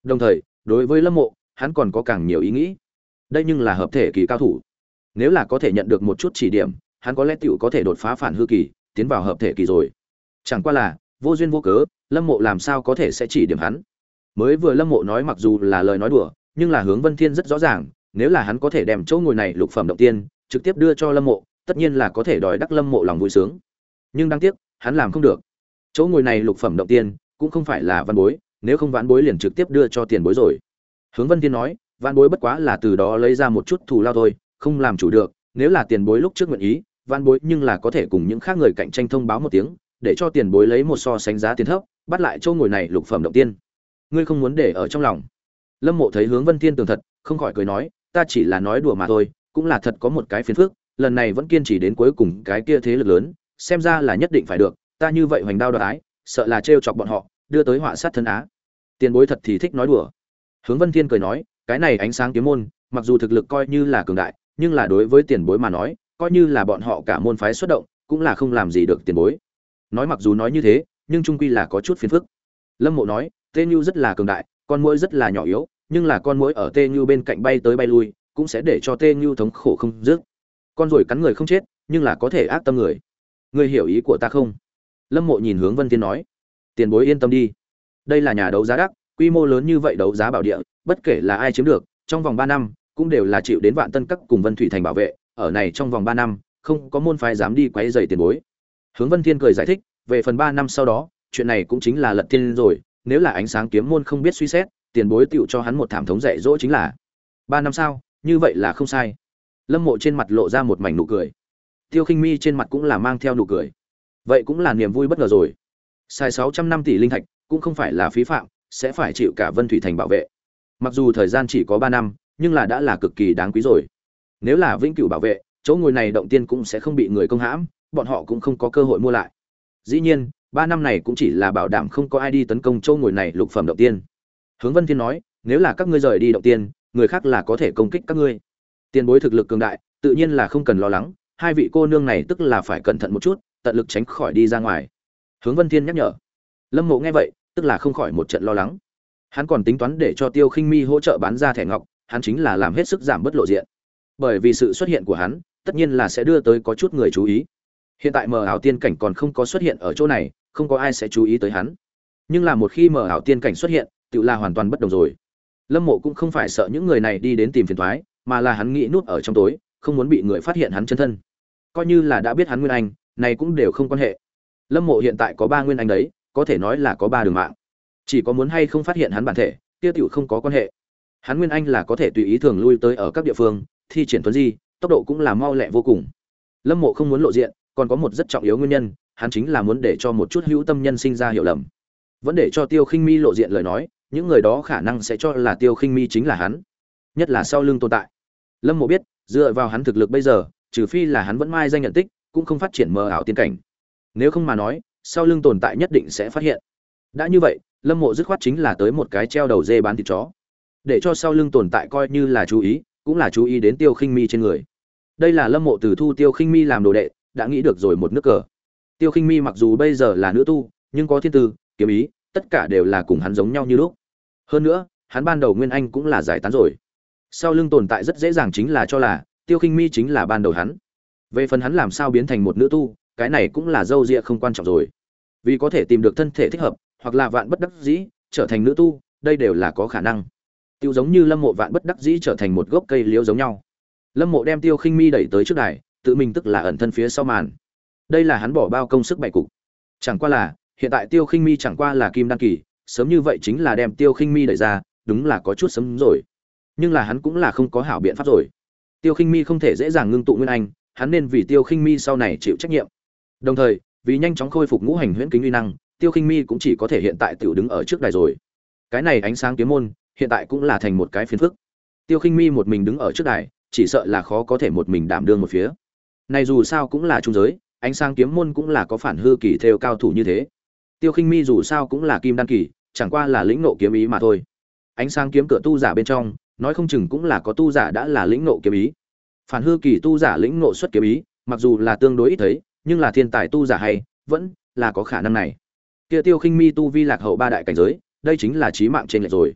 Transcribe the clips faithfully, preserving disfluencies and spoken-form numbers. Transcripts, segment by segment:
Đồng thời, đối với Lâm Mộ, hắn còn có càng nhiều ý nghĩ. Đây nhưng là hợp thể kỳ cao thủ. Nếu là có thể nhận được một chút chỉ điểm, hắn có lẽ tiểu có thể đột phá phản hư kỳ, tiến vào hợp thể kỳ rồi. Chẳng qua là, vô duyên vô cớ, Lâm Mộ làm sao có thể sẽ chỉ điểm hắn. Mới vừa Lâm Mộ nói mặc dù là lời nói đùa, nhưng là Hướng Vân Thiên rất rõ ràng, nếu là hắn có thể đem chỗ ngồi này lục phẩm động tiên trực tiếp đưa cho Lâm Mộ, tất nhiên là có thể đòi đắc Lâm Mộ lòng vui sướng. Nhưng đáng tiếc, hắn làm không được. Chỗ ngồi này lục phẩm động tiên cũng không phải là văn bối, nếu không vãn bối liền trực tiếp đưa cho tiền bối rồi. Hướng Vân Thiên nói, vãn bối bất quá là từ đó lấy ra một chút thù lao thôi, không làm chủ được, nếu là tiền bối lúc trước nguyện ý, vãn bối nhưng là có thể cùng những khác người cạnh tranh thông báo một tiếng, để cho tiền bối lấy một so sánh giá tiền thấp, bắt lại chỗ ngồi này lục phẩm động tiên. Ngươi không muốn để ở trong lòng. Lâm Mộ thấy Hướng Vân Thiên tường thật, không khỏi cười nói, ta chỉ là nói đùa mà thôi, cũng là thật có một cái phiền phức, lần này vẫn kiên trì đến cuối cùng cái kia thế lực lớn, xem ra là nhất định phải được, ta như vậy hoành đao đoạt ái, sợ là trêu chọc bọn họ, đưa tới họa sát thân á. Tiền bối thật thì thích nói đùa. Hướng Vân Thiên cười nói, cái này ánh sáng kiếm môn, mặc dù thực lực coi như là cường đại, nhưng là đối với tiền bối mà nói, coi như là bọn họ cả môn phái xuất động, cũng là không làm gì được tiền bối. Nói mặc dù nói như thế, nhưng chung quy là có chút phiền phức. Lâm Mộ nói, Tê Nhu rất là cường đại, con muỗi rất là nhỏ yếu, nhưng là con muỗi ở Tê Nhu bên cạnh bay tới bay lui, cũng sẽ để cho Tê Nhu thống khổ không dứt. Con ruồi cắn người không chết, nhưng là có thể ác tâm người. Ngươi hiểu ý của ta không? Lâm Mộ nhìn Hướng Vân Thiên nói, tiền bối yên tâm đi, đây là nhà đấu giá đắt, quy mô lớn như vậy đấu giá bảo địa, bất kể là ai chiếm được, trong vòng ba năm cũng đều là chịu đến Vạn Tân Các cùng Vân Thủy Thành bảo vệ, ở này trong vòng ba năm, không có môn phái dám đi quấy rầy tiền bối. Hướng Vân Thiên cười giải thích, về phần ba năm sau đó, chuyện này cũng chính là lật thiên rồi, nếu là ánh sáng kiếm môn không biết suy xét, tiền bối tựu cho hắn một thảm thống dạy dỗ chính là. Ba năm sau, như vậy là không sai. Lâm Mộ trên mặt lộ ra một mảnh nụ cười. Tiêu Khinh Mi trên mặt cũng là mang theo nụ cười. Vậy cũng là niềm vui bất ngờ rồi. Xài sáu trăm năm tỷ linh thạch, cũng không phải là phí phạm, sẽ phải chịu cả Vân Thủy Thành bảo vệ. Mặc dù thời gian chỉ có ba năm, nhưng là đã là cực kỳ đáng quý rồi. Nếu là vĩnh cửu bảo vệ, chỗ ngồi này động tiên cũng sẽ không bị người công hãm, bọn họ cũng không có cơ hội mua lại. Dĩ nhiên, ba năm này cũng chỉ là bảo đảm không có ai đi tấn công chỗ ngồi này lục phẩm động tiên. Hướng Vân Thiên nói, nếu là các ngươi rời đi động tiên, người khác là có thể công kích các ngươi. Tiền bối thực lực cường đại, tự nhiên là không cần lo lắng, hai vị cô nương này tức là phải cẩn thận một chút, tận lực tránh khỏi đi ra ngoài. Hướng Vân Thiên nhắc nhở. Lâm Mộ nghe vậy, tức là không khỏi một trận lo lắng. Hắn còn tính toán để cho Tiêu Khinh Mi hỗ trợ bán ra thẻ ngọc, hắn chính là làm hết sức giảm bớt lộ diện. Bởi vì sự xuất hiện của hắn, tất nhiên là sẽ đưa tới có chút người chú ý. Hiện tại mờ ảo tiên cảnh còn không có xuất hiện ở chỗ này, không có ai sẽ chú ý tới hắn. Nhưng là một khi mờ ảo tiên cảnh xuất hiện, tự là hoàn toàn bất đồng rồi. Lâm Mộ cũng không phải sợ những người này đi đến tìm phiền toái, mà là hắn nghĩ núp ở trong tối, không muốn bị người phát hiện hắn chân thân. Coi như là đã biết hắn nguyên anh, này cũng đều không quan hệ. Lâm Mộ hiện tại có ba nguyên anh đấy, có thể nói là có ba đường mạng. Chỉ có muốn hay không phát hiện hắn bản thể, kia tiểu không có quan hệ. Hắn nguyên anh là có thể tùy ý thường lui tới ở các địa phương, thi triển tuấn di, tốc độ cũng là mau lẹ vô cùng. Lâm Mộ không muốn lộ diện, còn có một rất trọng yếu nguyên nhân, hắn chính là muốn để cho một chút hữu tâm nhân sinh ra hiểu lầm. Vẫn để cho Tiêu Khinh Mi lộ diện lời nói, những người đó khả năng sẽ cho là Tiêu Khinh Mi chính là hắn, nhất là sau lưng tồn tại. Lâm Mộ biết, dựa vào hắn thực lực bây giờ, trừ phi là hắn vẫn mai danh nhận tích, cũng không phát triển mờ ảo tiên cảnh. Nếu không mà nói, sau lưng tồn tại nhất định sẽ phát hiện. Đã như vậy, Lâm Mộ dứt khoát chính là tới một cái treo đầu dê bán thịt chó, để cho sau lưng tồn tại coi như là chú ý, cũng là chú ý đến Tiêu Khinh Mi trên người. Đây là Lâm Mộ từ thu Tiêu Khinh Mi làm đồ đệ, đã nghĩ được rồi một nước cờ. Tiêu Khinh Mi mặc dù bây giờ là nữ tu, nhưng có thiên tư, kiếm ý, tất cả đều là cùng hắn giống nhau như lúc. Hơn nữa, hắn ban đầu nguyên anh cũng là giải tán rồi. Sau lưng tồn tại rất dễ dàng chính là cho là Tiêu Khinh Mi chính là ban đầu hắn. Về phần hắn làm sao biến thành một nữ tu, cái này cũng là dâu dịa không quan trọng rồi. Vì có thể tìm được thân thể thích hợp, hoặc là vạn bất đắc dĩ trở thành nữ tu, đây đều là có khả năng. Tiêu giống như Lâm Mộ vạn bất đắc dĩ trở thành một gốc cây liễu giống nhau. Lâm Mộ đem Tiêu Khinh Mi đẩy tới trước đài, tự mình tức là ẩn thân phía sau màn. Đây là hắn bỏ bao công sức bày cục. Chẳng qua là, hiện tại Tiêu Khinh Mi chẳng qua là kim đan kỳ, sớm như vậy chính là đem Tiêu Khinh Mi đẩy ra, đúng là có chút sớm rồi. Nhưng là hắn cũng là không có hảo biện pháp rồi. Tiêu Khinh Mi không thể dễ dàng ngưng tụ nguyên anh, hắn nên vì Tiêu Khinh Mi sau này chịu trách nhiệm. Đồng thời, vì nhanh chóng khôi phục ngũ hành huyễn kính uy năng, Tiêu Khinh Mi cũng chỉ có thể hiện tại tiểu đứng ở trước đài rồi. Cái này ánh sáng kiếm môn, hiện tại cũng là thành một cái phiền phức. Tiêu Khinh Mi một mình đứng ở trước đài, chỉ sợ là khó có thể một mình đảm đương một phía. Này dù sao cũng là trung giới, ánh sáng kiếm môn cũng là có phản hư kỳ theo cao thủ như thế. Tiêu Khinh Mi dù sao cũng là kim đan kỳ, chẳng qua là lĩnh ngộ kiếm ý mà thôi. Ánh sáng kiếm cửa tu giả bên trong, nói không chừng cũng là có tu giả đã là lĩnh ngộ kiếm ý. Phản hư kỳ tu giả lĩnh ngộ xuất kiếm ý, mặc dù là tương đối ít thấy, nhưng là thiên tài tu giả hay, vẫn là có khả năng này. Kia Tiêu Khinh Mi tu vi lạc hậu ba đại cảnh giới, đây chính là chí mạng trên lệch rồi.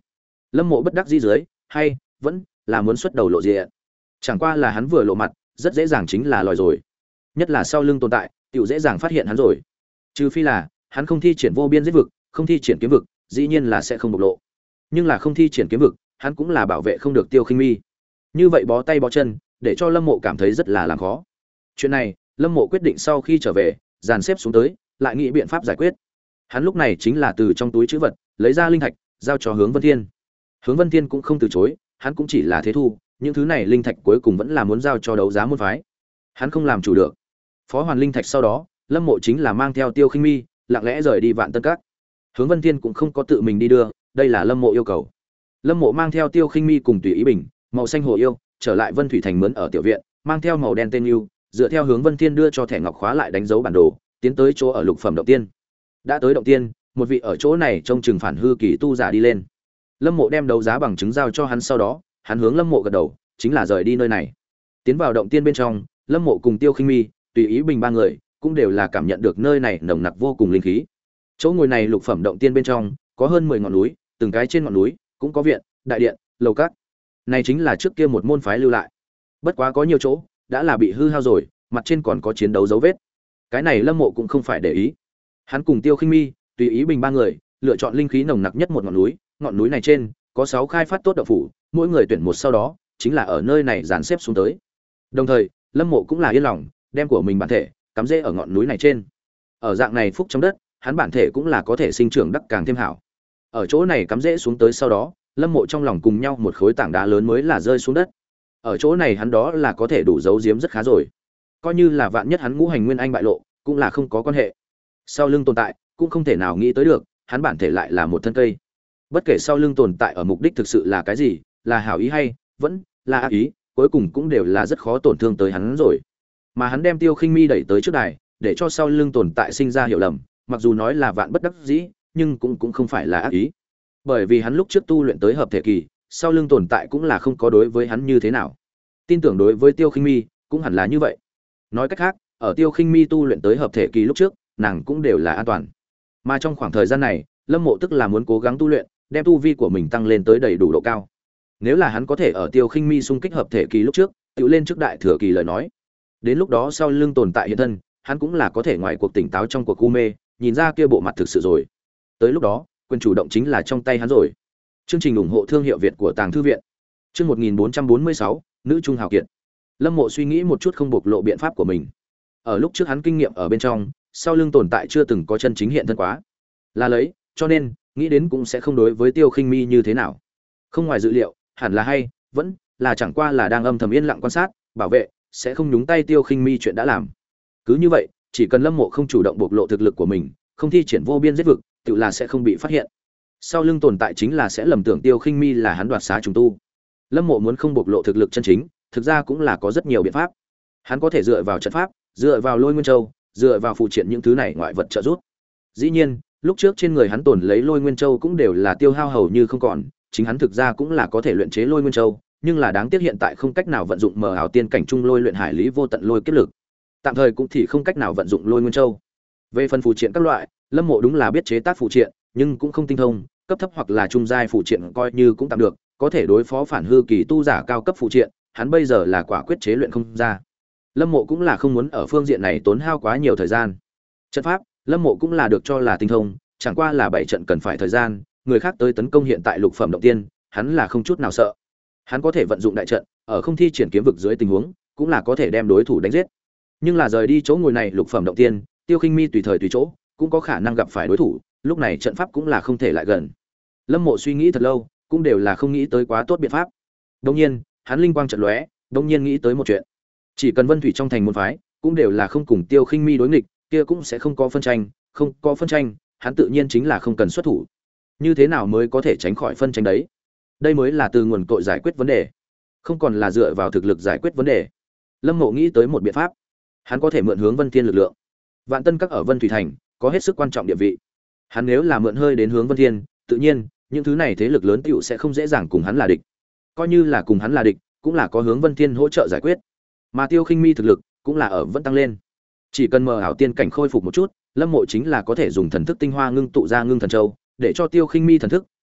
Lâm Mộ bất đắc dĩ dưới, hay vẫn là muốn xuất đầu lộ diện. Chẳng qua là hắn vừa lộ mặt, rất dễ dàng chính là lòi rồi. Nhất là sau lưng tồn tại, tiểu dễ dàng phát hiện hắn rồi. Trừ phi là hắn không thi triển vô biên giết vực, không thi triển kiếm vực, dĩ nhiên là sẽ không bộc lộ. Nhưng là không thi triển kiếm vực, hắn cũng là bảo vệ không được Tiêu Khinh Mi. Như vậy bó tay bó chân, để cho Lâm Mộ cảm thấy rất là làm khó. Chuyện này, Lâm Mộ quyết định sau khi trở về, dàn xếp xuống tới, lại nghĩ biện pháp giải quyết. Hắn lúc này chính là từ trong túi trữ vật, lấy ra linh thạch, giao cho Hướng Vân Thiên. Hướng Vân Thiên cũng không từ chối, hắn cũng chỉ là thế thu, những thứ này linh thạch cuối cùng vẫn là muốn giao cho đấu giá môn phái. Hắn không làm chủ được. Phó hoàn linh thạch sau đó, Lâm Mộ chính là mang theo Tiêu Khinh Mi, lặng lẽ rời đi Vạn Tân Các. Hướng Vân Thiên cũng không có tự mình đi đưa, đây là Lâm Mộ yêu cầu. Lâm Mộ mang theo Tiêu Khinh Mi cùng Tùy Ý Bình, màu xanh hồ yêu, trở lại Vân Thủy Thành mướn ở tiểu viện, mang theo màu đen tên yêu, dựa theo Hướng Vân Thiên đưa cho thẻ ngọc khóa lại đánh dấu bản đồ, tiến tới chỗ ở lục phẩm động tiên. Đã tới động tiên, một vị ở chỗ này trông chừng phản hư kỳ tu giả đi lên. Lâm Mộ đem đấu giá bằng chứng giao cho hắn sau đó, hắn hướng Lâm Mộ gật đầu, chính là rời đi nơi này. Tiến vào động tiên bên trong, Lâm Mộ cùng Tiêu Khinh Mi, Tùy Ý Bình ba người, cũng đều là cảm nhận được nơi này nồng nặc vô cùng linh khí. Chỗ ngồi này lục phẩm động tiên bên trong, có hơn mười ngọn núi, từng cái trên ngọn núi cũng có viện, đại điện, lầu các. Này chính là trước kia một môn phái lưu lại. Bất quá có nhiều chỗ đã là bị hư hao rồi, mặt trên còn có chiến đấu dấu vết. Cái này Lâm Mộ cũng không phải để ý. Hắn cùng Tiêu Khinh Mi, Tùy Ý Bình ba người, lựa chọn linh khí nồng nặc nhất một ngọn núi, ngọn núi này trên có sáu khai phát tốt động phủ, mỗi người tuyển một sau đó, chính là ở nơi này dàn xếp xuống tới. Đồng thời, Lâm Mộ cũng là yên lòng, đem của mình bản thể cắm rễ ở ngọn núi này trên. Ở dạng này phúc trong đất, hắn bản thể cũng là có thể sinh trưởng đắc càng thêm hảo. Ở chỗ này cắm rễ xuống tới sau đó, Lâm Mộ trong lòng cùng nhau một khối tảng đá lớn mới là rơi xuống đất. Ở chỗ này hắn đó là có thể đủ giấu giếm rất khá rồi. Coi như là vạn nhất hắn ngũ hành nguyên anh bại lộ, cũng là không có quan hệ. Sau lưng tồn tại, cũng không thể nào nghĩ tới được, hắn bản thể lại là một thân cây. Bất kể sau lưng tồn tại ở mục đích thực sự là cái gì, là hảo ý hay vẫn là ác ý, cuối cùng cũng đều là rất khó tổn thương tới hắn rồi. Mà hắn đem Tiêu Khinh Mi đẩy tới trước đài, để cho sau lưng tồn tại sinh ra hiểu lầm, mặc dù nói là vạn bất đắc dĩ, nhưng cũng cũng không phải là ác ý. Bởi vì hắn lúc trước tu luyện tới hợp thể kỳ, sau lưng tồn tại cũng là không có đối với hắn như thế nào. Tin tưởng đối với Tiêu Khinh Mi cũng hẳn là như vậy. Nói cách khác, ở Tiêu Khinh Mi tu luyện tới hợp thể kỳ lúc trước, nàng cũng đều là an toàn. Mà trong khoảng thời gian này, Lâm Mộ tức là muốn cố gắng tu luyện, đem tu vi của mình tăng lên tới đầy đủ độ cao. Nếu là hắn có thể ở Tiêu Khinh Mi xung kích hợp thể kỳ lúc trước, tự lên trước đại thừa kỳ lời nói, đến lúc đó sau lưng tồn tại hiện thân, hắn cũng là có thể ngoài cuộc tỉnh táo trong cuộc u mê, nhìn ra kia bộ mặt thực sự rồi. Tới lúc đó, quyền chủ động chính là trong tay hắn rồi. Chương trình ủng hộ thương hiệu Việt của Tàng thư viện. Chương một nghìn bốn trăm bốn mươi sáu, nữ trung hào kiệt. Lâm Mộ suy nghĩ một chút không bộc lộ biện pháp của mình. Ở lúc trước hắn kinh nghiệm ở bên trong, sau lưng tồn tại chưa từng có chân chính hiện thân quá. Là lấy, cho nên, nghĩ đến cũng sẽ không đối với Tiêu Khinh Mi như thế nào. Không ngoài dự liệu, hẳn là hay, vẫn là chẳng qua là đang âm thầm yên lặng quan sát, bảo vệ, sẽ không nhúng tay Tiêu Khinh Mi chuyện đã làm. Cứ như vậy, chỉ cần Lâm Mộ không chủ động bộc lộ thực lực của mình, không thi triển vô biên giết vực, tự là sẽ không bị phát hiện. Sau lưng tồn tại chính là sẽ lầm tưởng Tiêu Khinh Mi là hắn đoạt xá trùng tu. Lâm Mộ muốn không bộc lộ thực lực chân chính, thực ra cũng là có rất nhiều biện pháp. Hắn có thể dựa vào trận pháp, dựa vào Lôi Nguyên Châu, dựa vào phụ triện những thứ này ngoại vật trợ giúp. Dĩ nhiên, lúc trước trên người hắn tồn lấy Lôi Nguyên Châu cũng đều là tiêu hao hầu như không còn, chính hắn thực ra cũng là có thể luyện chế Lôi Nguyên Châu, nhưng là đáng tiếc hiện tại không cách nào vận dụng mờ ảo tiên cảnh trung lôi luyện hải lý vô tận lôi kiếp lực. Tạm thời cũng thì không cách nào vận dụng Lôi Nguyên Châu. Về phần phụ triện các loại, Lâm Mộ đúng là biết chế tác phụ triện, nhưng cũng không tinh thông, cấp thấp hoặc là trung giai phụ triện coi như cũng tạm được, có thể đối phó phản hư kỳ tu giả cao cấp phụ triện, hắn bây giờ là quả quyết chế luyện không ra. Lâm Mộ cũng là không muốn ở phương diện này tốn hao quá nhiều thời gian. Trận pháp, Lâm Mộ cũng là được cho là tinh thông, chẳng qua là bảy trận cần phải thời gian, người khác tới tấn công hiện tại lục phẩm động tiên, hắn là không chút nào sợ. Hắn có thể vận dụng đại trận, ở không thi triển kiếm vực dưới tình huống, cũng là có thể đem đối thủ đánh giết. Nhưng là rời đi chỗ ngồi này lục phẩm động tiên, Tiêu Khinh Mi tùy thời tùy chỗ, cũng có khả năng gặp phải đối thủ, lúc này trận pháp cũng là không thể lại gần. Lâm Mộ suy nghĩ thật lâu, cũng đều là không nghĩ tới quá tốt biện pháp. Đương nhiên, hắn linh quang chợt lóe, đương nhiên nghĩ tới một chuyện. Chỉ cần Vân Thủy trong thành môn phái, cũng đều là không cùng Tiêu Khinh Mi đối nghịch, kia cũng sẽ không có phân tranh, không có phân tranh, hắn tự nhiên chính là không cần xuất thủ. Như thế nào mới có thể tránh khỏi phân tranh đấy? Đây mới là từ nguồn cội giải quyết vấn đề, không còn là dựa vào thực lực giải quyết vấn đề. Lâm Mộ nghĩ tới một biện pháp, hắn có thể mượn Hướng Vân Thiên lực lượng. Vạn Tân Các ở Vân Thủy thành có hết sức quan trọng địa vị. Hắn nếu là mượn hơi đến Hướng Vân Thiên, tự nhiên, những thứ này thế lực lớn tiểu sẽ không dễ dàng cùng hắn là địch. Coi như là cùng hắn là địch, cũng là có Hướng Vân Thiên hỗ trợ giải quyết. Mà Tiêu Khinh Mi thực lực cũng là ở vẫn tăng lên. Chỉ cần mờ ảo tiên cảnh khôi phục một chút, Lâm Mộ chính là có thể dùng thần thức tinh hoa ngưng tụ ra ngưng thần châu, để cho Tiêu Khinh Mi thần thức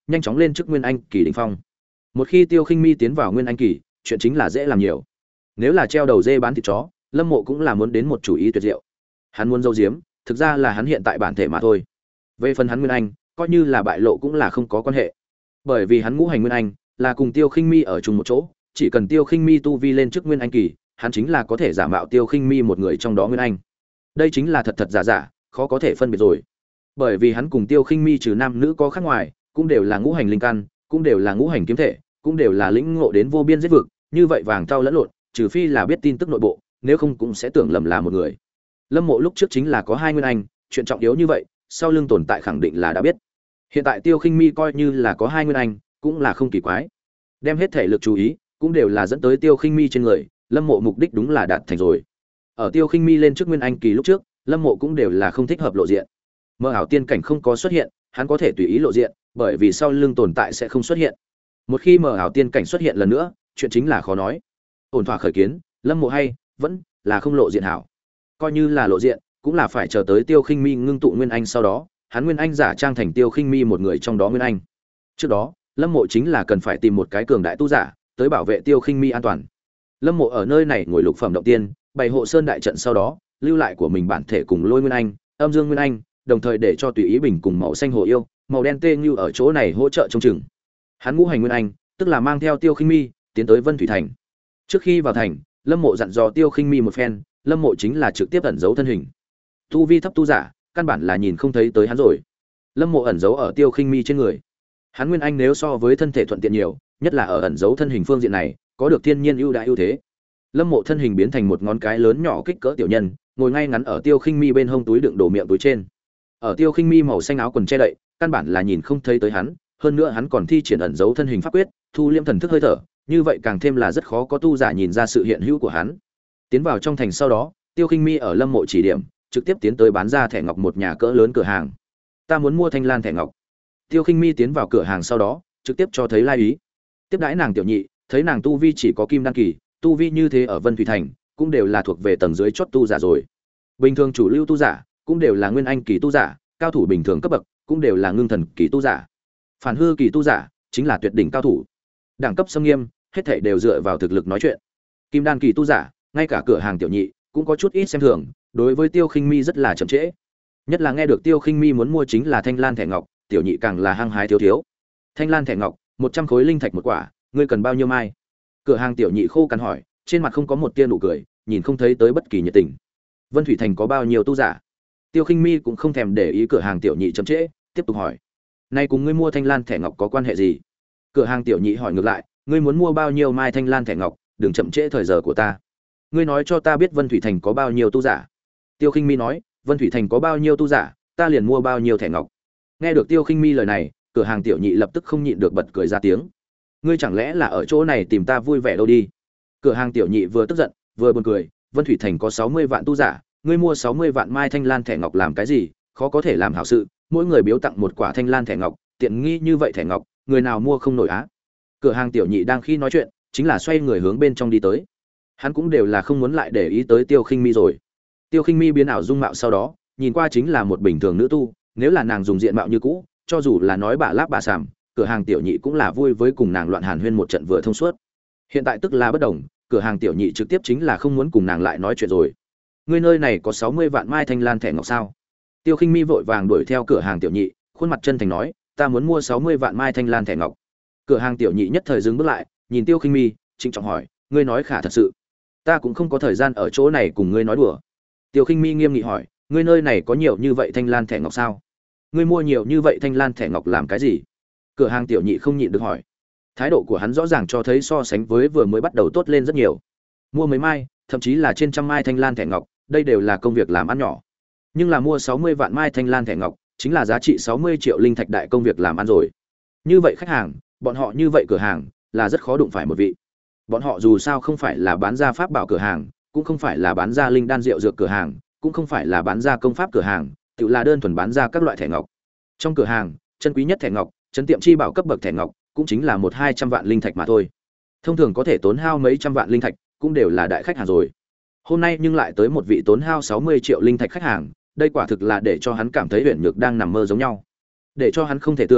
nhanh chóng lên trước nguyên anh kỳ đỉnh phong. Một khi Tiêu Khinh Mi tiến vào nguyên anh kỳ, chuyện chính là dễ làm nhiều. Nếu là treo đầu dê bán thịt chó, Lâm Mộ cũng là muốn đến một chủ ý tuyệt diệu. Hắn muốn giấu giếm, thực ra là hắn hiện tại bản thể mà thôi. Về phần hắn nguyên anh, coi như là bại lộ cũng là không có quan hệ. Bởi vì hắn ngũ hành nguyên anh là cùng Tiêu Khinh Mi ở chung một chỗ, chỉ cần Tiêu Khinh Mi tu vi lên trước nguyên anh kỳ, hắn chính là có thể giả mạo Tiêu Khinh Mi một người trong đó nguyên anh. Đây chính là thật thật giả giả, khó có thể phân biệt rồi. Bởi vì hắn cùng Tiêu Khinh Mi trừ nam nữ có khác ngoài, cũng đều là ngũ hành linh căn, cũng đều là ngũ hành kiếm thể, cũng đều là lĩnh ngộ đến vô biên giết vực, như vậy vàng tao lẫn lộn, trừ phi là biết tin tức nội bộ, nếu không cũng sẽ tưởng lầm là một người. Lâm Mộ lúc trước chính là có hai nguyên anh, chuyện trọng yếu như vậy, sau lưng tồn tại khẳng định là đã biết. Hiện tại Tiêu Khinh Mi coi như là có hai nguyên anh, cũng là không kỳ quái. Đem hết thể lực chú ý, cũng đều là dẫn tới Tiêu Khinh Mi trên người, Lâm Mộ mục đích đúng là đạt thành rồi. Ở Tiêu Khinh Mi lên trước nguyên anh kỳ lúc trước, Lâm Mộ cũng đều là không thích hợp lộ diện. Mơ ảo tiên cảnh không có xuất hiện, hắn có thể tùy ý lộ diện, bởi vì sau lưng tồn tại sẽ không xuất hiện. Một khi mơ ảo tiên cảnh xuất hiện lần nữa, chuyện chính là khó nói. Ổn thỏa khởi kiến, Lâm Mộ hay vẫn là không lộ diện hảo. Coi như là lộ diện, cũng là phải chờ tới Tiêu Khinh Mi ngưng tụ nguyên anh sau đó, hắn nguyên anh giả trang thành Tiêu Khinh Mi một người trong đó nguyên anh. Trước đó, Lâm Mộ chính là cần phải tìm một cái cường đại tu giả tới bảo vệ Tiêu Khinh Mi an toàn. Lâm Mộ ở nơi này ngồi lục phẩm động tiên, bày hộ sơn đại trận sau đó, lưu lại của mình bản thể cùng Lôi Nguyên Anh, Âm Dương Nguyên Anh, đồng thời để cho tùy ý bình cùng màu xanh hồ yêu, màu đen tê như ở chỗ này hỗ trợ trông chừng. Hắn ngũ hành Nguyên Anh, tức là mang theo Tiêu Khinh Mi tiến tới Vân Thủy Thành. Trước khi vào thành, Lâm Mộ dặn dò Tiêu Khinh Mi một phen, Lâm Mộ chính là trực tiếp ẩn giấu thân hình. Tu vi thấp tu giả, căn bản là nhìn không thấy tới hắn rồi. Lâm Mộ ẩn giấu ở Tiêu Khinh Mi trên người. Hắn nguyên anh nếu so với thân thể thuận tiện nhiều, nhất là ở ẩn giấu thân hình phương diện này, có được thiên nhiên ưu đãi ưu thế. Lâm Mộ thân hình biến thành một ngón cái lớn nhỏ kích cỡ tiểu nhân, ngồi ngay ngắn ở Tiêu Khinh Mi bên hông túi đựng đồ miệng túi trên. Ở Tiêu Khinh Mi màu xanh áo quần che đậy, căn bản là nhìn không thấy tới hắn, hơn nữa hắn còn thi triển ẩn giấu thân hình pháp quyết, thu liễm thần thức hơi thở, như vậy càng thêm là rất khó có tu giả nhìn ra sự hiện hữu của hắn. Tiến vào trong thành sau đó, Tiêu Khinh Mi ở Lâm Mộ chỉ điểm, trực tiếp tiến tới bán ra thẻ ngọc một nhà cỡ lớn cửa hàng. Ta muốn mua thanh lan thẻ ngọc. Tiêu Khinh Mi tiến vào cửa hàng sau đó, trực tiếp cho thấy lai ý. Tiếp đãi nàng tiểu nhị, thấy nàng tu vi chỉ có kim đan kỳ, tu vi như thế ở Vân Thủy Thành, cũng đều là thuộc về tầng dưới chót tu giả rồi. Bình thường chủ lưu tu giả, cũng đều là nguyên anh kỳ tu giả, cao thủ bình thường cấp bậc, cũng đều là ngưng thần kỳ tu giả. Phản hư kỳ tu giả, chính là tuyệt đỉnh cao thủ. Đẳng cấp xâm nghiêm, hết thảy đều dựa vào thực lực nói chuyện. Kim đan kỳ tu giả, ngay cả cửa hàng tiểu nhị, cũng có chút ít xem thường, đối với Tiêu Khinh Mi rất là chậm trễ. Nhất là nghe được Tiêu Khinh Mi muốn mua chính là thanh lan thẻ ngọc, tiểu nhị càng là hăng hái thiếu thiếu. Thanh lan thẻ ngọc, một trăm khối linh thạch một quả, ngươi cần bao nhiêu mai? Cửa hàng tiểu nhị khô cằn hỏi, trên mặt không có một tia nụ cười, nhìn không thấy tới bất kỳ nhiệt tình. Vân Thủy Thành có bao nhiêu tu giả? Tiêu Khinh Mi cũng không thèm để ý cửa hàng tiểu nhị chậm trễ, tiếp tục hỏi. Nay cùng ngươi mua thanh lan thẻ ngọc có quan hệ gì? Cửa hàng tiểu nhị hỏi ngược lại, ngươi muốn mua bao nhiêu mai thanh lan thẻ ngọc, đừng chậm trễ thời giờ của ta. Ngươi nói cho ta biết Vân Thủy Thành có bao nhiêu tu giả? Tiêu Khinh Mi nói, Vân Thủy Thành có bao nhiêu tu giả, ta liền mua bao nhiêu thẻ ngọc. Nghe được Tiêu Khinh Mi lời này, cửa hàng tiểu nhị lập tức không nhịn được bật cười ra tiếng. Ngươi chẳng lẽ là ở chỗ này tìm ta vui vẻ đâu đi? Cửa hàng tiểu nhị vừa tức giận, vừa buồn cười, Vân Thủy Thành có sáu mươi vạn tu giả, ngươi mua sáu mươi vạn mai thanh lan thẻ ngọc làm cái gì, khó có thể làm hảo sự, mỗi người biếu tặng một quả thanh lan thẻ ngọc, tiện nghi như vậy thẻ ngọc, người nào mua không nổi á? Cửa hàng tiểu nhị đang khi nói chuyện, chính là xoay người hướng bên trong đi tới. Hắn cũng đều là không muốn lại để ý tới Tiêu Khinh Mi rồi. Tiêu Khinh Mi biến ảo dung mạo sau đó, nhìn qua chính là một bình thường nữ tu, nếu là nàng dùng diện mạo như cũ, cho dù là nói bà láp bà sàm, cửa hàng tiểu nhị cũng là vui với cùng nàng loạn hàn huyên một trận vừa thông suốt. Hiện tại tức là bất đồng, cửa hàng tiểu nhị trực tiếp chính là không muốn cùng nàng lại nói chuyện rồi. Ngươi nơi này có sáu mươi vạn mai thanh lan thẻ ngọc sao? Tiêu Khinh Mi vội vàng đuổi theo cửa hàng tiểu nhị, khuôn mặt chân thành nói, ta muốn mua sáu mươi vạn mai thanh lan thẻ ngọc. Cửa hàng tiểu nhị nhất thời dừng bước lại, nhìn Tiêu Khinh Mi, trịnh trọng hỏi, ngươi nói khả thật sự? Ta cũng không có thời gian ở chỗ này cùng ngươi nói đùa. Tiêu Khinh Mi nghiêm nghị hỏi, ngươi nơi này có nhiều như vậy thanh lan thẻ ngọc sao? Ngươi mua nhiều như vậy thanh lan thẻ ngọc làm cái gì? Cửa hàng tiểu nhị không nhịn được hỏi. Thái độ của hắn rõ ràng cho thấy so sánh với vừa mới bắt đầu tốt lên rất nhiều. Mua mấy mai, thậm chí là trên trăm mai thanh lan thẻ ngọc, đây đều là công việc làm ăn nhỏ. Nhưng là mua sáu mươi vạn mai thanh lan thẻ ngọc, chính là giá trị sáu mươi triệu linh thạch đại công việc làm ăn rồi. Như vậy khách hàng, bọn họ như vậy cửa hàng, là rất khó đụng phải một vị. Bọn họ dù sao không phải là bán ra pháp bảo cửa hàng, cũng không phải là bán ra linh đan rượu dược cửa hàng, cũng không phải là bán ra công pháp cửa hàng, tự là đơn thuần bán ra các loại thẻ ngọc. Trong cửa hàng, chân quý nhất thẻ ngọc, trấn tiệm chi bảo cấp bậc thẻ ngọc, cũng chính là một hai trăm vạn linh thạch mà thôi. Thông thường có thể tốn hao mấy trăm vạn linh thạch, cũng đều là đại khách hàng rồi. Hôm nay nhưng lại tới một vị tốn hao sáu mươi triệu linh thạch khách hàng, đây quả thực là để cho hắn cảm thấy huyền nhược đang nằm mơ giống nhau. Để cho hắn không thể tưởng,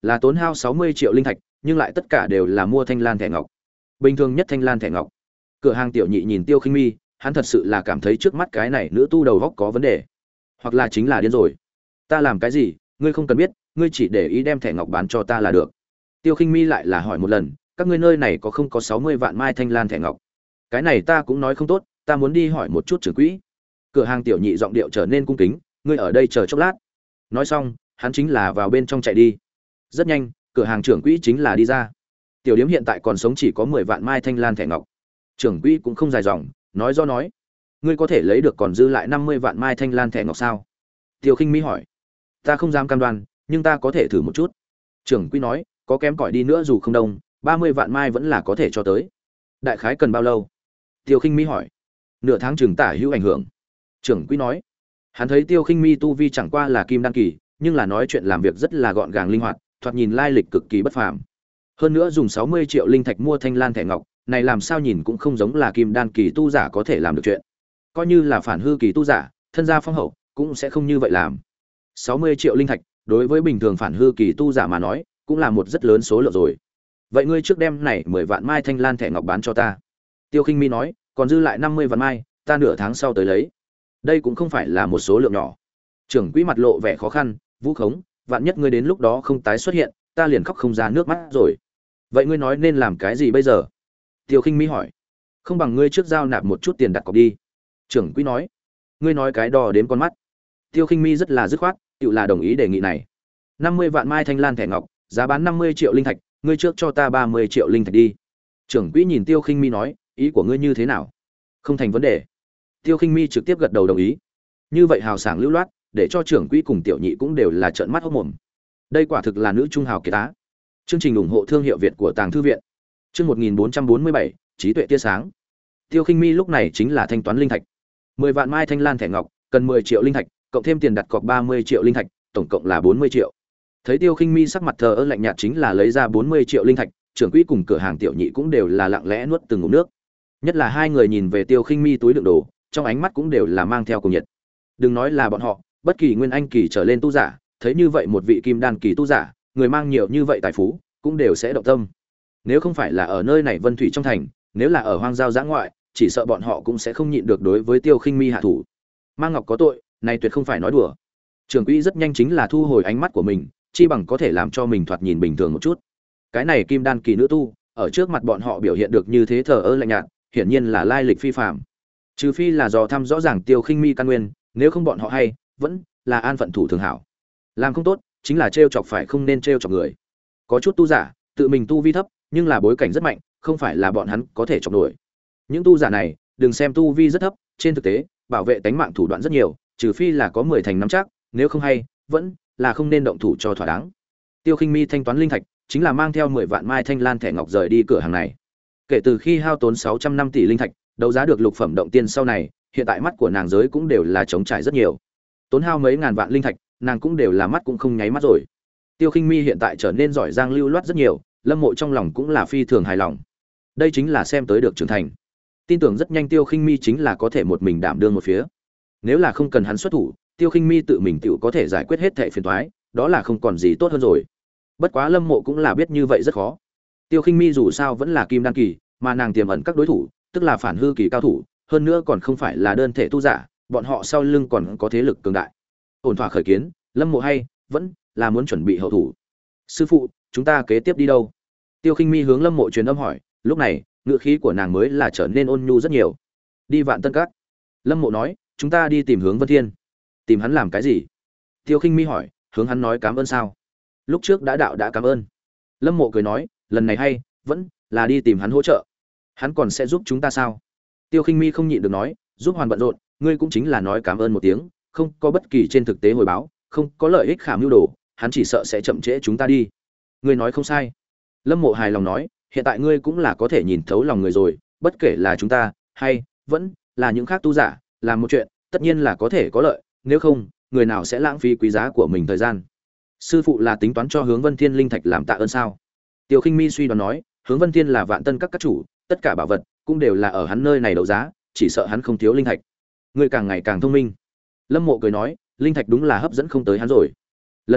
là tốn hao sáu mươi triệu linh thạch, nhưng lại tất cả đều là mua thanh lan thẻ ngọc. Bình thường nhất thanh lan thẻ ngọc. Cửa hàng tiểu nhị nhìn Tiêu Khinh Mi, hắn thật sự là cảm thấy trước mắt cái này nữ tu đầu góc có vấn đề, hoặc là chính là điên rồi. Ta làm cái gì, ngươi không cần biết, ngươi chỉ để ý đem thẻ ngọc bán cho ta là được. Tiêu Khinh Mi lại là hỏi một lần, các ngươi nơi này có không có sáu mươi vạn mai thanh lan thẻ ngọc? Cái này ta cũng nói không tốt, ta muốn đi hỏi một chút trưởng quỹ. Cửa hàng tiểu nhị giọng điệu trở nên cung kính, ngươi ở đây chờ chốc lát. Nói xong, hắn chính là vào bên trong chạy đi. Rất nhanh, cửa hàng trưởng quỹ chính là đi ra. Tiểu điếm hiện tại còn sống chỉ có mười vạn mai thanh lan thẻ ngọc. Trưởng quỹ cũng không dài dòng, nói do nói, ngươi có thể lấy được còn dư lại năm mươi vạn mai thanh lan thẻ ngọc sao? Tiêu Khinh Mi hỏi. Ta không dám cam đoan, nhưng ta có thể thử một chút. Trưởng quỹ nói, có kém cỏi đi nữa dù không đông, ba mươi vạn mai vẫn là có thể cho tới. Đại khái cần bao lâu? Tiêu Khinh Mi hỏi. Nửa tháng chừng tả hữu ảnh hưởng. Trưởng quỹ nói. Hắn thấy Tiêu Khinh Mi tu vi chẳng qua là kim đan kỳ, nhưng là nói chuyện làm việc rất là gọn gàng linh hoạt, thoạt nhìn lai lịch cực kỳ bất phàm. Hơn nữa dùng sáu mươi triệu linh thạch mua thanh lan thẻ ngọc, này làm sao nhìn cũng không giống là kim đan kỳ tu giả có thể làm được chuyện. Coi như là phản hư kỳ tu giả, thân gia phong hậu, cũng sẽ không như vậy làm. sáu mươi triệu linh thạch, đối với bình thường phản hư kỳ tu giả mà nói, cũng là một rất lớn số lượng rồi. Vậy ngươi trước đem này mười vạn mai thanh lan thẻ ngọc bán cho ta. Tiêu Khinh Mi nói, còn dư lại năm mươi vạn mai, ta nửa tháng sau tới lấy. Đây cũng không phải là một số lượng nhỏ. Trưởng quỹ mặt lộ vẻ khó khăn, vũ khống, vạn nhất ngươi đến lúc đó không tái xuất hiện, ta liền khóc không ra nước mắt rồi. Vậy ngươi nói nên làm cái gì bây giờ? Tiêu Khinh Mi hỏi. Không bằng ngươi trước giao nạp một chút tiền đặt cọc đi. Trưởng quỹ nói. Ngươi nói cái đò đến con mắt. Tiêu Khinh Mi rất là dứt khoát, tự là đồng ý đề nghị này. năm mươi vạn mai thanh lan thẻ ngọc, giá bán năm mươi triệu linh thạch, ngươi trước cho ta ba mươi triệu linh thạch đi. Trưởng quỹ nhìn Tiêu Khinh Mi nói, ý của ngươi như thế nào? Không thành vấn đề. Tiêu Khinh Mi trực tiếp gật đầu đồng ý. Như vậy hào sảng lưu loát, để cho trưởng quỹ cùng tiểu nhị cũng đều là trợn mắt hốt mồm. Đây quả thực là nữ trung hào kiệt tá. Chương trình ủng hộ thương hiệu Việt của Tàng thư viện. Chương một nghìn bốn trăm bốn mươi bảy, trí tuệ tia sáng. Tiêu Khinh Mi lúc này chính là thanh toán linh thạch. mười vạn mai thanh lan thẻ ngọc, cần mười triệu linh thạch, cộng thêm tiền đặt cọc ba mươi triệu linh thạch, tổng cộng là bốn mươi triệu. Thấy Tiêu Khinh Mi sắc mặt thờ ơ lạnh nhạt chính là lấy ra bốn mươi triệu linh thạch, trưởng quỹ cùng cửa hàng tiểu nhị cũng đều là lặng lẽ nuốt từng ngụm nước. Nhất là hai người nhìn về Tiêu Khinh Mi túi đựng đồ, trong ánh mắt cũng đều là mang theo cuồng nhiệt. Đừng nói là bọn họ, bất kỳ nguyên anh kỳ trở lên tu giả, thấy như vậy một vị kim đan kỳ tu giả, người mang nhiều như vậy tài phú, cũng đều sẽ động tâm. Nếu không phải là ở nơi này Vân Thủy trong thành, nếu là ở hoang giao dã ngoại, chỉ sợ bọn họ cũng sẽ không nhịn được đối với Tiêu Khinh Mi hạ thủ. Mang Ngọc có tội, này tuyệt không phải nói đùa. Trưởng quỹ rất nhanh chính là thu hồi ánh mắt của mình, chi bằng có thể làm cho mình thoạt nhìn bình thường một chút. Cái này kim đan kỳ nữ tu, ở trước mặt bọn họ biểu hiện được như thế thờ ơ lạnh nhạt, hiển nhiên là lai lịch phi phàm. Trừ phi là do thăm rõ ràng Tiêu Khinh Mi căn nguyên, nếu không bọn họ hay vẫn là an phận thủ thường hảo. Làm không tốt, chính là trêu chọc phải không nên trêu chọc người. Có chút tu giả, tự mình tu vi thấp, nhưng là bối cảnh rất mạnh, không phải là bọn hắn có thể chọc nổi. Những tu giả này, đừng xem tu vi rất thấp, trên thực tế, bảo vệ tánh mạng thủ đoạn rất nhiều, trừ phi là có mười thành nắm chắc, nếu không hay, vẫn là không nên động thủ cho thỏa đáng. Tiêu Khinh Mi thanh toán linh thạch, chính là mang theo mười vạn mai thanh lan thẻ ngọc rời đi cửa hàng này. Kể từ khi hao tốn sáu trăm năm tỷ linh thạch, đấu giá được lục phẩm động tiên sau này, hiện tại mắt của nàng giới cũng đều là trống trải rất nhiều. Tốn hao mấy ngàn vạn linh thạch, nàng cũng đều là mắt cũng không nháy mắt rồi. Tiêu Khinh Mi hiện tại trở nên giỏi giang lưu loát rất nhiều, Lâm Mộ trong lòng cũng là phi thường hài lòng. Đây chính là xem tới được trưởng thành. Tin tưởng rất nhanh Tiêu Khinh Mi chính là có thể một mình đảm đương một phía. Nếu là không cần hắn xuất thủ, Tiêu Khinh Mi tự mình tựu có thể giải quyết hết thảy phiền toái, đó là không còn gì tốt hơn rồi. Bất quá Lâm Mộ cũng là biết như vậy rất khó. Tiêu Khinh Mi dù sao vẫn là kim đan kỳ, mà nàng tiềm ẩn các đối thủ, tức là phản hư kỳ cao thủ, hơn nữa còn không phải là đơn thể tu giả, bọn họ sau lưng còn có thế lực cường đại. Ổn thỏa khởi kiến, Lâm Mộ hay vẫn là muốn chuẩn bị hậu thủ. Sư phụ, chúng ta kế tiếp đi đâu? Tiêu Khinh Mi hướng Lâm Mộ truyền âm hỏi, lúc này, ngữ khí của nàng mới là trở nên ôn nhu rất nhiều. Đi Vạn Tân Các. Lâm Mộ nói, chúng ta đi tìm Hướng Vân Thiên. Tìm hắn làm cái gì? Tiêu Khinh Mi hỏi, hướng hắn nói cảm ơn sao? Lúc trước đã đạo đã cảm ơn. Lâm Mộ cười nói, lần này hay vẫn là đi tìm hắn hỗ trợ. Hắn còn sẽ giúp chúng ta sao? Tiêu Khinh Mi không nhịn được nói, giúp Hoàn bận rộn, ngươi cũng chính là nói cảm ơn một tiếng, không có bất kỳ trên thực tế hồi báo, không có lợi ích khảm mưu đồ, hắn chỉ sợ sẽ chậm trễ chúng ta đi. Ngươi nói không sai. Lâm Mộ hài lòng nói, hiện tại ngươi cũng là có thể nhìn thấu lòng người rồi, bất kể là chúng ta hay vẫn là những khác tu giả, làm một chuyện, tất nhiên là có thể có lợi, nếu không, người nào sẽ lãng phí quý giá của mình thời gian. Sư phụ là tính toán cho Hướng Vân Thiên linh thạch làm tạ ơn sao? Tiêu Khinh Mi suy đoán nói, Hướng Vân Thiên là Vạn Tân Các các chủ, tất cả bảo vật cũng đều là ở hắn nơi này đấu giá, chỉ sợ hắn không thiếu linh thạch. Ngươi càng ngày càng thông minh. Lâm Mộ cười nói, linh thạch đúng là hấp dẫn không tới hắn rồi. Lần này,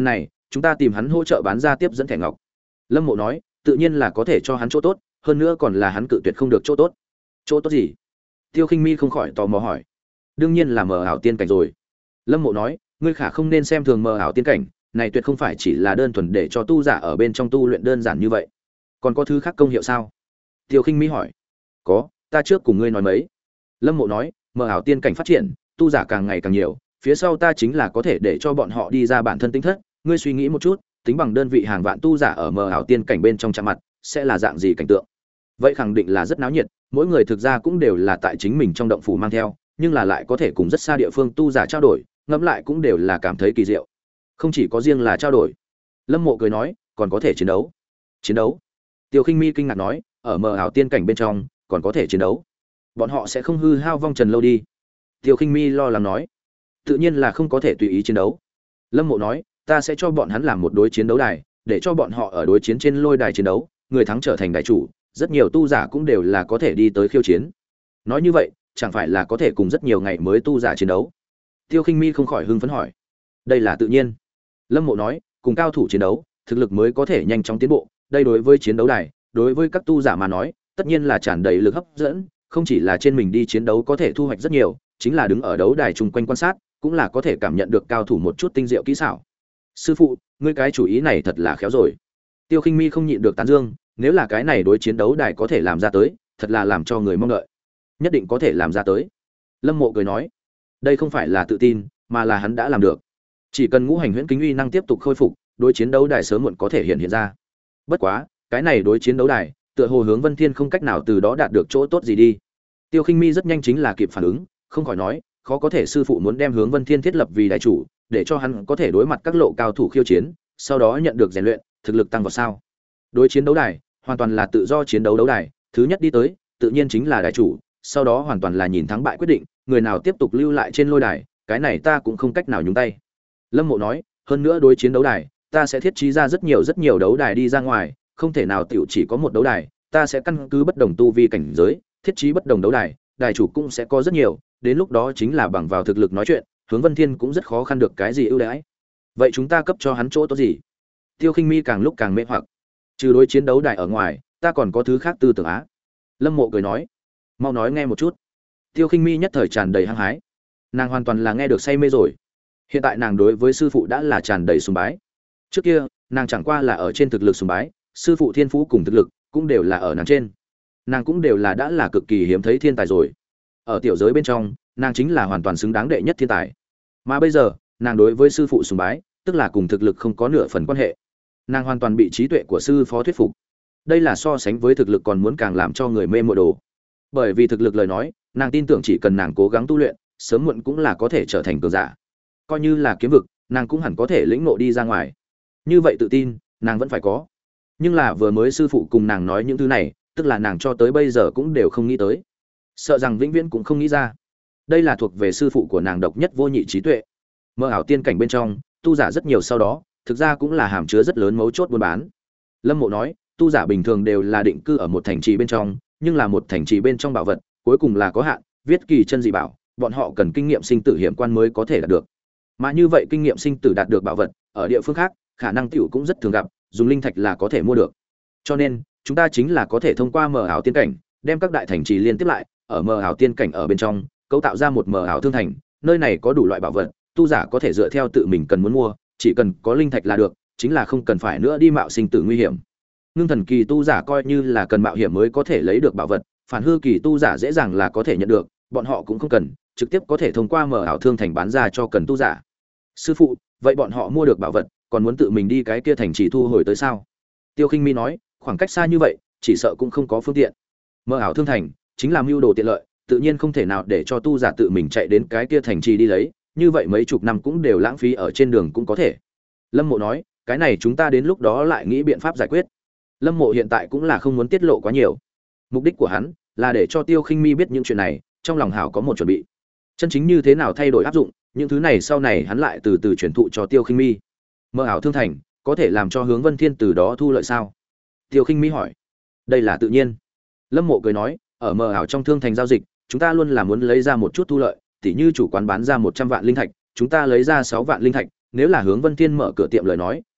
chúng ta tìm hắn hỗ trợ bán ra tiếp dẫn thẻ ngọc. Lâm Mộ nói, tự nhiên là có thể cho hắn chỗ tốt, hơn nữa còn là hắn cự tuyệt không được chỗ tốt. Chỗ tốt gì? Tiêu Khinh Mi không khỏi tò mò hỏi. Đương nhiên là mờ ảo tiên cảnh rồi. Lâm Mộ nói, ngươi khả không nên xem thường mờ ảo tiên cảnh, này tuyệt không phải chỉ là đơn thuần để cho tu giả ở bên trong tu luyện đơn giản như vậy. Còn có thứ khác công hiệu sao? Tiêu Khinh Mi hỏi. Có, ta trước cùng ngươi nói mấy. Lâm Mộ nói, mờ ảo tiên cảnh phát triển, tu giả càng ngày càng nhiều, phía sau ta chính là có thể để cho bọn họ đi ra bản thân tính thất, ngươi suy nghĩ một chút, tính bằng đơn vị hàng vạn tu giả ở mờ ảo tiên cảnh bên trong chạm mặt, sẽ là dạng gì cảnh tượng? Vậy khẳng định là rất náo nhiệt, mỗi người thực ra cũng đều là tại chính mình trong động phủ mang theo, nhưng là lại có thể cùng rất xa địa phương tu giả trao đổi, ngẫm lại cũng đều là cảm thấy kỳ diệu. Không chỉ có riêng là trao đổi. Lâm Mộ cười nói, còn có thể chiến đấu. Chiến đấu? Tiêu Khinh Mi kinh ngạc nói, ở mờ ảo tiên cảnh bên trong, còn có thể chiến đấu. Bọn họ sẽ không hư hao vong trần lâu đi. Tiêu Khinh Mi lo lắng nói, tự nhiên là không có thể tùy ý chiến đấu. Lâm Mộ nói, ta sẽ cho bọn hắn làm một đối chiến đấu đài, để cho bọn họ ở đối chiến trên lôi đài chiến đấu, người thắng trở thành đại chủ, rất nhiều tu giả cũng đều là có thể đi tới khiêu chiến. Nói như vậy, chẳng phải là có thể cùng rất nhiều ngày mới tu giả chiến đấu? Tiêu Khinh Mi không khỏi hưng phấn hỏi. Đây là tự nhiên. Lâm Mộ nói, cùng cao thủ chiến đấu, thực lực mới có thể nhanh chóng tiến bộ, đây đối với chiến đấu đài, đối với các tu giả mà nói, tất nhiên là tràn đầy lực hấp dẫn, không chỉ là trên mình đi chiến đấu có thể thu hoạch rất nhiều, chính là đứng ở đấu đài chung quanh quan sát, cũng là có thể cảm nhận được cao thủ một chút tinh diệu kỹ xảo. Sư phụ, ngươi cái chủ ý này thật là khéo rồi. Tiêu Khinh Mi không nhịn được tán dương, nếu là cái này đối chiến đấu đài có thể làm ra tới, thật là làm cho người mong đợi. Nhất định có thể làm ra tới. Lâm Mộ cười nói, đây không phải là tự tin, mà là hắn đã làm được. Chỉ cần ngũ hành huyễn kính uy năng tiếp tục khôi phục, đối chiến đấu đài sớm muộn có thể hiện hiện ra. Bất quá, cái này đối chiến đấu đài, tựa hồ Hướng Vân Thiên không cách nào từ đó đạt được chỗ tốt gì đi. Tiêu Khinh Mi rất nhanh chính là kịp phản ứng, không khỏi nói, khó có thể sư phụ muốn đem Hướng Vân Thiên thiết lập vì đại chủ, để cho hắn có thể đối mặt các lộ cao thủ khiêu chiến, sau đó nhận được rèn luyện, thực lực tăng vào sao? Đối chiến đấu đài, hoàn toàn là tự do chiến đấu đấu đài, thứ nhất đi tới, tự nhiên chính là đại chủ, sau đó hoàn toàn là nhìn thắng bại quyết định, người nào tiếp tục lưu lại trên lôi đài, cái này ta cũng không cách nào nhúng tay. Lâm Mộ nói, hơn nữa đối chiến đấu đài, ta sẽ thiết trí ra rất nhiều rất nhiều đấu đài đi ra ngoài, không thể nào tiểu chỉ có một đấu đài, ta sẽ căn cứ bất đồng tu vi cảnh giới, thiết trí bất đồng đấu đài, đài chủ cũng sẽ có rất nhiều, đến lúc đó chính là bằng vào thực lực nói chuyện, Hướng Vân Thiên cũng rất khó khăn được cái gì ưu đãi. Vậy chúng ta cấp cho hắn chỗ tốt gì? Tiêu Khinh Mi càng lúc càng mê hoặc. Trừ đối chiến đấu đài ở ngoài, ta còn có thứ khác tư tưởng á. Lâm Mộ cười nói, mau nói nghe một chút. Tiêu Khinh Mi nhất thời tràn đầy hăng hái. Nàng hoàn toàn là nghe được say mê rồi. Hiện tại nàng đối với sư phụ đã là tràn đầy sùng bái. Trước kia, nàng chẳng qua là ở trên thực lực sùng bái, sư phụ thiên phú cùng thực lực cũng đều là ở nàng trên. Nàng cũng đều là đã là cực kỳ hiếm thấy thiên tài rồi. Ở tiểu giới bên trong, nàng chính là hoàn toàn xứng đáng đệ nhất thiên tài. Mà bây giờ, nàng đối với sư phụ sùng bái, tức là cùng thực lực không có nửa phần quan hệ. Nàng hoàn toàn bị trí tuệ của sư phó thuyết phục. Đây là so sánh với thực lực còn muốn càng làm cho người mê mội đồ. Bởi vì thực lực lời nói, nàng tin tưởng chỉ cần nàng cố gắng tu luyện, sớm muộn cũng là có thể trở thành cường giả. Coi như là kiếm vực, nàng cũng hẳn có thể lĩnh ngộ đi ra ngoài. Như vậy tự tin, nàng vẫn phải có. Nhưng là vừa mới sư phụ cùng nàng nói những thứ này, tức là nàng cho tới bây giờ cũng đều không nghĩ tới. Sợ rằng vĩnh viễn cũng không nghĩ ra. Đây là thuộc về sư phụ của nàng độc nhất vô nhị trí tuệ. Mơ ảo tiên cảnh bên trong, tu giả rất nhiều sau đó, thực ra cũng là hàm chứa rất lớn mấu chốt buôn bán. Lâm Mộ nói, tu giả bình thường đều là định cư ở một thành trì bên trong, nhưng là một thành trì bên trong bảo vật, cuối cùng là có hạn, viết kỳ chân dị bảo, bọn họ cần kinh nghiệm sinh tử hiểm quan mới có thể đạt được. Mà như vậy kinh nghiệm sinh tử đạt được bảo vật, ở địa phương khác, khả năng tiểu cũng rất thường gặp, dùng linh thạch là có thể mua được. Cho nên, chúng ta chính là có thể thông qua mờ ảo tiên cảnh, đem các đại thành trì liên tiếp lại, ở mờ ảo tiên cảnh ở bên trong, cấu tạo ra một mờ ảo thương thành, nơi này có đủ loại bảo vật, tu giả có thể dựa theo tự mình cần muốn mua, chỉ cần có linh thạch là được, chính là không cần phải nữa đi mạo sinh tử nguy hiểm. Ngưng thần kỳ tu giả coi như là cần mạo hiểm mới có thể lấy được bảo vật, phản hư kỳ tu giả dễ dàng là có thể nhận được, bọn họ cũng không cần, trực tiếp có thể thông qua mở ảo thương thành bán ra cho cần tu giả. Sư phụ, vậy bọn họ mua được bảo vật, còn muốn tự mình đi cái kia thành trì thu hồi tới sao? Tiêu Khinh Mi nói, khoảng cách xa như vậy, chỉ sợ cũng không có phương tiện. Mở ảo thương thành chính là mưu đồ tiện lợi, tự nhiên không thể nào để cho tu giả tự mình chạy đến cái kia thành trì đi lấy, như vậy mấy chục năm cũng đều lãng phí ở trên đường cũng có thể. Lâm Mộ nói, cái này chúng ta đến lúc đó lại nghĩ biện pháp giải quyết. Lâm Mộ hiện tại cũng là không muốn tiết lộ quá nhiều. Mục đích của hắn là để cho Tiêu Khinh Mi biết những chuyện này, trong lòng hảo có một chuẩn bị. Chân chính như thế nào thay đổi áp dụng, những thứ này sau này hắn lại từ từ truyền thụ cho Tiêu Khinh Mi. Mơ ảo thương thành có thể làm cho Hướng Vân Thiên từ đó thu lợi sao? Tiêu Khinh Mi hỏi. Đây là tự nhiên. Lâm Mộ cười nói, ở mơ ảo trong thương thành giao dịch, chúng ta luôn là muốn lấy ra một chút thu lợi, tỉ như chủ quán bán ra một trăm vạn linh thạch, chúng ta lấy ra sáu vạn linh thạch, nếu là Hướng Vân Thiên mở cửa tiệm lời nói,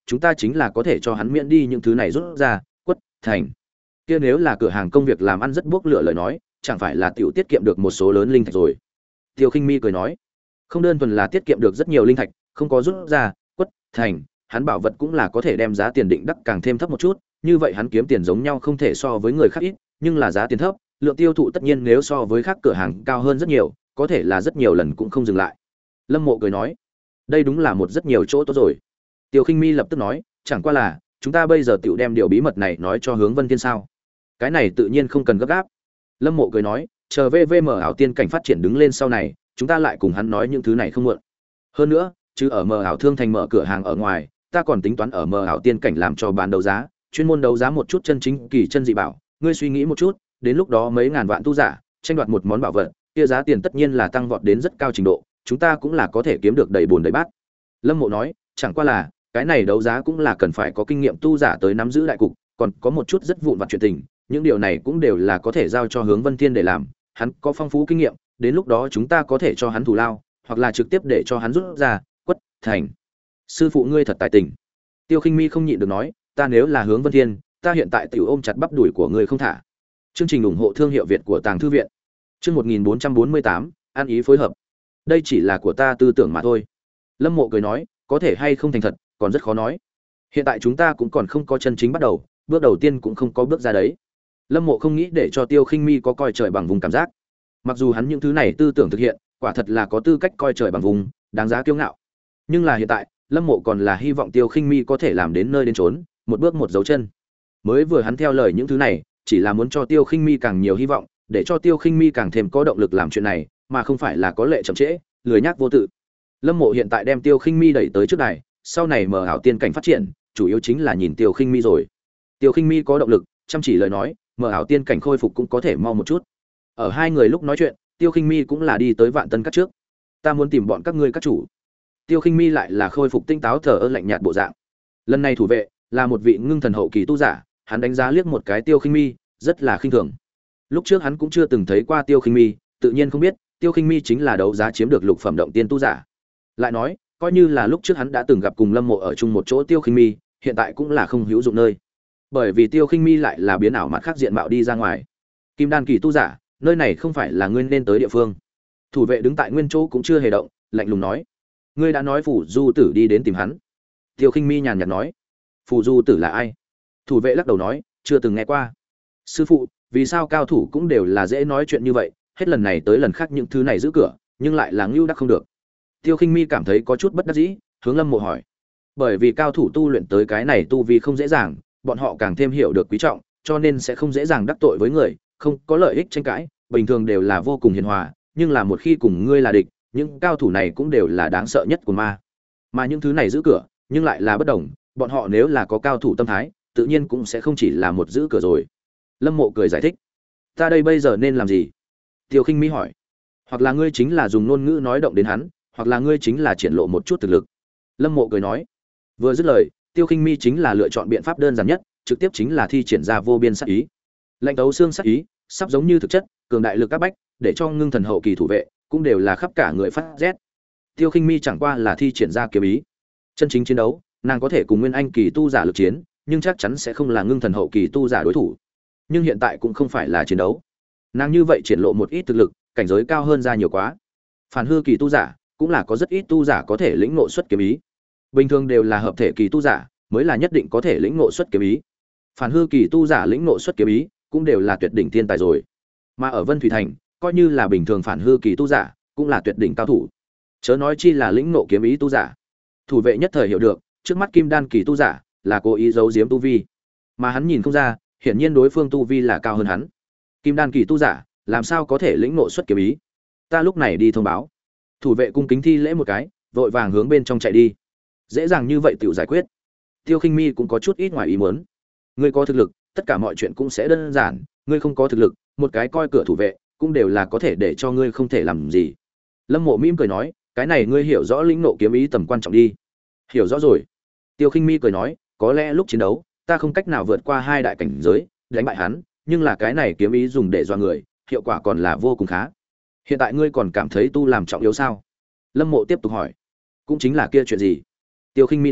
chúng ta chính là có thể cho hắn miễn đi những thứ này rút ra quất thành. Kia nếu là cửa hàng công việc làm ăn rất buốc lửa lời nói, chẳng phải là tiểu tiết kiệm được một số lớn linh thạch rồi. Tiêu Khinh Mi cười nói, không đơn thuần là tiết kiệm được rất nhiều linh thạch, không có rút ra quất thành, hắn bảo vật cũng là có thể đem giá tiền định đắc càng thêm thấp một chút, như vậy hắn kiếm tiền giống nhau không thể so với người khác ít, nhưng là giá tiền thấp, lượng tiêu thụ tất nhiên nếu so với khác cửa hàng cao hơn rất nhiều, có thể là rất nhiều lần cũng không dừng lại. Lâm Mộ cười nói, đây đúng là một rất nhiều chỗ tốt rồi. Tiêu Khinh Mi lập tức nói, chẳng qua là chúng ta bây giờ tiểu đem điều bí mật này nói cho Hướng Vân Thiên sao? Cái này tự nhiên không cần gấp gáp. Lâm Mộ cười nói, chờ vê vê em ảo tiên cảnh phát triển đứng lên sau này, chúng ta lại cùng hắn nói những thứ này không muộn. Hơn nữa, chứ ở mờ ảo thương thành mở cửa hàng ở ngoài, ta còn tính toán ở mờ ảo tiên cảnh làm cho bán đấu giá, chuyên môn đấu giá một chút chân chính kỳ chân dị bảo. Ngươi suy nghĩ một chút, đến lúc đó mấy ngàn vạn tu giả tranh đoạt một món bảo vật, kia giá tiền tất nhiên là tăng vọt đến rất cao trình độ, chúng ta cũng là có thể kiếm được đầy bồn đầy bát. Lâm Mộ nói, chẳng qua là cái này đấu giá cũng là cần phải có kinh nghiệm tu giả tới nắm giữ đại cục, còn có một chút rất vụn vặt chuyện tình, những điều này cũng đều là có thể giao cho Hướng Vân Thiên để làm, hắn có phong phú kinh nghiệm, đến lúc đó chúng ta có thể cho hắn thù lao, hoặc là trực tiếp để cho hắn rút ra quất thành. Sư phụ ngươi thật tài tình. Tiêu Khinh Mi không nhịn được nói, ta nếu là Hướng Vân Thiên, ta hiện tại tiểu ôm chặt bắp đùi của ngươi không thả. Chương trình ủng hộ thương hiệu Việt của Tàng Thư viện. Chương một nghìn bốn trăm bốn mươi tám, ăn ý phối hợp. Đây chỉ là của ta tư tưởng mà thôi. Lâm Mộ cười nói, có thể hay không thành thật, còn rất khó nói. Hiện tại chúng ta cũng còn không có chân chính bắt đầu, bước đầu tiên cũng không có bước ra đấy. Lâm Mộ không nghĩ để cho Tiêu Khinh Mi có coi trời bằng vùng cảm giác. Mặc dù hắn những thứ này tư tưởng thực hiện, quả thật là có tư cách coi trời bằng vùng, đáng giá kiêu ngạo. Nhưng là hiện tại, Lâm Mộ còn là hy vọng Tiêu Khinh Mi có thể làm đến nơi đến chốn, một bước một dấu chân. Mới vừa hắn theo lời những thứ này, chỉ là muốn cho Tiêu Khinh Mi càng nhiều hy vọng, để cho Tiêu Khinh Mi càng thêm có động lực làm chuyện này, mà không phải là có lệ chậm trễ, lười nhác vô tự. Lâm Mộ hiện tại đem Tiêu Khinh Mi đẩy tới trước đài, sau này mở ảo tiên cảnh phát triển, chủ yếu chính là nhìn Tiêu Khinh Mi rồi. Tiêu Khinh Mi có động lực, chăm chỉ lời nói, mở ảo tiên cảnh khôi phục cũng có thể mau một chút. Ở hai người lúc nói chuyện, Tiêu Khinh Mi cũng là đi tới Vạn Tân các trước. Ta muốn tìm bọn các ngươi các chủ. Tiêu Khinh Mi lại là khôi phục tinh táo thờ ơ lạnh nhạt bộ dạng. Lần này thủ vệ là một vị ngưng thần hậu kỳ tu giả, hắn đánh giá liếc một cái Tiêu Khinh Mi, rất là khinh thường. Lúc trước hắn cũng chưa từng thấy qua Tiêu Khinh Mi, tự nhiên không biết, Tiêu Khinh Mi chính là đấu giá chiếm được lục phẩm động tiên tu giả. Lại nói, coi như là lúc trước hắn đã từng gặp cùng Lâm Mộ ở chung một chỗ Tiêu Khinh Mi, hiện tại cũng là không hữu dụng nơi. Bởi vì Tiêu Khinh Mi lại là biến ảo mặt khác diện mạo đi ra ngoài. Kim đan kỳ tu giả, nơi này không phải là ngươi nên tới địa phương. Thủ vệ đứng tại nguyên chỗ cũng chưa hề động, lạnh lùng nói: "Ngươi đã nói Phủ Du tử đi đến tìm hắn." Tiêu Khinh Mi nhàn nhạt nói: "Phủ Du tử là ai?" Thủ vệ lắc đầu nói: "Chưa từng nghe qua." "Sư phụ, vì sao cao thủ cũng đều là dễ nói chuyện như vậy, hết lần này tới lần khác những thứ này giữ cửa, nhưng lại là ngưu đắc không được." Tiêu Khinh Mi cảm thấy có chút bất đắc dĩ, hướng Lâm Mộ hỏi: "Bởi vì cao thủ tu luyện tới cái này tu vi không dễ dàng, bọn họ càng thêm hiểu được quý trọng, cho nên sẽ không dễ dàng đắc tội với người, không có lợi ích tranh cãi, bình thường đều là vô cùng hiền hòa, nhưng là một khi cùng ngươi là địch, những cao thủ này cũng đều là đáng sợ nhất của ma. Mà những thứ này giữ cửa, nhưng lại là bất đồng, bọn họ nếu là có cao thủ tâm thái, tự nhiên cũng sẽ không chỉ là một giữ cửa rồi." Lâm Mộ cười giải thích: "Ta đây bây giờ nên làm gì?" Tiêu Khinh Mi hỏi: "Hoặc là ngươi chính là dùng ngôn ngữ nói động đến hắn, hoặc là ngươi chính là triển lộ một chút thực lực." Lâm Mộ cười nói. Vừa dứt lời, Tiêu Khinh Mi chính là lựa chọn biện pháp đơn giản nhất, trực tiếp chính là thi triển ra vô biên sát ý. Lạnh tấu xương sát ý, sắp giống như thực chất, cường đại lực các bách, để cho ngưng thần hậu kỳ thủ vệ cũng đều là khắp cả người phát rét. Tiêu Khinh Mi chẳng qua là thi triển ra kiếm ý. Chân chính chiến đấu, nàng có thể cùng nguyên anh kỳ tu giả lực chiến, nhưng chắc chắn sẽ không là ngưng thần hậu kỳ tu giả đối thủ. Nhưng hiện tại cũng không phải là chiến đấu. Nàng như vậy triển lộ một ít thực lực, cảnh giới cao hơn ra nhiều quá. Phản hư kỳ tu giả, cũng là có rất ít tu giả có thể lĩnh ngộ xuất kiếm ý. Bình thường đều là hợp thể kỳ tu giả mới là nhất định có thể lĩnh ngộ xuất kiếm ý. Phản hư kỳ tu giả lĩnh ngộ xuất kiếm ý cũng đều là tuyệt đỉnh thiên tài rồi. Mà ở Vân Thủy Thành, coi như là bình thường phản hư kỳ tu giả, cũng là tuyệt đỉnh cao thủ. Chớ nói chi là lĩnh ngộ kiếm ý tu giả. Thủ vệ nhất thời hiểu được, trước mắt Kim Đan kỳ tu giả là cố ý giấu giếm tu vi, mà hắn nhìn không ra, hiển nhiên đối phương tu vi là cao hơn hắn. Kim Đan kỳ tu giả, làm sao có thể lĩnh ngộ xuất kiếm ý? Ta lúc này đi thông báo. Thủ vệ cung kính thi lễ một cái, vội vàng hướng bên trong chạy đi. Dễ dàng như vậy tiểu giải quyết. Tiêu Khinh Mi cũng có chút ít ngoài ý muốn. Ngươi có thực lực, tất cả mọi chuyện cũng sẽ đơn giản, ngươi không có thực lực, một cái coi cửa thủ vệ cũng đều là có thể để cho ngươi không thể làm gì. Lâm Mộ mỉm cười nói, cái này ngươi hiểu rõ lĩnh ngộ kiếm ý tầm quan trọng đi. Hiểu rõ rồi. Tiêu Khinh Mi cười nói, có lẽ lúc chiến đấu, ta không cách nào vượt qua hai đại cảnh giới, đánh bại hắn, nhưng là cái này kiếm ý dùng để dọa người, hiệu quả còn là vô cùng khá. Hiện tại ngươi còn cảm thấy tu làm trọng yếu sao? Lâm Mộ tiếp tục hỏi. Cũng chính là kia chuyện gì? Tiêu Khinh Mi nói,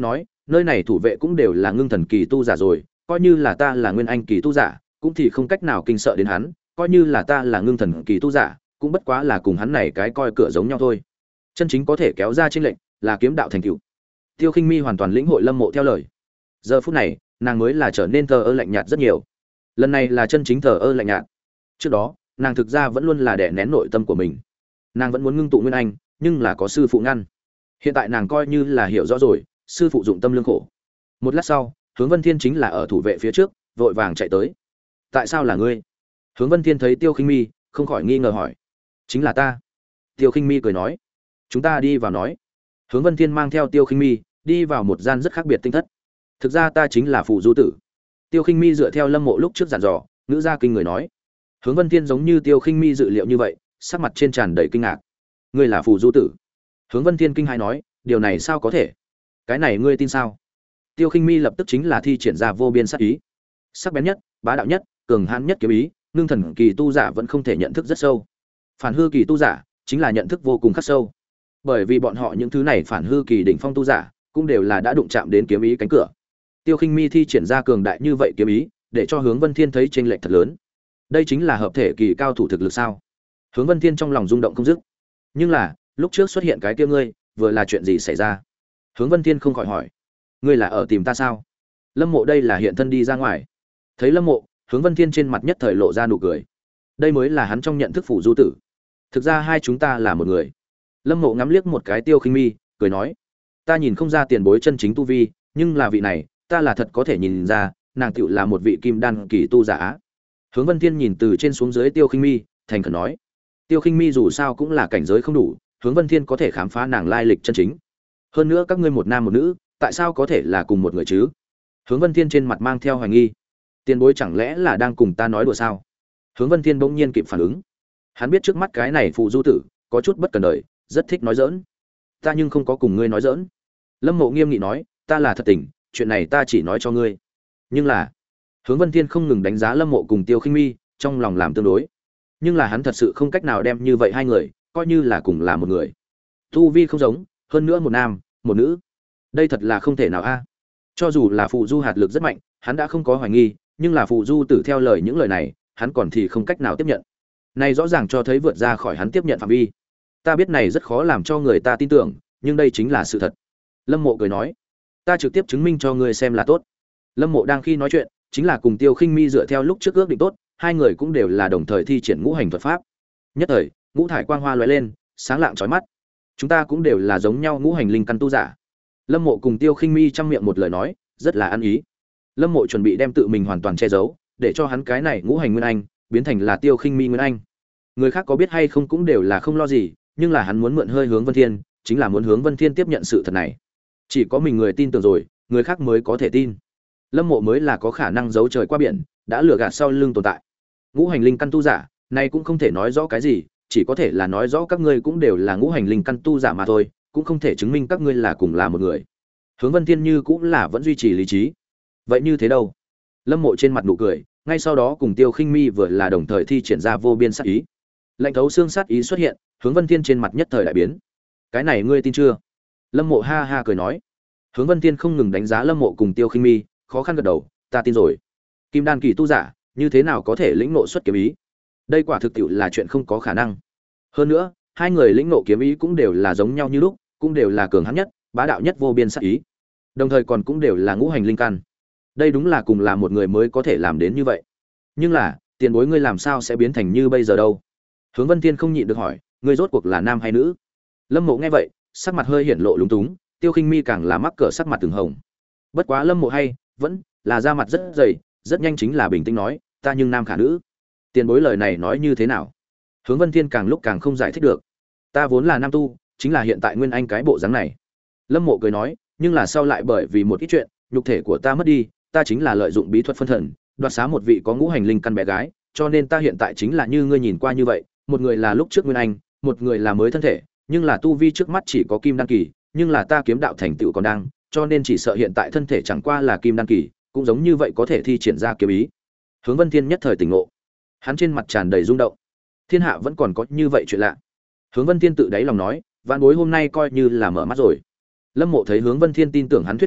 nơi này thủ vệ cũng đều là ngưng thần kỳ tu giả rồi, coi như là ta là nguyên anh kỳ tu giả cũng thì không cách nào kinh sợ đến hắn, coi như là ta là ngưng thần kỳ tu giả cũng bất quá là cùng hắn này cái coi cửa giống nhau thôi. Chân chính có thể kéo ra chênh lệnh là kiếm đạo thành tựu. Tiêu Khinh Mi hoàn toàn lĩnh hội Lâm Mộ theo lời. Giờ phút này, nàng mới là trở nên thờ ơ lạnh nhạt rất nhiều. Lần này là chân chính thờ ơ lạnh nhạt. Trước đó, nàng thực ra vẫn luôn là đè nén nội tâm của mình. Nàng vẫn muốn ngưng tụ nguyên anh, nhưng là có sư phụ ngăn. Hiện tại nàng coi như là hiểu rõ rồi, sư phụ dụng tâm lương khổ. Một lát sau, Hướng Vân Thiên chính là ở thủ vệ phía trước, vội vàng chạy tới. Tại sao là ngươi? Hướng Vân Thiên thấy Tiêu Khinh Mi, không khỏi nghi ngờ hỏi. Chính là ta. Tiêu Khinh Mi cười nói. Chúng ta đi vào nói. Hướng Vân Thiên mang theo Tiêu Khinh Mi đi vào một gian rất khác biệt tinh thất. Thực ra ta chính là Phù Du Tử. Tiêu Khinh Mi dựa theo Lâm Mộ lúc trước dặn dò, ngữ ra kinh người nói. Hướng Vân Thiên giống như Tiêu Khinh Mi dự liệu như vậy, sắc mặt trên tràn đầy kinh ngạc. Ngươi là Phù Du Tử? Hướng Vân Thiên kinh hãi nói, điều này sao có thể? Cái này ngươi tin sao? Tiêu Khinh Mi lập tức chính là thi triển ra vô biên sát ý. Sắc bén nhất, bá đạo nhất, cường hãn nhất kiếm ý, ngưng thần kỳ tu giả vẫn không thể nhận thức rất sâu. Phản hư kỳ tu giả chính là nhận thức vô cùng khắc sâu. Bởi vì bọn họ những thứ này phản hư kỳ đỉnh phong tu giả, cũng đều là đã đụng chạm đến kiếm ý cánh cửa. Tiêu Khinh Mi thi triển ra cường đại như vậy kiếm ý, để cho Hướng Vân Thiên thấy chênh lệch thật lớn. Đây chính là hợp thể kỳ cao thủ thực lực sao? Hướng Vân Thiên trong lòng rung động không dứt. Nhưng là, lúc trước xuất hiện cái kia ngươi, vừa là chuyện gì xảy ra? Hướng Vân Thiên không khỏi hỏi. Ngươi là ở tìm ta sao? Lâm Mộ đây là hiện thân đi ra ngoài. Thấy Lâm Mộ, Hướng Vân Thiên trên mặt nhất thời lộ ra nụ cười. Đây mới là hắn trong nhận thức Phù Du Tử. Thực ra hai chúng ta là một người. Lâm Mộ ngắm liếc một cái Tiêu Khinh Mi, cười nói: Ta nhìn không ra tiền bối chân chính tu vi, nhưng là vị này, ta là thật có thể nhìn ra, nàng tựu là một vị kim đan kỳ tu giả á. Hướng Vân Thiên nhìn từ trên xuống dưới Tiêu Khinh Mi, thành khẩn nói: Tiêu Khinh Mi dù sao cũng là cảnh giới không đủ, Hướng Vân Thiên có thể khám phá nàng lai lịch chân chính. Hơn nữa các ngươi một nam một nữ, tại sao có thể là cùng một người chứ? Hướng Vân Thiên trên mặt mang theo hoài nghi. Tiền bối chẳng lẽ là đang cùng ta nói đùa sao? Hướng Vân Thiên bỗng nhiên kịp phản ứng. Hắn biết trước mắt cái này Phù Du Tử có chút bất cần đời, rất thích nói giỡn. Ta nhưng không có cùng ngươi nói giỡn. Lâm Mộ nghiêm nghị nói, ta là thật tình, chuyện này ta chỉ nói cho ngươi. Nhưng là, Hướng Vân Thiên không ngừng đánh giá Lâm Mộ cùng Tiêu Khinh Mi, trong lòng làm tương đối. Nhưng là hắn thật sự không cách nào đem như vậy hai người coi như là cùng là một người. Tu vi không giống, hơn nữa một nam, một nữ. Đây thật là không thể nào a. Cho dù là Phù Du hạt lực rất mạnh, hắn đã không có hoài nghi, nhưng là Phù Du Tử theo lời những lời này, hắn còn thì không cách nào tiếp nhận. Này rõ ràng cho thấy vượt ra khỏi hắn tiếp nhận phạm vi. Ta biết này rất khó làm cho người ta tin tưởng, nhưng đây chính là sự thật. Lâm Mộ cười nói, ta trực tiếp chứng minh cho ngươi xem là tốt. Lâm Mộ đang khi nói chuyện, chính là cùng Tiêu Khinh Mi dựa theo lúc trước ước định tốt, hai người cũng đều là đồng thời thi triển ngũ hành thuật pháp. Nhất thời, ngũ thải quang hoa lóe lên, sáng lạng chói mắt. Chúng ta cũng đều là giống nhau ngũ hành linh căn tu giả. Lâm Mộ cùng Tiêu Khinh Mi trong miệng một lời nói, rất là ăn ý. Lâm Mộ chuẩn bị đem tự mình hoàn toàn che giấu, để cho hắn cái này ngũ hành nguyên anh biến thành là Tiêu Khinh Mi nguyên anh. Người khác có biết hay không cũng đều là không lo gì, nhưng là hắn muốn mượn hơi Hướng Vân Thiên, chính là muốn Hướng Vân Thiên tiếp nhận sự thật này. Chỉ có mình người tin tưởng rồi, người khác mới có thể tin. Lâm Mộ mới là có khả năng giấu trời qua biển, đã lừa gạt sau lưng tồn tại. Ngũ hành linh căn tu giả, này cũng không thể nói rõ cái gì, chỉ có thể là nói rõ các ngươi cũng đều là ngũ hành linh căn tu giả mà thôi, cũng không thể chứng minh các ngươi là cùng là một người. Hướng Vân Thiên như cũng là vẫn duy trì lý trí. Vậy như thế đâu? Lâm Mộ trên mặt nụ cười, ngay sau đó cùng Tiêu Khinh Mi vừa là đồng thời thi triển ra vô biên sát ý. Lạnh thấu xương sát ý xuất hiện, Hướng Vân Thiên trên mặt nhất thời đại biến. Cái này ngươi tin chưa? Lâm Mộ ha ha cười nói. Hướng Vân Thiên không ngừng đánh giá Lâm Mộ cùng Tiêu Khinh Mi, khó khăn gật đầu, ta tin rồi. Kim đan kỳ tu giả, như thế nào có thể lĩnh ngộ xuất kiếm ý? Đây quả thực tiệu là chuyện không có khả năng. Hơn nữa, hai người lĩnh ngộ kiếm ý cũng đều là giống nhau như lúc, cũng đều là cường hãn nhất, bá đạo nhất vô biên sát ý. Đồng thời còn cũng đều là ngũ hành linh căn. Đây đúng là cùng là một người mới có thể làm đến như vậy. Nhưng là, tiền bối ngươi làm sao sẽ biến thành như bây giờ đâu? Hướng Vân Thiên không nhịn được hỏi, ngươi rốt cuộc là nam hay nữ? Lâm Mộ nghe vậy, sắc mặt hơi hiển lộ lúng túng, Tiêu Khinh Mi càng là mắc cỡ sắc mặt từng hồng. Bất quá Lâm Mộ hay, vẫn là da mặt rất dày, rất nhanh chính là bình tĩnh nói, ta nhưng nam khả nữ. Tiền bối lời này nói như thế nào? Hướng Vân Thiên càng lúc càng không giải thích được. Ta vốn là nam tu, chính là hiện tại nguyên anh cái bộ dáng này. Lâm Mộ cười nói, nhưng là sau lại bởi vì một ít chuyện, nhục thể của ta mất đi, ta chính là lợi dụng bí thuật phân thần, đoạt xá một vị có ngũ hành linh căn bé gái, cho nên ta hiện tại chính là như ngươi nhìn qua như vậy, một người là lúc trước nguyên anh, một người là mới thân thể, nhưng là tu vi trước mắt chỉ có kim đan kỳ, nhưng là ta kiếm đạo thành tựu còn đang, cho nên chỉ sợ hiện tại thân thể chẳng qua là kim đan kỳ, cũng giống như vậy có thể thi triển ra kiếm ý. Hướng Vân Thiên nhất thời tỉnh ngộ, hắn trên mặt tràn đầy rung động. Thiên hạ vẫn còn có như vậy chuyện lạ. Hướng Vân Thiên tự đáy lòng nói, vạn bối hôm nay coi như là mở mắt rồi. Lâm Mộ thấy Hướng Vân Thiên tin tưởng hắn thuyết pháp,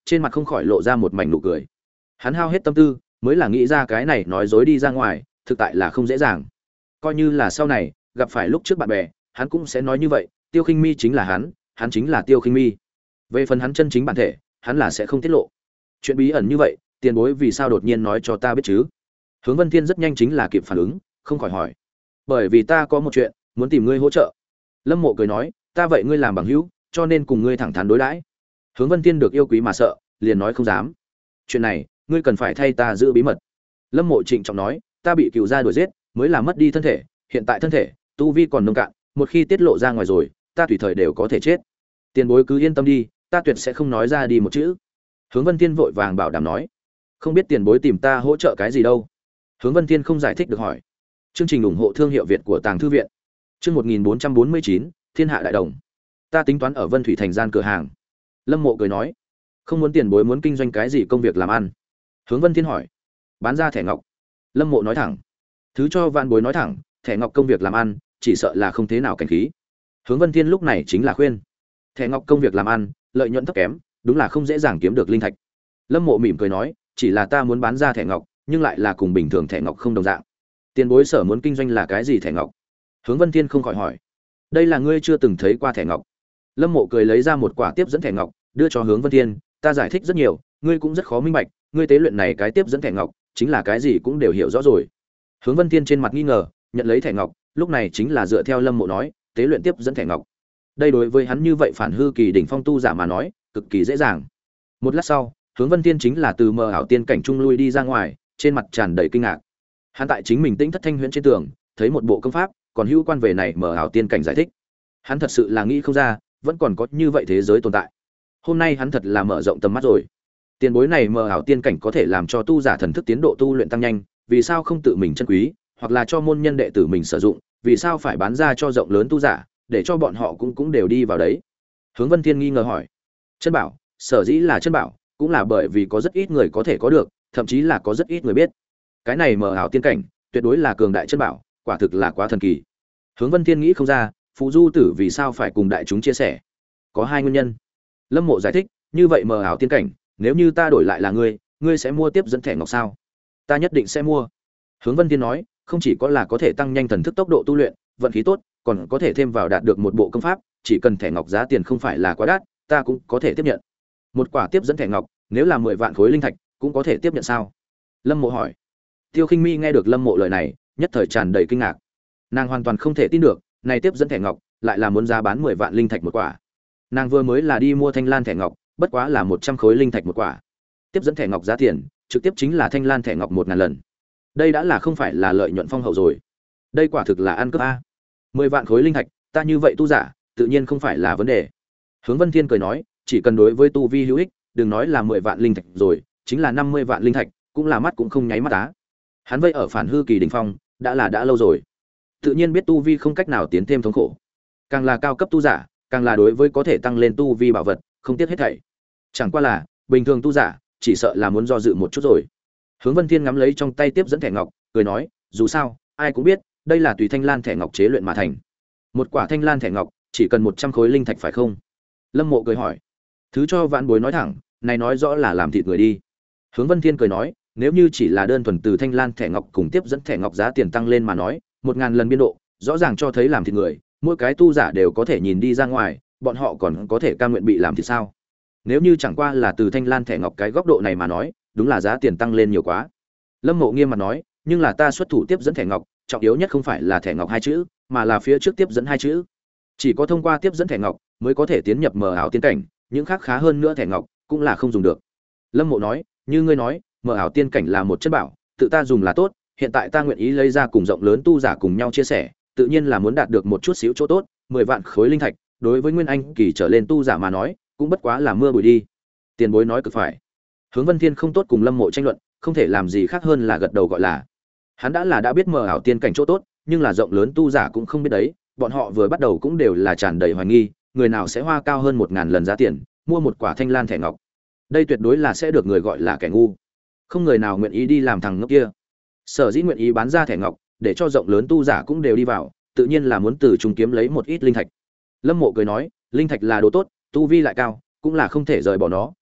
trên mặt không khỏi lộ ra một mảnh nụ cười. Hắn hao hết tâm tư mới là nghĩ ra cái này nói dối đi ra ngoài, thực tại là không dễ dàng. Coi như là sau này gặp phải lúc trước bạn bè, hắn cũng sẽ nói như vậy, Tiêu Khinh Mi chính là hắn, hắn chính là Tiêu Khinh Mi. Về phần hắn chân chính bản thể, hắn là sẽ không tiết lộ. Chuyện bí ẩn như vậy, tiền bối vì sao đột nhiên nói cho ta biết chứ? Hướng Vân Thiên rất nhanh chính là kịp phản ứng, không khỏi hỏi. Bởi vì ta có một chuyện muốn tìm ngươi hỗ trợ. Lâm Mộ cười nói, ta vậy ngươi làm bằng hữu, cho nên cùng ngươi thẳng thắn đối đãi. Hướng Vân Thiên được yêu quý mà sợ, liền nói không dám. Chuyện này, ngươi cần phải thay ta giữ bí mật. Lâm Mộ trịnh trọng nói, ta bị cừu gia đuổi giết, mới là mất đi thân thể, hiện tại thân thể, tu vi còn nông cạn, một khi tiết lộ ra ngoài rồi, ta tùy thời đều có thể chết. Tiền bối cứ yên tâm đi, ta tuyệt sẽ không nói ra đi một chữ. Hướng Vân Thiên vội vàng bảo đảm nói, không biết tiền bối tìm ta hỗ trợ cái gì đâu. Hướng Vân Thiên không giải thích được hỏi. Chương trình ủng hộ thương hiệu Việt của Tàng Thư viện. Chương một nghìn bốn trăm bốn mươi chín, Thiên Hạ Đại Đồng. Ta tính toán ở Vân Thủy thành gian cửa hàng. Lâm Mộ cười nói, không muốn tiền bối muốn kinh doanh cái gì công việc làm ăn. Hướng Vân Thiên hỏi, bán ra thẻ ngọc. Lâm Mộ nói thẳng, thứ cho vạn bối nói thẳng, thẻ ngọc công việc làm ăn, chỉ sợ là không thế nào cảnh khí. Hướng Vân Thiên lúc này chính là khuyên, thẻ ngọc công việc làm ăn, lợi nhuận thấp kém, đúng là không dễ dàng kiếm được linh thạch. Lâm Mộ mỉm cười nói, chỉ là ta muốn bán ra thẻ ngọc, nhưng lại là cùng bình thường thẻ ngọc không đồng dạng. Tiền bối sở muốn kinh doanh là cái gì thẻ ngọc? Hướng Vân Thiên không khỏi hỏi. Đây là ngươi chưa từng thấy qua thẻ ngọc. Lâm Mộ cười lấy ra một quả tiếp dẫn thẻ ngọc, đưa cho Hướng Vân Thiên, ta giải thích rất nhiều, ngươi cũng rất khó minh bạch, ngươi tế luyện này cái tiếp dẫn thẻ ngọc, chính là cái gì cũng đều hiểu rõ rồi. Hướng Vân Thiên trên mặt nghi ngờ, nhận lấy thẻ ngọc, lúc này chính là dựa theo Lâm Mộ nói, tế luyện tiếp dẫn thẻ ngọc. Đây đối với hắn như vậy phản hư kỳ đỉnh phong tu giả mà nói, cực kỳ dễ dàng. Một lát sau, Hướng Vân Thiên chính là từ mờ ảo tiên cảnh trung lui đi ra ngoài, trên mặt tràn đầy kinh ngạc. Hắn tại chính mình tĩnh thất thanh huyễn trên tường, thấy một bộ công pháp, còn hữu quan về này mờ ảo tiên cảnh giải thích. Hắn thật sự là nghĩ không ra, vẫn còn có như vậy thế giới tồn tại. Hôm nay hắn thật là mở rộng tầm mắt rồi. Tiền bối này mờ ảo tiên cảnh có thể làm cho tu giả thần thức tiến độ tu luyện tăng nhanh, vì sao không tự mình chân quý, hoặc là cho môn nhân đệ tử mình sử dụng, vì sao phải bán ra cho rộng lớn tu giả, để cho bọn họ cũng cũng đều đi vào đấy. Hướng Vân Thiên nghi ngờ hỏi. Chân bảo, sở dĩ là chân bảo, cũng là bởi vì có rất ít người có thể có được, thậm chí là có rất ít người biết. Cái này mờ ảo tiên cảnh, tuyệt đối là cường đại chân bảo, quả thực là quá thần kỳ. Hướng Vân Thiên nghĩ không ra, Phù Du Tử vì sao phải cùng đại chúng chia sẻ. Có hai nguyên nhân. Lâm Mộ giải thích, như vậy mờ ảo tiên cảnh, nếu như ta đổi lại là ngươi, ngươi sẽ mua tiếp dẫn thẻ ngọc sao? Ta nhất định sẽ mua. Hướng Vân Thiên nói, không chỉ có là có thể tăng nhanh thần thức tốc độ tu luyện, vận khí tốt, còn có thể thêm vào đạt được một bộ công pháp, chỉ cần thẻ ngọc giá tiền không phải là quá đắt, ta cũng có thể tiếp nhận. Một quả tiếp dẫn thẻ ngọc, nếu là mười vạn khối linh thạch, cũng có thể tiếp nhận sao? Lâm Mộ hỏi. Tiêu Khinh Mi nghe được Lâm Mộ lời này, nhất thời tràn đầy kinh ngạc. Nàng hoàn toàn không thể tin được, này tiếp dẫn thẻ ngọc, lại là muốn giá bán mười vạn linh thạch một quả. Nàng vừa mới là đi mua thanh lan thẻ ngọc, bất quá là một trăm khối linh thạch một quả. Tiếp dẫn thẻ ngọc giá tiền, trực tiếp chính là thanh lan thẻ ngọc một ngàn lần. Đây đã là không phải là lợi nhuận phong hậu rồi. Đây quả thực là ăn cướp a. mười vạn khối linh thạch, ta như vậy tu giả, tự nhiên không phải là vấn đề. Hướng Vân Thiên cười nói, chỉ cần đối với tu vi hữu ích, đừng nói là mười vạn linh thạch rồi, chính là năm mươi vạn linh thạch, cũng là mắt cũng không nháy mắt á. Hắn vây ở phản hư kỳ đỉnh phong, đã là đã lâu rồi. Tự nhiên biết tu vi không cách nào tiến thêm thống khổ. Càng là cao cấp tu giả, càng là đối với có thể tăng lên tu vi bảo vật, không tiếc hết thảy. Chẳng qua là, bình thường tu giả, chỉ sợ là muốn do dự một chút rồi. Hướng Vân Thiên ngắm lấy trong tay tiếp dẫn thẻ ngọc, cười nói, dù sao, ai cũng biết, đây là tùy thanh lan thẻ ngọc chế luyện mà thành. Một quả thanh lan thẻ ngọc, chỉ cần một trăm khối linh thạch phải không? Lâm Mộ cười hỏi. Thứ cho vãn bối nói thẳng, này nói rõ là làm thịt người đi. Hướng Vân Thiên cười nói, nếu như chỉ là đơn thuần từ thanh lan thẻ ngọc cùng tiếp dẫn thẻ ngọc giá tiền tăng lên mà nói, một ngàn lần biên độ, rõ ràng cho thấy làm thịt người, mỗi cái tu giả đều có thể nhìn đi ra ngoài, bọn họ còn có thể cam nguyện bị làm thịt sao? Nếu như chẳng qua là từ thanh lan thẻ ngọc cái góc độ này mà nói, đúng là giá tiền tăng lên nhiều quá. Lâm Mộ nghiêm mặt nói, nhưng là ta xuất thủ tiếp dẫn thẻ ngọc, trọng yếu nhất không phải là thẻ ngọc hai chữ, mà là phía trước tiếp dẫn hai chữ. Chỉ có thông qua tiếp dẫn thẻ ngọc mới có thể tiến nhập mờ ảo tiên cảnh, những khác khá hơn nữa thẻ ngọc cũng là không dùng được. Lâm Mộ nói, như ngươi nói, mờ ảo tiên cảnh là một chất bảo, tự ta dùng là tốt, hiện tại ta nguyện ý lấy ra cùng rộng lớn tu giả cùng nhau chia sẻ, tự nhiên là muốn đạt được một chút xíu chỗ tốt, mười vạn khối linh thạch, đối với nguyên anh kỳ trở lên tu giả mà nói, cũng bất quá là mưa bụi đi. Tiền bối nói cực phải. Hướng Vân Thiên không tốt cùng Lâm Mộ tranh luận, không thể làm gì khác hơn là gật đầu gọi là. Hắn đã là đã biết mờ ảo tiên cảnh chỗ tốt, nhưng là rộng lớn tu giả cũng không biết đấy, bọn họ vừa bắt đầu cũng đều là tràn đầy hoài nghi, người nào sẽ hoa cao hơn một ngàn lần giá tiền, mua một quả thanh lan thẻ ngọc. Đây tuyệt đối là sẽ được người gọi là kẻ ngu. Không người nào nguyện ý đi làm thằng ngốc kia. Sở dĩ nguyện ý bán ra thẻ ngọc, để cho rộng lớn tu giả cũng đều đi vào, tự nhiên là muốn từ trung kiếm lấy một ít linh thạch. Lâm Mộ cười nói, linh thạch là đồ tốt, tu vi lại cao, cũng là không thể rời bỏ nó,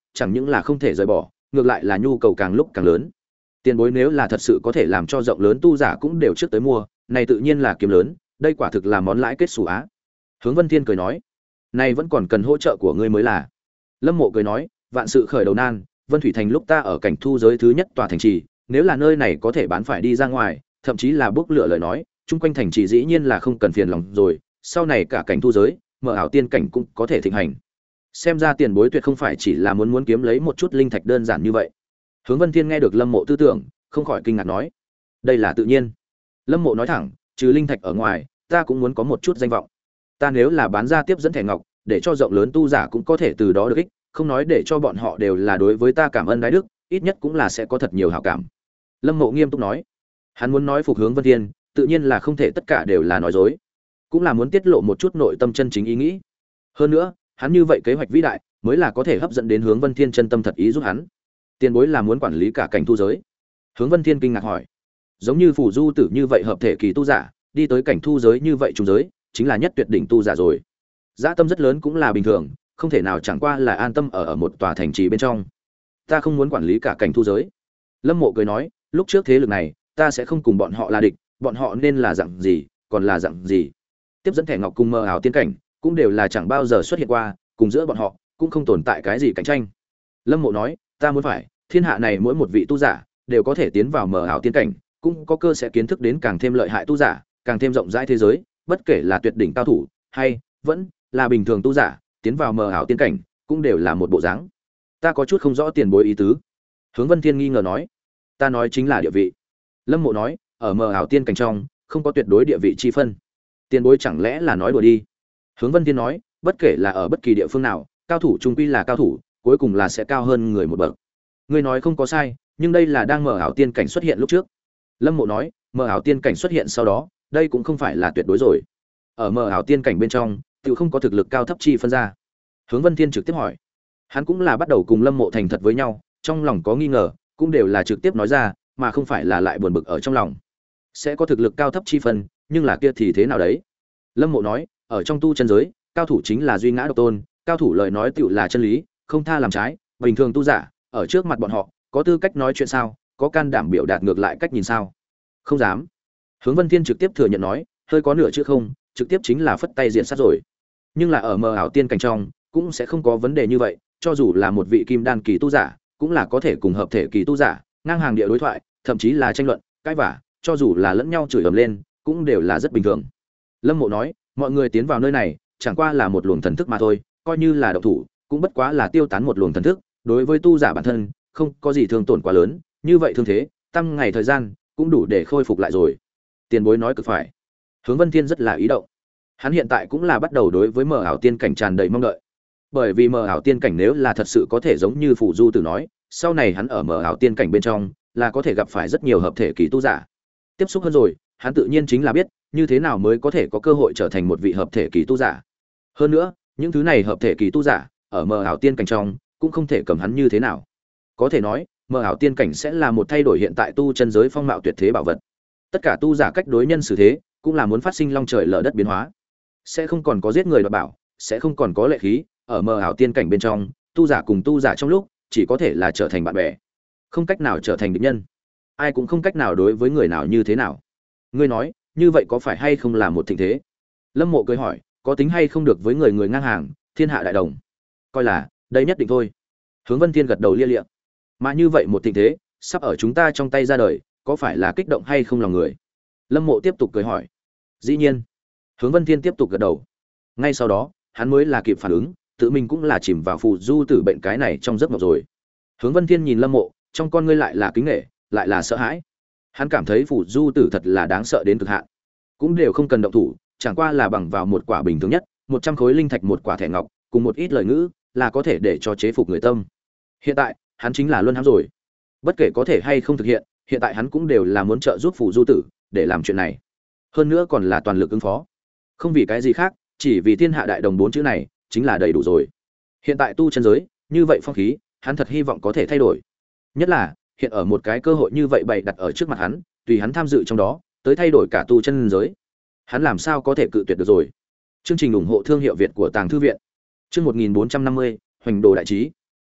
chẳng những là không thể rời bỏ, ngược lại là nhu cầu càng lúc càng lớn. Tiền bối nếu là thật sự có thể làm cho rộng lớn tu giả cũng đều trước tới mua, này tự nhiên là kiếm lớn, đây quả thực là món lãi kết xù á. Hướng Vân Thiên cười nói, này vẫn còn cần hỗ trợ của ngươi mới là. Lâm Mộ cười nói, vạn sự khởi đầu nan, Vân Thủy Thành lúc ta ở cảnh thu giới thứ nhất tòa thành trì, nếu là nơi này có thể bán phải đi ra ngoài, thậm chí là bước lựa lời nói, chung quanh thành trì dĩ nhiên là không cần phiền lòng rồi, sau này cả cảnh thu giới, mở ảo tiên cảnh cũng có thể thịnh hành. Xem ra tiền bối tuyệt không phải chỉ là muốn muốn kiếm lấy một chút linh thạch đơn giản như vậy. Hướng Vân Thiên nghe được Lâm Mộ tư tưởng, không khỏi kinh ngạc nói, đây là tự nhiên. Lâm Mộ nói thẳng, trừ linh thạch ở ngoài, ta cũng muốn có một chút danh vọng. Ta nếu là bán ra tiếp dẫn thẻ ngọc, để cho rộng lớn tu giả cũng có thể từ đó được ích, không nói để cho bọn họ đều là đối với ta cảm ơn đái đức, ít nhất cũng là sẽ có thật nhiều hảo cảm. Lâm Mộ nghiêm túc nói, hắn muốn nói phục Hướng Vân Thiên, tự nhiên là không thể tất cả đều là nói dối, cũng là muốn tiết lộ một chút nội tâm chân chính ý nghĩ. Hơn nữa, hắn như vậy kế hoạch vĩ đại, mới là có thể hấp dẫn đến Hướng Vân Thiên chân tâm thật ý giúp hắn. Tiền bối là muốn quản lý cả cảnh thu giới. Hướng Vân Thiên kinh ngạc hỏi, giống như phù du tử như vậy hợp thể kỳ tu giả, đi tới cảnh thu giới như vậy trùng giới, chính là nhất tuyệt đỉnh tu giả rồi. Dã tâm rất lớn cũng là bình thường, không thể nào chẳng qua là an tâm ở ở một tòa thành trì bên trong. Ta không muốn quản lý cả cảnh thu giới. Lâm Mộ cười nói, lúc trước thế lực này, ta sẽ không cùng bọn họ là địch, bọn họ nên là dạng gì, còn là dạng gì. Tiếp dẫn thẻ ngọc cùng mơ ảo tiên cảnh, cũng đều là chẳng bao giờ xuất hiện qua, cùng giữa bọn họ cũng không tồn tại cái gì cạnh tranh. Lâm Mộ nói, ta muốn phải, thiên hạ này mỗi một vị tu giả đều có thể tiến vào mờ ảo tiên cảnh, cũng có cơ sẽ kiến thức đến càng thêm lợi hại tu giả, càng thêm rộng rãi thế giới, bất kể là tuyệt đỉnh cao thủ hay vẫn là bình thường tu giả, tiến vào mờ ảo tiên cảnh cũng đều là một bộ dáng. Ta có chút không rõ tiền bối ý tứ. Hướng Vân Thiên nghi ngờ nói, ta nói chính là địa vị. Lâm Mộ nói, ở mờ ảo tiên cảnh trong không có tuyệt đối địa vị chi phân. Tiền bối chẳng lẽ là nói đùa đi? Hướng Vân Thiên nói, bất kể là ở bất kỳ địa phương nào, cao thủ trung quy là cao thủ, cuối cùng là sẽ cao hơn người một bậc. Ngươi nói không có sai, nhưng đây là đang mở ảo tiên cảnh xuất hiện lúc trước. Lâm Mộ nói, mở ảo tiên cảnh xuất hiện sau đó, đây cũng không phải là tuyệt đối rồi. Ở mở ảo tiên cảnh bên trong, tự không có thực lực cao thấp chi phân ra. Hướng Vân Thiên trực tiếp hỏi. Hắn cũng là bắt đầu cùng Lâm Mộ thành thật với nhau, trong lòng có nghi ngờ, cũng đều là trực tiếp nói ra, mà không phải là lại buồn bực ở trong lòng. Sẽ có thực lực cao thấp chi phân, nhưng là kia thì thế nào đấy? Lâm Mộ nói, ở trong tu chân giới, cao thủ chính là duy ngã độc tôn, cao thủ lời nói tựu là chân lý, không tha làm trái, bình thường tu giả, ở trước mặt bọn họ, có tư cách nói chuyện sao, có can đảm biểu đạt ngược lại cách nhìn sao? Không dám. Hướng Vân Thiên trực tiếp thừa nhận nói, hơi có nửa chữ không, trực tiếp chính là phất tay diện sát rồi. Nhưng là ở mờ ảo tiên cảnh trong, cũng sẽ không có vấn đề như vậy, cho dù là một vị kim đan kỳ tu giả, cũng là có thể cùng hợp thể kỳ tu giả, ngang hàng địa đối thoại, thậm chí là tranh luận, cãi vã, cho dù là lẫn nhau chửi ầm lên, cũng đều là rất bình thường. Lâm Mộ nói, mọi người tiến vào nơi này, chẳng qua là một luồng thần thức mà thôi, coi như là động thủ, cũng bất quá là tiêu tán một luồng thần thức, đối với tu giả bản thân, không có gì thương tổn quá lớn, như vậy thương thế, tăng ngày thời gian, cũng đủ để khôi phục lại rồi. Tiền bối nói cực phải. Hướng Vân Thiên rất là ý động. Hắn hiện tại cũng là bắt đầu đối với mờ ảo tiên cảnh tràn đầy mong đợi. Bởi vì mờ ảo tiên cảnh nếu là thật sự có thể giống như Phủ Du Tử nói, sau này hắn ở mờ ảo tiên cảnh bên trong, là có thể gặp phải rất nhiều hợp thể kỳ tu giả. Tiếp xúc hơn rồi, hắn tự nhiên chính là biết, như thế nào mới có thể có cơ hội trở thành một vị hợp thể kỳ tu giả. Hơn nữa, những thứ này hợp thể kỳ tu giả, ở mờ ảo tiên cảnh trong, cũng không thể cầm hắn như thế nào. Có thể nói, mờ ảo tiên cảnh sẽ là một thay đổi hiện tại tu chân giới phong mạo tuyệt thế bảo vật. Tất cả tu giả cách đối nhân xử thế, cũng là muốn phát sinh long trời lở đất biến hóa. Sẽ không còn có giết người đoạt bảo, sẽ không còn có lệ khí, ở mờ ảo tiên cảnh bên trong, tu giả cùng tu giả trong lúc, chỉ có thể là trở thành bạn bè, không cách nào trở thành địch nhân. Ai cũng không cách nào đối với người nào như thế nào. Ngươi nói, như vậy có phải hay không là một thịnh thế? Lâm Mộ cười hỏi, có tính hay không được với người người ngang hàng, thiên hạ đại đồng? Coi là, đây nhất định thôi. Hướng Vân Thiên gật đầu lia lịa. Mà như vậy một tình thế, sắp ở chúng ta trong tay ra đời, có phải là kích động hay không lòng người? Lâm Mộ tiếp tục cười hỏi. Dĩ nhiên. Hướng Vân Thiên tiếp tục gật đầu. Ngay sau đó, hắn mới là kịp phản ứng, tự mình cũng là chìm vào phù du tử bệnh cái này trong giấc mộng rồi. Hướng Vân Thiên nhìn Lâm Mộ, trong con ngươi lại là kính nể, lại là sợ hãi. Hắn cảm thấy phù du tử thật là đáng sợ đến cực hạn. Cũng đều không cần động thủ, chẳng qua là bằng vào một quả bình thường nhất, một trăm khối linh thạch một quả thẻ ngọc, cùng một ít lời ngữ, là có thể để cho chế phục người tâm. Hiện tại, hắn chính là luân hãm rồi. Bất kể có thể hay không thực hiện, hiện tại hắn cũng đều là muốn trợ giúp phù du tử để làm chuyện này. Hơn nữa còn là toàn lực ứng phó. Không vì cái gì khác, chỉ vì thiên hạ đại đồng bốn chữ này, chính là đầy đủ rồi. Hiện tại tu chân giới, như vậy phong khí, hắn thật hy vọng có thể thay đổi. Nhất là, hiện ở một cái cơ hội như vậy bày đặt ở trước mặt hắn, tùy hắn tham dự trong đó, tới thay đổi cả tu chân giới. Hắn làm sao có thể cự tuyệt được rồi. Chương trình ủng hộ thương hiệu Việt của Tàng Thư viện. Chương một nghìn bốn trăm năm mươi, Hoành Đồ đại trí.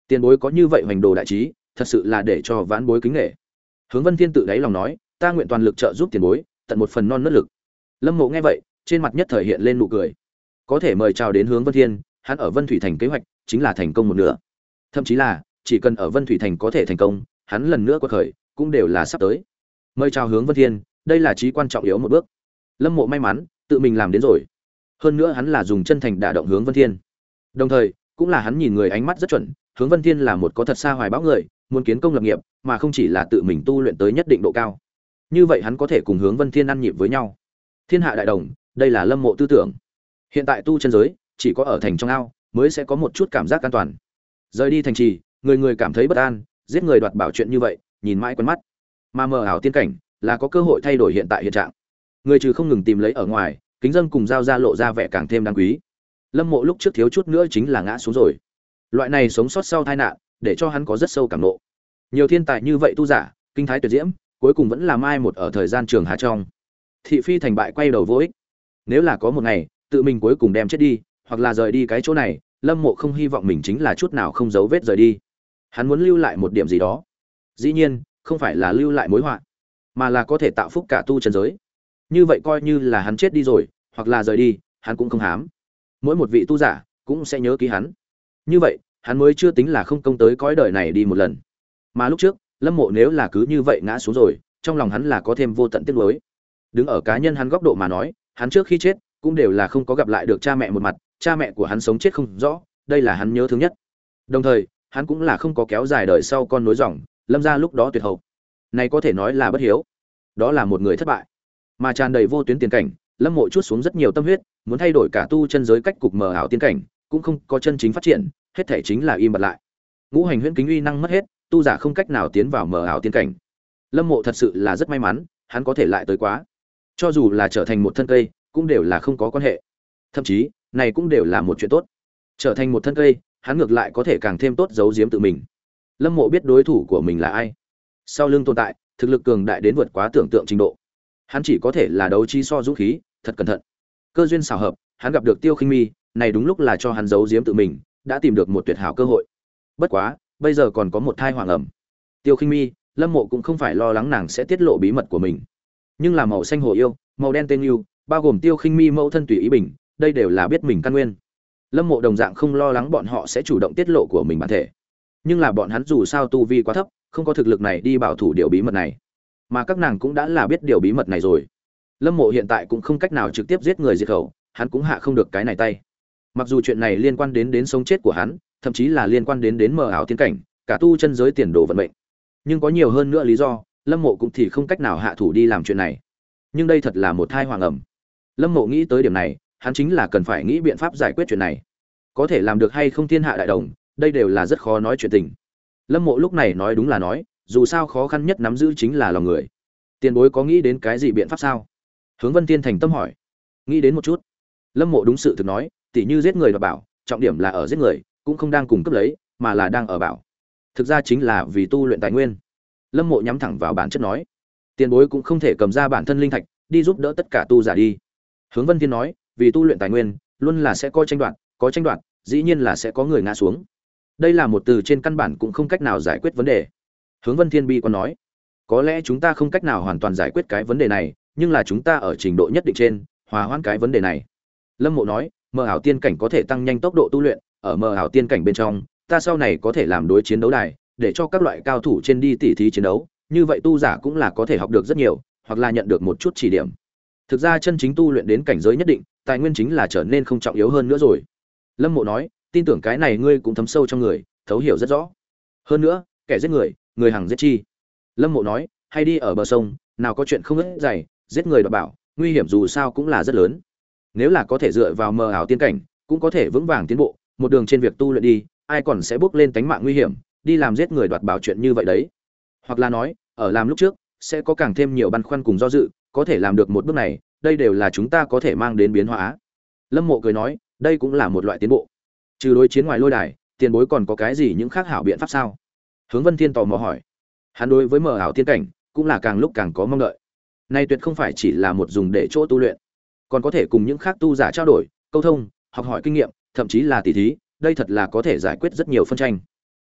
Tiền bối có như vậy hoành đồ đại trí, thật sự là để cho vãn bối kính nể. Hướng Vân Thiên tự đáy lòng nói, ta nguyện toàn lực trợ giúp tiền bối, tận một phần non nớt lực. Lâm Mộ nghe vậy, trên mặt nhất thời hiện lên nụ cười. Có thể mời chào đến Hướng Vân Thiên, hắn ở Vân Thủy Thành kế hoạch chính là thành công một nửa. Thậm chí là, chỉ cần ở Vân Thủy Thành có thể thành công, hắn lần nữa quật khởi, cũng đều là sắp tới. Mời chào Hướng Vân Thiên, đây là chí quan trọng yếu một bước. Lâm Mộ may mắn, tự mình làm đến rồi. Hơn nữa hắn là dùng chân thành đả động Hướng Vân Thiên. Đồng thời, cũng là hắn nhìn người ánh mắt rất chuẩn, Hướng Vân Thiên là một có thật xa hoài bão người, muốn kiến công lập nghiệp, mà không chỉ là tự mình tu luyện tới nhất định độ cao. Như vậy hắn có thể cùng Hướng Vân Thiên ăn nhịp với nhau. Thiên hạ đại đồng, đây là Lâm Mộ tư tưởng. Hiện tại tu chân giới, chỉ có ở thành trong ao mới sẽ có một chút cảm giác an toàn. Rời đi thành trì, người người cảm thấy bất an, giết người đoạt bảo chuyện như vậy, nhìn mãi quen mắt. Mà mờ ảo tiên cảnh là có cơ hội thay đổi hiện tại hiện trạng. Người trừ không ngừng tìm lấy ở ngoài, kính dân cùng giao ra lộ ra vẻ càng thêm đáng quý. Lâm Mộ lúc trước thiếu chút nữa chính là ngã xuống rồi. Loại này sống sót sau tai nạn, để cho hắn có rất sâu cảm nộ. Nhiều thiên tài như vậy tu giả, kinh thái tuyệt diễm, cuối cùng vẫn là mai một ở thời gian trường hạ trong. Thị phi thành bại quay đầu vô ích. Nếu là có một ngày, tự mình cuối cùng đem chết đi, hoặc là rời đi cái chỗ này, Lâm Mộ không hy vọng mình chính là chút nào không dấu vết rời đi. Hắn muốn lưu lại một điểm gì đó. Dĩ nhiên, không phải là lưu lại mối họa, mà là có thể tạo phúc cả tu chân giới. Như vậy coi như là hắn chết đi rồi, hoặc là rời đi, hắn cũng không hám. Mỗi một vị tu giả cũng sẽ nhớ ký hắn. Như vậy, hắn mới chưa tính là không công tới cõi đời này đi một lần. Mà lúc trước, Lâm Mộ nếu là cứ như vậy ngã xuống rồi, trong lòng hắn là có thêm vô tận tiếc nuối. Đứng ở cá nhân hắn góc độ mà nói, hắn trước khi chết cũng đều là không có gặp lại được cha mẹ một mặt, cha mẹ của hắn sống chết không rõ, đây là hắn nhớ thương nhất. Đồng thời, hắn cũng là không có kéo dài đời sau con nối dòng, Lâm gia lúc đó tuyệt hậu. Này có thể nói là bất hiếu. Đó là một người thất bại. Mà tràn đầy vô tuyến tiền cảnh, Lâm Mộ chút xuống rất nhiều tâm huyết, muốn thay đổi cả tu chân giới cách cục mờ ảo tiên cảnh, cũng không có chân chính phát triển, hết thể chính là im bặt lại. Ngũ hành huyễn kính uy năng mất hết, tu giả không cách nào tiến vào mờ ảo tiên cảnh. Lâm Mộ thật sự là rất may mắn, hắn có thể lại tới quá. Cho dù là trở thành một thân cây, cũng đều là không có quan hệ. Thậm chí, này cũng đều là một chuyện tốt. Trở thành một thân cây, hắn ngược lại có thể càng thêm tốt giấu giếm tự mình. Lâm Mộ biết đối thủ của mình là ai. Sau lưng tồn tại, thực lực cường đại đến vượt quá tưởng tượng trình độ. Hắn chỉ có thể là đấu trí so dũng khí, thật cẩn thận. Cơ duyên xảo hợp, hắn gặp được Tiêu Khinh Mi, này đúng lúc là cho hắn giấu giếm tự mình, đã tìm được một tuyệt hảo cơ hội. Bất quá, bây giờ còn có một thai hoàng ẩm. Tiêu Khinh Mi, Lâm Mộ cũng không phải lo lắng nàng sẽ tiết lộ bí mật của mình. Nhưng là màu xanh hồ yêu, màu đen tên yêu, bao gồm Tiêu Khinh Mi mẫu thân tùy ý bình, đây đều là biết mình căn nguyên. Lâm Mộ đồng dạng không lo lắng bọn họ sẽ chủ động tiết lộ của mình bản thể. Nhưng là bọn hắn dù sao tu vi quá thấp, không có thực lực này đi bảo thủ điều bí mật này. Mà các nàng cũng đã là biết điều bí mật này rồi. Lâm Mộ hiện tại cũng không cách nào trực tiếp giết người diệt khẩu, hắn cũng hạ không được cái này tay. Mặc dù chuyện này liên quan đến đến sống chết của hắn, thậm chí là liên quan đến đến mờ ảo tiên cảnh, cả tu chân giới tiền đồ vận mệnh. Nhưng có nhiều hơn nữa lý do, Lâm Mộ cũng thì không cách nào hạ thủ đi làm chuyện này. Nhưng đây thật là một thai hoàng ẩm. Lâm Mộ nghĩ tới điểm này, hắn chính là cần phải nghĩ biện pháp giải quyết chuyện này. Có thể làm được hay không thiên hạ đại đồng, đây đều là rất khó nói chuyện tình. Lâm Mộ lúc này nói đúng là nói, dù sao khó khăn nhất nắm giữ chính là lòng người. Tiền bối có nghĩ đến cái gì biện pháp sao? Hướng Vân Tiên thành tâm hỏi. Nghĩ đến một chút. Lâm Mộ đúng sự thực nói, tỉ như giết người và bảo, trọng điểm là ở giết người, cũng không đang cùng cấp lấy, mà là đang ở bảo. Thực ra chính là vì tu luyện tài nguyên. Lâm Mộ nhắm thẳng vào bản chất nói, tiền bối cũng không thể cầm ra bản thân linh thạch đi giúp đỡ tất cả tu giả đi. Hướng Vân Tiên nói, vì tu luyện tài nguyên, luôn là sẽ có tranh đoạt, có tranh đoạt, dĩ nhiên là sẽ có người ngã xuống. Đây là một từ trên căn bản cũng không cách nào giải quyết vấn đề. Hướng Vân Thiên bi còn nói, có lẽ chúng ta không cách nào hoàn toàn giải quyết cái vấn đề này, nhưng là chúng ta ở trình độ nhất định trên hòa hoãn cái vấn đề này. Lâm Mộ nói, mờ ảo tiên cảnh có thể tăng nhanh tốc độ tu luyện, ở mờ ảo tiên cảnh bên trong, ta sau này có thể làm đối chiến đấu đài, để cho các loại cao thủ trên đi tỉ thí chiến đấu, như vậy tu giả cũng là có thể học được rất nhiều, hoặc là nhận được một chút chỉ điểm. Thực ra chân chính tu luyện đến cảnh giới nhất định, tài nguyên chính là trở nên không trọng yếu hơn nữa rồi. Lâm Mộ nói, tin tưởng cái này ngươi cũng thấm sâu trong người, thấu hiểu rất rõ. Hơn nữa, kẻ giết người, người hằng giết chi. Lâm Mộ nói, hay đi ở bờ sông, nào có chuyện không ích dày, giết người đoạt bảo, nguy hiểm dù sao cũng là rất lớn. Nếu là có thể dựa vào mờ ảo tiên cảnh, cũng có thể vững vàng tiến bộ, một đường trên việc tu luyện đi, ai còn sẽ bước lên tánh mạng nguy hiểm, đi làm giết người đoạt bảo chuyện như vậy đấy. Hoặc là nói, ở làm lúc trước, sẽ có càng thêm nhiều băn khoăn cùng do dự, có thể làm được một bước này, đây đều là chúng ta có thể mang đến biến hóa. Lâm Mộ cười nói, đây cũng là một loại tiến bộ. Trừ đối chiến ngoài lôi đài, tiền bối còn có cái gì những khác hảo biện pháp sao? Hướng Vân Thiên tò mò hỏi. Hắn đối với mờ ảo tiên cảnh, cũng là càng lúc càng có mong đợi. Nay tuyệt không phải chỉ là một dùng để chỗ tu luyện, còn có thể cùng những khác tu giả trao đổi, câu thông, học hỏi kinh nghiệm, thậm chí là tỉ thí, đây thật là có thể giải quyết rất nhiều phân tranh.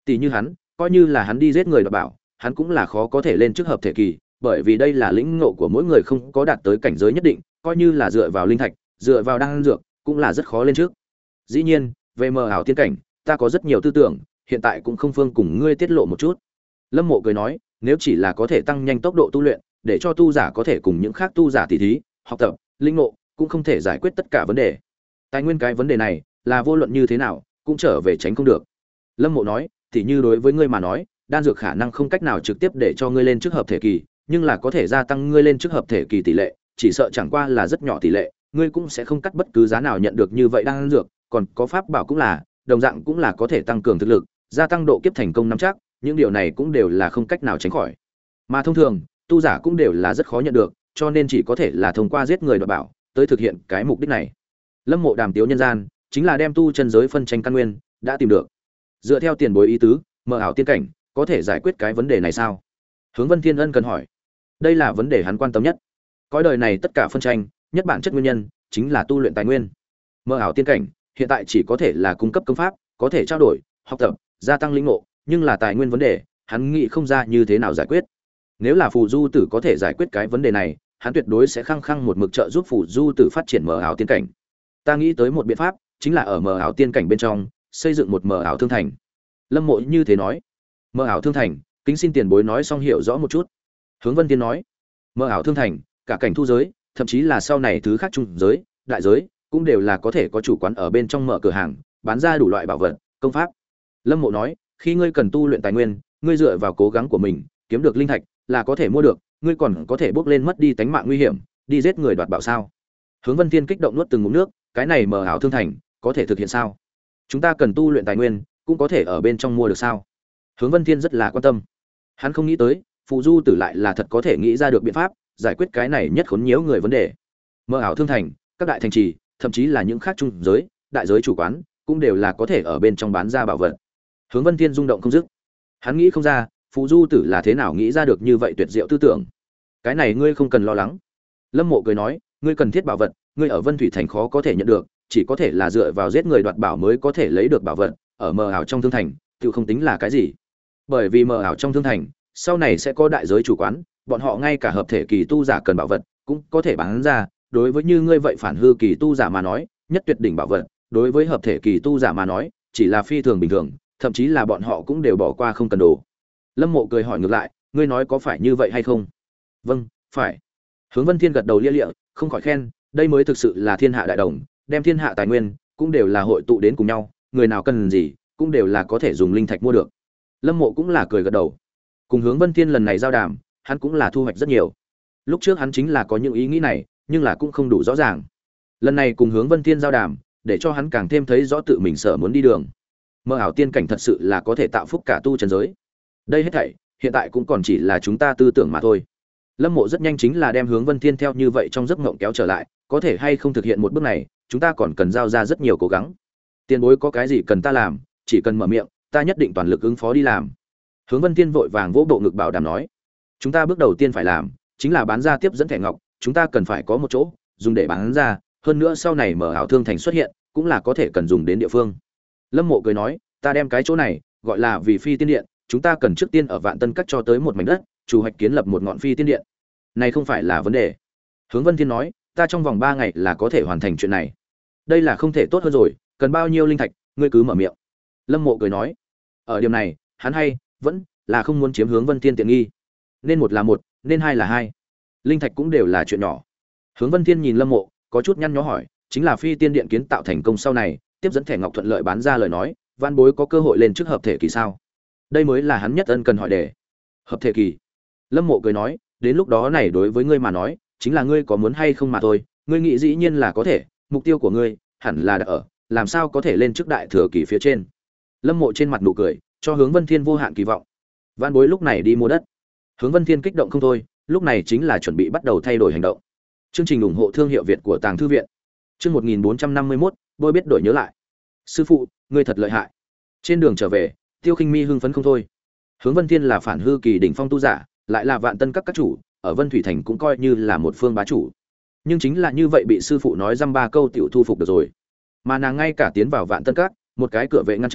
Tỷ như hắn, coi như là hắn đi giết người đoạt bảo, hắn cũng là khó có thể lên trước hợp thể kỳ, bởi vì đây là lĩnh ngộ của mỗi người không có đạt tới cảnh giới nhất định, coi như là dựa vào linh thạch, dựa vào đan dược, cũng là rất khó lên trước. Dĩ nhiên, về mờ ảo tiên cảnh, ta có rất nhiều tư tưởng, hiện tại cũng không phương cùng ngươi tiết lộ một chút. Lâm Mộ cười nói, nếu chỉ là có thể tăng nhanh tốc độ tu luyện, để cho tu giả có thể cùng những khác tu giả tỉ thí, học tập, linh ngộ, cũng không thể giải quyết tất cả vấn đề. Tài nguyên cái vấn đề này, là vô luận như thế nào, cũng trở về tránh không được. Lâm Mộ nói, thì như đối với ngươi mà nói, đan dược khả năng không cách nào trực tiếp để cho ngươi lên trước hợp thể kỳ, nhưng là có thể gia tăng ngươi lên trước hợp thể kỳ tỷ lệ, chỉ sợ chẳng qua là rất nhỏ tỷ lệ, ngươi cũng sẽ không cắt bất cứ giá nào nhận được như vậy đan dược, còn có pháp bảo cũng là, đồng dạng cũng là có thể tăng cường thực lực, gia tăng độ kiếp thành công nắm chắc, những điều này cũng đều là không cách nào tránh khỏi. Mà thông thường, tu giả cũng đều là rất khó nhận được, cho nên chỉ có thể là thông qua giết người đoạt bảo, tới thực hiện cái mục đích này. Lâm Mộ đàm tiếu nhân gian, chính là đem tu chân giới phân tranh căn nguyên, đã tìm được. Dựa theo tiền bối ý tứ, mờ ảo tiên cảnh, có thể giải quyết cái vấn đề này sao? Hướng Vân Thiên Ân cần hỏi. Đây là vấn đề hắn quan tâm nhất. Cõi đời này tất cả phân tranh, nhất bản chất nguyên nhân chính là tu luyện tài nguyên. Mơ ảo tiên cảnh hiện tại chỉ có thể là cung cấp công pháp, có thể trao đổi, học tập, gia tăng linh ngộ, nhưng là tài nguyên vấn đề, hắn nghĩ không ra như thế nào giải quyết. Nếu là phù du tử có thể giải quyết cái vấn đề này, hắn tuyệt đối sẽ khăng khăng một mực trợ giúp phù du tử phát triển mờ ảo tiên cảnh. Ta nghĩ tới một biện pháp, chính là ở mờ ảo tiên cảnh bên trong xây dựng một mờ ảo thương thành. Lâm Mộ như thế nói. Mờ ảo thương thành, kính xin tiền bối nói xong hiểu rõ một chút. Hướng Vân Tiên nói, mờ ảo thương thành, cả cảnh thu giới, thậm chí là sau này thứ khác trung giới, đại giới, cũng đều là có thể có chủ quán ở bên trong mở cửa hàng, bán ra đủ loại bảo vật, công pháp. Lâm Mộ nói, khi ngươi cần tu luyện tài nguyên, ngươi dựa vào cố gắng của mình, kiếm được linh thạch, là có thể mua được, ngươi còn có thể bước lên mất đi tánh mạng nguy hiểm, đi giết người đoạt bảo sao? Hướng Vân Thiên kích động nuốt từng ngụm nước, cái này mờ ảo thương thành, có thể thực hiện sao? Chúng ta cần tu luyện tài nguyên, cũng có thể ở bên trong mua được sao? Hướng Vân Thiên rất là quan tâm. Hắn không nghĩ tới, Phù Du Tử lại là thật có thể nghĩ ra được biện pháp, giải quyết cái này nhất khốn nhiễu người vấn đề. Mơ ảo thương thành, các đại thành trì, thậm chí là những khác trung giới, đại giới chủ quán, cũng đều là có thể ở bên trong bán ra bảo vật. Hướng Vân Thiên rung động không dứt. Hắn nghĩ không ra, Phù Du Tử là thế nào nghĩ ra được như vậy tuyệt diệu tư tưởng. Cái này ngươi không cần lo lắng. Lâm Mộ cười nói, ngươi cần thiết bảo vật, ngươi ở Vân Thủy thành khó có thể nhận được, chỉ có thể là dựa vào giết người đoạt bảo mới có thể lấy được bảo vật, ở mờ ảo trong thương thành, tự không tính là cái gì. Bởi vì mờ ảo trong thương thành, sau này sẽ có đại giới chủ quán, bọn họ ngay cả hợp thể kỳ tu giả cần bảo vật cũng có thể bán ra, đối với như ngươi vậy phản hư kỳ tu giả mà nói, nhất tuyệt đỉnh bảo vật, đối với hợp thể kỳ tu giả mà nói, chỉ là phi thường bình thường, thậm chí là bọn họ cũng đều bỏ qua không cần đồ. Lâm Mộ cười hỏi ngược lại, ngươi nói có phải như vậy hay không? Vâng, phải. Hướng Vân Thiên gật đầu lia lịa, không khỏi khen, đây mới thực sự là thiên hạ đại đồng, đem thiên hạ tài nguyên cũng đều là hội tụ đến cùng nhau, người nào cần gì, cũng đều là có thể dùng linh thạch mua được. Lâm Mộ cũng là cười gật đầu. Cùng Hướng Vân Thiên lần này giao đàm, hắn cũng là thu hoạch rất nhiều. Lúc trước hắn chính là có những ý nghĩ này, nhưng là cũng không đủ rõ ràng. Lần này cùng Hướng Vân Thiên giao đàm, để cho hắn càng thêm thấy rõ tự mình sở muốn đi đường. Mơ ảo tiên cảnh thật sự là có thể tạo phúc cả tu chân giới. Đây hết thảy, hiện tại cũng còn chỉ là chúng ta tư tưởng mà thôi. Lâm Mộ rất nhanh chính là đem Hướng Vân Thiên theo như vậy trong giấc mộng kéo trở lại, có thể hay không thực hiện một bước này, chúng ta còn cần giao ra rất nhiều cố gắng. Tiền bối có cái gì cần ta làm, chỉ cần mở miệng, ta nhất định toàn lực ứng phó đi làm. Hướng Vân Thiên vội vàng vỗ bộ ngực bảo đảm nói, chúng ta bước đầu tiên phải làm chính là bán ra tiếp dẫn thẻ ngọc, chúng ta cần phải có một chỗ dùng để bán ra, hơn nữa sau này mở ảo thương thành xuất hiện, cũng là có thể cần dùng đến địa phương. Lâm Mộ cười nói, ta đem cái chỗ này gọi là vì phi tiên điện, chúng ta cần trước tiên ở Vạn Tân Các cho tới một mảnh đất, chủ hoạch kiến lập một ngọn phi tiên điện. Này không phải là vấn đề. Hướng Vân Thiên nói, ta trong vòng ba ngày là có thể hoàn thành chuyện này. Đây là không thể tốt hơn rồi, cần bao nhiêu linh thạch, ngươi cứ mở miệng. Lâm Mộ cười nói, ở điểm này, hắn hay vẫn là không muốn chiếm Hướng Vân Thiên tiện nghi. Nên một là một, nên hai là hai. Linh thạch cũng đều là chuyện nhỏ. Hướng Vân Thiên nhìn Lâm Mộ, có chút nhăn nhó hỏi, chính là phi tiên điện kiến tạo thành công sau này, tiếp dẫn thẻ ngọc thuận lợi bán ra lời nói, Vạn Bối có cơ hội lên trước hợp thể kỳ sao? Đây mới là hắn nhất ân cần hỏi đề. Hợp thể kỳ? Lâm Mộ cười nói, đến lúc đó này đối với ngươi mà nói, chính là ngươi có muốn hay không mà thôi, ngươi nghĩ dĩ nhiên là có thể, mục tiêu của ngươi hẳn là đã ở, làm sao có thể lên trước đại thừa kỳ phía trên. Lâm Mộ trên mặt nụ cười, cho Hướng Vân Thiên vô hạn kỳ vọng. Vạn Bối lúc này đi mua đất. Hướng Vân Thiên kích động không thôi, lúc này chính là chuẩn bị bắt đầu thay đổi hành động. Chương trình ủng hộ thương hiệu Việt của Tàng thư viện. Chương một nghìn bốn trăm năm mươi mốt, Bôi biết đổi nhớ lại. Sư phụ, ngươi thật lợi hại. Trên đường trở về, Tiêu Khinh Mi hưng phấn không thôi. Hướng Vân Thiên là phản hư kỳ đỉnh phong tu giả, lại là Vạn Tân Các các chủ, ở Vân Thủy thành cũng coi như là một phương bá chủ. Nhưng chính là như vậy bị sư phụ nói dăm ba câu tiểu thu phục được rồi. Mà nàng ngay cả tiến vào Vạn Tân Các, một cái cửa vệ ngăn trở,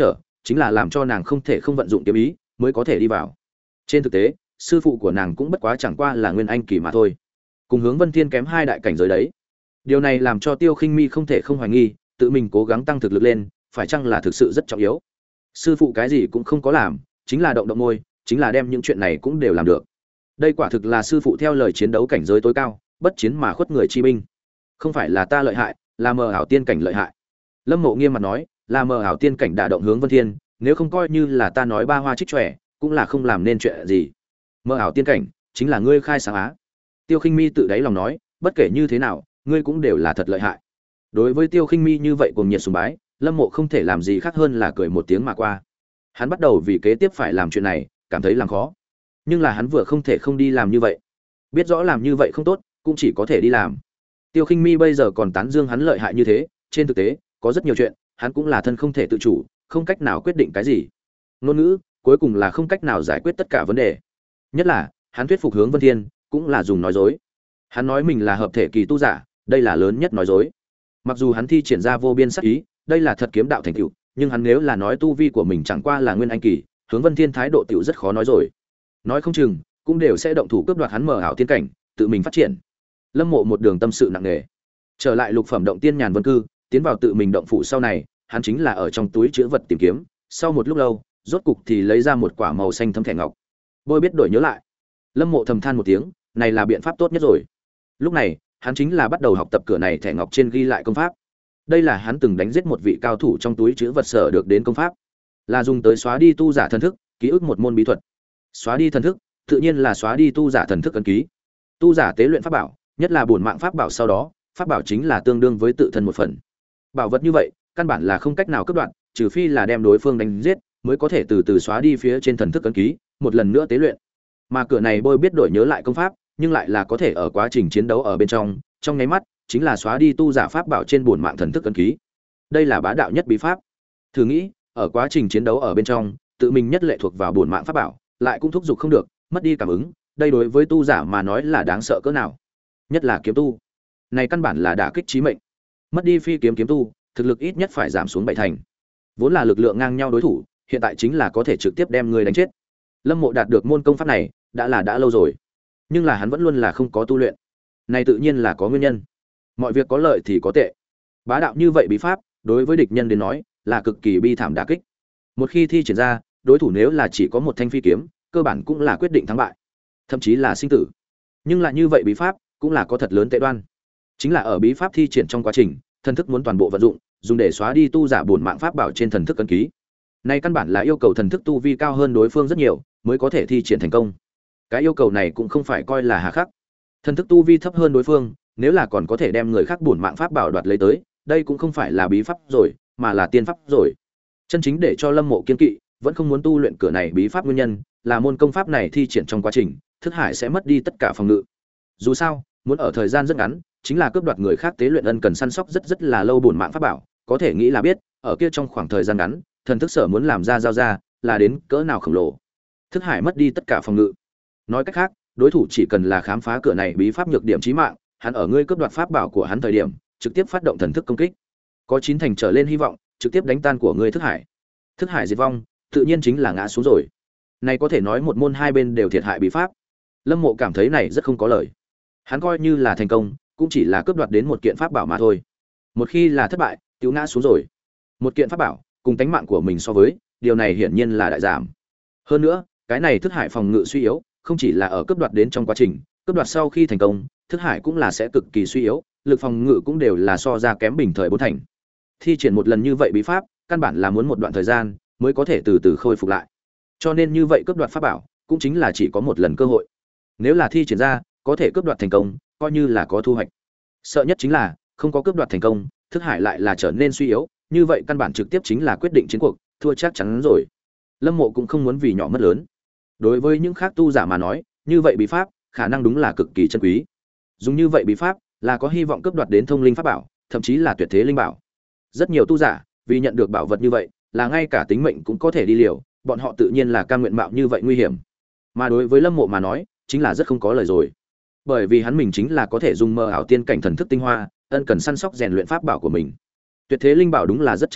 chính là làm cho nàng không thể không vận dụng kiếm ý mới có thể đi vào. Trên thực tế, sư phụ của nàng cũng bất quá chẳng qua là nguyên anh kỳ mà thôi, cùng Hướng Vân Thiên kém hai đại cảnh giới đấy. Điều này làm cho Tiêu Khinh Mi không thể không hoài nghi, tự mình cố gắng tăng thực lực lên, phải chăng là thực sự rất trọng yếu. Sư phụ cái gì cũng không có làm, chính là động động môi, chính là đem những chuyện này cũng đều làm được. Đây quả thực là sư phụ theo lời chiến đấu cảnh giới tối cao, bất chiến mà khuất người chi binh. Không phải là ta lợi hại, là mờ ảo tiên cảnh lợi hại. Lâm Mộ nghiêm mặt nói, là mờ ảo tiên cảnh đả động Hướng Vân Thiên, nếu không coi như là ta nói ba hoa trích tròe, cũng là không làm nên chuyện gì. Mờ ảo tiên cảnh chính là ngươi khai sáng á. Tiêu Khinh Mi tự đáy lòng nói, bất kể như thế nào, ngươi cũng đều là thật lợi hại. Đối với Tiêu Khinh Mi như vậy cuồng nhiệt sùng bái, Lâm Mộ không thể làm gì khác hơn là cười một tiếng mà qua. Hắn bắt đầu vì kế tiếp phải làm chuyện này, cảm thấy làm khó. Nhưng là hắn vừa không thể không đi làm như vậy. Biết rõ làm như vậy không tốt, cũng chỉ có thể đi làm. Tiêu Khinh Mi bây giờ còn tán dương hắn lợi hại như thế, trên thực tế, có rất nhiều chuyện, hắn cũng là thân không thể tự chủ, không cách nào quyết định cái gì. Ngôn ngữ, cuối cùng là không cách nào giải quyết tất cả vấn đề. Nhất là, hắn thuyết phục Hướng Vân Thiên, cũng là dùng nói dối. Hắn nói mình là hợp thể kỳ tu giả, đây là lớn nhất nói dối. Mặc dù hắn thi triển ra vô biên sát ý, đây là thật kiếm đạo thành tựu, nhưng hắn nếu là nói tu vi của mình chẳng qua là nguyên anh kỳ, Hướng Vân Thiên thái độ tiểu rất khó nói rồi. Nói không chừng, cũng đều sẽ động thủ cướp đoạt hắn mở ảo tiên cảnh, tự mình phát triển. Lâm Mộ một đường tâm sự nặng nề. Trở lại lục phẩm động tiên nhàn vân cư, tiến vào tự mình động phủ sau này, hắn chính là ở trong túi trữ vật tìm kiếm, sau một lúc lâu, rốt cục thì lấy ra một quả màu xanh thâm thẻ ngọc. Bôi biết đổi nhớ lại. Lâm Mộ thầm than một tiếng, này là biện pháp tốt nhất rồi. Lúc này, hắn chính là bắt đầu học tập cửa này thẻ ngọc trên ghi lại công pháp. Đây là hắn từng đánh giết một vị cao thủ trong túi trữ vật sở được đến công pháp, là dùng tới xóa đi tu giả thần thức, ký ức một môn bí thuật. Xóa đi thần thức, tự nhiên là xóa đi tu giả thần thức ấn ký. Tu giả tế luyện pháp bảo, nhất là bổn mạng pháp bảo sau đó, pháp bảo chính là tương đương với tự thân một phần. Bảo vật như vậy, căn bản là không cách nào cướp đoạt, trừ phi là đem đối phương đánh giết, mới có thể từ từ xóa đi phía trên thần thức ấn ký, một lần nữa tế luyện. Mà cửa này bôi biết đổi nhớ lại công pháp, nhưng lại là có thể ở quá trình chiến đấu ở bên trong, trong nháy mắt, chính là xóa đi tu giả pháp bảo trên bổn mạng thần thức ấn ký. Đây là bá đạo nhất bí pháp. Thử nghĩ, ở quá trình chiến đấu ở bên trong, tự mình nhất lệ thuộc vào bổn mạng pháp bảo, lại cũng thúc giục không được, mất đi cảm ứng, đây đối với tu giả mà nói là đáng sợ cỡ nào. Nhất là kiếm tu. Này căn bản là đả kích chí mệnh. Mất đi phi kiếm kiếm tu, thực lực ít nhất phải giảm xuống bảy thành. Vốn là lực lượng ngang nhau đối thủ, hiện tại chính là có thể trực tiếp đem người đánh chết. Lâm Mộ đạt được môn công pháp này, đã là đã lâu rồi. Nhưng là hắn vẫn luôn là không có tu luyện. Này tự nhiên là có nguyên nhân. Mọi việc có lợi thì có tệ. Bá đạo như vậy bí pháp, đối với địch nhân đến nói, là cực kỳ bi thảm đả kích. Một khi thi triển ra, đối thủ nếu là chỉ có một thanh phi kiếm, cơ bản cũng là quyết định thắng bại, thậm chí là sinh tử. Nhưng lại như vậy bí pháp, cũng là có thật lớn tệ đoan. Chính là ở bí pháp thi triển trong quá trình, thần thức muốn toàn bộ vận dụng, dùng để xóa đi tu giả bổn mạng pháp bảo trên thần thức ấn ký. Này căn bản là yêu cầu thần thức tu vi cao hơn đối phương rất nhiều, mới có thể thi triển thành công. Cái yêu cầu này cũng không phải coi là hà khắc. Thần thức tu vi thấp hơn đối phương, nếu là còn có thể đem người khác bổn mạng pháp bảo đoạt lấy tới, đây cũng không phải là bí pháp rồi, mà là tiên pháp rồi. Chân chính để cho Lâm Mộ kiên kỵ, vẫn không muốn tu luyện cửa này bí pháp nguyên nhân, là môn công pháp này thi triển trong quá trình, thức hải sẽ mất đi tất cả phòng ngự. Dù sao, muốn ở thời gian rất ngắn, chính là cướp đoạt người khác tế luyện ân cần săn sóc rất rất là lâu bổn mạng pháp bảo, có thể nghĩ là biết, ở kia trong khoảng thời gian ngắn, thần thức sở muốn làm ra giao ra, là đến cỡ nào khổng lồ. Thức hải mất đi tất cả phòng ngự. Nói cách khác, đối thủ chỉ cần là khám phá cửa này bí pháp nhược điểm chí mạng, hắn ở ngươi cướp đoạt pháp bảo của hắn thời điểm, trực tiếp phát động thần thức công kích. Có chín thành trở lên hy vọng, trực tiếp đánh tan của ngươi thức hải. Thức hải diệt vong, tự nhiên chính là ngã xuống rồi. Này có thể nói một môn hai bên đều thiệt hại bí pháp. Lâm Mộ cảm thấy này rất không có lời. Hắn coi như là thành công, cũng chỉ là cướp đoạt đến một kiện pháp bảo mà thôi. Một khi là thất bại, tiểu ngã xuống rồi. Một kiện pháp bảo, cùng tánh mạng của mình so với, điều này hiển nhiên là đại giảm. Hơn nữa, cái này thức hải phòng ngự suy yếu, không chỉ là ở cướp đoạt đến trong quá trình, cướp đoạt sau khi thành công, thức hải cũng là sẽ cực kỳ suy yếu, lực phòng ngự cũng đều là so ra kém bình thời bốn thành. Thi triển một lần như vậy bí pháp, căn bản là muốn một đoạn thời gian mới có thể từ từ khôi phục lại. Cho nên như vậy cướp đoạt pháp bảo, cũng chính là chỉ có một lần cơ hội. Nếu là thi triển ra, có thể cướp đoạt thành công, coi như là có thu hoạch. Sợ nhất chính là không có cướp đoạt thành công, thức hải lại là trở nên suy yếu, như vậy căn bản trực tiếp chính là quyết định chiến cuộc, thua chắc chắn rồi. Lâm Mộ cũng không muốn vì nhỏ mất lớn. Đối với những khác tu giả mà nói, như vậy bí pháp, khả năng đúng là cực kỳ chân quý. Dùng như vậy bí pháp, là có hy vọng cướp đoạt đến thông linh pháp bảo, thậm chí là tuyệt thế linh bảo. Rất nhiều tu giả, vì nhận được bảo vật như vậy, là ngay cả tính mệnh cũng có thể đi liều, bọn họ tự nhiên là cam nguyện mạo như vậy nguy hiểm. Mà đối với Lâm Mộ mà nói, chính là rất không có lời rồi. Bởi vì hắn mình chính là có thể dùng mơ ảo tiên cảnh thần thức tinh hoa, ân cần săn sóc rèn luyện pháp bảo của mình. Tuyệt thế linh bảo đúng là rất chân quý,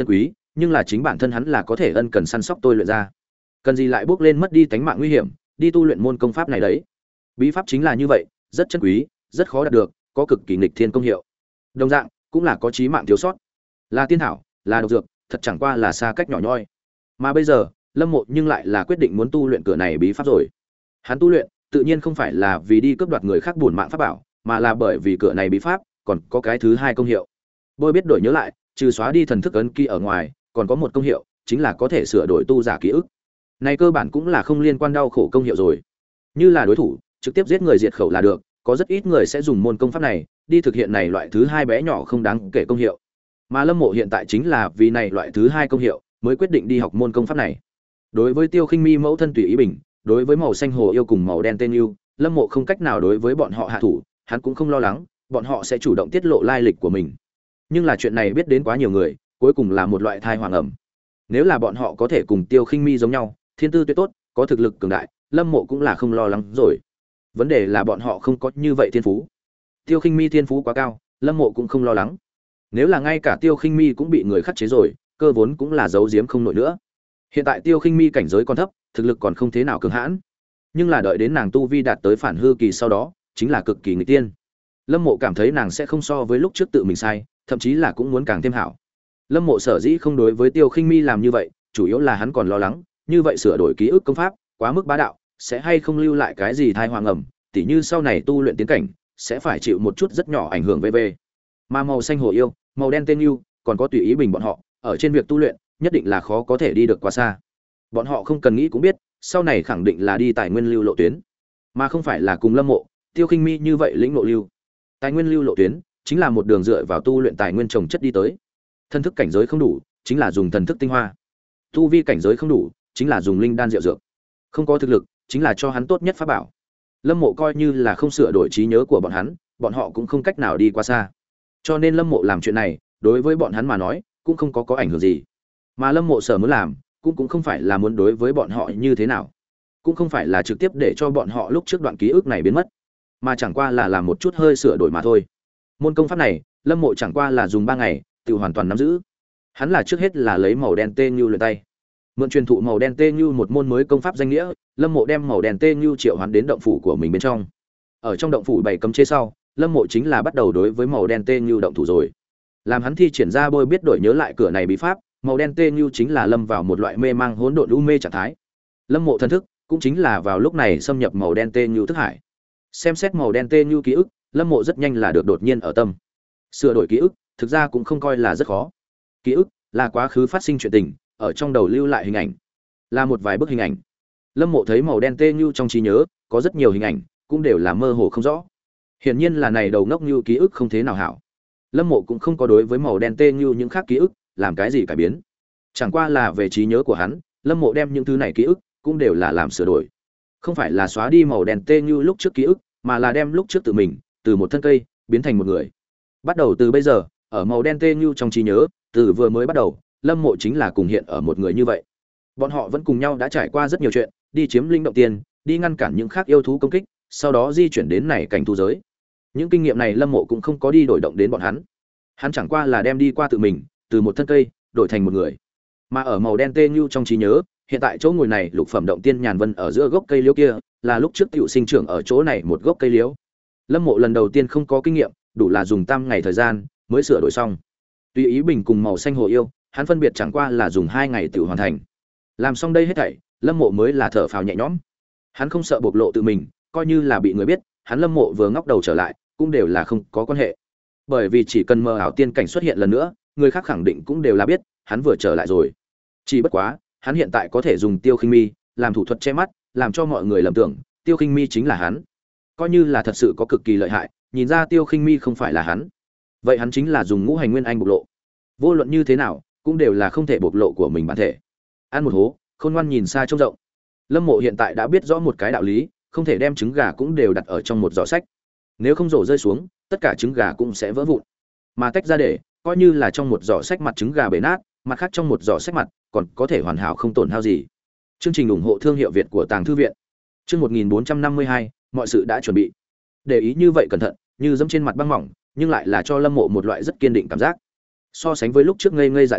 nhưng là chính bản thân hắn là có thể ân cần săn sóc tôi luyện ra. Cần gì lại bước lên mất đi tánh mạng nguy hiểm, đi tu luyện môn công pháp này đấy. Bí pháp chính là như vậy, rất chân quý, rất khó đạt được, có cực kỳ nghịch thiên công hiệu. Đồng dạng, cũng là có chí mạng thiếu sót. Là tiên thảo, là độc dược, thật chẳng qua là xa cách nhỏ nhoi. Mà bây giờ, Lâm Mộ nhưng lại là quyết định muốn tu luyện cửa này bí pháp rồi. Hắn tu luyện, tự nhiên không phải là vì đi cướp đoạt người khác bổn mạng pháp bảo, mà là bởi vì cửa này bí pháp còn có cái thứ hai công hiệu. Bôi biết đổi nhớ lại, trừ xóa đi thần thức ấn ký ở ngoài, còn có một công hiệu, chính là có thể sửa đổi tu giả ký ức. Này cơ bản cũng là không liên quan đau khổ công hiệu rồi. Như là đối thủ, trực tiếp giết người diệt khẩu là được, có rất ít người sẽ dùng môn công pháp này đi thực hiện này loại thứ hai bé nhỏ không đáng kể công hiệu. Mà Lâm Mộ hiện tại chính là vì này loại thứ hai công hiệu mới quyết định đi học môn công pháp này. Đối với Tiêu Khinh Mi mẫu thân tùy ý bình, đối với màu xanh hồ yêu cùng màu đen tên yêu, Lâm Mộ không cách nào đối với bọn họ hạ thủ, hắn cũng không lo lắng bọn họ sẽ chủ động tiết lộ lai lịch của mình. Nhưng là chuyện này biết đến quá nhiều người, cuối cùng là một loại thai hoàng ẩm. Nếu là bọn họ có thể cùng Tiêu Khinh Mi giống nhau, thiên tư tuyệt tốt, có thực lực cường đại, Lâm Mộ cũng là không lo lắng rồi. Vấn đề là bọn họ không có như vậy thiên phú. Tiêu Khinh Mi thiên phú quá cao, Lâm Mộ cũng không lo lắng. Nếu là ngay cả Tiêu Khinh Mi cũng bị người khắc chế rồi, cơ vốn cũng là giấu giếm không nổi nữa. Hiện tại Tiêu Khinh Mi cảnh giới còn thấp, thực lực còn không thế nào cường hãn, nhưng là đợi đến nàng tu vi đạt tới phản hư kỳ sau đó, chính là cực kỳ nghịch tiên. Lâm Mộ cảm thấy nàng sẽ không so với lúc trước tự mình sai, thậm chí là cũng muốn càng thêm hảo. Lâm Mộ sở dĩ không đối với Tiêu Khinh Mi làm như vậy, chủ yếu là hắn còn lo lắng, như vậy sửa đổi ký ức công pháp, quá mức bá đạo, sẽ hay không lưu lại cái gì thai hoàng ẩm, tỉ như sau này tu luyện tiến cảnh, sẽ phải chịu một chút rất nhỏ ảnh hưởng vê vê. Mà màu xanh hồ yêu, màu đen tên yêu, còn có tùy ý bình bọn họ, ở trên việc tu luyện, nhất định là khó có thể đi được quá xa. Bọn họ không cần nghĩ cũng biết, sau này khẳng định là đi tài nguyên lưu lộ tuyến, mà không phải là cùng Lâm Mộ, Tiêu Khinh Mi như vậy lĩnh ngộ lưu. Tài nguyên lưu lộ tuyến chính là một đường dựa vào tu luyện tài nguyên trồng chất đi tới. Thân thức cảnh giới không đủ, chính là dùng thần thức tinh hoa. Tu vi cảnh giới không đủ, chính là dùng linh đan diệu dược. Không có thực lực, chính là cho hắn tốt nhất pháp bảo. Lâm Mộ coi như là không sửa đổi trí nhớ của bọn hắn, bọn họ cũng không cách nào đi quá xa. Cho nên Lâm Mộ làm chuyện này, đối với bọn hắn mà nói, cũng không có có ảnh hưởng gì. Mà Lâm Mộ sở muốn làm, cũng cũng không phải là muốn đối với bọn họ như thế nào, cũng không phải là trực tiếp để cho bọn họ lúc trước đoạn ký ức này biến mất, mà chẳng qua là làm một chút hơi sửa đổi mà thôi. Môn công pháp này, Lâm Mộ chẳng qua là dùng ba ngày, tự hoàn toàn nắm giữ. Hắn là trước hết là lấy màu đen tê như luyện tay, mượn truyền thụ màu đen tê như một môn mới công pháp danh nghĩa, Lâm Mộ đem màu đen tê như triệu hoán đến động phủ của mình bên trong. Ở trong động phủ bảy cấm chế sau, Lâm Mộ chính là bắt đầu đối với màu đen tê như động thủ rồi. Làm hắn thi triển ra bôi biết đổi nhớ lại cửa này bí pháp, màu đen tê như chính là lâm vào một loại mê mang hỗn độn u mê trạng thái. Lâm Mộ thần thức cũng chính là vào lúc này xâm nhập màu đen tê như thức hải. Xem xét màu đen tê như ký ức, Lâm Mộ rất nhanh là được đột nhiên ở tâm. Sửa đổi ký ức, thực ra cũng không coi là rất khó. Ký ức là quá khứ phát sinh chuyện tình, ở trong đầu lưu lại hình ảnh, là một vài bức hình ảnh. Lâm Mộ thấy màu đen tê như trong trí nhớ có rất nhiều hình ảnh, cũng đều là mơ hồ không rõ. Hiển nhiên là này đầu ngốc như ký ức không thế nào hảo. Lâm Mộ cũng không có đối với màu đen tê như những khác ký ức làm cái gì cải biến, chẳng qua là về trí nhớ của hắn, Lâm Mộ đem những thứ này ký ức cũng đều là làm sửa đổi, không phải là xóa đi màu đen tê như lúc trước ký ức, mà là đem lúc trước tự mình từ một thân cây biến thành một người. Bắt đầu từ bây giờ, ở màu đen tê như trong trí nhớ, từ vừa mới bắt đầu, Lâm Mộ chính là cùng hiện ở một người như vậy. Bọn họ vẫn cùng nhau đã trải qua rất nhiều chuyện, đi chiếm linh động tiền, đi ngăn cản những khác yêu thú công kích, sau đó di chuyển đến này cảnh thu giới. Những kinh nghiệm này Lâm Mộ cũng không có đi đổi động đến bọn hắn. Hắn chẳng qua là đem đi qua tự mình, từ một thân cây đổi thành một người. Mà ở màu đen tê như trong trí nhớ, hiện tại chỗ ngồi này lục phẩm động tiên nhàn vân ở giữa gốc cây liễu kia, là lúc trước tiểu sinh trưởng ở chỗ này một gốc cây liễu. Lâm Mộ lần đầu tiên không có kinh nghiệm, đủ là dùng tam ngày thời gian mới sửa đổi xong. Tùy ý bình cùng màu xanh hồ yêu, hắn phân biệt chẳng qua là dùng hai ngày tiểu hoàn thành. Làm xong đây hết thảy, Lâm Mộ mới là thở phào nhẹ nhõm. Hắn không sợ bộc lộ tự mình, coi như là bị người biết, hắn Lâm Mộ vừa ngóc đầu trở lại, cũng đều là không có quan hệ. Bởi vì chỉ cần mơ ảo tiên cảnh xuất hiện lần nữa, người khác khẳng định cũng đều là biết, hắn vừa trở lại rồi. Chỉ bất quá, hắn hiện tại có thể dùng Tiêu Khinh Mi làm thủ thuật che mắt, làm cho mọi người lầm tưởng Tiêu Khinh Mi chính là hắn. Coi như là thật sự có cực kỳ lợi hại, nhìn ra Tiêu Khinh Mi không phải là hắn, vậy hắn chính là dùng ngũ hành nguyên anh bộc lộ. Vô luận như thế nào, cũng đều là không thể bộc lộ của mình bản thể. Ăn một hố, khôn ngoan nhìn xa trông rộng. Lâm Mộ hiện tại đã biết rõ một cái đạo lý, không thể đem trứng gà cũng đều đặt ở trong một giỏ sách. Nếu không rổ rơi xuống, tất cả trứng gà cũng sẽ vỡ vụn. Mà tách ra để, coi như là trong một giỏ sách mặt trứng gà bể nát, mặt khác trong một giỏ sách mặt còn có thể hoàn hảo không tổn hao gì. Chương trình ủng hộ thương hiệu Việt của Tàng thư viện. Chương một nghìn bốn trăm năm mươi hai, mọi sự đã chuẩn bị. Để ý như vậy cẩn thận, như dẫm trên mặt băng mỏng, nhưng lại là cho Lâm Mộ một loại rất kiên định cảm giác. So sánh với lúc trước ngây ngây dại dại,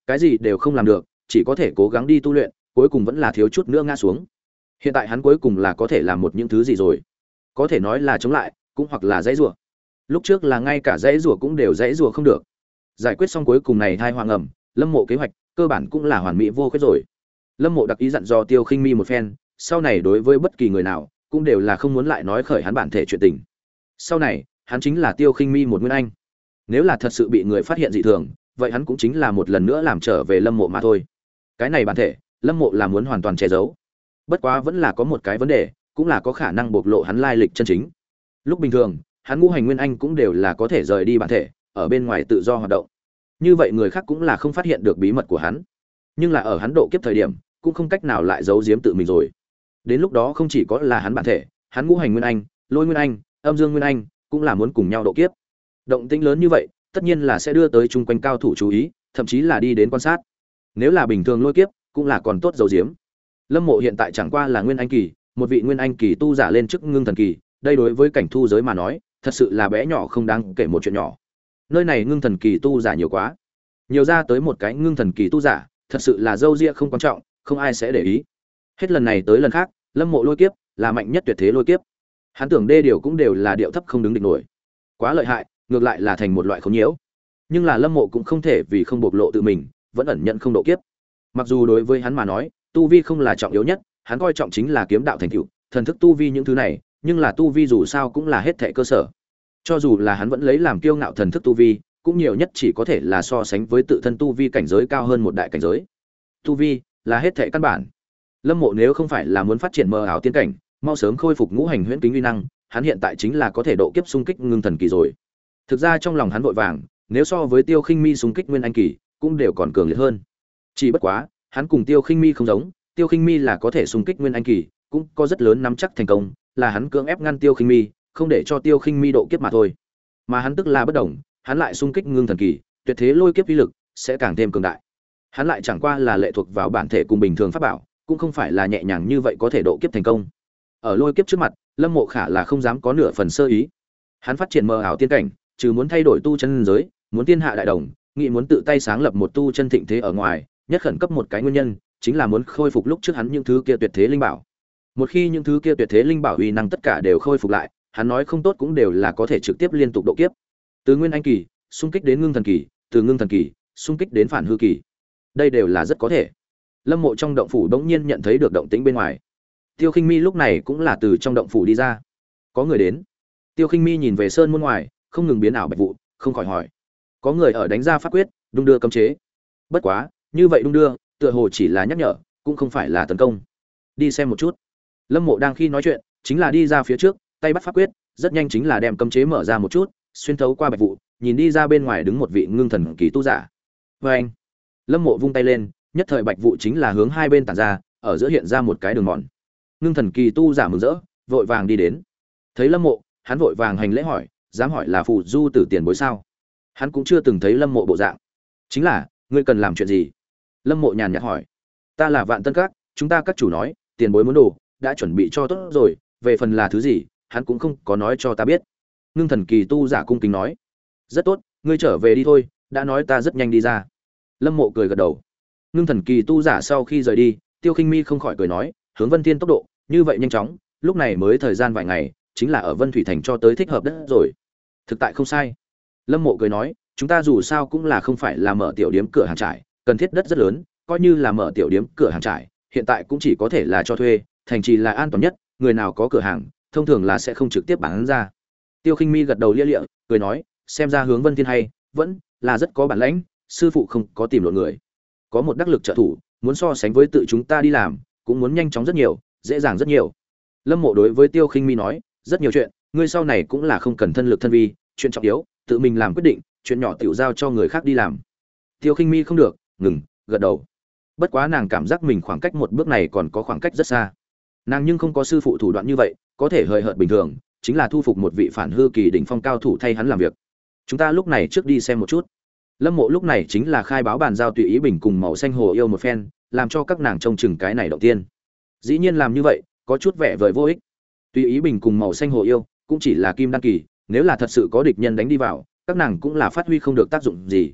cái gì đều không làm được, chỉ có thể cố gắng đi tu luyện, cuối cùng vẫn là thiếu chút nữa ngã xuống. Hiện tại hắn cuối cùng là có thể làm một những thứ gì rồi? Có thể nói là chống lại, cũng hoặc là dãy rủa. Lúc trước là ngay cả dãy rủa cũng đều dãy rủa không được. Giải quyết xong cuối cùng này thai hoàng ẩm, Lâm Mộ kế hoạch cơ bản cũng là hoàn mỹ vô khuyết rồi. Lâm Mộ đặc ý dặn dò Tiêu Khinh Mi một phen, sau này đối với bất kỳ người nào cũng đều là không muốn lại nói khởi hắn bản thể chuyện tình. Sau này, hắn chính là Tiêu Khinh Mi một nguyên anh. Nếu là thật sự bị người phát hiện dị thường, vậy hắn cũng chính là một lần nữa làm trở về Lâm Mộ mà thôi. Cái này bản thể, Lâm Mộ là muốn hoàn toàn che giấu. Bất quá vẫn là có một cái vấn đề, cũng là có khả năng bộc lộ hắn lai lịch chân chính. Lúc bình thường, hắn ngũ hành nguyên anh cũng đều là có thể rời đi bản thể, ở bên ngoài tự do hoạt động. Như vậy người khác cũng là không phát hiện được bí mật của hắn. Nhưng là ở hắn độ kiếp thời điểm, cũng không cách nào lại giấu giếm tự mình rồi. Đến lúc đó không chỉ có là hắn bản thể, hắn ngũ hành nguyên anh, lôi nguyên anh, âm dương nguyên anh cũng là muốn cùng nhau độ kiếp. Động tĩnh lớn như vậy, tất nhiên là sẽ đưa tới chung quanh cao thủ chú ý, thậm chí là đi đến quan sát. Nếu là bình thường lôi kiếp, cũng là còn tốt giấu giếm. Lâm Mộ hiện tại chẳng qua là nguyên anh kỳ, một vị nguyên anh kỳ tu giả lên chức ngưng thần kỳ, đây đối với cảnh thu giới mà nói, thật sự là bé nhỏ không đáng kể một chuyện nhỏ. Nơi này ngưng thần kỳ tu giả nhiều quá, nhiều ra tới một cái ngưng thần kỳ tu giả, thật sự là dâu ria không quan trọng, không ai sẽ để ý. Hết lần này tới lần khác, Lâm Mộ lôi kiếp là mạnh nhất tuyệt thế lôi kiếp. Hắn tưởng đê điều cũng đều là điệu thấp không đứng địch nổi, quá lợi hại, ngược lại là thành một loại khốn nhiễu. Nhưng là Lâm Mộ cũng không thể vì không bộc lộ tự mình, vẫn ẩn nhận không độ kiếp. Mặc dù đối với hắn mà nói, tu vi không là trọng yếu nhất, hắn coi trọng chính là kiếm đạo thành tựu, thần thức tu vi những thứ này, nhưng là tu vi dù sao cũng là hết thảy cơ sở. Cho dù là hắn vẫn lấy làm kiêu ngạo thần thức tu vi, cũng nhiều nhất chỉ có thể là so sánh với tự thân tu vi cảnh giới cao hơn một đại cảnh giới. Tu vi là hết thảy căn bản. Lâm Mộ nếu không phải là muốn phát triển mơ ảo tiên cảnh, mau sớm khôi phục ngũ hành huyễn kính uy năng, hắn hiện tại chính là có thể độ kiếp xung kích ngưng thần kỳ rồi. Thực ra trong lòng hắn vội vàng, nếu so với Tiêu Khinh Mi xung kích nguyên anh kỳ, cũng đều còn cường liệt hơn. Chỉ bất quá, hắn cùng Tiêu Khinh Mi không giống, Tiêu Khinh Mi là có thể xung kích nguyên anh kỳ, cũng có rất lớn nắm chắc thành công, là hắn cưỡng ép ngăn Tiêu Khinh Mi, không để cho Tiêu Khinh Mi độ kiếp mà thôi. Mà hắn tức là bất động, hắn lại xung kích ngưng thần kỳ, tuyệt thế lôi kiếp uy lực sẽ càng thêm cường đại. Hắn lại chẳng qua là lệ thuộc vào bản thể cùng bình thường pháp bảo, cũng không phải là nhẹ nhàng như vậy có thể độ kiếp thành công. Ở lôi kiếp trước mặt, Lâm Mộ Khả là không dám có nửa phần sơ ý. Hắn phát triển mơ ảo tiên cảnh, trừ muốn thay đổi tu chân giới, muốn tiên hạ đại đồng, nghĩ muốn tự tay sáng lập một tu chân thịnh thế ở ngoài, nhất khẩn cấp một cái nguyên nhân, chính là muốn khôi phục lúc trước hắn những thứ kia tuyệt thế linh bảo. Một khi những thứ kia tuyệt thế linh bảo uy năng tất cả đều khôi phục lại, hắn nói không tốt cũng đều là có thể trực tiếp liên tục độ kiếp. Từ nguyên anh kỳ, xung kích đến ngưng thần kỳ, từ ngưng thần kỳ, xung kích đến phản hư kỳ. Đây đều là rất có thể. Lâm Mộ trong động phủ đống nhiên nhận thấy được động tĩnh bên ngoài. Tiêu Khinh Mi lúc này cũng là từ trong động phủ đi ra. Có người đến. Tiêu Khinh Mi nhìn về sơn môn ngoài, không ngừng biến ảo bạch vụ, không khỏi hỏi: có người ở đánh ra pháp quyết, đung đưa cấm chế. Bất quá, như vậy đung đưa, tựa hồ chỉ là nhắc nhở, cũng không phải là tấn công. Đi xem một chút. Lâm Mộ đang khi nói chuyện, chính là đi ra phía trước, tay bắt pháp quyết, rất nhanh chính là đem cấm chế mở ra một chút, xuyên thấu qua bạch vụ, nhìn đi ra bên ngoài đứng một vị ngưng thần kỳ tu giả. Và anh, Lâm Mộ vung tay lên, nhất thời bạch vụ chính là hướng hai bên tản ra, ở giữa hiện ra một cái đường mòn. Ngưng thần kỳ tu giả mừng rỡ, vội vàng đi đến. Thấy Lâm Mộ, hắn vội vàng hành lễ hỏi, dám hỏi là phù du tử tiền bối sao? Hắn cũng chưa từng thấy Lâm Mộ bộ dạng. Chính là, ngươi cần làm chuyện gì? Lâm Mộ nhàn nhạt hỏi. Ta là Vạn Tân Các, chúng ta các chủ nói, tiền bối muốn đồ, đã chuẩn bị cho tốt rồi, về phần là thứ gì, hắn cũng không có nói cho ta biết. Ngưng thần kỳ tu giả cung kính nói. Rất tốt, ngươi trở về đi thôi, đã nói ta rất nhanh đi ra. Lâm Mộ cười gật đầu. Ngưng thần kỳ tu giả sau khi rời đi, Tiêu Khinh Mi không khỏi cười nói, hướng Vân Thiên tốc độ, như vậy nhanh chóng, lúc này mới thời gian vài ngày, chính là ở Vân Thủy Thành cho tới thích hợp đất rồi. Thực tại không sai. Lâm Mộ cười nói, chúng ta dù sao cũng là không phải là mở tiểu điếm cửa hàng trải, cần thiết đất rất lớn, coi như là mở tiểu điếm cửa hàng trải, hiện tại cũng chỉ có thể là cho thuê, thành trì là an toàn nhất, người nào có cửa hàng, thông thường là sẽ không trực tiếp bán ra. Tiêu Khinh Mi gật đầu lia lịa, cười nói, xem ra hướng Vân Thiên hay, vẫn là rất có bản lĩnh, sư phụ không có tìm lộn người. Có một đắc lực trợ thủ, muốn so sánh với tự chúng ta đi làm, cũng muốn nhanh chóng rất nhiều, dễ dàng rất nhiều. Lâm Mộ đối với Tiêu Khinh Mi nói, rất nhiều chuyện, ngươi sau này cũng là không cần thân lực thân vi, chuyện trọng yếu, tự mình làm quyết định, chuyện nhỏ tiểu giao cho người khác đi làm. Tiêu Khinh Mi không được, ngừng, gật đầu. Bất quá nàng cảm giác mình khoảng cách một bước này còn có khoảng cách rất xa. Nàng nhưng không có sư phụ thủ đoạn như vậy, có thể hời hợt bình thường, chính là thu phục một vị phản hư kỳ đỉnh phong cao thủ thay hắn làm việc. Chúng ta lúc này trước đi xem một chút. Lâm Mộ lúc này chính là khai báo bàn giao tùy ý bình cùng màu xanh hồ yêu một phen, làm cho các nàng trông chừng cái này động tiên. Dĩ nhiên làm như vậy, có chút vẻ vời vô ích. Tùy ý bình cùng màu xanh hồ yêu cũng chỉ là kim đan kỳ, nếu là thật sự có địch nhân đánh đi vào, các nàng cũng là phát huy không được tác dụng gì.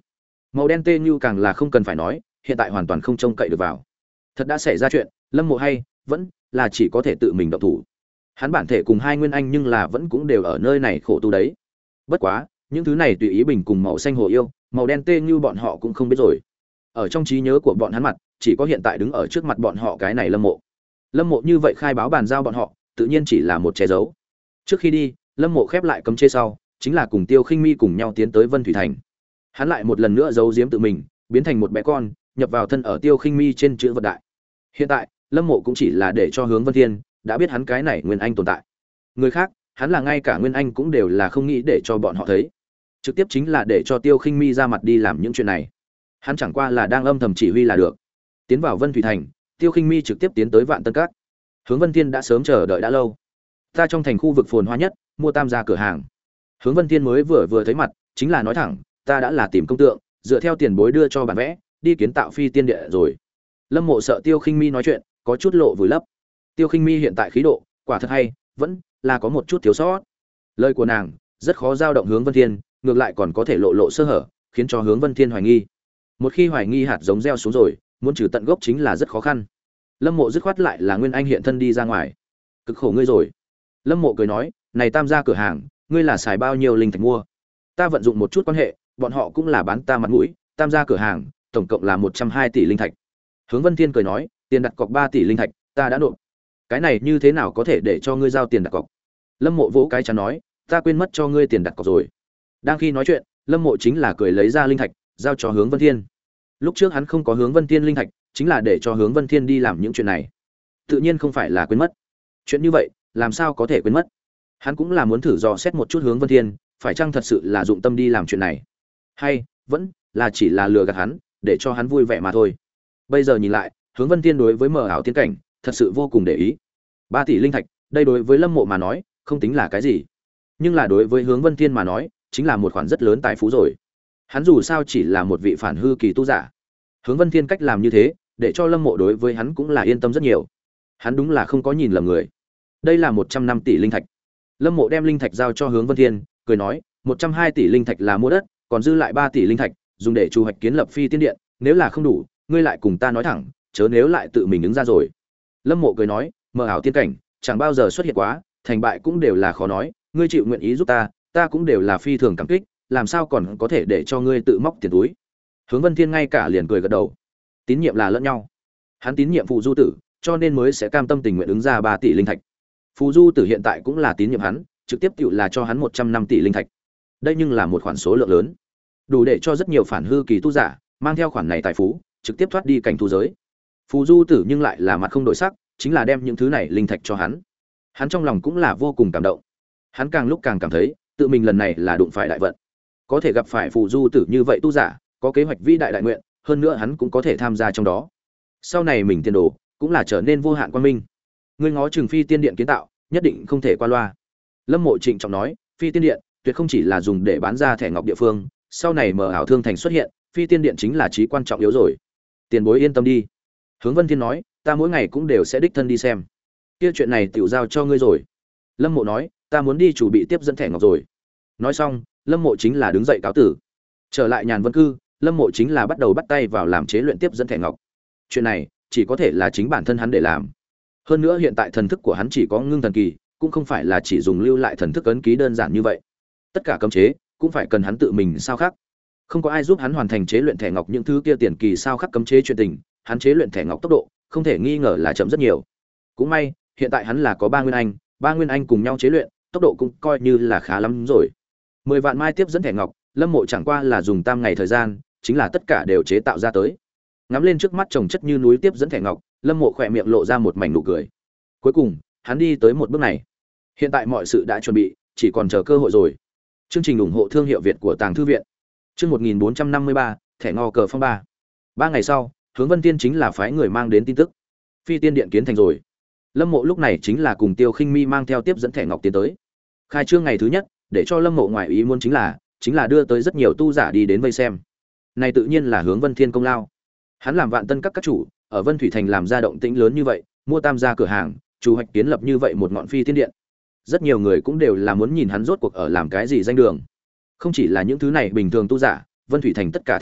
Màu đen tê như càng là không cần phải nói, hiện tại hoàn toàn không trông cậy được vào. Thật đã xảy ra chuyện, Lâm Mộ hay vẫn là chỉ có thể tự mình động thủ. Hắn bản thể cùng hai nguyên anh nhưng là vẫn cũng đều ở nơi này khổ tu đấy. Bất quá, những thứ này tùy ý bình cùng màu xanh hồ yêu, màu đen tê như bọn họ cũng không biết rồi. Ở trong trí nhớ của bọn hắn mặt, chỉ có hiện tại đứng ở trước mặt bọn họ cái này Lâm Mộ. Lâm Mộ như vậy khai báo bàn giao bọn họ, tự nhiên chỉ là một che giấu. Trước khi đi, Lâm Mộ khép lại cấm chế sau, chính là cùng Tiêu Khinh Mi cùng nhau tiến tới Vân Thủy Thành. Hắn lại một lần nữa giấu giếm tự mình, biến thành một bé con, nhập vào thân ở Tiêu Khinh Mi trên chữ vật đại. Hiện tại, Lâm Mộ cũng chỉ là để cho Hướng Vân Thiên đã biết hắn cái này Nguyên Anh tồn tại. Người khác, hắn là ngay cả Nguyên Anh cũng đều là không nghĩ để cho bọn họ thấy. Trực tiếp chính là để cho Tiêu Khinh Mi ra mặt đi làm những chuyện này. Hắn chẳng qua là đang âm thầm chỉ huy là được. Tiến vào Vân Thủy Thành, Tiêu Khinh Mi trực tiếp tiến tới Vạn Tân Các. Hướng Vân Thiên đã sớm chờ đợi đã lâu. Ta trong thành khu vực phồn hoa nhất, mua tam gia cửa hàng. Hướng Vân Thiên mới vừa vừa thấy mặt, chính là nói thẳng, ta đã là tìm công tượng, dựa theo tiền bối đưa cho bản vẽ, đi kiến tạo phi tiên địa rồi. Lâm Mộ sợ Tiêu Khinh Mi nói chuyện, có chút lộ vùi lấp. Tiêu Khinh Mi hiện tại khí độ, quả thật hay, vẫn là có một chút thiếu sót. Lời của nàng rất khó dao động Hướng Vân Thiên, ngược lại còn có thể lộ lộ sơ hở, khiến cho Hướng Vân Thiên hoài nghi. Một khi hoài nghi hạt giống gieo xuống rồi, muốn trừ tận gốc chính là rất khó khăn. Lâm Mộ dứt khoát lại là Nguyên Anh hiện thân đi ra ngoài. Cực khổ ngươi rồi. Lâm Mộ cười nói, này tam gia cửa hàng, ngươi là xài bao nhiêu linh thạch mua? Ta vận dụng một chút quan hệ, bọn họ cũng là bán ta mặt mũi, tam gia cửa hàng, tổng cộng là một trăm hai tỷ linh thạch. Hướng Vân Thiên cười nói, tiền đặt cọc ba tỷ linh thạch, ta đã nộp. Cái này như thế nào có thể để cho ngươi giao tiền đặt cọc? Lâm Mộ vỗ cái chán nói, ta quên mất cho ngươi tiền đặt cọc rồi. Đang khi nói chuyện, Lâm Mộ chính là cười lấy ra linh thạch, giao cho Hướng Vân Thiên. Lúc trước hắn không có Hướng Vân Thiên linh thạch, chính là để cho Hướng Vân Thiên đi làm những chuyện này. Tự nhiên không phải là quên mất. Chuyện như vậy, làm sao có thể quên mất? Hắn cũng là muốn thử dò xét một chút Hướng Vân Thiên, phải chăng thật sự là dụng tâm đi làm chuyện này, hay vẫn là chỉ là lừa gạt hắn, để cho hắn vui vẻ mà thôi. Bây giờ nhìn lại, Hướng Vân Thiên đối với mờ ảo tiên cảnh, thật sự vô cùng để ý. ba tỷ linh thạch, đây đối với Lâm Mộ mà nói, không tính là cái gì. Nhưng là đối với Hướng Vân Thiên mà nói, chính là một khoản rất lớn tài phú rồi. Hắn dù sao chỉ là một vị phản hư kỳ tu giả. Hướng Vân Thiên cách làm như thế, để cho Lâm Mộ đối với hắn cũng là yên tâm rất nhiều. Hắn đúng là không có nhìn lầm người. Đây là một trăm năm tỷ linh thạch. Lâm Mộ đem linh thạch giao cho Hướng Vân Thiên, cười nói, một trăm hai tỷ linh thạch là mua đất, còn dư lại ba tỷ linh thạch, dùng để chu hoạch kiến lập phi tiên điện, nếu là không đủ, ngươi lại cùng ta nói thẳng, chớ nếu lại tự mình đứng ra rồi. Lâm Mộ cười nói, mờ ảo tiên cảnh, chẳng bao giờ xuất hiện quá, thành bại cũng đều là khó nói, ngươi chịu nguyện ý giúp ta, ta cũng đều là phi thường cảm kích, làm sao còn có thể để cho ngươi tự móc tiền túi. Hướng Vân Thiên ngay cả liền cười gật đầu. Tín nhiệm là lẫn nhau. Hắn tín nhiệm Phù Du Tử, cho nên mới sẽ cam tâm tình nguyện ứng ra ba tỷ linh thạch. Phù Du Tử hiện tại cũng là tín nhiệm hắn, trực tiếp tựu là cho hắn một trăm năm tỷ linh thạch. Đây nhưng là một khoản số lượng lớn, đủ để cho rất nhiều phản hư kỳ tu giả mang theo khoản này tài phú, trực tiếp thoát đi cảnh tu giới. Phù Du Tử nhưng lại là mặt không đổi sắc, chính là đem những thứ này linh thạch cho hắn. Hắn trong lòng cũng là vô cùng cảm động. Hắn càng lúc càng cảm thấy, tự mình lần này là đụng phải đại vận. Có thể gặp phải Phù Du Tử như vậy tu giả, có kế hoạch vĩ đại đại nguyện, hơn nữa hắn cũng có thể tham gia trong đó. Sau này mình tiền đồ cũng là trở nên vô hạn quang minh. Ngươi ngó Trường Phi Tiên Điện kiến tạo, nhất định không thể qua loa. Lâm Mộ trịnh trọng nói, Phi Tiên Điện tuyệt không chỉ là dùng để bán ra thẻ ngọc địa phương, sau này mở ảo thương thành xuất hiện, Phi Tiên Điện chính là chí quan trọng yếu rồi. Tiền bối yên tâm đi. Hướng Vân Thiên nói, ta mỗi ngày cũng đều sẽ đích thân đi xem. Kia chuyện này tiểu giao cho ngươi rồi. Lâm Mộ nói, ta muốn đi chủ bị tiếp dẫn thẻ ngọc rồi. Nói xong, Lâm Mộ chính là đứng dậy cáo tử. Trở lại Nhàn Vân Cư, Lâm Mộ chính là bắt đầu bắt tay vào làm chế luyện tiếp dẫn thẻ ngọc. Chuyện này chỉ có thể là chính bản thân hắn để làm. Hơn nữa hiện tại thần thức của hắn chỉ có ngưng thần kỳ, cũng không phải là chỉ dùng lưu lại thần thức ấn ký đơn giản như vậy. Tất cả cấm chế cũng phải cần hắn tự mình sao khắc. Không có ai giúp hắn hoàn thành chế luyện thẻ ngọc những thứ kia tiền kỳ sao khắc cấm chế chuyện tình, hắn chế luyện thẻ ngọc tốc độ không thể nghi ngờ là chậm rất nhiều. Cũng may, hiện tại hắn là có ba nguyên anh, ba nguyên anh cùng nhau chế luyện, tốc độ cũng coi như là khá lắm rồi. Mười vạn mai tiếp dẫn thẻ ngọc, Lâm Mộ chẳng qua là dùng tam ngày thời gian, chính là tất cả đều chế tạo ra tới. Ngắm lên trước mắt chồng chất như núi tiếp dẫn thẻ ngọc, Lâm Mộ khỏe miệng lộ ra một mảnh nụ cười. Cuối cùng, hắn đi tới một bước này. Hiện tại mọi sự đã chuẩn bị, chỉ còn chờ cơ hội rồi. Chương trình ủng hộ thương hiệu Việt của Tàng Thư viện. Chương một nghìn bốn trăm năm mươi ba, thẻ ngò cờ phong ba. Ba ngày sau, Hướng Vân Tiên chính là phái người mang đến tin tức. Phi Tiên Điện kiến thành rồi. Lâm Mộ lúc này chính là cùng Tiêu Khinh Mi mang theo tiếp dẫn thẻ ngọc tiến tới. Khai trương ngày thứ nhất, để cho Lâm Mộ ngoài ý muốn chính là, chính là đưa tới rất nhiều tu giả đi đến vây xem. Này tự nhiên là Hướng Vân Thiên công lao. Hắn làm Vạn Tân các các chủ, ở Vân Thủy Thành làm ra động tĩnh lớn như vậy, mua tam gia cửa hàng, chủ hoạch kiến lập như vậy một ngọn phi tiên điện. Rất nhiều người cũng đều là muốn nhìn hắn rốt cuộc ở làm cái gì danh đường. Không chỉ là những thứ này bình thường tu giả, Vân Thủy Thành tất cả thế lực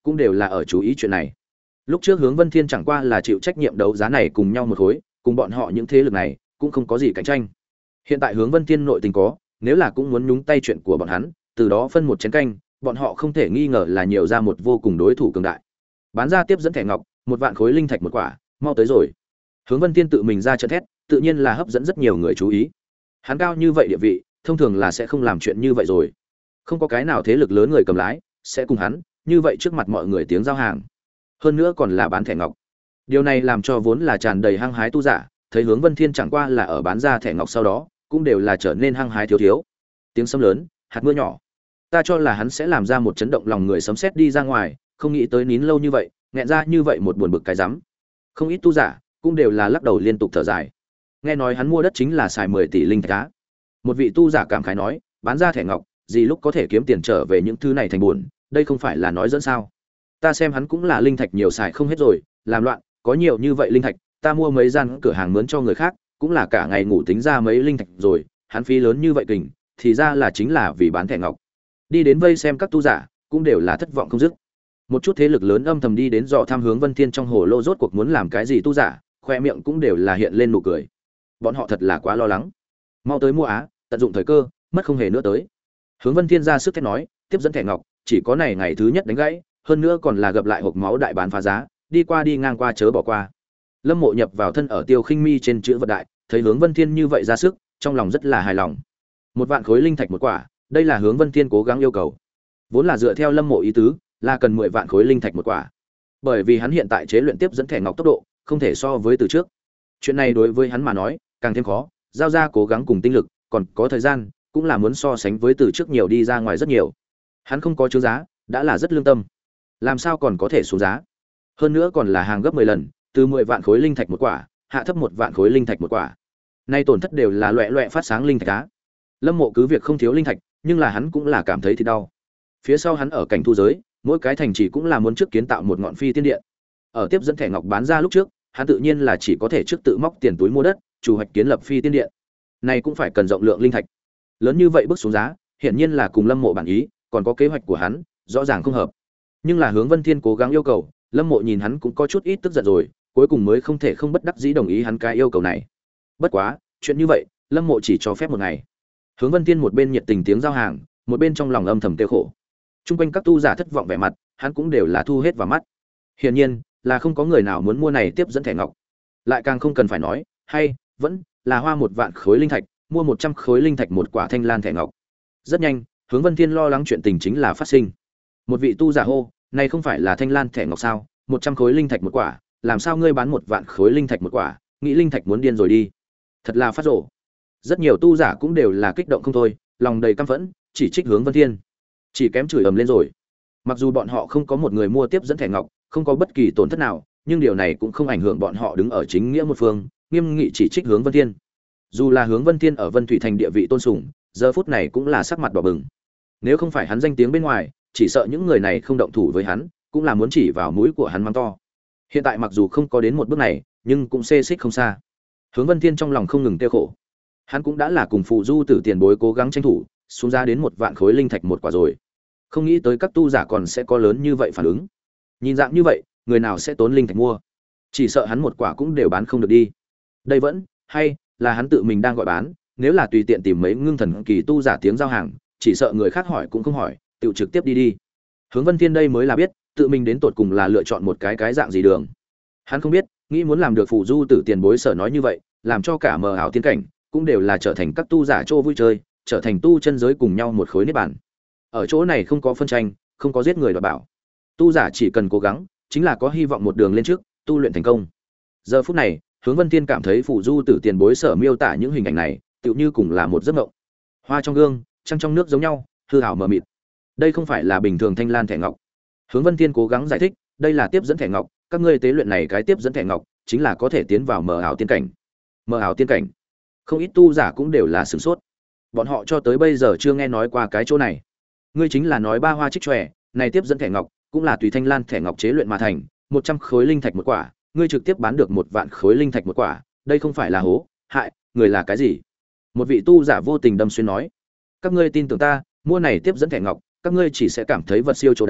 cũng đều là ở chú ý chuyện này. Lúc trước Hướng Vân Thiên chẳng qua là chịu trách nhiệm đấu giá này cùng nhau một khối, cùng bọn họ những thế lực này cũng không có gì cạnh tranh. Hiện tại Hướng Vân Thiên nội tình có, nếu là cũng muốn nhúng tay chuyện của bọn hắn, từ đó phân một chén canh, bọn họ không thể nghi ngờ là nhiều ra một vô cùng đối thủ cường đại. Bán ra tiếp dẫn thẻ ngọc, một vạn khối linh thạch một quả, mau tới rồi. Hướng Vân Thiên tự mình ra trận thét, tự nhiên là hấp dẫn rất nhiều người chú ý. Hắn cao như vậy địa vị, thông thường là sẽ không làm chuyện như vậy rồi. Không có cái nào thế lực lớn người cầm lái sẽ cùng hắn như vậy trước mặt mọi người tiếng giao hàng. Hơn nữa còn là bán thẻ ngọc. Điều này làm cho vốn là tràn đầy hăng hái tu giả, thấy Hướng Vân Thiên chẳng qua là ở bán ra thẻ ngọc sau đó, cũng đều là trở nên hăng hái thiếu thiếu. Tiếng sấm lớn, hạt mưa nhỏ. Ta cho là hắn sẽ làm ra một chấn động lòng người sấm sét đi ra ngoài, không nghĩ tới nín lâu như vậy, nghẹn ra như vậy một buồn bực cái rắm. Không ít tu giả cũng đều là lắc đầu liên tục thở dài. Nghe nói hắn mua đất chính là xài mười tỷ linh thạch á. Một vị tu giả cảm khái nói, bán ra thẻ ngọc, gì lúc có thể kiếm tiền trở về những thứ này thành buồn, đây không phải là nói dẫn sao? Ta xem hắn cũng là linh thạch nhiều xài không hết rồi, làm loạn, có nhiều như vậy linh thạch, ta mua mấy gian cửa hàng mướn cho người khác, cũng là cả ngày ngủ tính ra mấy linh thạch rồi, hắn phí lớn như vậy kình, thì ra là chính là vì bán thẻ ngọc. Đi đến vây xem các tu giả, cũng đều là thất vọng không dứt. Một chút thế lực lớn âm thầm đi đến dò thăm Hướng Vân Thiên trong hồ lô rốt cuộc muốn làm cái gì tu giả, khoe miệng cũng đều là hiện lên nụ cười. Bọn họ thật là quá lo lắng. Mau tới mua á, tận dụng thời cơ, mất không hề nữa tới. Hướng Vân Thiên ra sức thét nói, tiếp dẫn thẻ ngọc, chỉ có này ngày thứ nhất đánh gãy, hơn nữa còn là gặp lại hộp máu đại bán phá giá, đi qua đi ngang qua chớ bỏ qua. Lâm Mộ nhập vào thân ở Tiêu Khinh Mi trên chữ vật đại, thấy Hướng Vân Thiên như vậy ra sức, trong lòng rất là hài lòng. Một vạn khối linh thạch một quả, đây là Hướng Vân Thiên cố gắng yêu cầu. Vốn là dựa theo Lâm Mộ ý tứ, là cần mười vạn khối linh thạch một quả. Bởi vì hắn hiện tại chế luyện tiếp dẫn thẻ ngọc tốc độ không thể so với từ trước. Chuyện này đối với hắn mà nói, càng thêm khó, giao ra cố gắng cùng tinh lực, còn có thời gian, cũng là muốn so sánh với từ trước nhiều đi ra ngoài rất nhiều. Hắn không có chướng giá, đã là rất lương tâm. Làm sao còn có thể xuống giá? Hơn nữa còn là hàng gấp mười lần, từ mười vạn khối linh thạch một quả, hạ thấp một vạn khối linh thạch một quả. Nay tổn thất đều là loẻ loẻ phát sáng linh thạch á. Lâm Mộ cứ việc không thiếu linh thạch, nhưng là hắn cũng là cảm thấy thì đau. Phía sau hắn ở cảnh thu giới, mỗi cái thành trì cũng là muốn trước kiến tạo một ngọn phi tiên điện. Ở tiếp dẫn thẻ ngọc bán ra lúc trước, hắn tự nhiên là chỉ có thể trước tự móc tiền túi mua đất, chủ hoạch kiến lập phi tiên điện. Này cũng phải cần rộng lượng linh thạch. Lớn như vậy bước xuống giá, hiển nhiên là cùng Lâm Mộ bản ý, còn có kế hoạch của hắn, rõ ràng không hợp. Nhưng là Hướng Vân Thiên cố gắng yêu cầu, Lâm Mộ nhìn hắn cũng có chút ít tức giận rồi, cuối cùng mới không thể không bất đắc dĩ đồng ý hắn cái yêu cầu này. Bất quá, chuyện như vậy, Lâm Mộ chỉ cho phép một ngày. Hướng Vân Thiên một bên nhiệt tình tiếng giao hàng, một bên trong lòng âm thầm tiêu khổ. Trung quanh các tu giả thất vọng vẻ mặt, hắn cũng đều là thu hết vào mắt. Hiển nhiên, là không có người nào muốn mua này tiếp dẫn thẻ ngọc. Lại càng không cần phải nói, hay vẫn là hoa một vạn khối linh thạch, mua một trăm khối linh thạch một quả thanh lan thẻ ngọc. Rất nhanh, Hướng Vân Thiên lo lắng chuyện tình chính là phát sinh. Một vị tu giả hô, này không phải là thanh lan thẻ ngọc sao, một trăm khối linh thạch một quả, làm sao ngươi bán một vạn khối linh thạch một quả, nghĩ linh thạch muốn điên rồi đi. Thật là phát rồ. Rất nhiều tu giả cũng đều là kích động không thôi, lòng đầy căm phẫn, chỉ trích Hướng Vân Thiên. Chỉ kém chửi ầm lên rồi. Mặc dù bọn họ không có một người mua tiếp dẫn thẻ ngọc, không có bất kỳ tổn thất nào, nhưng điều này cũng không ảnh hưởng bọn họ đứng ở chính nghĩa một phương, nghiêm nghị chỉ trích Hướng Vân Thiên. Dù là Hướng Vân Thiên ở Vân Thủy Thành địa vị tôn sùng, giờ phút này cũng là sắc mặt đỏ bừng. Nếu không phải hắn danh tiếng bên ngoài, chỉ sợ những người này không động thủ với hắn, cũng là muốn chỉ vào mũi của hắn mắng to. Hiện tại mặc dù không có đến một bước này, nhưng cũng xê xích không xa. Hướng Vân Thiên trong lòng không ngừng tiêu khổ. Hắn cũng đã là cùng phụ du tử tiền bối cố gắng tranh thủ, xuống ra đến một vạn khối linh thạch một quả rồi. Không nghĩ tới các tu giả còn sẽ có lớn như vậy phản ứng. Nhìn dạng như vậy, người nào sẽ tốn linh thạch mua? Chỉ sợ hắn một quả cũng đều bán không được đi. Đây vẫn hay là hắn tự mình đang gọi bán, nếu là tùy tiện tìm mấy ngưng thần kỳ tu giả tiếng giao hàng, chỉ sợ người khác hỏi cũng không hỏi, tự trực tiếp đi đi. Hướng Vân Thiên đây mới là biết, tự mình đến tột cùng là lựa chọn một cái cái dạng gì đường. Hắn không biết, nghĩ muốn làm được phụ du tử tiền bối sở nói như vậy, làm cho cả mờ ảo tiên cảnh cũng đều là trở thành các tu giả chỗ vui chơi, trở thành tu chân giới cùng nhau một khối niết bàn. Ở chỗ này không có phân tranh, không có giết người đoạt bảo. Tu giả chỉ cần cố gắng, chính là có hy vọng một đường lên trước, tu luyện thành công. Giờ phút này, Hướng Vân Thiên cảm thấy phụ du tử tiền bối sở miêu tả những hình ảnh này, tựu như cùng là một giấc mộng. Hoa trong gương, trăng trong nước giống nhau, hư ảo mờ mịt. Đây không phải là bình thường thanh lan thẻ ngọc. Hướng Vân Thiên cố gắng giải thích, đây là tiếp dẫn thẻ ngọc, các ngươi tế luyện này cái tiếp dẫn thẻ ngọc, chính là có thể tiến vào mờ ảo tiên cảnh. Mờ ảo tiên cảnh. Không ít tu giả cũng đều là sửng sốt. Bọn họ cho tới bây giờ chưa nghe nói qua cái chỗ này. Ngươi chính là nói ba hoa trích chòe, này tiếp dẫn thẻ ngọc, cũng là tùy thanh lan thẻ ngọc chế luyện mà thành, một trăm khối linh thạch một quả, ngươi trực tiếp bán được một vạn khối linh thạch một quả, đây không phải là hố, hại, người là cái gì? Một vị tu giả vô tình đâm xuyên nói, các ngươi tin tưởng ta, mua này tiếp dẫn thẻ ngọc, các ngươi chỉ sẽ cảm thấy vật siêu chỗ đáng,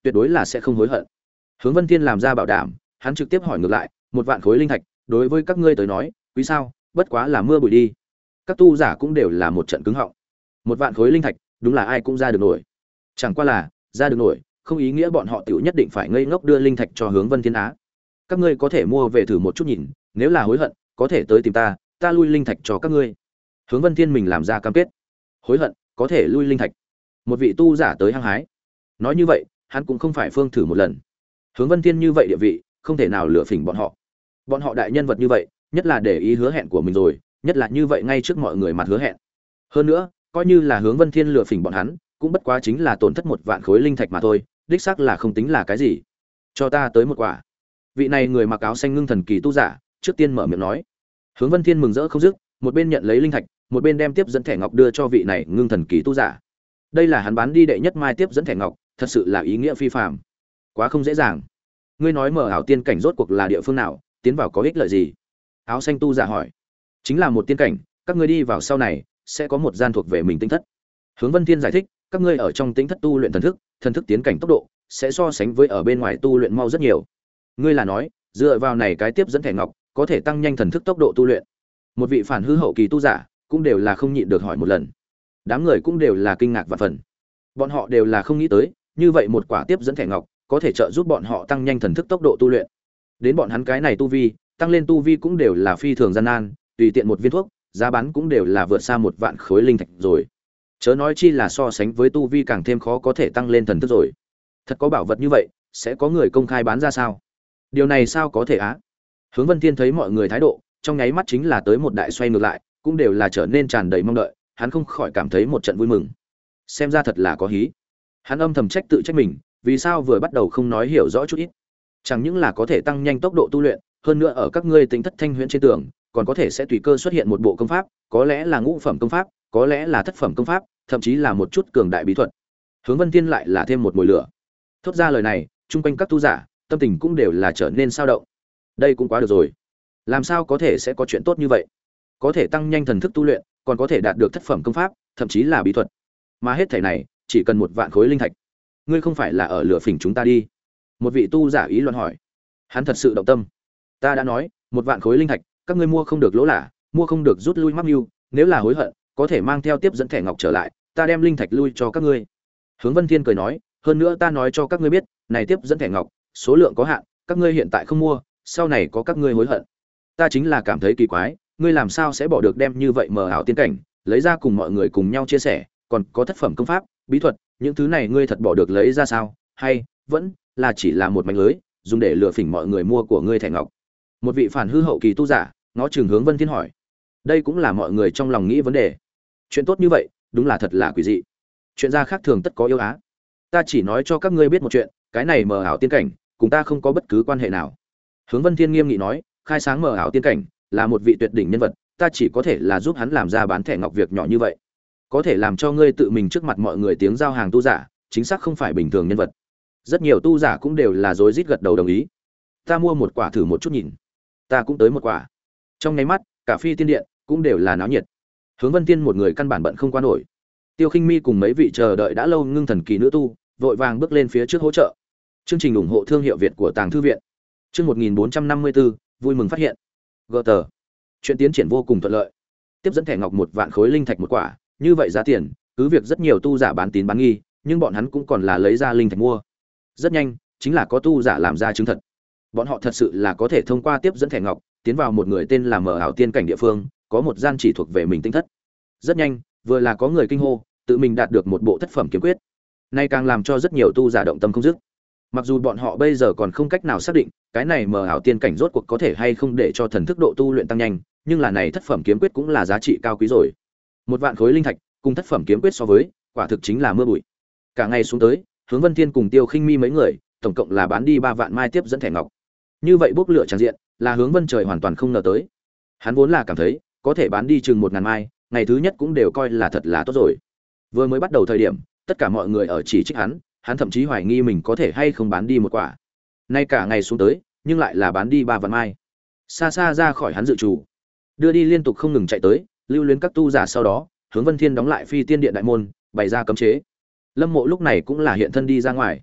tuyệt đối là sẽ không hối hận. Hướng Vân Thiên làm ra bảo đảm, hắn trực tiếp hỏi ngược lại, một vạn khối linh thạch, đối với các ngươi tới nói, quý sao, bất quá là mưa bụi đi. Các tu giả cũng đều là một trận cứng họng. Một vạn khối linh thạch, đúng là ai cũng ra được nổi. Chẳng qua là, ra được nổi, không ý nghĩa bọn họ tiểu nhất định phải ngây ngốc đưa linh thạch cho Hướng Vân Thiên Á. Các ngươi có thể mua về thử một chút nhìn, nếu là hối hận, có thể tới tìm ta, ta lui linh thạch cho các ngươi. Hướng Vân Thiên mình làm ra cam kết. Hối hận, có thể lui linh thạch. Một vị tu giả tới hăng hái. Nói như vậy, hắn cũng không phải phương thử một lần. Hướng Vân Thiên như vậy địa vị, không thể nào lừa phỉnh bọn họ. Bọn họ đại nhân vật như vậy, nhất là để ý hứa hẹn của mình rồi, nhất là như vậy ngay trước mọi người mặt hứa hẹn. Hơn nữa, coi như là Hướng Vân Thiên lừa phỉnh bọn hắn, cũng bất quá chính là tổn thất một vạn khối linh thạch mà thôi, đích xác là không tính là cái gì. Cho ta tới một quả. Vị này người mặc áo xanh ngưng thần kỳ tu giả, trước tiên mở miệng nói. Hướng Vân Thiên mừng rỡ không dứt, một bên nhận lấy linh thạch, một bên đem tiếp dẫn thẻ ngọc đưa cho vị này ngưng thần kỳ tu giả. Đây là hắn bán đi đệ nhất mai tiếp dẫn thẻ ngọc, thật sự là ý nghĩa phi phàm. Quá không dễ dàng. Ngươi nói mở ảo tiên cảnh rốt cuộc là địa phương nào, tiến vào có ích lợi gì? Áo xanh tu giả hỏi. Chính là một tiên cảnh, các ngươi đi vào sau này sẽ có một gian thuộc về mình tinh thất. Hướng Vân Thiên giải thích, các ngươi ở trong tinh thất tu luyện thần thức, thần thức tiến cảnh tốc độ sẽ so sánh với ở bên ngoài tu luyện mau rất nhiều. Ngươi là nói, dựa vào này cái tiếp dẫn thẻ ngọc, có thể tăng nhanh thần thức tốc độ tu luyện. Một vị phản hư hậu kỳ tu giả, cũng đều là không nhịn được hỏi một lần. Đám người cũng đều là kinh ngạc và phần. Bọn họ đều là không nghĩ tới, như vậy một quả tiếp dẫn thẻ ngọc, có thể trợ giúp bọn họ tăng nhanh thần thức tốc độ tu luyện. Đến bọn hắn cái này tu vi, tăng lên tu vi cũng đều là phi thường gian nan, tùy tiện một viên thuốc, giá bán cũng đều là vượt xa một vạn khối linh thạch rồi. Chớ nói chi là so sánh với tu vi càng thêm khó có thể tăng lên thần thức rồi. Thật có bảo vật như vậy, sẽ có người công khai bán ra sao? Điều này sao có thể á? Hướng Vân Thiên thấy mọi người thái độ, trong nháy mắt chính là tới một đại xoay ngược lại, cũng đều là trở nên tràn đầy mong đợi, hắn không khỏi cảm thấy một trận vui mừng. Xem ra thật là có hí. Hắn âm thầm trách tự trách mình, vì sao vừa bắt đầu không nói hiểu rõ chút ít. Chẳng những là có thể tăng nhanh tốc độ tu luyện, hơn nữa ở các ngươi tính thất thanh huyễn trên tường, còn có thể sẽ tùy cơ xuất hiện một bộ công pháp, có lẽ là ngũ phẩm công pháp, có lẽ là thất phẩm công pháp, thậm chí là một chút cường đại bí thuật. Hướng Vân Thiên lại là thêm một mùi lửa. Thốt ra lời này, chung quanh các tu giả, tâm tình cũng đều là trở nên sao động. Đây cũng quá được rồi. Làm sao có thể sẽ có chuyện tốt như vậy? Có thể tăng nhanh thần thức tu luyện, còn có thể đạt được thất phẩm công pháp, thậm chí là bí thuật. Mà hết thảy này, chỉ cần một vạn khối linh thạch. Ngươi không phải là ở lừa phỉnh chúng ta đi? Một vị tu giả ý luận hỏi. Hắn thật sự động tâm. Ta đã nói, một vạn khối linh thạch, các ngươi mua không được lỗ lã, mua không được rút lui mắc mưu, nếu là hối hận, có thể mang theo tiếp dẫn thẻ ngọc trở lại, ta đem linh thạch lui cho các ngươi. Hướng Vân Thiên cười nói, hơn nữa ta nói cho các ngươi biết, này tiếp dẫn thẻ ngọc, số lượng có hạn, các ngươi hiện tại không mua, sau này có các ngươi hối hận. Ta chính là cảm thấy kỳ quái, ngươi làm sao sẽ bỏ được đem như vậy mờ ảo tiên cảnh, lấy ra cùng mọi người cùng nhau chia sẻ, còn có thất phẩm công pháp, bí thuật, những thứ này ngươi thật bỏ được lấy ra sao? Hay vẫn là chỉ là một mảnh lưới, dùng để lừa phỉnh mọi người mua của ngươi thẻ ngọc? Một vị phản hư hậu kỳ tu giả, ngó chừng Hướng Vân Thiên hỏi. Đây cũng là mọi người trong lòng nghĩ vấn đề. Chuyện tốt như vậy, đúng là thật là quỷ dị. Chuyện ra khác thường tất có yêu á. Ta chỉ nói cho các ngươi biết một chuyện, cái này mờ ảo tiên cảnh, cùng ta không có bất cứ quan hệ nào. Hướng Vân Thiên nghiêm nghị nói, khai sáng mờ ảo tiên cảnh, là một vị tuyệt đỉnh nhân vật, ta chỉ có thể là giúp hắn làm ra bán thẻ ngọc việc nhỏ như vậy. Có thể làm cho ngươi tự mình trước mặt mọi người tiếng giao hàng tu giả, chính xác không phải bình thường nhân vật. Rất nhiều tu giả cũng đều là rối rít gật đầu đồng ý. Ta mua một quả thử một chút nhìn. Ta cũng tới một quả. Trong nháy mắt, cả phi tiên điện cũng đều là náo nhiệt. Hướng Vân Tiên một người căn bản bận không qua nổi. Tiêu Khinh Mi cùng mấy vị chờ đợi đã lâu ngưng thần kỳ nữ tu, vội vàng bước lên phía trước hỗ trợ. Chương trình ủng hộ thương hiệu Việt của Tàng thư viện. Chương một nghìn bốn trăm năm mươi tư, vui mừng phát hiện. Gờ tờ. Chuyện tiến triển vô cùng thuận lợi. Tiếp dẫn thẻ ngọc một vạn khối linh thạch một quả, như vậy giá tiền, cứ việc rất nhiều tu giả bán tín bán nghi, nhưng bọn hắn cũng còn là lấy ra linh thạch mua. Rất nhanh, chính là có tu giả làm ra chứng thật. Bọn họ thật sự là có thể thông qua tiếp dẫn thẻ ngọc, tiến vào một người tên là Mở ảo tiên cảnh địa phương, có một gian chỉ thuộc về mình tinh thất. Rất nhanh, vừa là có người kinh hô, tự mình đạt được một bộ thất phẩm kiếm quyết. Nay càng làm cho rất nhiều tu giả động tâm không dứt. Mặc dù bọn họ bây giờ còn không cách nào xác định, cái này Mở ảo tiên cảnh rốt cuộc có thể hay không để cho thần thức độ tu luyện tăng nhanh, nhưng là này thất phẩm kiếm quyết cũng là giá trị cao quý rồi. Một vạn khối linh thạch, cùng thất phẩm kiếm quyết so với, quả thực chính là mưa bụi. Cả ngày xuống tới, Hướng Vân Thiên cùng Tiêu Khinh Mi mấy người, tổng cộng là bán đi ba vạn mai tiếp dẫn thẻ ngọc. Như vậy bốc lửa tràn diện, là Hướng Vân Trời hoàn toàn không ngờ tới. Hắn vốn là cảm thấy, có thể bán đi chừng một ngàn mai, ngày thứ nhất cũng đều coi là thật là tốt rồi. Vừa mới bắt đầu thời điểm, tất cả mọi người ở chỉ trích hắn, hắn thậm chí hoài nghi mình có thể hay không bán đi một quả. Nay cả ngày xuống tới, nhưng lại là bán đi ba vạn mai. Xa xa ra khỏi hắn dự trù, đưa đi liên tục không ngừng chạy tới, lưu luyến các tu giả sau đó, Hướng Vân Thiên đóng lại Phi Tiên Điện đại môn, bày ra cấm chế. Lâm Mộ lúc này cũng là hiện thân đi ra ngoài.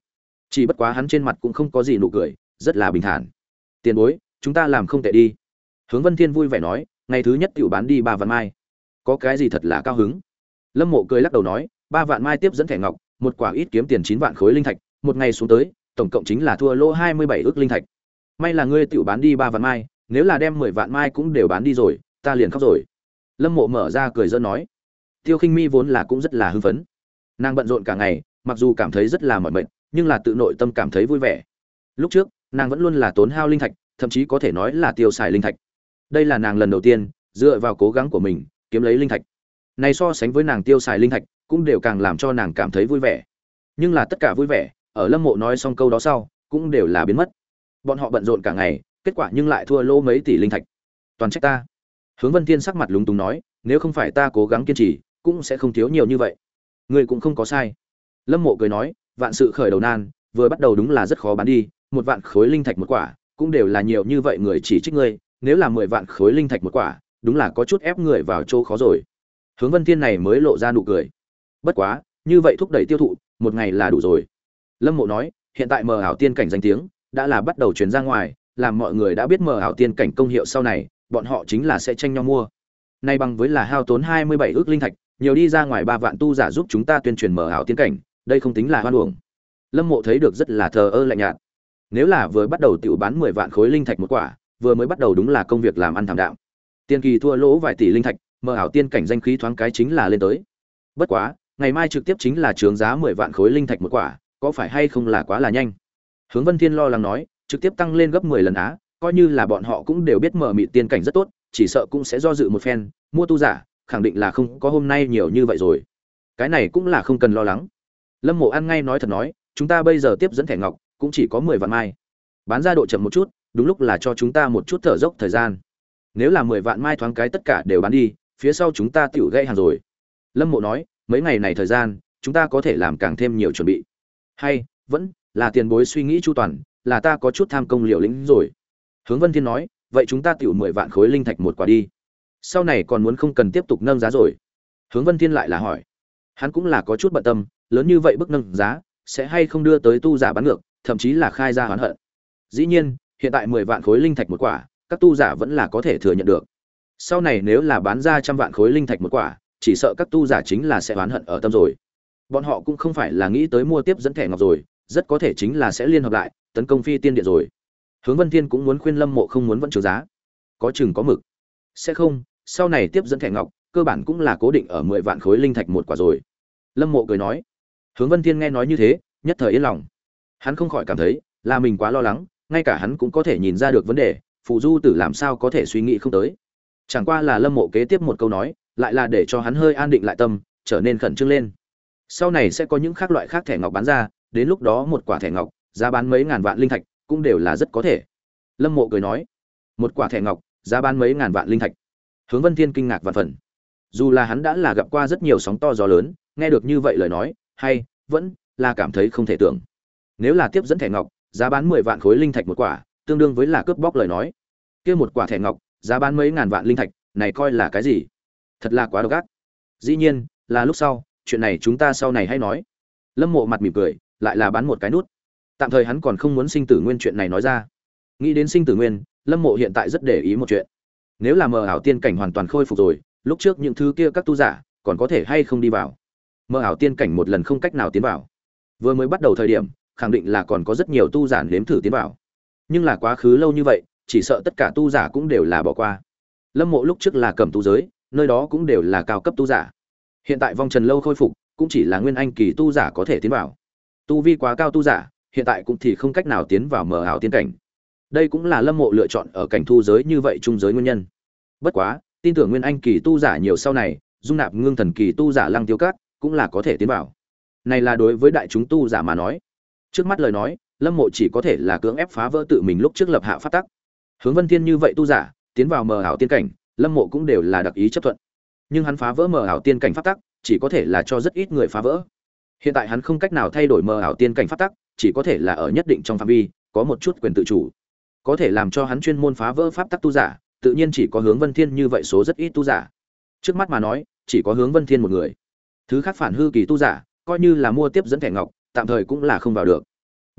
Chỉ bất quá hắn trên mặt cũng không có gì nụ cười, rất là bình thản. Tiền bối, chúng ta làm không tệ đi. Hướng Vân Thiên vui vẻ nói, ngày thứ nhất tiểu bán đi ba vạn mai. Có cái gì thật là cao hứng. Lâm Mộ cười lắc đầu nói, ba vạn mai tiếp dẫn thẻ ngọc, một quả ít kiếm tiền chín vạn khối linh thạch, một ngày xuống tới, tổng cộng chính là thua lỗ hai mươi bảy ức linh thạch. May là ngươi tiểu bán đi ba vạn mai, nếu là đem mười vạn mai cũng đều bán đi rồi, ta liền khóc rồi. Lâm Mộ mở ra cười giỡn nói. Tiêu Khinh Mi vốn là cũng rất là hưng phấn. Nàng bận rộn cả ngày, mặc dù cảm thấy rất là mỏi mệt, nhưng là tự nội tâm cảm thấy vui vẻ. Lúc trước, nàng vẫn luôn là tốn hao linh thạch, thậm chí có thể nói là tiêu xài linh thạch. Đây là nàng lần đầu tiên dựa vào cố gắng của mình kiếm lấy linh thạch. Này so sánh với nàng tiêu xài linh thạch, cũng đều càng làm cho nàng cảm thấy vui vẻ. Nhưng là tất cả vui vẻ, ở Lâm Mộ nói xong câu đó sau, cũng đều là biến mất. Bọn họ bận rộn cả ngày, kết quả nhưng lại thua lỗ mấy tỷ linh thạch. Toàn trách ta. Hướng Vân Thiên sắc mặt lúng túng nói, nếu không phải ta cố gắng kiên trì, cũng sẽ không thiếu nhiều như vậy. Ngươi cũng không có sai. Lâm Mộ cười nói, vạn sự khởi đầu nan, vừa bắt đầu đúng là rất khó bán đi, một vạn khối linh thạch một quả, cũng đều là nhiều như vậy người chỉ trích ngươi, nếu là mười vạn khối linh thạch một quả, đúng là có chút ép người vào chỗ khó rồi. Hướng Vân Thiên này mới lộ ra nụ cười. Bất quá, như vậy thúc đẩy tiêu thụ, một ngày là đủ rồi. Lâm Mộ nói, hiện tại mờ ảo tiên cảnh danh tiếng đã là bắt đầu truyền ra ngoài, làm mọi người đã biết mờ ảo tiên cảnh công hiệu sau này, bọn họ chính là sẽ tranh nhau mua. Nay bằng với là hao tốn hai mươi bảy ức linh thạch, nhiều đi ra ngoài ba vạn tu giả giúp chúng ta tuyên truyền mờ ảo tiên cảnh, đây không tính là hoan uổng. Lâm Mộ thấy được rất là thờ ơ lạnh nhạt. Nếu là vừa bắt đầu tiểu bán mười vạn khối linh thạch một quả, vừa mới bắt đầu đúng là công việc làm ăn thảm đạm. Tiên kỳ thua lỗ vài tỷ linh thạch, mờ ảo tiên cảnh danh khí thoáng cái chính là lên tới. Bất quá, ngày mai trực tiếp chính là chướng giá mười vạn khối linh thạch một quả, có phải hay không là quá là nhanh. Hướng Vân Thiên lo lắng nói, trực tiếp tăng lên gấp mười lần á, coi như là bọn họ cũng đều biết mờ mịt tiên cảnh rất tốt, chỉ sợ cũng sẽ do dự một phen, mua tu giả, khẳng định là không có hôm nay nhiều như vậy rồi. Cái này cũng là không cần lo lắng. Lâm Mộ ăn ngay nói thật nói, chúng ta bây giờ tiếp dẫn thẻ ngọc cũng chỉ có mười vạn mai. Bán ra độ chậm một chút, đúng lúc là cho chúng ta một chút thở dốc thời gian. Nếu là mười vạn mai thoáng cái tất cả đều bán đi, phía sau chúng ta tiểu gây hàng rồi. Lâm Mộ nói, mấy ngày này thời gian, chúng ta có thể làm càng thêm nhiều chuẩn bị. Hay, vẫn là tiền bối suy nghĩ chu toàn, là ta có chút tham công liều lĩnh rồi. Hướng Vân Thiên nói, vậy chúng ta tiểu mười vạn khối linh thạch một quả đi. Sau này còn muốn không cần tiếp tục nâng giá rồi. Hướng Vân Thiên lại là hỏi. Hắn cũng là có chút bận tâm, lớn như vậy bức nâng giá, sẽ hay không đưa tới tu giả bán ngược, thậm chí là khai ra oán hận. Dĩ nhiên, hiện tại mười vạn khối linh thạch một quả, các tu giả vẫn là có thể thừa nhận được. Sau này nếu là bán ra trăm vạn khối linh thạch một quả, chỉ sợ các tu giả chính là sẽ oán hận ở tâm rồi. Bọn họ cũng không phải là nghĩ tới mua tiếp dẫn thẻ ngọc rồi, rất có thể chính là sẽ liên hợp lại, tấn công Phi Tiên Điện rồi. Hướng Vân Thiên cũng muốn khuyên Lâm Mộ không muốn vẫn trừ giá. Có chừng có mực. Sẽ không, sau này tiếp dẫn thẻ ngọc, cơ bản cũng là cố định ở mười vạn khối linh thạch một quả rồi. Lâm Mộ cười nói. Hướng Vân Thiên nghe nói như thế, nhất thời yên lòng. Hắn không khỏi cảm thấy là mình quá lo lắng, ngay cả hắn cũng có thể nhìn ra được vấn đề, Phù Du Tử làm sao có thể suy nghĩ không tới. Chẳng qua là Lâm Mộ kế tiếp một câu nói, lại là để cho hắn hơi an định lại tâm, trở nên khẩn trương lên. Sau này sẽ có những khác loại khác thẻ ngọc bán ra, đến lúc đó một quả thẻ ngọc, giá bán mấy ngàn vạn linh thạch, cũng đều là rất có thể. Lâm Mộ cười nói, một quả thẻ ngọc, giá bán mấy ngàn vạn linh thạch. Hướng Vân Thiên kinh ngạc vạn phần. Dù là hắn đã là gặp qua rất nhiều sóng to gió lớn, nghe được như vậy lời nói, hay vẫn là cảm thấy không thể tưởng. Nếu là tiếp dẫn thẻ ngọc, giá bán mười vạn khối linh thạch một quả, tương đương với là cướp bóc lời nói. Kia một quả thẻ ngọc, giá bán mấy ngàn vạn linh thạch, này coi là cái gì? Thật là quá độc ác. Dĩ nhiên, là lúc sau, chuyện này chúng ta sau này hãy nói. Lâm Mộ mặt mỉm cười, lại là bán một cái nút. Tạm thời hắn còn không muốn sinh tử nguyên chuyện này nói ra. Nghĩ đến sinh tử nguyên, Lâm Mộ hiện tại rất để ý một chuyện. Nếu là mờ ảo tiên cảnh hoàn toàn khôi phục rồi, lúc trước những thứ kia các tu giả còn có thể hay không đi vào? Mờ ảo tiên cảnh một lần không cách nào tiến vào. Vừa mới bắt đầu thời điểm, khẳng định là còn có rất nhiều tu giả nếm thử tiến vào. Nhưng là quá khứ lâu như vậy, chỉ sợ tất cả tu giả cũng đều là bỏ qua. Lâm Mộ lúc trước là Cẩm Tu giới, nơi đó cũng đều là cao cấp tu giả. Hiện tại Vong Trần lâu khôi phục, cũng chỉ là nguyên anh kỳ tu giả có thể tiến vào. Tu vi quá cao tu giả, hiện tại cũng thì không cách nào tiến vào mờ ảo tiên cảnh. Đây cũng là Lâm Mộ lựa chọn ở cảnh thu giới như vậy trung giới nguyên nhân. Bất quá, tin tưởng nguyên anh kỳ tu giả nhiều sau này, dung nạp ngưng thần kỳ tu giả Lăng Tiêu Các cũng là có thể tiến vào. Này là đối với đại chúng tu giả mà nói. Trước mắt lời nói, Lâm Mộ chỉ có thể là cưỡng ép phá vỡ tự mình lúc trước lập hạ pháp tắc. Hướng Vân Thiên như vậy tu giả, tiến vào mờ ảo tiên cảnh, Lâm Mộ cũng đều là đặc ý chấp thuận. Nhưng hắn phá vỡ mờ ảo tiên cảnh pháp tắc, chỉ có thể là cho rất ít người phá vỡ. Hiện tại hắn không cách nào thay đổi mờ ảo tiên cảnh pháp tắc, chỉ có thể là ở nhất định trong phạm vi, có một chút quyền tự chủ. Có thể làm cho hắn chuyên môn phá vỡ pháp tắc tu giả, tự nhiên chỉ có Hướng Vân Thiên như vậy số rất ít tu giả. Trước mắt mà nói, chỉ có Hướng Vân Thiên một người. Thứ khác phản hư kỳ tu giả, coi như là mua tiếp dẫn thẻ ngọc, tạm thời cũng là không vào được.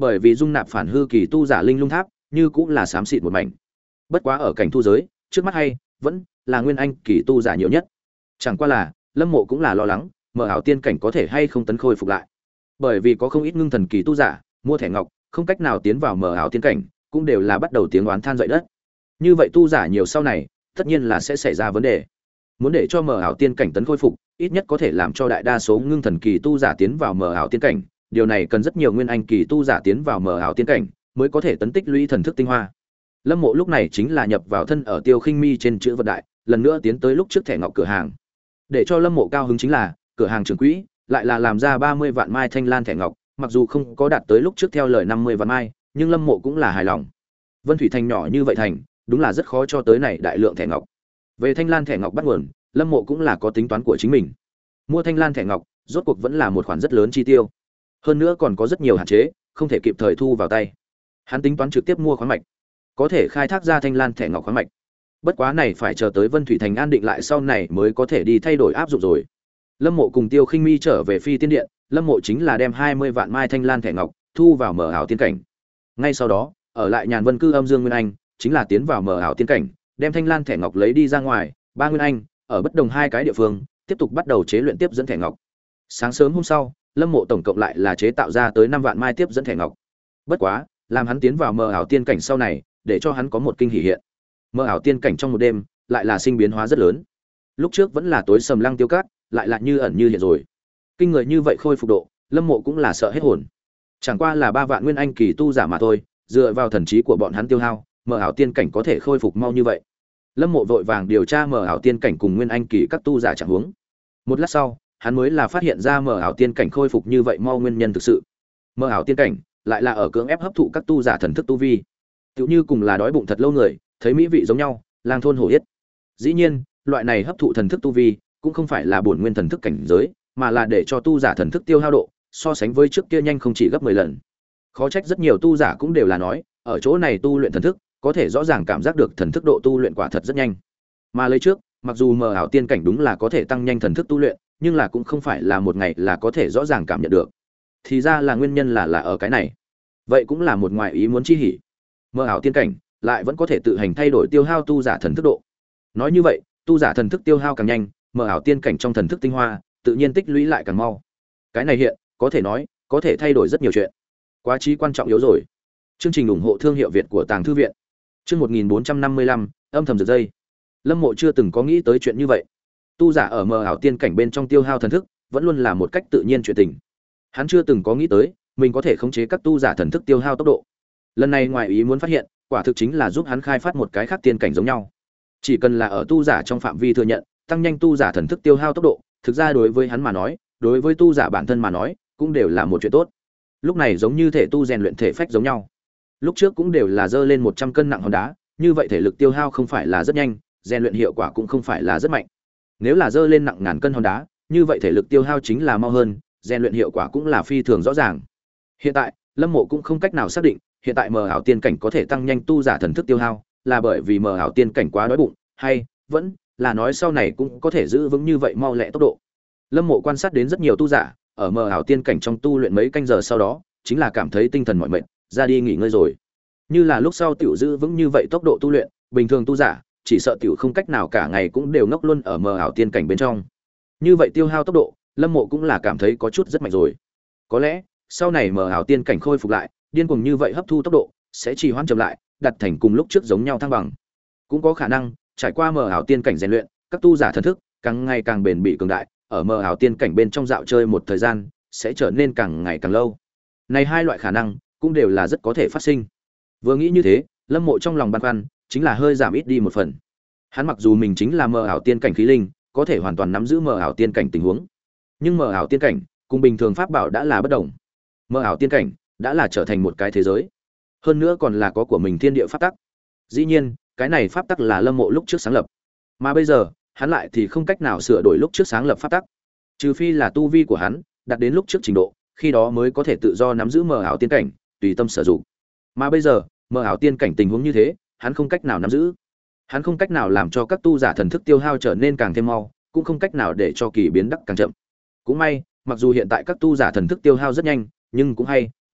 bởi vì dung nạp phản hư kỳ tu giả linh lung tháp như cũng là xám xịt một mảnh. Bất quá ở cảnh thu giới, trước mắt hay vẫn là nguyên anh kỳ tu giả nhiều nhất. Chẳng qua là Lâm Mộ cũng là lo lắng, mở ảo tiên cảnh có thể hay không tấn khôi phục lại. Bởi vì có không ít ngưng thần kỳ tu giả mua thẻ ngọc, không cách nào tiến vào mở ảo tiên cảnh, cũng đều là bắt đầu tiếng oán than dậy đất. Như vậy tu giả nhiều sau này, tất nhiên là sẽ xảy ra vấn đề. Muốn để cho mở ảo tiên cảnh tấn khôi phục, ít nhất có thể làm cho đại đa số ngưng thần kỳ tu giả tiến vào mở ảo tiên cảnh, điều này cần rất nhiều nguyên anh kỳ tu giả tiến vào mở ảo tiên cảnh, mới có thể tấn tích lũy thần thức tinh hoa. Lâm Mộ lúc này chính là nhập vào thân ở Tiêu Khinh Mi trên chữ vật đại, lần nữa tiến tới lúc trước thẻ ngọc cửa hàng. Để cho Lâm Mộ cao hứng chính là, cửa hàng trưởng quỹ lại là làm ra ba mươi vạn mai thanh lan thẻ ngọc, mặc dù không có đạt tới lúc trước theo lời năm mươi vạn mai, nhưng Lâm Mộ cũng là hài lòng. Vân Thủy thành nhỏ như vậy thành, đúng là rất khó cho tới này đại lượng thẻ ngọc. Về thanh lan thẻ ngọc bắt nguồn, Lâm Mộ cũng là có tính toán của chính mình. Mua thanh lan thẻ ngọc, rốt cuộc vẫn là một khoản rất lớn chi tiêu. Hơn nữa còn có rất nhiều hạn chế, không thể kịp thời thu vào tay. Hắn tính toán trực tiếp mua khoáng mạch, có thể khai thác ra thanh lan thẻ ngọc khoáng mạch. Bất quá này phải chờ tới Vân Thủy thành an định lại sau này mới có thể đi thay đổi áp dụng rồi. Lâm Mộ cùng Tiêu Khinh Mi trở về Phi Tiên Điện, Lâm Mộ chính là đem hai mươi vạn mai thanh lan thẻ ngọc thu vào mở ảo tiên cảnh. Ngay sau đó, ở lại Nhàn Vân cư âm Dương Nguyên Anh, chính là tiến vào mở ảo tiên cảnh, đem thanh lan thẻ ngọc lấy đi ra ngoài, ba Nguyên Anh, ở bất đồng hai cái địa phương, tiếp tục bắt đầu chế luyện tiếp dẫn thẻ ngọc. Sáng sớm hôm sau, Lâm Mộ tổng cộng lại là chế tạo ra tới năm vạn mai tiếp dẫn thẻ ngọc. Bất quá, làm hắn tiến vào mơ ảo tiên cảnh sau này, để cho hắn có một kinh hỉ hiện. Mơ ảo tiên cảnh trong một đêm, lại là sinh biến hóa rất lớn. Lúc trước vẫn là tối sầm lăng tiêu cát, lại là như ẩn như hiện rồi. Kinh người như vậy khôi phục độ, Lâm Mộ cũng là sợ hết hồn. Chẳng qua là ba vạn nguyên anh kỳ tu giả mà thôi, dựa vào thần trí của bọn hắn tiêu hao, mơ ảo tiên cảnh có thể khôi phục mau như vậy. Lâm Mộ vội vàng điều tra mơ ảo tiên cảnh cùng nguyên anh kỳ các tu giả trạng huống. Một lát sau, hắn mới là phát hiện ra mơ ảo tiên cảnh khôi phục như vậy mau nguyên nhân thực sự. Mơ ảo tiên cảnh lại là ở cưỡng ép hấp thụ các tu giả thần thức tu vi, tựu như cùng là đói bụng thật lâu người thấy mỹ vị giống nhau, lang thôn hổ yết. Dĩ nhiên, loại này hấp thụ thần thức tu vi cũng không phải là bổn nguyên thần thức cảnh giới, mà là để cho tu giả thần thức tiêu hao độ so sánh với trước kia nhanh không chỉ gấp mười lần. Khó trách rất nhiều tu giả cũng đều là nói, ở chỗ này tu luyện thần thức, có thể rõ ràng cảm giác được thần thức độ tu luyện quả thật rất nhanh. Mà lấy trước, mặc dù mờ ảo tiên cảnh đúng là có thể tăng nhanh thần thức tu luyện, nhưng là cũng không phải là một ngày là có thể rõ ràng cảm nhận được. Thì ra là nguyên nhân là là ở cái này. Vậy cũng là một ngoại ý muốn chi hỉ. Mờ ảo tiên cảnh lại vẫn có thể tự hành thay đổi tiêu hao tu giả thần thức độ. Nói như vậy, tu giả thần thức tiêu hao càng nhanh, mờ ảo tiên cảnh trong thần thức tinh hoa tự nhiên tích lũy lại càng mau. Cái này hiện, có thể nói, có thể thay đổi rất nhiều chuyện. Quá chí quan trọng yếu rồi. Chương trình ủng hộ thương hiệu Việt của Tàng thư viện. Chương một nghìn bốn trăm năm mươi lăm, âm thầm giật dây. Lâm Mộ chưa từng có nghĩ tới chuyện như vậy. Tu giả ở mờ ảo tiên cảnh bên trong tiêu hao thần thức, vẫn luôn là một cách tự nhiên chuyện tình. Hắn chưa từng có nghĩ tới, mình có thể khống chế các tu giả thần thức tiêu hao tốc độ. Lần này ngoài ý muốn phát hiện, quả thực chính là giúp hắn khai phát một cái khác tiên cảnh giống nhau. Chỉ cần là ở tu giả trong phạm vi thừa nhận, tăng nhanh tu giả thần thức tiêu hao tốc độ, thực ra đối với hắn mà nói, đối với tu giả bản thân mà nói, cũng đều là một chuyện tốt. Lúc này giống như thể tu rèn luyện thể phách giống nhau. Lúc trước cũng đều là dơ lên một trăm cân nặng hòn đá, như vậy thể lực tiêu hao không phải là rất nhanh, rèn luyện hiệu quả cũng không phải là rất mạnh. Nếu là dơ lên nặng ngàn cân hòn đá, như vậy thể lực tiêu hao chính là mau hơn, rèn luyện hiệu quả cũng là phi thường rõ ràng. Hiện tại, Lâm Mộ cũng không cách nào xác định, hiện tại mờ ảo tiên cảnh có thể tăng nhanh tu giả thần thức tiêu hao, là bởi vì mờ ảo tiên cảnh quá đói bụng, hay vẫn là nói sau này cũng có thể giữ vững như vậy mau lẹ tốc độ. Lâm Mộ quan sát đến rất nhiều tu giả, ở mờ ảo tiên cảnh trong tu luyện mấy canh giờ sau đó, chính là cảm thấy tinh thần mỏi mệt, ra đi nghỉ ngơi rồi. Như là lúc sau tiểu giữ vững như vậy tốc độ tu luyện, bình thường tu giả chỉ sợ tiểu không cách nào cả ngày cũng đều ngốc luôn ở mờ ảo tiên cảnh bên trong. Như vậy tiêu hao tốc độ, Lâm Mộ cũng là cảm thấy có chút rất mạnh rồi. Có lẽ, sau này mờ ảo tiên cảnh khôi phục lại, điên cuồng như vậy hấp thu tốc độ sẽ trì hoãn chậm lại, đặt thành cùng lúc trước giống nhau thăng bằng. Cũng có khả năng, trải qua mờ ảo tiên cảnh rèn luyện, các tu giả thần thức càng ngày càng bền bỉ cường đại, ở mờ ảo tiên cảnh bên trong dạo chơi một thời gian, sẽ trở nên càng ngày càng lâu. Này hai loại khả năng cũng đều là rất có thể phát sinh. Vừa nghĩ như thế, Lâm Mộ trong lòng băn khoăn chính là hơi giảm ít đi một phần. Hắn mặc dù mình chính là mờ ảo tiên cảnh khí linh, có thể hoàn toàn nắm giữ mờ ảo tiên cảnh tình huống, nhưng mờ ảo tiên cảnh cùng bình thường pháp bảo đã là bất đồng. Mờ ảo tiên cảnh đã là trở thành một cái thế giới, hơn nữa còn là có của mình thiên địa pháp tắc. Dĩ nhiên, cái này pháp tắc là Lâm Mộ lúc trước sáng lập, mà bây giờ hắn lại thì không cách nào sửa đổi lúc trước sáng lập pháp tắc, trừ phi là tu vi của hắn đạt đến lúc trước trình độ, khi đó mới có thể tự do nắm giữ mờ ảo tiên cảnh, tùy tâm sử dụng. Mà bây giờ, mờ ảo tiên cảnh tình huống như thế, hắn không cách nào nắm giữ. Hắn không cách nào làm cho các tu giả thần thức tiêu hao trở nên càng thêm mau, cũng không cách nào để cho kỳ biến đắc càng chậm. Cũng may, mặc dù hiện tại các tu giả thần thức tiêu hao rất nhanh, nhưng cũng hay, vẫn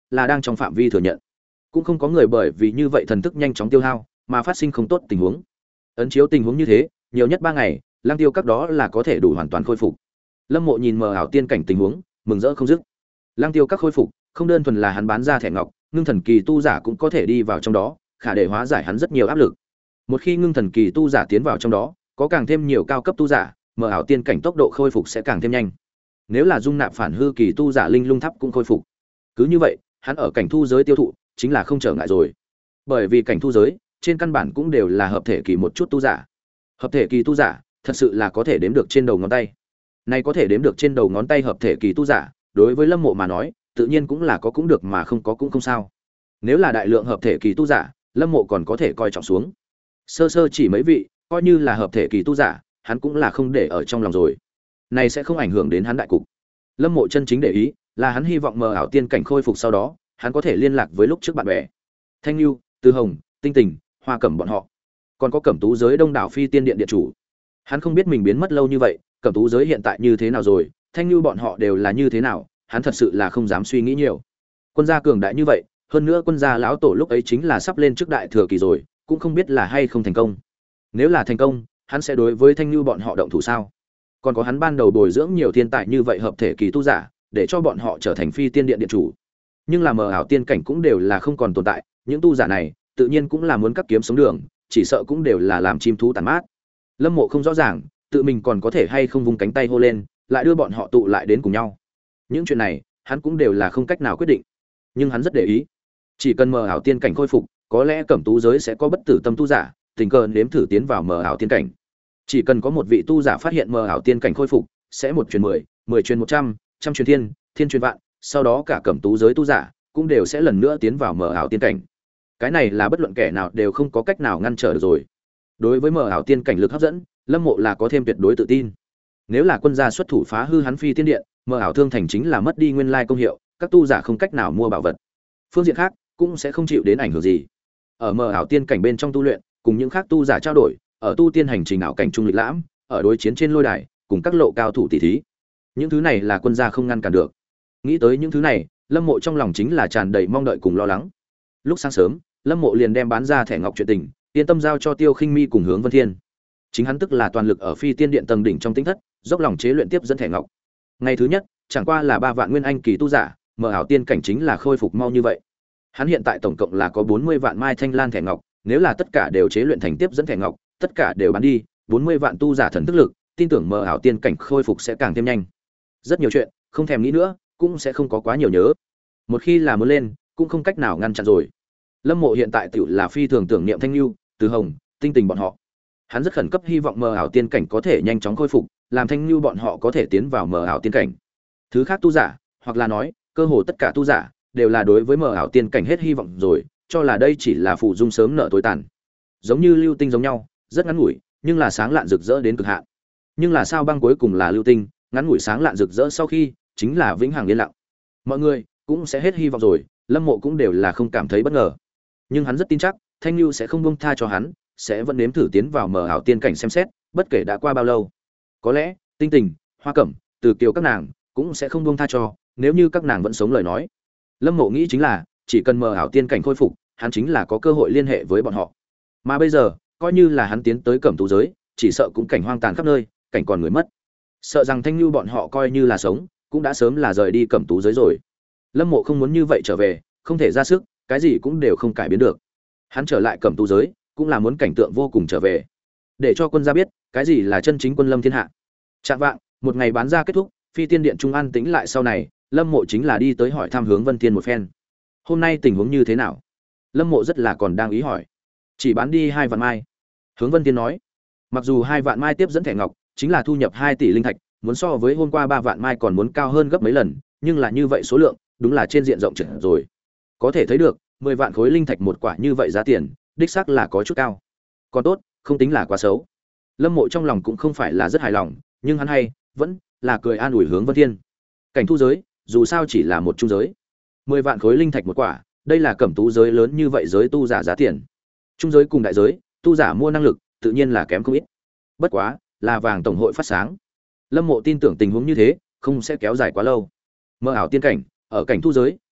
là đang trong phạm vi thừa nhận, cũng không có người bởi vì như vậy thần thức nhanh chóng tiêu hao mà phát sinh không tốt tình huống. Ấn chiếu tình huống như thế, nhiều nhất ba ngày, lang tiêu các đó là có thể đủ hoàn toàn khôi phục. Lâm Mộ nhìn mờ ảo tiên cảnh tình huống, mừng rỡ không dứt. Lang tiêu các khôi phục, không đơn thuần là hắn bán ra thẻ ngọc, ngưng thần kỳ tu giả cũng có thể đi vào trong đó, khả để hóa giải hắn rất nhiều áp lực. Một khi ngưng thần kỳ tu giả tiến vào trong đó, có càng thêm nhiều cao cấp tu giả, mờ ảo tiên cảnh tốc độ khôi phục sẽ càng thêm nhanh. Nếu là dung nạp phản hư kỳ tu giả linh lung tháp cũng khôi phục. Cứ như vậy, hắn ở cảnh thu giới tiêu thụ chính là không trở ngại rồi. Bởi vì cảnh thu giới, trên căn bản cũng đều là hợp thể kỳ một chút tu giả. Hợp thể kỳ tu giả, thật sự là có thể đếm được trên đầu ngón tay. Này có thể đếm được trên đầu ngón tay hợp thể kỳ tu giả, đối với Lâm Mộ mà nói, tự nhiên cũng là có cũng được mà không có cũng không sao. Nếu là đại lượng hợp thể kỳ tu giả, Lâm Mộ còn có thể coi trọng xuống. Sơ sơ chỉ mấy vị, coi như là hợp thể kỳ tu giả, hắn cũng là không để ở trong lòng rồi. Này sẽ không ảnh hưởng đến hắn đại cục. Lâm Mộ chân chính để ý là hắn hy vọng mờ ảo tiên cảnh khôi phục sau đó, hắn có thể liên lạc với lúc trước bạn bè. Thanh Nưu, Từ Hồng, Tinh Tình, Hoa Cẩm bọn họ, còn có Cẩm Tú giới đông đảo phi tiên điện điện chủ. Hắn không biết mình biến mất lâu như vậy, Cẩm Tú giới hiện tại như thế nào rồi, Thanh Nưu bọn họ đều là như thế nào, hắn thật sự là không dám suy nghĩ nhiều. Quân gia cường đại như vậy, hơn nữa quân gia lão tổ lúc ấy chính là sắp lên trước đại thừa kỳ rồi, cũng không biết là hay không thành công. Nếu là thành công, hắn sẽ đối với Thanh Nưu bọn họ động thủ sao? Còn có hắn ban đầu bồi dưỡng nhiều thiên tài như vậy hợp thể kỳ tu giả, để cho bọn họ trở thành phi tiên điện điện chủ. Nhưng là mờ ảo tiên cảnh cũng đều là không còn tồn tại, những tu giả này, tự nhiên cũng là muốn cắt kiếm sống đường, chỉ sợ cũng đều là làm chim thú tàn mát. Lâm Mộ không rõ ràng, tự mình còn có thể hay không vung cánh tay hô lên, lại đưa bọn họ tụ lại đến cùng nhau. Những chuyện này, hắn cũng đều là không cách nào quyết định. Nhưng hắn rất để ý, chỉ cần mờ ảo tiên cảnh khôi phục, có lẽ Cẩm Tú giới sẽ có bất tử tâm tu giả, tình cờ nếm thử tiến vào mờ ảo tiên cảnh. Chỉ cần có một vị tu giả phát hiện mờ ảo tiên cảnh khôi phục, sẽ một truyền mười, mười truyền một trăm, trăm truyền thiên, thiên truyền vạn, sau đó cả Cẩm Tú giới tu giả cũng đều sẽ lần nữa tiến vào mờ ảo tiên cảnh. Cái này là bất luận kẻ nào đều không có cách nào ngăn trở được rồi. Đối với mờ ảo tiên cảnh lực hấp dẫn, Lâm Mộ là có thêm tuyệt đối tự tin. Nếu là quân gia xuất thủ phá hư hắn phi tiên điện, mờ ảo thương thành chính là mất đi nguyên lai công hiệu, các tu giả không cách nào mua bảo vật. Phương diện khác cũng sẽ không chịu đến ảnh hưởng gì. Ở mờ ảo tiên cảnh bên trong tu luyện, cùng những khác tu giả trao đổi, ở tu tiên hành trình ảo cảnh trung lịch lãm, ở đối chiến trên lôi đài, cùng các lộ cao thủ tỷ thí. Những thứ này là quân gia không ngăn cản được. Nghĩ tới những thứ này, Lâm Mộ trong lòng chính là tràn đầy mong đợi cùng lo lắng. Lúc sáng sớm, Lâm Mộ liền đem bán ra thẻ ngọc chuyện tình, yên tâm giao cho Tiêu Khinh Mi cùng Hướng Vân Thiên. Chính hắn tức là toàn lực ở phi tiên điện tầng đỉnh trong tinh thất, dốc lòng chế luyện tiếp dẫn thẻ ngọc. Ngày thứ nhất, chẳng qua là ba vạn nguyên anh kỳ tu giả, mở ảo tiên cảnh chính là khôi phục mau như vậy. Hắn hiện tại tổng cộng là có bốn mươi vạn mai thanh lan thẻ ngọc, nếu là tất cả đều chế luyện thành tiếp dẫn thẻ ngọc, tất cả đều bán đi, bốn mươi vạn tu giả thần thức lực, tin tưởng mở ảo tiên cảnh khôi phục sẽ càng thêm nhanh. Rất nhiều chuyện, không thèm nghĩ nữa, cũng sẽ không có quá nhiều nhớ. Một khi là muốn lên, cũng không cách nào ngăn chặn rồi. Lâm Mộ hiện tại tiểu là phi thường tưởng niệm Thanh Nưu, Từ Hồng, Tinh Tình bọn họ. Hắn rất khẩn cấp hy vọng mờ ảo tiên cảnh có thể nhanh chóng khôi phục, làm Thanh Nưu bọn họ có thể tiến vào mờ ảo tiên cảnh. Thứ khác tu giả, hoặc là nói, cơ hồ tất cả tu giả đều là đối với mờ ảo tiên cảnh hết hy vọng rồi, cho là đây chỉ là phụ dung sớm nợ tối tàn. Giống như lưu tinh giống nhau, rất ngắn ngủi, nhưng là sáng lạn rực rỡ đến cực hạn. Nhưng là sao băng cuối cùng là lưu tinh, ngắn ngủi sáng lạn rực rỡ sau khi, chính là vĩnh hằng yên lặng. Mọi người cũng sẽ hết hy vọng rồi, Lâm Mộ cũng đều là không cảm thấy bất ngờ. Nhưng hắn rất tin chắc, Thanh Nưu sẽ không buông tha cho hắn, sẽ vẫn nếm thử tiến vào mờ ảo tiên cảnh xem xét, bất kể đã qua bao lâu. Có lẽ, Tinh Tình, Hoa Cẩm, Từ Kiều các nàng cũng sẽ không buông tha cho, nếu như các nàng vẫn sống lời nói. Lâm Mộ nghĩ chính là, chỉ cần mờ ảo tiên cảnh khôi phục, hắn chính là có cơ hội liên hệ với bọn họ. Mà bây giờ, coi như là hắn tiến tới Cẩm Tú giới, chỉ sợ cũng cảnh hoang tàn khắp nơi, cảnh còn người mất. Sợ rằng Thanh Nưu bọn họ coi như là sống, cũng đã sớm là rời đi Cẩm Tú giới rồi. Lâm Mộ không muốn như vậy trở về, không thể ra sức, cái gì cũng đều không cải biến được. Hắn trở lại Cẩm Tú giới, cũng là muốn cảnh tượng vô cùng trở về, để cho quân gia biết, cái gì là chân chính quân lâm thiên hạ. Trạng vạng, một ngày bán ra kết thúc, phi tiên điện trung an tĩnh lại sau này, Lâm Mộ chính là đi tới hỏi thăm Hướng Vân Thiên một phen. Hôm nay tình huống như thế nào? Lâm Mộ rất là còn đang ý hỏi. Chỉ bán đi hai vạn mai. Hướng Vân Thiên nói, mặc dù hai vạn mai tiếp dẫn thẻ ngọc, chính là thu nhập hai tỷ linh thạch, muốn so với hôm qua ba vạn mai còn muốn cao hơn gấp mấy lần, nhưng là như vậy số lượng, đúng là trên diện rộng trượt rồi. Có thể thấy được, mười vạn khối linh thạch một quả như vậy giá tiền, đích xác là có chút cao. Còn tốt, không tính là quá xấu. Lâm Mộ trong lòng cũng không phải là rất hài lòng, nhưng hắn hay vẫn là cười an ủi Hướng Vân Thiên. Cảnh thu giới, dù sao chỉ là một trung giới. mười vạn khối linh thạch một quả, đây là Cẩm Tú giới lớn như vậy giới tu giả giá tiền. Trung giới cùng đại giới, tu giả mua năng lực, tự nhiên là kém không ít. Bất quá, là vàng tổng hội phát sáng. Lâm Mộ tin tưởng tình huống như thế, không sẽ kéo dài quá lâu. Mơ ảo tiên cảnh, ở cảnh thu giới,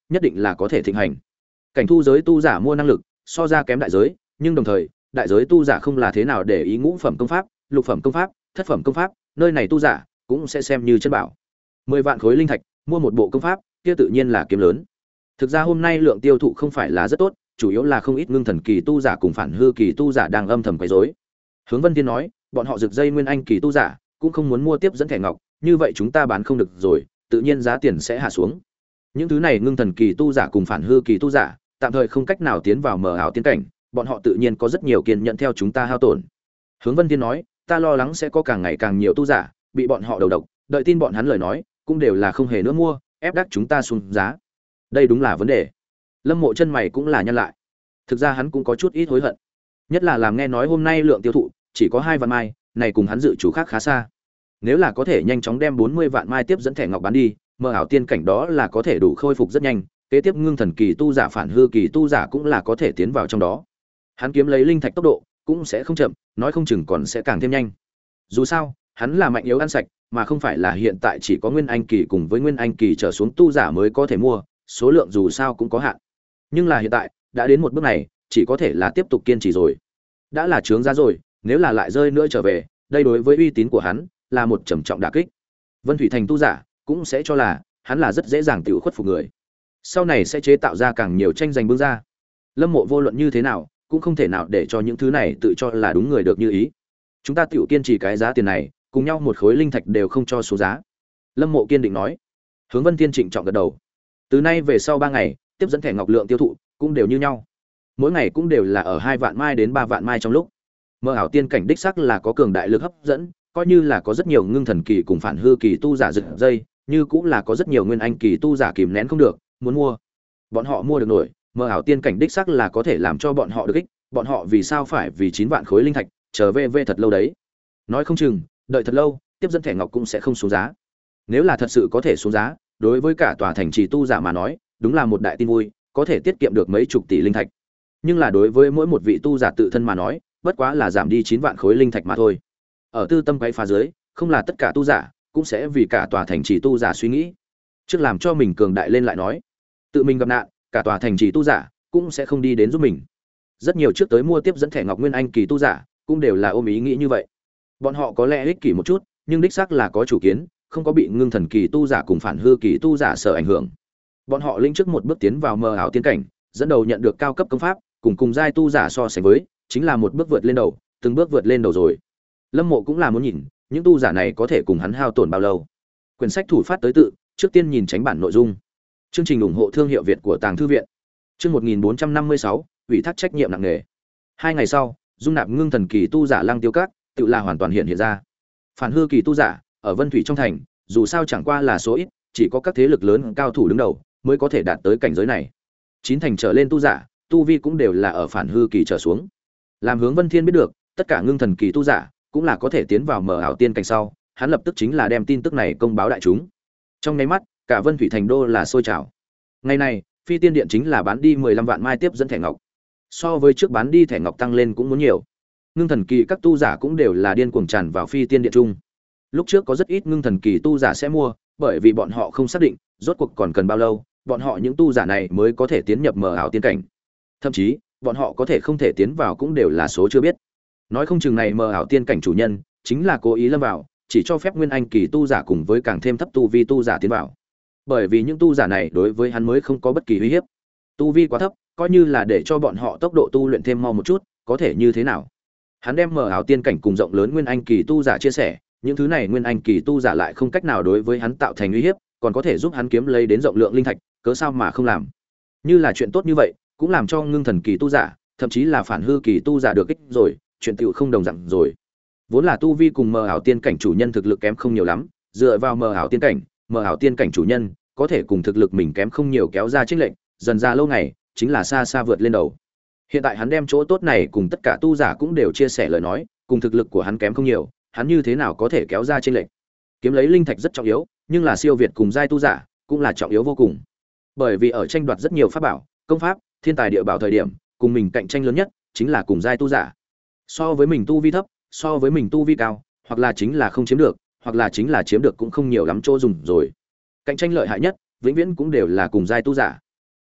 nhất định là có thể thịnh hành. Cảnh thu giới tu giả mua năng lực so ra kém đại giới, nhưng đồng thời đại giới tu giả không là thế nào để ý ngũ phẩm công pháp, lục phẩm công pháp, thất phẩm công pháp, nơi này tu giả cũng sẽ xem như chân bảo. Mười vạn khối linh thạch mua một bộ công pháp, kia tự nhiên là kiếm lớn. Thực ra hôm nay lượng tiêu thụ không phải là rất tốt, chủ yếu là không ít ngưng thần kỳ tu giả cùng phản hư kỳ tu giả đang âm thầm quấy rối. Hướng Vân Thiên nói, bọn họ rực dây nguyên anh kỳ tu giả cũng không muốn mua tiếp dẫn thẻ ngọc, như vậy chúng ta bán không được rồi, tự nhiên giá tiền sẽ hạ xuống. Những thứ này ngưng thần kỳ tu giả cùng phản hư kỳ tu giả, tạm thời không cách nào tiến vào mờ ảo tiên cảnh, bọn họ tự nhiên có rất nhiều kiên nhẫn theo chúng ta hao tổn. Hướng Vân Thiên nói, ta lo lắng sẽ có càng ngày càng nhiều tu giả bị bọn họ đầu độc, đợi tin bọn hắn lời nói, cũng đều là không hề nữa mua, ép đắc chúng ta xuống giá. Đây đúng là vấn đề. Lâm Mộ chân mày cũng là nhăn lại. Thực ra hắn cũng có chút ít hối hận, nhất là làm nghe nói hôm nay lượng tiêu thụ chỉ có hai vạn mai, này cùng hắn dự chủ khác khá xa. Nếu là có thể nhanh chóng đem bốn mươi vạn mai tiếp dẫn thẻ ngọc bán đi, mơ ảo tiên cảnh đó là có thể đủ khôi phục rất nhanh, kế tiếp ngưng thần kỳ tu giả phản hư kỳ tu giả cũng là có thể tiến vào trong đó. Hắn kiếm lấy linh thạch tốc độ cũng sẽ không chậm, nói không chừng còn sẽ càng thêm nhanh. Dù sao, hắn là mạnh yếu ăn sạch, mà không phải là hiện tại chỉ có nguyên anh kỳ cùng với nguyên anh kỳ trở xuống tu giả mới có thể mua, số lượng dù sao cũng có hạn. Nhưng là hiện tại, đã đến một bước này, chỉ có thể là tiếp tục kiên trì rồi. Đã là chướng giá rồi, nếu là lại rơi nữa trở về, đây đối với uy tín của hắn là một trầm trọng đả kích. Vân Thủy Thành tu giả cũng sẽ cho là hắn là rất dễ dàng tiểu khuất phục người. Sau này sẽ chế tạo ra càng nhiều tranh giành bưng ra. Lâm Mộ vô luận như thế nào, cũng không thể nào để cho những thứ này tự cho là đúng người được như ý. Chúng ta tiểu kiên trì cái giá tiền này, cùng nhau một khối linh thạch đều không cho số giá. Lâm Mộ kiên định nói. Hướng Vân Thiên trịnh trọng gật đầu. Từ nay về sau ba ngày, tiếp dẫn thẻ ngọc lượng tiêu thụ cũng đều như nhau. Mỗi ngày cũng đều là ở hai vạn mai đến ba vạn mai trong lúc. Mơ ảo tiên cảnh đích sắc là có cường đại lực hấp dẫn, coi như là có rất nhiều ngưng thần kỳ cùng phản hư kỳ tu giả giật dây, như cũng là có rất nhiều nguyên anh kỳ tu giả kìm nén không được, muốn mua. Bọn họ mua được nổi, mơ ảo tiên cảnh đích sắc là có thể làm cho bọn họ được ích, bọn họ vì sao phải vì chín vạn khối linh thạch, chờ về về thật lâu đấy. Nói không chừng, đợi thật lâu, tiếp dẫn thẻ ngọc cũng sẽ không xuống giá. Nếu là thật sự có thể xuống giá, đối với cả tòa thành trì tu giả mà nói, đúng là một đại tin vui, có thể tiết kiệm được mấy chục tỷ linh thạch. Nhưng là đối với mỗi một vị tu giả tự thân mà nói, bất quá là giảm đi chín vạn khối linh thạch mà thôi. Ở tư tâm quấy phá dưới, không là tất cả tu giả cũng sẽ vì cả tòa thành trì tu giả suy nghĩ, trước làm cho mình cường đại lên lại nói, tự mình gặp nạn, cả tòa thành trì tu giả cũng sẽ không đi đến giúp mình. Rất nhiều trước tới mua tiếp dẫn thẻ ngọc nguyên anh kỳ tu giả cũng đều là ôm ý nghĩ như vậy. Bọn họ có lẽ ích kỷ một chút, nhưng đích xác là có chủ kiến, không có bị ngưng thần kỳ tu giả cùng phản hư kỳ tu giả sợ ảnh hưởng. Bọn họ linh trước một bước tiến vào mờ ảo tiên cảnh, dẫn đầu nhận được cao cấp công pháp, cùng cùng giai tu giả so sánh với, chính là một bước vượt lên đầu, từng bước vượt lên đầu rồi. Lâm Mộ cũng là muốn nhìn, những tu giả này có thể cùng hắn hao tổn bao lâu. Quyển sách thủ phát tới tự, trước tiên nhìn tránh bản nội dung. Chương trình ủng hộ thương hiệu Việt của Tàng thư viện. Chương một nghìn bốn trăm năm mươi sáu, ủy thác trách nhiệm nặng nề. Hai ngày sau, dung nạp ngưng thần kỳ tu giả Lăng Tiêu Các, tự là hoàn toàn hiện hiện ra. Phản hư kỳ tu giả ở Vân Thủy trong thành, dù sao chẳng qua là số ít, chỉ có các thế lực lớn cao thủ đứng đầu mới có thể đạt tới cảnh giới này. Chín thành trở lên tu giả, tu vi cũng đều là ở phản hư kỳ trở xuống. Làm Hướng Vân Thiên biết được, tất cả ngưng thần kỳ tu giả cũng là có thể tiến vào mờ ảo tiên cảnh sau, hắn lập tức chính là đem tin tức này công báo đại chúng. Trong nháy mắt, cả Vân Thủy thành đô là sôi trào. Ngày này, Phi Tiên Điện chính là bán đi mười lăm vạn mai tiếp dẫn thẻ ngọc. So với trước bán đi thẻ ngọc tăng lên cũng muốn nhiều. Ngưng thần kỳ các tu giả cũng đều là điên cuồng tràn vào Phi Tiên Điện chung. Lúc trước có rất ít ngưng thần kỳ tu giả sẽ mua, bởi vì bọn họ không xác định rốt cuộc còn cần bao lâu, bọn họ những tu giả này mới có thể tiến nhập mờ ảo tiên cảnh. Thậm chí, bọn họ có thể không thể tiến vào cũng đều là số chưa biết. Nói không chừng này mờ ảo tiên cảnh chủ nhân chính là cố ý lâm vào, chỉ cho phép nguyên anh kỳ tu giả cùng với càng thêm thấp tu vi tu giả tiến vào. Bởi vì những tu giả này đối với hắn mới không có bất kỳ uy hiếp. Tu vi quá thấp, coi như là để cho bọn họ tốc độ tu luyện thêm mau một chút, có thể như thế nào? Hắn đem mờ ảo tiên cảnh cùng rộng lớn nguyên anh kỳ tu giả chia sẻ, những thứ này nguyên anh kỳ tu giả lại không cách nào đối với hắn tạo thành uy hiếp, còn có thể giúp hắn kiếm lấy đến rộng lượng linh thạch, cớ sao mà không làm? Như là chuyện tốt như vậy, cũng làm cho ngưng thần kỳ tu giả, thậm chí là phản hư kỳ tu giả được ích rồi, chuyện tựu không đồng dạng rồi. Vốn là tu vi cùng mờ ảo tiên cảnh chủ nhân thực lực kém không nhiều lắm, dựa vào mờ ảo tiên cảnh, mờ ảo tiên cảnh chủ nhân có thể cùng thực lực mình kém không nhiều kéo ra chênh lệnh, dần ra lâu ngày, chính là xa xa vượt lên đầu. Hiện tại hắn đem chỗ tốt này cùng tất cả tu giả cũng đều chia sẻ lời nói, cùng thực lực của hắn kém không nhiều, hắn như thế nào có thể kéo ra chênh lệnh? Kiếm lấy linh thạch rất trọng yếu, nhưng là siêu việt cùng giai tu giả cũng là trọng yếu vô cùng. Bởi vì ở tranh đoạt rất nhiều pháp bảo, công pháp, thiên tài địa bảo thời điểm, cùng mình cạnh tranh lớn nhất chính là cùng giai tu giả. So với mình tu vi thấp, so với mình tu vi cao, hoặc là chính là không chiếm được, hoặc là chính là chiếm được cũng không nhiều lắm chỗ dùng rồi. Cạnh tranh lợi hại nhất, vĩnh viễn cũng đều là cùng giai tu giả.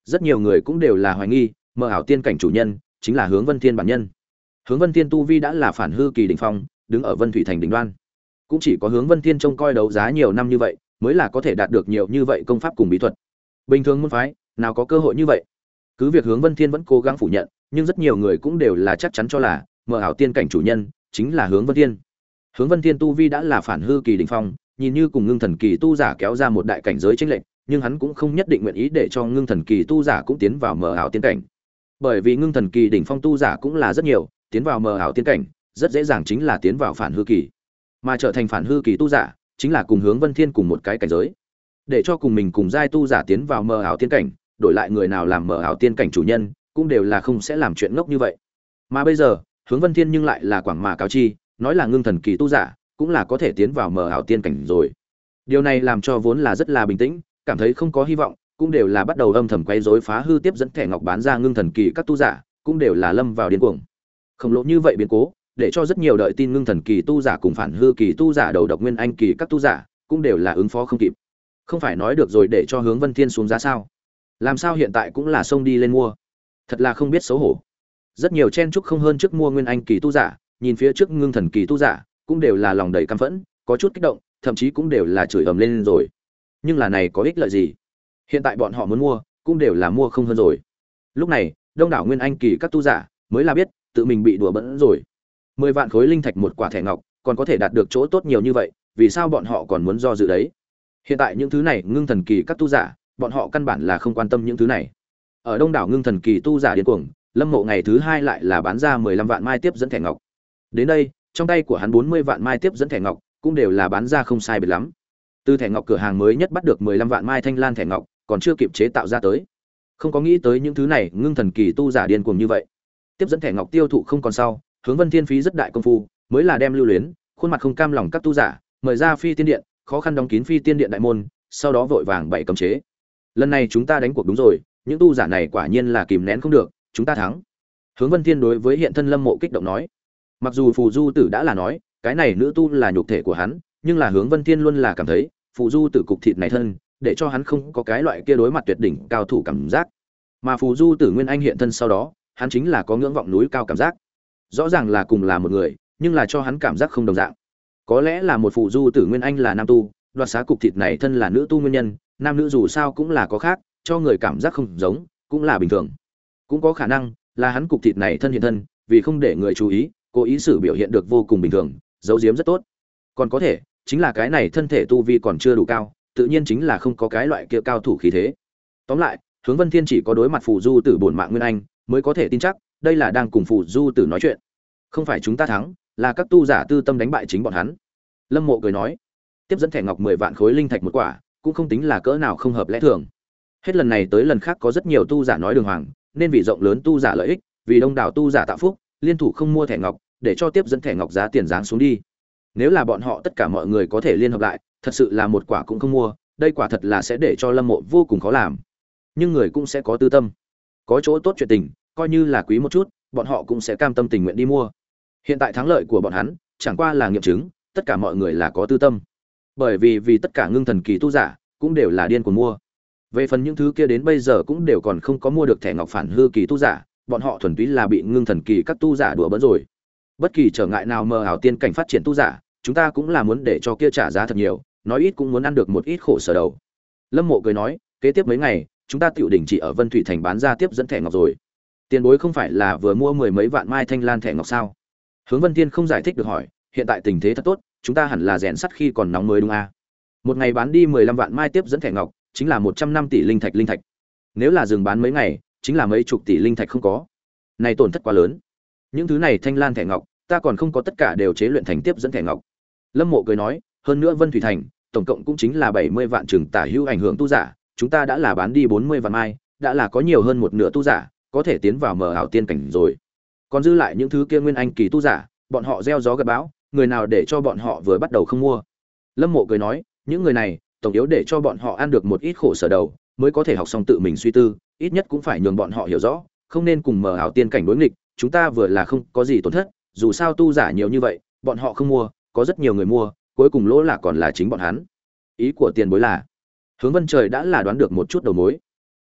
Rất nhiều người cũng đều là hoài nghi, mờ ảo tiên cảnh chủ nhân chính là Hướng Vân Thiên bản nhân. Hướng Vân Thiên tu vi đã là phản hư kỳ đỉnh phong, đứng ở Vân Thủy thành đỉnh đoan. Cũng chỉ có Hướng Vân Thiên trông coi đấu giá nhiều năm như vậy, mới là có thể đạt được nhiều như vậy công pháp cùng bí thuật. Bình thường môn phái, nào có cơ hội như vậy. Cứ việc Hướng Vân Thiên vẫn cố gắng phủ nhận, nhưng rất nhiều người cũng đều là chắc chắn cho là mờ ảo tiên cảnh chủ nhân chính là Hướng Vân Thiên. Hướng Vân Thiên tu vi đã là phản hư kỳ đỉnh phong, nhìn như cùng ngưng thần kỳ tu giả kéo ra một đại cảnh giới chênh lệch, nhưng hắn cũng không nhất định nguyện ý để cho ngưng thần kỳ tu giả cũng tiến vào mờ ảo tiên cảnh. Bởi vì ngưng thần kỳ đỉnh phong tu giả cũng là rất nhiều, tiến vào mờ ảo tiên cảnh, rất dễ dàng chính là tiến vào phản hư kỳ. Mà trở thành phản hư kỳ tu giả, chính là cùng Hướng Vân Thiên cùng một cái cảnh giới. Để cho cùng mình cùng giai tu giả tiến vào mờ ảo tiên cảnh, đổi lại người nào làm mờ ảo tiên cảnh chủ nhân, cũng đều là không sẽ làm chuyện ngốc như vậy. Mà bây giờ, Hướng Vân Thiên nhưng lại là quảng mà cáo chi, nói là ngưng thần kỳ tu giả, cũng là có thể tiến vào mờ ảo tiên cảnh rồi. Điều này làm cho vốn là rất là bình tĩnh, cảm thấy không có hy vọng, cũng đều là bắt đầu âm thầm quấy rối phá hư tiếp dẫn thẻ ngọc bán ra ngưng thần kỳ các tu giả, cũng đều là lâm vào điên cuồng. Khổng lồ như vậy biến cố, để cho rất nhiều đợi tin ngưng thần kỳ tu giả cùng phản hư kỳ tu giả đầu độc nguyên anh kỳ các tu giả, cũng đều là ứng phó không kịp. Không phải nói được rồi để cho Hướng Vân Thiên xuống giá sao? Làm sao hiện tại cũng là xông đi lên mua? Thật là không biết xấu hổ. Rất nhiều chen chúc không hơn trước mua nguyên anh kỳ tu giả, nhìn phía trước ngưng thần kỳ tu giả, cũng đều là lòng đầy căm phẫn, có chút kích động, thậm chí cũng đều là chửi ầm lên rồi. Nhưng là này có ích lợi gì? Hiện tại bọn họ muốn mua, cũng đều là mua không hơn rồi. Lúc này, đông đảo nguyên anh kỳ các tu giả mới là biết, tự mình bị đùa bỡn rồi. Mười vạn khối linh thạch một quả thẻ ngọc, còn có thể đạt được chỗ tốt nhiều như vậy, vì sao bọn họ còn muốn do dự đấy? Hiện tại những thứ này ngưng thần kỳ các tu giả, bọn họ căn bản là không quan tâm những thứ này. Ở đông đảo ngưng thần kỳ tu giả điên cuồng, Lâm Mộ ngày thứ hai lại là bán ra mười lăm vạn mai tiếp dẫn thẻ ngọc. Đến đây, trong tay của hắn bốn mươi vạn mai tiếp dẫn thẻ ngọc, cũng đều là bán ra không sai biệt lắm. Từ thẻ ngọc cửa hàng mới nhất bắt được mười lăm vạn mai thanh lan thẻ ngọc, còn chưa kịp chế tạo ra tới. Không có nghĩ tới những thứ này, ngưng thần kỳ tu giả điên cuồng như vậy. Tiếp dẫn thẻ ngọc tiêu thụ không còn sau, Hướng Vân Thiên phí rất đại công phu, mới là đem lưu luyến, khuôn mặt không cam lòng các tu giả, mời ra Phi Tiên Điện, khó khăn đóng kín Phi Tiên Điện đại môn, sau đó vội vàng bày cấm chế. Lần này chúng ta đánh cuộc đúng rồi, những tu giả này quả nhiên là kìm nén không được, chúng ta thắng. Hướng Vân Thiên đối với hiện thân Lâm Mộ kích động nói. Mặc dù Phù Du Tử đã là nói, cái này nữ tu là nhục thể của hắn, nhưng là Hướng Vân Thiên luôn là cảm thấy, Phù Du Tử cục thịt này thân, để cho hắn không có cái loại kia đối mặt tuyệt đỉnh cao thủ cảm giác. Mà Phù Du Tử Nguyên Anh hiện thân sau đó, hắn chính là có ngưỡng vọng núi cao cảm giác. Rõ ràng là cùng là một người, nhưng là cho hắn cảm giác không đồng dạng. Có lẽ là một Phù Du Tử Nguyên Anh là nam tu, đoạt xá cục thịt này thân là nữ tu nguyên nhân, nam nữ dù sao cũng là có khác, cho người cảm giác không giống, cũng là bình thường. Cũng có khả năng là hắn cục thịt này thân hiện thân, vì không để người chú ý, cố ý xử biểu hiện được vô cùng bình thường, giấu giếm rất tốt. Còn có thể, chính là cái này thân thể tu vi còn chưa đủ cao, tự nhiên chính là không có cái loại kia cao thủ khí thế. Tóm lại, Hướng Vân Thiên chỉ có đối mặt Phù Du Tử bổn mạng Nguyên Anh, mới có thể tin chắc, đây là đang cùng Phù Du Tử nói chuyện. Không phải chúng ta thắng, là các tu giả tư tâm đánh bại chính bọn hắn. Lâm Mộ cười nói, tiếp dẫn thẻ ngọc mười vạn khối linh thạch một quả, cũng không tính là cỡ nào không hợp lẽ thường. Hết lần này tới lần khác có rất nhiều tu giả nói đường hoàng, nên vì rộng lớn tu giả lợi ích, vì đông đảo tu giả tạo phúc, liên thủ không mua thẻ ngọc, để cho tiếp dẫn thẻ ngọc giá tiền giáng xuống đi. Nếu là bọn họ tất cả mọi người có thể liên hợp lại, thật sự là một quả cũng không mua, đây quả thật là sẽ để cho Lâm Mộ vô cùng khó làm. Nhưng người cũng sẽ có tư tâm, có chỗ tốt chuyện tình, coi như là quý một chút, bọn họ cũng sẽ cam tâm tình nguyện đi mua. Hiện tại thắng lợi của bọn hắn, chẳng qua là nghiệm chứng, tất cả mọi người là có tư tâm. Bởi vì vì tất cả ngưng thần kỳ tu giả cũng đều là điên cuồng mua. Về phần những thứ kia đến bây giờ cũng đều còn không có mua được thẻ ngọc phản hư kỳ tu giả, bọn họ thuần túy là bị ngưng thần kỳ các tu giả đùa bỡn rồi. Bất kỳ trở ngại nào mờ ảo tiên cảnh phát triển tu giả, chúng ta cũng là muốn để cho kia trả giá thật nhiều, nói ít cũng muốn ăn được một ít khổ sở đầu. Lâm Mộ cười nói, kế tiếp mấy ngày, chúng ta tiểu đỉnh chỉ ở Vân Thủy thành bán ra tiếp dẫn thẻ ngọc rồi. Tiền bối không phải là vừa mua mười mấy vạn mai thanh lan thẻ ngọc sao? Hướng Vân Thiên không giải thích được hỏi, hiện tại tình thế thật tốt, chúng ta hẳn là rèn sắt khi còn nóng mới đúng a? Một ngày bán đi mười lăm vạn mai tiếp dẫn thẻ ngọc, chính là một trăm năm tỷ linh thạch linh thạch. Nếu là dừng bán mấy ngày, chính là mấy chục tỷ linh thạch không có. Này tổn thất quá lớn. Những thứ này thanh lan thẻ ngọc, ta còn không có tất cả đều chế luyện thành tiếp dẫn thẻ ngọc. Lâm Mộ cười nói, hơn nữa Vân Thủy thành, tổng cộng cũng chính là bảy mươi vạn trường tả hữu ảnh hưởng tu giả, chúng ta đã là bán đi bốn mươi vạn mai, đã là có nhiều hơn một nửa tu giả có thể tiến vào mờ ảo tiên cảnh rồi. Còn dư lại những thứ kia nguyên anh kỳ tu giả, bọn họ gieo gió gặt bão, người nào để cho bọn họ vừa bắt đầu không mua. Lâm Mộ cười nói, những người này, tổng yếu để cho bọn họ ăn được một ít khổ sở đầu, mới có thể học xong tự mình suy tư, ít nhất cũng phải nhường bọn họ hiểu rõ, không nên cùng mờ ảo tiên cảnh đối nghịch, chúng ta vừa là không có gì tổn thất, dù sao tu giả nhiều như vậy, bọn họ không mua, có rất nhiều người mua, cuối cùng lỗ là còn là chính bọn hắn. Ý của tiền bối là, Hướng Vân Trời đã là đoán được một chút đầu mối.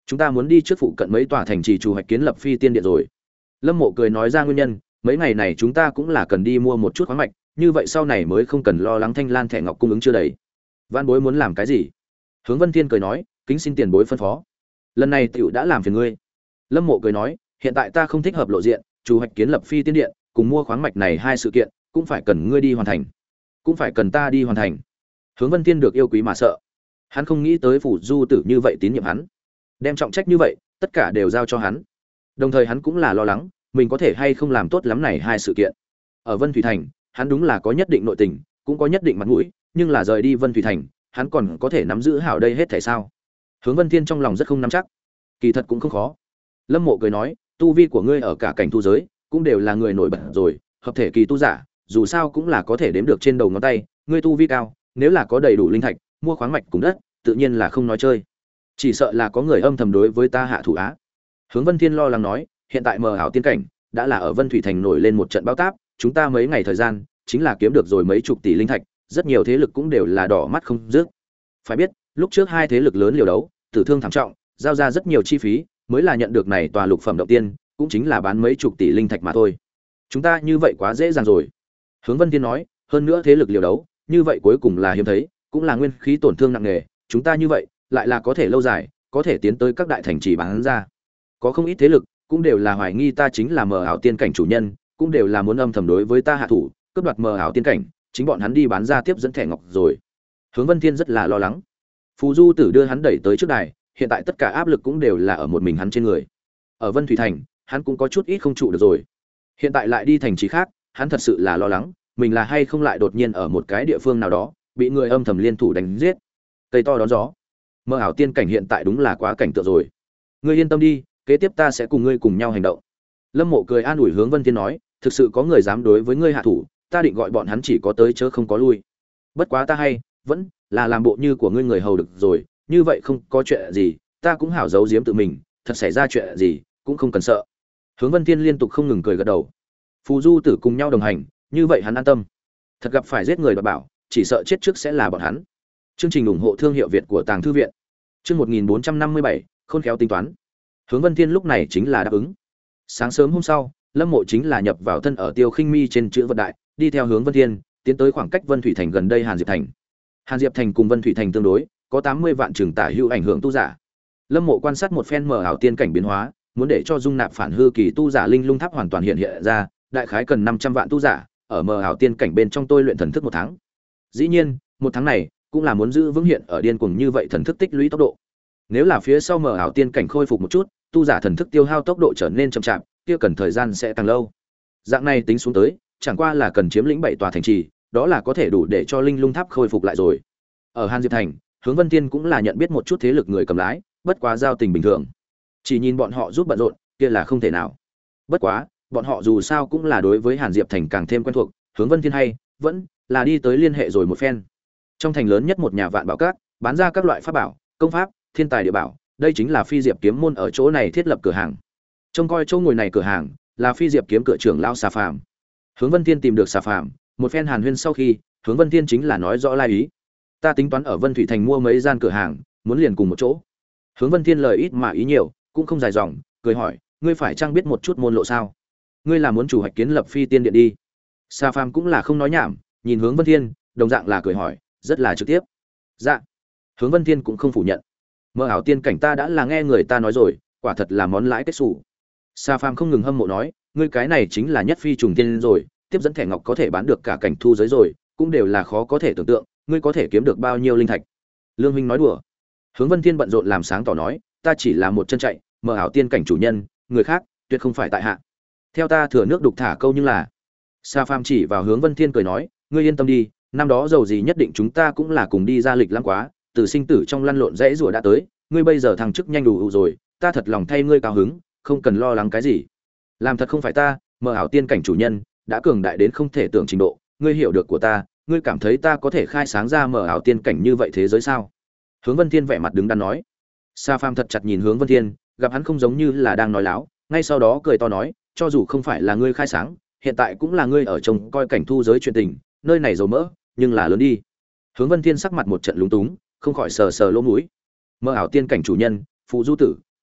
chúng ta muốn đi trước phụ cận mấy tòa thành trì chủ hoạch kiến lập phi tiên điện rồi. Lâm Mộ cười nói ra nguyên nhân, mấy ngày này chúng ta cũng là cần đi mua một chút khoáng mạch, như vậy sau này mới không cần lo lắng Thanh Lan thẻ ngọc cung ứng chưa đầy. Vãn bối muốn làm cái gì? Hướng Vân Thiên cười nói, kính xin tiền bối phân phó. Lần này tiểu đã làm phiền ngươi. Lâm Mộ cười nói, hiện tại ta không thích hợp lộ diện, chủ hoạch kiến lập phi tiên điện, cùng mua khoáng mạch này hai sự kiện, cũng phải cần ngươi đi hoàn thành, cũng phải cần ta đi hoàn thành. Hướng Vân Thiên được yêu quý mà sợ. Hắn không nghĩ tới phủ du tử như vậy tín nhiệm hắn, đem trọng trách như vậy, tất cả đều giao cho hắn. Đồng thời hắn cũng là lo lắng, mình có thể hay không làm tốt lắm này hai sự kiện. Ở Vân Thủy Thành, hắn đúng là có nhất định nội tình, cũng có nhất định mặt mũi, nhưng là rời đi Vân Thủy Thành, hắn còn có thể nắm giữ hảo đây hết thảy sao? Hướng Vân Thiên trong lòng rất không nắm chắc. Kỳ thật cũng không khó. Lâm Mộ cười nói, tu vi của ngươi ở cả cảnh tu giới, cũng đều là người nổi bật rồi, hợp thể kỳ tu giả, dù sao cũng là có thể đếm được trên đầu ngón tay, ngươi tu vi cao, nếu là có đầy đủ linh thạch, mua khoáng mạch cùng đất, tự nhiên là không nói chơi. Chỉ sợ là có người âm thầm đối với ta hạ thủ á. Hướng Vân Thiên lo lắng nói, hiện tại mờ ảo tiên cảnh đã là ở Vân Thủy Thành nổi lên một trận bão táp, chúng ta mấy ngày thời gian, chính là kiếm được rồi mấy chục tỷ linh thạch, rất nhiều thế lực cũng đều là đỏ mắt không dứt. Phải biết, lúc trước hai thế lực lớn liều đấu, tử thương thảm trọng, giao ra rất nhiều chi phí, mới là nhận được này tòa lục phẩm động tiên, cũng chính là bán mấy chục tỷ linh thạch mà thôi. Chúng ta như vậy quá dễ dàng rồi. Hướng Vân Thiên nói, hơn nữa thế lực liều đấu, như vậy cuối cùng là hiếm thấy, cũng là nguyên khí tổn thương nặng nề, chúng ta như vậy, lại là có thể lâu dài, có thể tiến tới các đại thành trì bán ra. Có không ít thế lực, cũng đều là hoài nghi ta chính là mờ ảo tiên cảnh chủ nhân, cũng đều là muốn âm thầm đối với ta hạ thủ, cướp đoạt mờ ảo tiên cảnh, chính bọn hắn đi bán ra tiếp dẫn thẻ ngọc rồi. Hướng Vân Thiên rất là lo lắng. Phù Du Tử đưa hắn đẩy tới trước đài, hiện tại tất cả áp lực cũng đều là ở một mình hắn trên người. Ở Vân Thủy Thành, hắn cũng có chút ít không trụ được rồi. Hiện tại lại đi thành trì khác, hắn thật sự là lo lắng, mình là hay không lại đột nhiên ở một cái địa phương nào đó, bị người âm thầm liên thủ đánh giết. Cây to đón gió. Mơ ảo tiên cảnh hiện tại đúng là quá cảnh tượng rồi. Ngươi yên tâm đi, kế tiếp ta sẽ cùng ngươi cùng nhau hành động. Lâm Mộ cười an ủi Hướng Vân Thiên nói, thực sự có người dám đối với ngươi hạ thủ, ta định gọi bọn hắn chỉ có tới chớ không có lui. Bất quá ta hay, vẫn là làm bộ như của ngươi người hầu được rồi, như vậy không có chuyện gì, ta cũng hảo giấu giếm tự mình, thật xảy ra chuyện gì, cũng không cần sợ. Hướng Vân Thiên liên tục không ngừng cười gật đầu. Phù Du Tử cùng nhau đồng hành, như vậy hắn an tâm. Thật gặp phải giết người đoạt bảo, chỉ sợ chết trước sẽ là bọn hắn. Chương trình ủng hộ thương hiệu Việt của Tàng Thư viện. Chương một nghìn bốn trăm năm mươi bảy, khôn khéo tính toán. Hướng Vân Thiên lúc này chính là đáp ứng. Sáng sớm hôm sau, Lâm Mộ chính là nhập vào thân ở Tiêu Khinh Mi trên chữ vật đại, đi theo Hướng Vân Thiên, tiến tới khoảng cách Vân Thủy Thành gần đây Hàn Diệp Thành. Hàn Diệp Thành cùng Vân Thủy Thành tương đối, có tám mươi vạn trường tả hữu ảnh hưởng tu giả. Lâm Mộ quan sát một phen mở ảo tiên cảnh biến hóa, muốn để cho dung nạp phản hư kỳ tu giả linh lung tháp hoàn toàn hiện hiện ra, đại khái cần năm trăm vạn tu giả, ở mở ảo tiên cảnh bên trong tôi luyện thần thức một tháng. Dĩ nhiên, một tháng này cũng là muốn giữ vững hiện ở điên cuồng như vậy thần thức tích lũy tốc độ. Nếu là phía sau mở ảo tiên cảnh khôi phục một chút, tu giả thần thức tiêu hao tốc độ trở nên chậm chạp, kia cần thời gian sẽ càng lâu. Dạng này tính xuống tới, chẳng qua là cần chiếm lĩnh bảy tòa thành trì, đó là có thể đủ để cho linh lung tháp khôi phục lại rồi. Ở Hàn Diệp Thành, Hướng Vân Thiên cũng là nhận biết một chút thế lực người cầm lái, bất quá giao tình bình thường. Chỉ nhìn bọn họ giúp bận rộn, kia là không thể nào. Bất quá, bọn họ dù sao cũng là đối với Hàn Diệp Thành càng thêm quen thuộc, Hướng Vân Thiên hay vẫn là đi tới liên hệ rồi một phen. Trong thành lớn nhất một nhà Vạn Bảo Các, bán ra các loại pháp bảo, công pháp, thiên tài địa bảo, đây chính là Phi Diệp kiếm môn ở chỗ này thiết lập cửa hàng. Trông coi chỗ ngồi này cửa hàng là Phi Diệp kiếm cửa trưởng lão Xà Phàm. Hướng Vân Thiên tìm được Xà Phàm, một phen hàn huyên sau khi, Hướng Vân Thiên chính là nói rõ lai ý. Ta tính toán ở Vân Thủy Thành mua mấy gian cửa hàng, muốn liền cùng một chỗ. Hướng Vân Thiên lời ít mà ý nhiều, cũng không dài dòng, cười hỏi, ngươi phải chăng biết một chút môn lộ sao? Ngươi là muốn chủ hoạch kiến lập Phi Tiên Điện đi? Sa Phàm cũng là không nói nhảm, nhìn Hướng Vân Thiên, đồng dạng là cười hỏi, rất là trực tiếp. Dạ. Hướng Vân Thiên cũng không phủ nhận. Mơ ảo tiên cảnh ta đã là nghe người ta nói rồi, quả thật là món lãi kết sủ. Sa Phàm không ngừng hâm mộ nói, ngươi cái này chính là nhất phi trùng tiên rồi, tiếp dẫn thẻ ngọc có thể bán được cả cảnh thu giới rồi, cũng đều là khó có thể tưởng tượng, ngươi có thể kiếm được bao nhiêu linh thạch. Lương huynh nói đùa. Hướng Vân Thiên bận rộn làm sáng tỏ nói, ta chỉ là một chân chạy, mơ ảo tiên cảnh chủ nhân, người khác tuyệt không phải tại hạ. Theo ta thừa nước đục thả câu nhưng là. Sa Phàm chỉ vào Hướng Vân Thiên cười nói, ngươi yên tâm đi, năm đó giàu gì nhất định chúng ta cũng là cùng đi ra lịch lãm quá, từ sinh tử trong lăn lộn dãy rủa đã tới, ngươi bây giờ thăng chức nhanh đủ rồi, ta thật lòng thay ngươi cao hứng, không cần lo lắng cái gì. Làm thật không phải ta, mơ ảo tiên cảnh chủ nhân đã cường đại đến không thể tưởng trình độ, ngươi hiểu được của ta, ngươi cảm thấy ta có thể khai sáng ra mơ ảo tiên cảnh như vậy thế giới sao? Hướng Vân Thiên vẻ mặt đứng đắn nói. Sa Phàm thật chặt nhìn Hướng Vân Thiên, gặp hắn không giống như là đang nói láo, ngay sau đó cười to nói, cho dù không phải là ngươi khai sáng, hiện tại cũng là ngươi ở trông coi cảnh thu giới chuyện tình, nơi này dầu mỡ, nhưng là lớn đi. Hướng Vân Thiên sắc mặt một trận lúng túng, không khỏi sờ sờ lỗ mũi. Mơ ảo tiên cảnh chủ nhân, phụ du tử,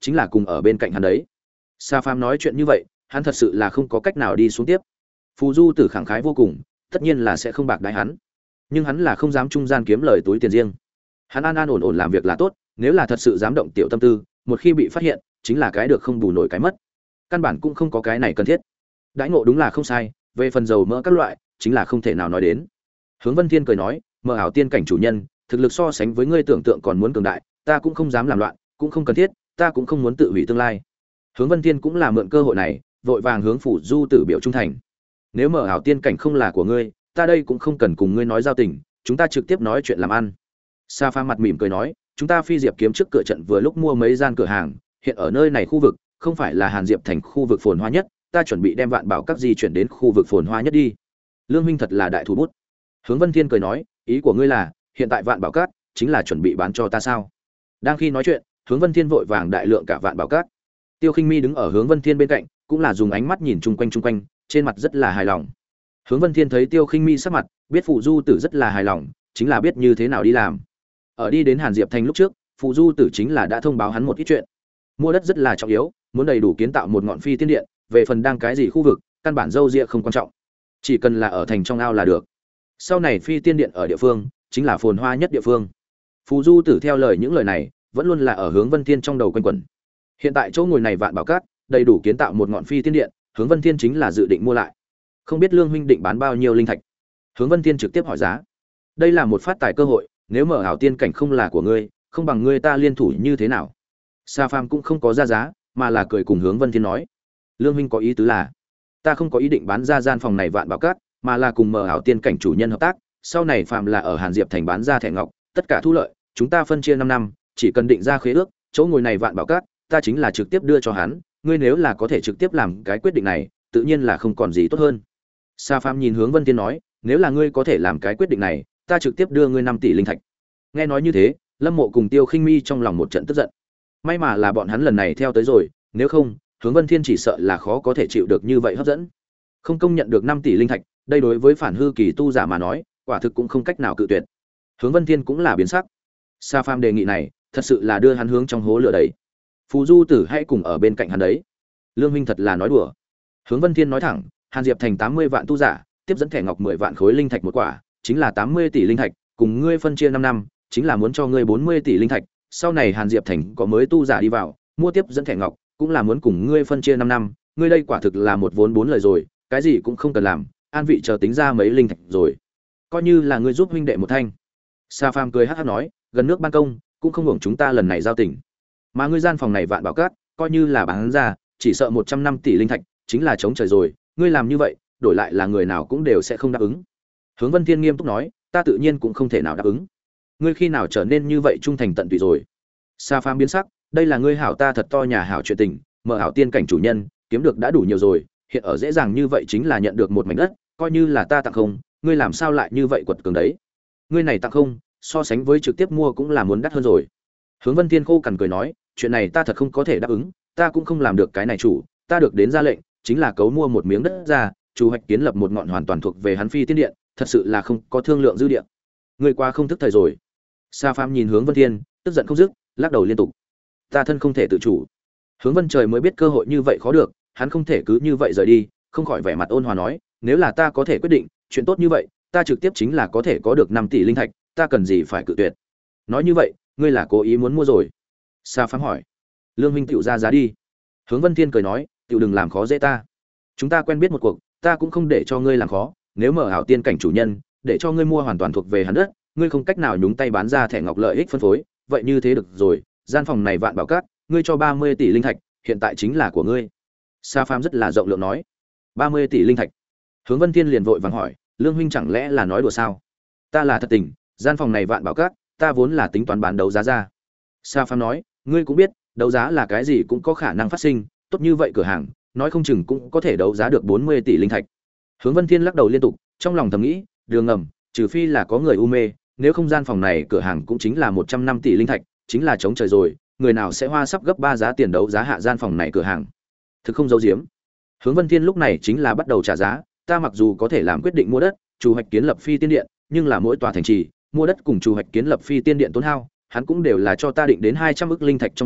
chính là cùng ở bên cạnh hắn đấy. Sa Phàm nói chuyện như vậy, hắn thật sự là không có cách nào đi xuống tiếp. Phù Du Tử khẳng khái vô cùng, tất nhiên là sẽ không bạc đãi hắn, nhưng hắn là không dám trung gian kiếm lời túi tiền riêng. Hắn an an ổn ổn làm việc là tốt, nếu là thật sự dám động tiểu tâm tư, một khi bị phát hiện, chính là cái được không bù nổi cái mất. Căn bản cũng không có cái này cần thiết. Đãi ngộ đúng là không sai, về phần dầu mỡ các loại, chính là không thể nào nói đến. Hướng Vân Thiên cười nói, mơ ảo tiên cảnh chủ nhân, thực lực so sánh với ngươi tưởng tượng còn muốn cường đại, ta cũng không dám làm loạn, cũng không cần thiết, ta cũng không muốn tự hủy tương lai. Hướng Vân Thiên cũng là mượn cơ hội này, vội vàng hướng Phủ Du Tử biểu trung thành. Nếu mở ảo tiên cảnh không là của ngươi, ta đây cũng không cần cùng ngươi nói giao tình, chúng ta trực tiếp nói chuyện làm ăn. Sa Pha mặt mỉm cười nói, chúng ta Phi Diệp kiếm trước cửa trận vừa lúc mua mấy gian cửa hàng, hiện ở nơi này khu vực, không phải là Hàn Diệp thành khu vực phồn hoa nhất, ta chuẩn bị đem Vạn Bảo các di chuyển đến khu vực phồn hoa nhất đi. Lương huynh thật là đại thủ bút. Hướng Vân Thiên cười nói, ý của ngươi là, hiện tại Vạn Bảo các chính là chuẩn bị bán cho ta sao? Đang khi nói chuyện, Hướng Vân Thiên vội vàng đại lượng cả Vạn Bảo các. Tiêu Khinh Mi đứng ở Hướng Vân Thiên bên cạnh, cũng là dùng ánh mắt nhìn chung quanh chung quanh, trên mặt rất là hài lòng. Hướng Vân Thiên thấy Tiêu Khinh Mi sắc mặt, biết Phụ Du Tử rất là hài lòng, chính là biết như thế nào đi làm. Ở đi đến Hàn Diệp thành lúc trước, Phụ Du Tử chính là đã thông báo hắn một ít chuyện. Mua đất rất là trọng yếu, muốn đầy đủ kiến tạo một ngọn phi tiên điện, về phần đang cái gì khu vực, căn bản dâu ria không quan trọng, chỉ cần là ở thành trong ao là được. Sau này phi tiên điện ở địa phương, chính là phồn hoa nhất địa phương. Phụ Du Tử theo lời những lời này, vẫn luôn là ở Hướng Vân Thiên trong đầu quanh quẩn. Hiện tại chỗ ngồi này Vạn Bảo Cát, đầy đủ kiến tạo một ngọn phi tiên điện, Hướng Vân Thiên chính là dự định mua lại. Không biết Lương huynh định bán bao nhiêu linh thạch? Hướng Vân Thiên trực tiếp hỏi giá. Đây là một phát tài cơ hội, nếu mở ảo tiên cảnh không là của ngươi, không bằng ngươi ta liên thủ như thế nào? Sa Phàm cũng không có ra giá, mà là cười cùng Hướng Vân Thiên nói. Lương huynh có ý tứ là, ta không có ý định bán ra gian phòng này Vạn Bảo Cát, mà là cùng mở ảo tiên cảnh chủ nhân hợp tác, sau này phàm là ở Hàn Diệp thành bán ra thẻ ngọc, tất cả thu lợi, chúng ta phân chia năm năm, chỉ cần định ra khế ước, chỗ ngồi này Vạn Bảo Cát, ta chính là trực tiếp đưa cho hắn, ngươi nếu là có thể trực tiếp làm cái quyết định này, tự nhiên là không còn gì tốt hơn. Sa Phàm nhìn Hướng Vân Thiên nói, nếu là ngươi có thể làm cái quyết định này, ta trực tiếp đưa ngươi năm tỷ linh thạch. Nghe nói như thế, Lâm Mộ cùng Tiêu Khinh Mi trong lòng một trận tức giận. May mà là bọn hắn lần này theo tới rồi, nếu không, Hướng Vân Thiên chỉ sợ là khó có thể chịu được như vậy hấp dẫn. Không công nhận được năm tỷ linh thạch, đây đối với phản hư kỳ tu giả mà nói, quả thực cũng không cách nào cự tuyệt. Hướng Vân Thiên cũng là biến sắc. Sa Phàm đề nghị này, thật sự là đưa hắn hướng trong hố lửa đấy. Phù Du Tử hãy cùng ở bên cạnh hắn đấy. Lương huynh thật là nói đùa. Hướng Vân Thiên nói thẳng, Hàn Diệp thành tám mươi vạn tu giả, tiếp dẫn thẻ ngọc mười vạn khối linh thạch một quả, chính là tám mươi tỷ linh thạch, cùng ngươi phân chia năm năm, chính là muốn cho ngươi bốn mươi tỷ linh thạch, sau này Hàn Diệp thành có mới tu giả đi vào, mua tiếp dẫn thẻ ngọc, cũng là muốn cùng ngươi phân chia năm năm, ngươi đây quả thực là một vốn bốn lời rồi, cái gì cũng không cần làm, an vị chờ tính ra mấy linh thạch rồi. Coi như là ngươi giúp huynh đệ một thanh. Sa Phàm cười hắc hắc nói, gần nước ban công, cũng không hưởng chúng ta lần này giao tình. Mà ngươi gian phòng này Vạn Bảo Cát, coi như là bán ra, chỉ sợ một trăm năm tỷ linh thạch, chính là chống trời rồi, ngươi làm như vậy, đổi lại là người nào cũng đều sẽ không đáp ứng. Hướng Vân Thiên nghiêm túc nói, ta tự nhiên cũng không thể nào đáp ứng. Ngươi khi nào trở nên như vậy trung thành tận tụy rồi? Sa Phàm biến sắc, đây là ngươi hảo ta thật to nhà hảo chuyện tình, mở hảo tiên cảnh chủ nhân, kiếm được đã đủ nhiều rồi, hiện ở dễ dàng như vậy chính là nhận được một mảnh đất, coi như là ta tặng không, ngươi làm sao lại như vậy quật cường đấy? Ngươi này tặng không, so sánh với trực tiếp mua cũng là muốn đắt hơn rồi. Hướng Vân Thiên khô cằn cười nói, chuyện này ta thật không có thể đáp ứng, ta cũng không làm được cái này chủ, ta được đến ra lệnh, chính là cấu mua một miếng đất ra, chủ hoạch kiến lập một ngọn hoàn toàn thuộc về hắn phi tiên điện, thật sự là không có thương lượng dư địa. Ngươi qua không thức thời rồi. Sa Phàm nhìn Hướng Vân Thiên, tức giận không dứt, lắc đầu liên tục. Ta thân không thể tự chủ. Hướng Vân Trời mới biết cơ hội như vậy khó được, hắn không thể cứ như vậy rời đi, không khỏi vẻ mặt ôn hòa nói, nếu là ta có thể quyết định, chuyện tốt như vậy, ta trực tiếp chính là có thể có được năm tỷ linh thạch, ta cần gì phải cự tuyệt. Nói như vậy, ngươi là cố ý muốn mua rồi? Sa Phàm hỏi. Lương huynh tiểu ra giá đi. Hướng Vân Thiên cười nói, tiểu đừng làm khó dễ ta. Chúng ta quen biết một cuộc, ta cũng không để cho ngươi làm khó, nếu mở ảo tiên cảnh chủ nhân, để cho ngươi mua hoàn toàn thuộc về hắn đất, ngươi không cách nào nhúng tay bán ra thẻ ngọc lợi ích phân phối, vậy như thế được rồi, gian phòng này Vạn Bảo Cát, ngươi cho ba mươi tỷ linh thạch, hiện tại chính là của ngươi. Sa Phàm rất là rộng lượng nói. ba mươi tỷ linh thạch. Hướng Vân Thiên liền vội vàng hỏi, Lương huynh chẳng lẽ là nói đùa sao? Ta là thật tình, gian phòng này Vạn Bảo Cát, ta vốn là tính toán bán đấu giá ra. Sa Phàm nói, ngươi cũng biết, đấu giá là cái gì cũng có khả năng phát sinh, tốt như vậy cửa hàng, nói không chừng cũng có thể đấu giá được bốn mươi tỷ linh thạch. Hướng Vân Thiên lắc đầu liên tục, trong lòng thầm nghĩ, đường ngầm, trừ phi là có người u mê, nếu không gian phòng này cửa hàng cũng chính là một trăm năm tỷ linh thạch, chính là chống trời rồi, người nào sẽ hoa sắp gấp ba giá tiền đấu giá hạ gian phòng này cửa hàng. Thực không giấu giếm. Hướng Vân Thiên lúc này chính là bắt đầu trả giá, ta mặc dù có thể làm quyết định mua đất, chủ hoạch kiến lập phi tiên điện, nhưng là mỗi tòa thành trì, mua đất cùng chủ hoạch kiến lập phi tiên điện tốn hao, hắn cũng đều là cho ta định đến hai trăm ức linh thạch trong vòng,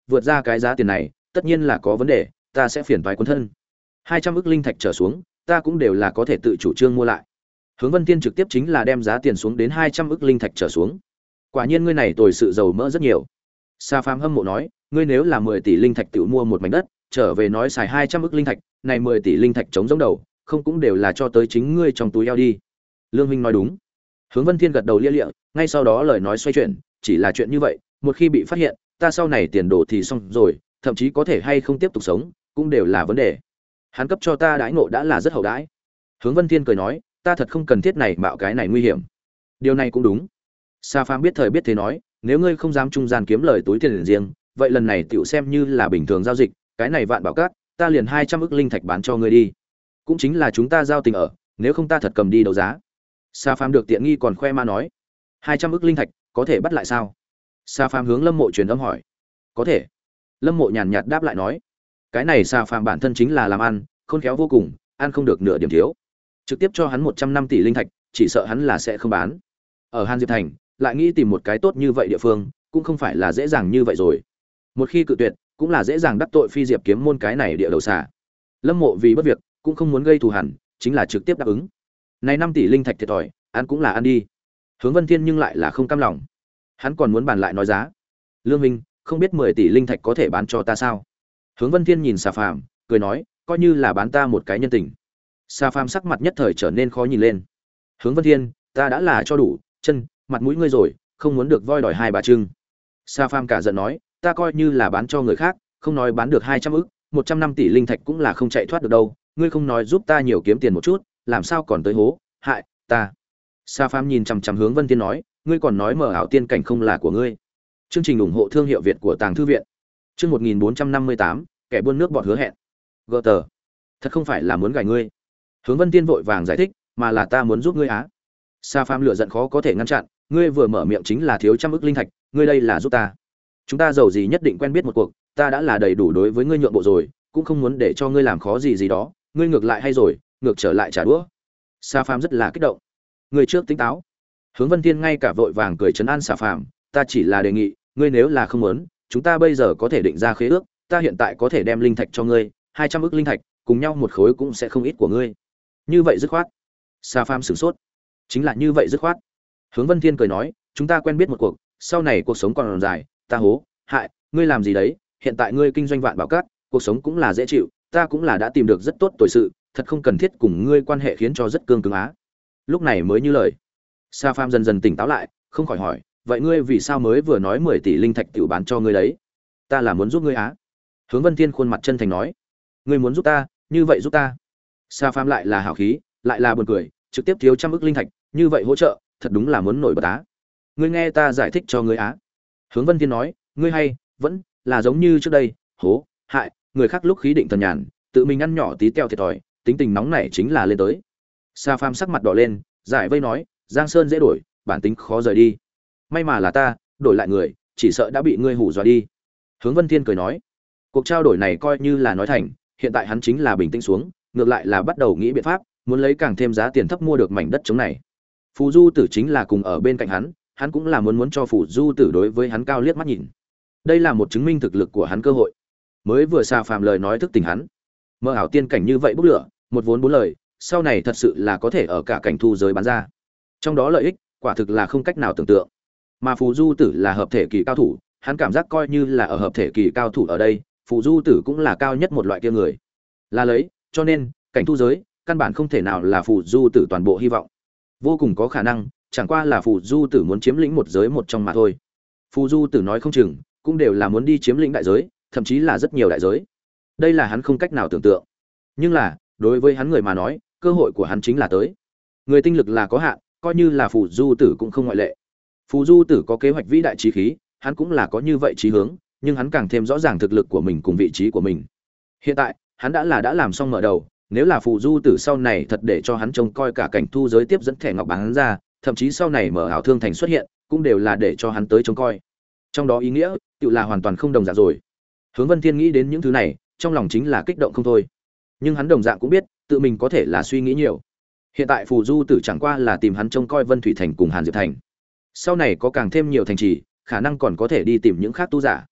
vượt ra cái giá tiền này tất nhiên là có vấn đề, ta sẽ phiền toái quân thân. Hai trăm ức linh thạch trở xuống ta cũng đều là có thể tự chủ trương mua lại. Hướng Vân Tiên trực tiếp chính là đem giá tiền xuống đến hai trăm ức linh thạch trở xuống. Quả nhiên ngươi này tồi sự giàu mỡ rất nhiều. Sa Phàm hâm mộ nói, ngươi nếu là mười tỷ linh thạch tự mua một mảnh đất, trở về nói xài hai trăm ức linh thạch, này mười tỷ linh thạch chống giống đầu, không cũng đều là cho tới chính ngươi trong túi eo đi. Lương huynh nói đúng. Hướng Vân Thiên gật đầu lia lịa, ngay sau đó lời nói xoay chuyển, chỉ là chuyện như vậy, một khi bị phát hiện, ta sau này tiền đồ thì xong rồi, thậm chí có thể hay không tiếp tục sống, cũng đều là vấn đề. Hắn cấp cho ta đãi ngộ đã là rất hậu đãi. Hướng Vân Thiên cười nói, ta thật không cần thiết này mạo cái này nguy hiểm. Điều này cũng đúng. Sa Phàm biết thời biết thế nói, nếu ngươi không dám trung gian kiếm lời túi tiền riêng, vậy lần này tiểu xem như là bình thường giao dịch, cái này vạn bảo cát, ta liền hai trăm ức linh thạch bán cho ngươi đi. Cũng chính là chúng ta giao tình ở, nếu không ta thật cầm đi đấu giá. Sa Phàm được tiện nghi còn khoe ma nói, hai trăm ức linh thạch, có thể bắt lại sao? Sa Phàm hướng Lâm Mộ truyền âm hỏi. Có thể. Lâm Mộ nhàn nhạt đáp lại nói, cái này Sa Phàm bản thân chính là làm ăn, khôn khéo vô cùng, ăn không được nửa điểm thiếu. Trực tiếp cho hắn một trăm năm tỷ linh thạch, chỉ sợ hắn là sẽ không bán. Ở Hàn Diệp Thành, lại nghĩ tìm một cái tốt như vậy địa phương, cũng không phải là dễ dàng như vậy rồi. Một khi cự tuyệt, cũng là dễ dàng đắc tội Phi Diệp kiếm môn cái này địa đầu xà. Lâm Mộ vì bất việc, cũng không muốn gây thù hằn, chính là trực tiếp đáp ứng. Này năm tỷ linh thạch thiệt thòi, ăn cũng là ăn đi. Hướng Vân Thiên nhưng lại là không cam lòng. Hắn còn muốn bàn lại nói giá. Lương Minh, không biết mười tỷ linh thạch có thể bán cho ta sao? Hướng Vân Thiên nhìn Sa Phàm, cười nói, coi như là bán ta một cái nhân tình. Sa Phàm sắc mặt nhất thời trở nên khó nhìn lên. Hướng Vân Thiên, ta đã là cho đủ chân mặt mũi ngươi rồi, không muốn được voi đòi hai bà trưng. Sa Phàm cả giận nói, ta coi như là bán cho người khác, không nói bán được hai trăm ức, một trăm năm tỷ linh thạch cũng là không chạy thoát được đâu, ngươi không nói giúp ta nhiều kiếm tiền một chút, làm sao còn tới hố hại ta. Sa Phàm nhìn chằm chằm Hướng Vân Thiên nói, ngươi còn nói mở ảo tiên cảnh không là của ngươi. Chương trình ủng hộ thương hiệu Việt của Tàng thư viện. Chương một nghìn bốn trăm năm mươi tám, kẻ buôn nước bọt hứa hẹn. Gờ tờ, thật không phải là muốn gài ngươi. Hướng Vân Thiên vội vàng giải thích, mà là ta muốn giúp ngươi á. Sa Phàm lửa giận khó có thể ngăn chặn, ngươi vừa mở miệng chính là thiếu trăm ức linh thạch, ngươi đây là giúp ta. Chúng ta giàu gì nhất định quen biết một cuộc, ta đã là đầy đủ đối với ngươi nhượng bộ rồi, cũng không muốn để cho ngươi làm khó gì gì đó, ngươi ngược lại hay rồi, ngược trở lại trả đũa. Sa Phàm rất là kích động. Ngươi trước tỉnh táo. Hướng Vân Thiên ngay cả vội vàng cười trấn an Sa Phàm, ta chỉ là đề nghị, ngươi nếu là không muốn, chúng ta bây giờ có thể định ra khế ước, ta hiện tại có thể đem linh thạch cho ngươi, hai trăm ức linh thạch, cùng nhau một khối cũng sẽ không ít của ngươi. Như vậy dứt khoát. Sa Phàm sửng sốt. Chính là như vậy dứt khoát. Hướng Vân Thiên cười nói, chúng ta quen biết một cuộc, sau này cuộc sống còn dài, ta hố hại ngươi làm gì đấy, hiện tại ngươi kinh doanh vạn bảo cát, cuộc sống cũng là dễ chịu, ta cũng là đã tìm được rất tốt tội sự, thật không cần thiết cùng ngươi quan hệ khiến cho rất cương cứng á. Lúc này mới như lời. Sa Phàm dần dần tỉnh táo lại, không khỏi hỏi, vậy ngươi vì sao mới vừa nói mười tỷ linh thạch tiểu bán cho ngươi đấy? Ta là muốn giúp ngươi á. Hướng Vân Thiên khuôn mặt chân thành nói, ngươi muốn giúp ta, như vậy giúp ta. Sa Phàm lại là hảo khí, lại là buồn cười, trực tiếp thiếu trăm ức linh thạch, như vậy hỗ trợ, thật đúng là muốn nổi bật á. Ngươi nghe ta giải thích cho ngươi á. Hướng Vân Thiên nói, ngươi hay vẫn là giống như trước đây, hố hại người khác lúc khí định thần nhàn, tự mình ăn nhỏ tí teo thiệt thòi, tính tình nóng nảy chính là lên tới. Sa Phàm sắc mặt đỏ lên, giải vây nói, Giang Sơn dễ đổi, bản tính khó rời đi. May mà là ta đổi lại người, chỉ sợ đã bị ngươi hù dọa đi. Hướng Vân Thiên cười nói, cuộc trao đổi này coi như là nói thành, hiện tại hắn chính là bình tĩnh xuống, ngược lại là bắt đầu nghĩ biện pháp, muốn lấy càng thêm giá tiền thấp mua được mảnh đất trống này. Phù Du Tử chính là cùng ở bên cạnh hắn, hắn cũng là muốn muốn cho Phù Du Tử đối với hắn cao liếc mắt nhìn. Đây là một chứng minh thực lực của hắn cơ hội. Mới vừa Sa Phàm lời nói thức tỉnh hắn. Mơ ảo tiên cảnh như vậy bốc lửa, một vốn bốn lời, sau này thật sự là có thể ở cả cảnh thu giới bán ra. Trong đó lợi ích, quả thực là không cách nào tưởng tượng. Mà Phù Du Tử là hợp thể kỳ cao thủ, hắn cảm giác coi như là ở hợp thể kỳ cao thủ ở đây, Phù Du Tử cũng là cao nhất một loại kia người. Là lấy, cho nên, cảnh thu giới, căn bản không thể nào là Phù Du Tử toàn bộ hy vọng. Vô cùng có khả năng, chẳng qua là Phù Du Tử muốn chiếm lĩnh một giới một trong mà thôi. Phù Du Tử nói không chừng, cũng đều là muốn đi chiếm lĩnh đại giới, thậm chí là rất nhiều đại giới. Đây là hắn không cách nào tưởng tượng. Nhưng là, đối với hắn người mà nói, cơ hội của hắn chính là tới. Người tinh lực là có hạn, coi như là Phù Du Tử cũng không ngoại lệ. Phù Du Tử có kế hoạch vĩ đại chí khí, hắn cũng là có như vậy chí hướng, nhưng hắn càng thêm rõ ràng thực lực của mình cùng vị trí của mình. Hiện tại, hắn đã là đã làm xong mở đầu, nếu là Phù Du Tử sau này thật để cho hắn trông coi cả cảnh thu giới tiếp dẫn thẻ ngọc bán ra, thậm chí sau này mở ảo thương thành xuất hiện, cũng đều là để cho hắn tới trông coi. Trong đó ý nghĩa, tự là hoàn toàn không đồng dạng rồi. Hướng Vân Thiên nghĩ đến những thứ này, trong lòng chính là kích động không thôi. Nhưng hắn đồng dạng cũng biết, tự mình có thể là suy nghĩ nhiều. Hiện tại Phù Du Tử chẳng qua là tìm hắn trông coi Vân Thủy thành cùng Hàn Diệp thành. Sau này có càng thêm nhiều thành trì, khả năng còn có thể đi tìm những khác tu giả.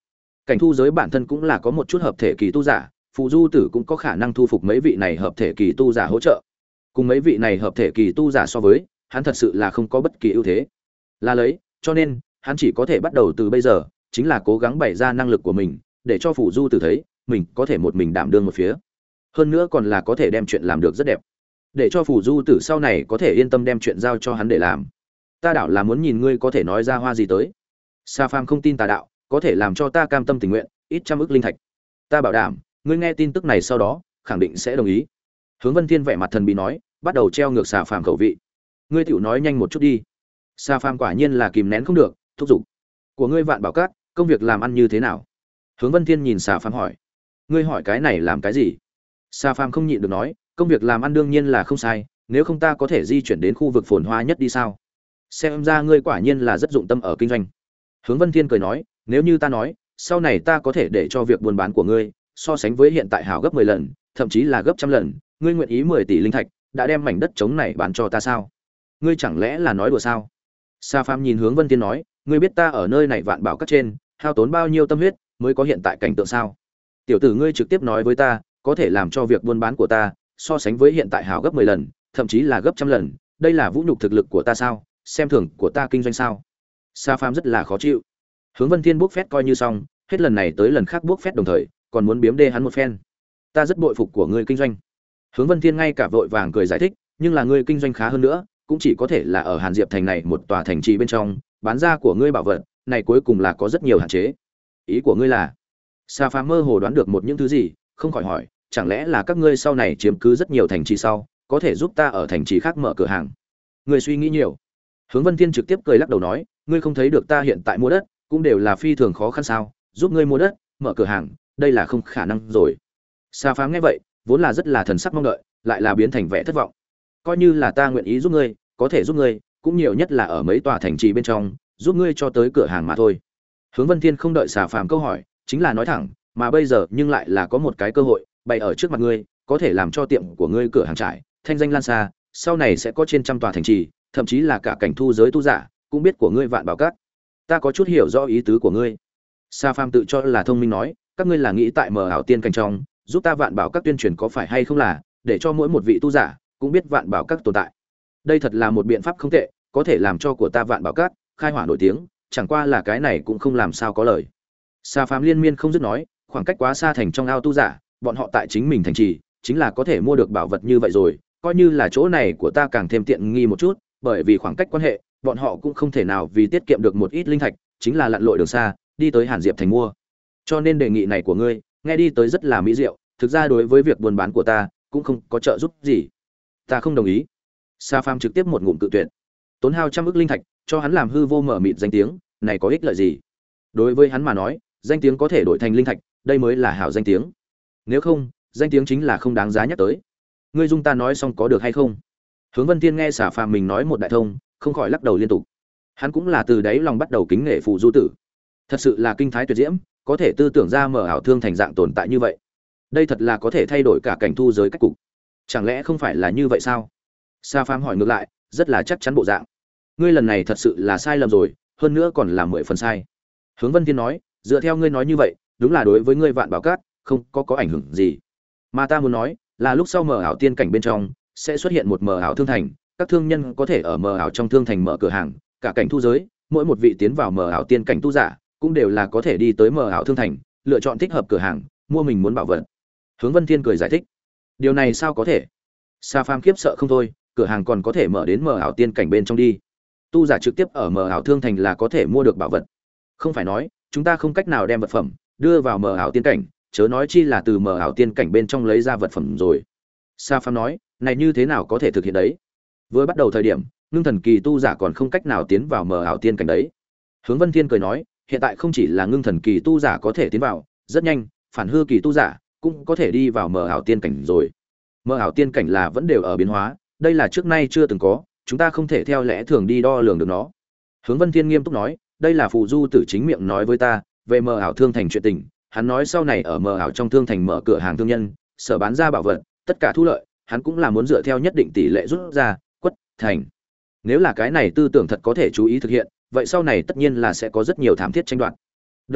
Cảnh thu giới bản thân cũng là có một chút hợp thể kỳ tu giả, phù du tử cũng có khả năng thu phục mấy vị này hợp thể kỳ tu giả hỗ trợ. Cùng mấy vị này hợp thể kỳ tu giả so với, hắn thật sự là không có bất kỳ ưu thế. Là lấy, cho nên hắn chỉ có thể bắt đầu từ bây giờ, chính là cố gắng bày ra năng lực của mình, để cho phù du tử thấy, mình có thể một mình đảm đương một phía. Hơn nữa còn là có thể đem chuyện làm được rất đẹp, để cho phù du tử sau này có thể yên tâm đem chuyện giao cho hắn để làm. Ta đảo là muốn nhìn ngươi có thể nói ra hoa gì tới. Sa Phàm không tin tà đạo, có thể làm cho ta cam tâm tình nguyện, ít trăm ức linh thạch. Ta bảo đảm, ngươi nghe tin tức này sau đó, khẳng định sẽ đồng ý. Hướng Vân Thiên vẻ mặt thần bí nói, bắt đầu treo ngược Sa Phàm khẩu vị. Ngươi tiểu nói nhanh một chút đi. Sa Phàm quả nhiên là kìm nén không được, thúc giục. Của ngươi Vạn Bảo Các, công việc làm ăn như thế nào? Hướng Vân Thiên nhìn Sa Phàm hỏi. Ngươi hỏi cái này làm cái gì? Sa Phàm không nhịn được nói, công việc làm ăn đương nhiên là không sai, nếu không ta có thể di chuyển đến khu vực phồn hoa nhất đi sao? Xem ra ngươi quả nhiên là rất dụng tâm ở kinh doanh. Hướng Vân Thiên cười nói, nếu như ta nói, sau này ta có thể để cho việc buôn bán của ngươi so sánh với hiện tại hảo gấp mười lần, thậm chí là gấp trăm lần, ngươi nguyện ý mười tỷ linh thạch, đã đem mảnh đất trống này bán cho ta sao? Ngươi chẳng lẽ là nói đùa sao? Sa Phàm nhìn Hướng Vân Thiên nói, ngươi biết ta ở nơi này Vạn Bảo Các trên, hao tốn bao nhiêu tâm huyết mới có hiện tại cảnh tượng sao? Tiểu tử ngươi trực tiếp nói với ta, có thể làm cho việc buôn bán của ta so sánh với hiện tại hảo gấp mười lần, thậm chí là gấp trăm lần, đây là vũ nhục thực lực của ta sao? Xem thường của ta kinh doanh sao? Sa Phàm rất là khó chịu. Hướng Vân Thiên bước phét coi như xong, hết lần này tới lần khác bước phét đồng thời, còn muốn biếm đê hắn một phen. Ta rất bội phục của ngươi kinh doanh. Hướng Vân Thiên ngay cả vội vàng cười giải thích, nhưng là ngươi kinh doanh khá hơn nữa, cũng chỉ có thể là ở Hàn Diệp thành này một tòa thành trì bên trong, bán ra của ngươi bảo vật, này cuối cùng là có rất nhiều hạn chế. Ý của ngươi là? Sa Phàm mơ hồ đoán được một những thứ gì, không khỏi hỏi, chẳng lẽ là các ngươi sau này chiếm cứ rất nhiều thành trì sau, có thể giúp ta ở thành trì khác mở cửa hàng? Ngươi suy nghĩ nhiều. Hướng Vân Thiên trực tiếp cười lắc đầu nói, ngươi không thấy được ta hiện tại mua đất, cũng đều là phi thường khó khăn sao? Giúp ngươi mua đất, mở cửa hàng, đây là không khả năng rồi. Sa Phàm nghe vậy, vốn là rất là thần sắc mong đợi, lại là biến thành vẻ thất vọng. Coi như là ta nguyện ý giúp ngươi, có thể giúp ngươi, cũng nhiều nhất là ở mấy tòa thành trì bên trong, giúp ngươi cho tới cửa hàng mà thôi. Hướng Vân Thiên không đợi Sa Phàm câu hỏi, chính là nói thẳng, mà bây giờ nhưng lại là có một cái cơ hội bày ở trước mặt ngươi, có thể làm cho tiệm của ngươi cửa hàng trải, thanh danh lan xa, sau này sẽ có trên trăm tòa thành trì, thậm chí là cả cảnh thu giới tu giả cũng biết của ngươi Vạn Bảo Các. Ta có chút hiểu rõ ý tứ của ngươi. Sa Phàm tự cho là thông minh nói, các ngươi là nghĩ tại mờ ảo tiên cảnh trong, giúp ta Vạn Bảo Các tuyên truyền có phải hay không là, để cho mỗi một vị tu giả cũng biết Vạn Bảo Các tồn tại. Đây thật là một biện pháp không tệ, có thể làm cho của ta Vạn Bảo Các khai hỏa nổi tiếng, chẳng qua là cái này cũng không làm sao có lời. Sa Phàm liên miên không dứt nói, khoảng cách quá xa thành trong ao tu giả, bọn họ tại chính mình thành trì, chính là có thể mua được bảo vật như vậy rồi, coi như là chỗ này của ta càng thêm tiện nghi một chút, bởi vì khoảng cách quan hệ, bọn họ cũng không thể nào vì tiết kiệm được một ít linh thạch, chính là lặn lội đường xa, đi tới Hàn Diệp thành mua. Cho nên đề nghị này của ngươi, nghe đi tới rất là mỹ diệu, thực ra đối với việc buôn bán của ta, cũng không có trợ giúp gì. Ta không đồng ý. Sa Phàm trực tiếp một ngụm cự tuyệt. Tốn hao trăm ức linh thạch, cho hắn làm hư vô mở mịt danh tiếng, này có ích lợi gì? Đối với hắn mà nói, danh tiếng có thể đổi thành linh thạch, đây mới là hảo danh tiếng. Nếu không, danh tiếng chính là không đáng giá nhắc tới. Ngươi dung ta nói xong có được hay không? Hướng Vân Thiên nghe Sa Phàm mình nói một đại thông, không khỏi lắc đầu liên tục. Hắn cũng là từ đấy lòng bắt đầu kính nể Phù Du Tử. Thật sự là kinh thái tuyệt diễm, có thể tư tưởng ra mở ảo thương thành dạng tồn tại như vậy. Đây thật là có thể thay đổi cả cảnh thu giới cách cục. Chẳng lẽ không phải là như vậy sao? Sa Phàm hỏi ngược lại, rất là chắc chắn bộ dạng. Ngươi lần này thật sự là sai lầm rồi, hơn nữa còn là mười phần sai. Hướng Vân Thiên nói, dựa theo ngươi nói như vậy, đúng là đối với ngươi Vạn Bảo Các không có có ảnh hưởng gì. Mà ta muốn nói, là lúc sau mở ảo tiên cảnh bên trong sẽ xuất hiện một mở ảo thương thành, các thương nhân có thể ở mở ảo trong thương thành mở cửa hàng, cả cảnh thu giới, mỗi một vị tiến vào mở ảo tiên cảnh tu giả, cũng đều là có thể đi tới mở ảo thương thành, lựa chọn thích hợp cửa hàng, mua mình muốn bảo vật. Hướng Vân Thiên cười giải thích. Điều này sao có thể? Sa Phàm khiếp sợ không thôi, cửa hàng còn có thể mở đến mở ảo tiên cảnh bên trong đi. Tu giả trực tiếp ở mở ảo thương thành là có thể mua được bảo vật. Không phải nói, chúng ta không cách nào đem vật phẩm đưa vào mở ảo tiên cảnh, chớ nói chi là từ mở ảo tiên cảnh bên trong lấy ra vật phẩm rồi. Sa Phàm nói, này như thế nào có thể thực hiện đấy? Vừa bắt đầu thời điểm, ngưng thần kỳ tu giả còn không cách nào tiến vào mở ảo tiên cảnh đấy. Hướng Vân Thiên cười nói, hiện tại không chỉ là ngưng thần kỳ tu giả có thể tiến vào, rất nhanh, phản hư kỳ tu giả cũng có thể đi vào mở ảo tiên cảnh rồi. Mở ảo tiên cảnh là vẫn đều ở biến hóa, đây là trước nay chưa từng có, chúng ta không thể theo lẽ thường đi đo lường được nó. Hướng Vân Thiên nghiêm túc nói, đây là Phù Du Tử chính miệng nói với ta về mở ảo thương thành chuyện tình, hắn nói sau này ở mở ảo trong thương thành mở cửa hàng thương nhân, sở bán ra bảo vật, tất cả thu lợi, hắn cũng là muốn dựa theo nhất định tỷ lệ rút ra, quất thành. Nếu là cái này tư tưởng thật có thể chú ý thực hiện, vậy sau này tất nhiên là sẽ có rất nhiều thảm thiết tranh đoạt. Đồng dạng,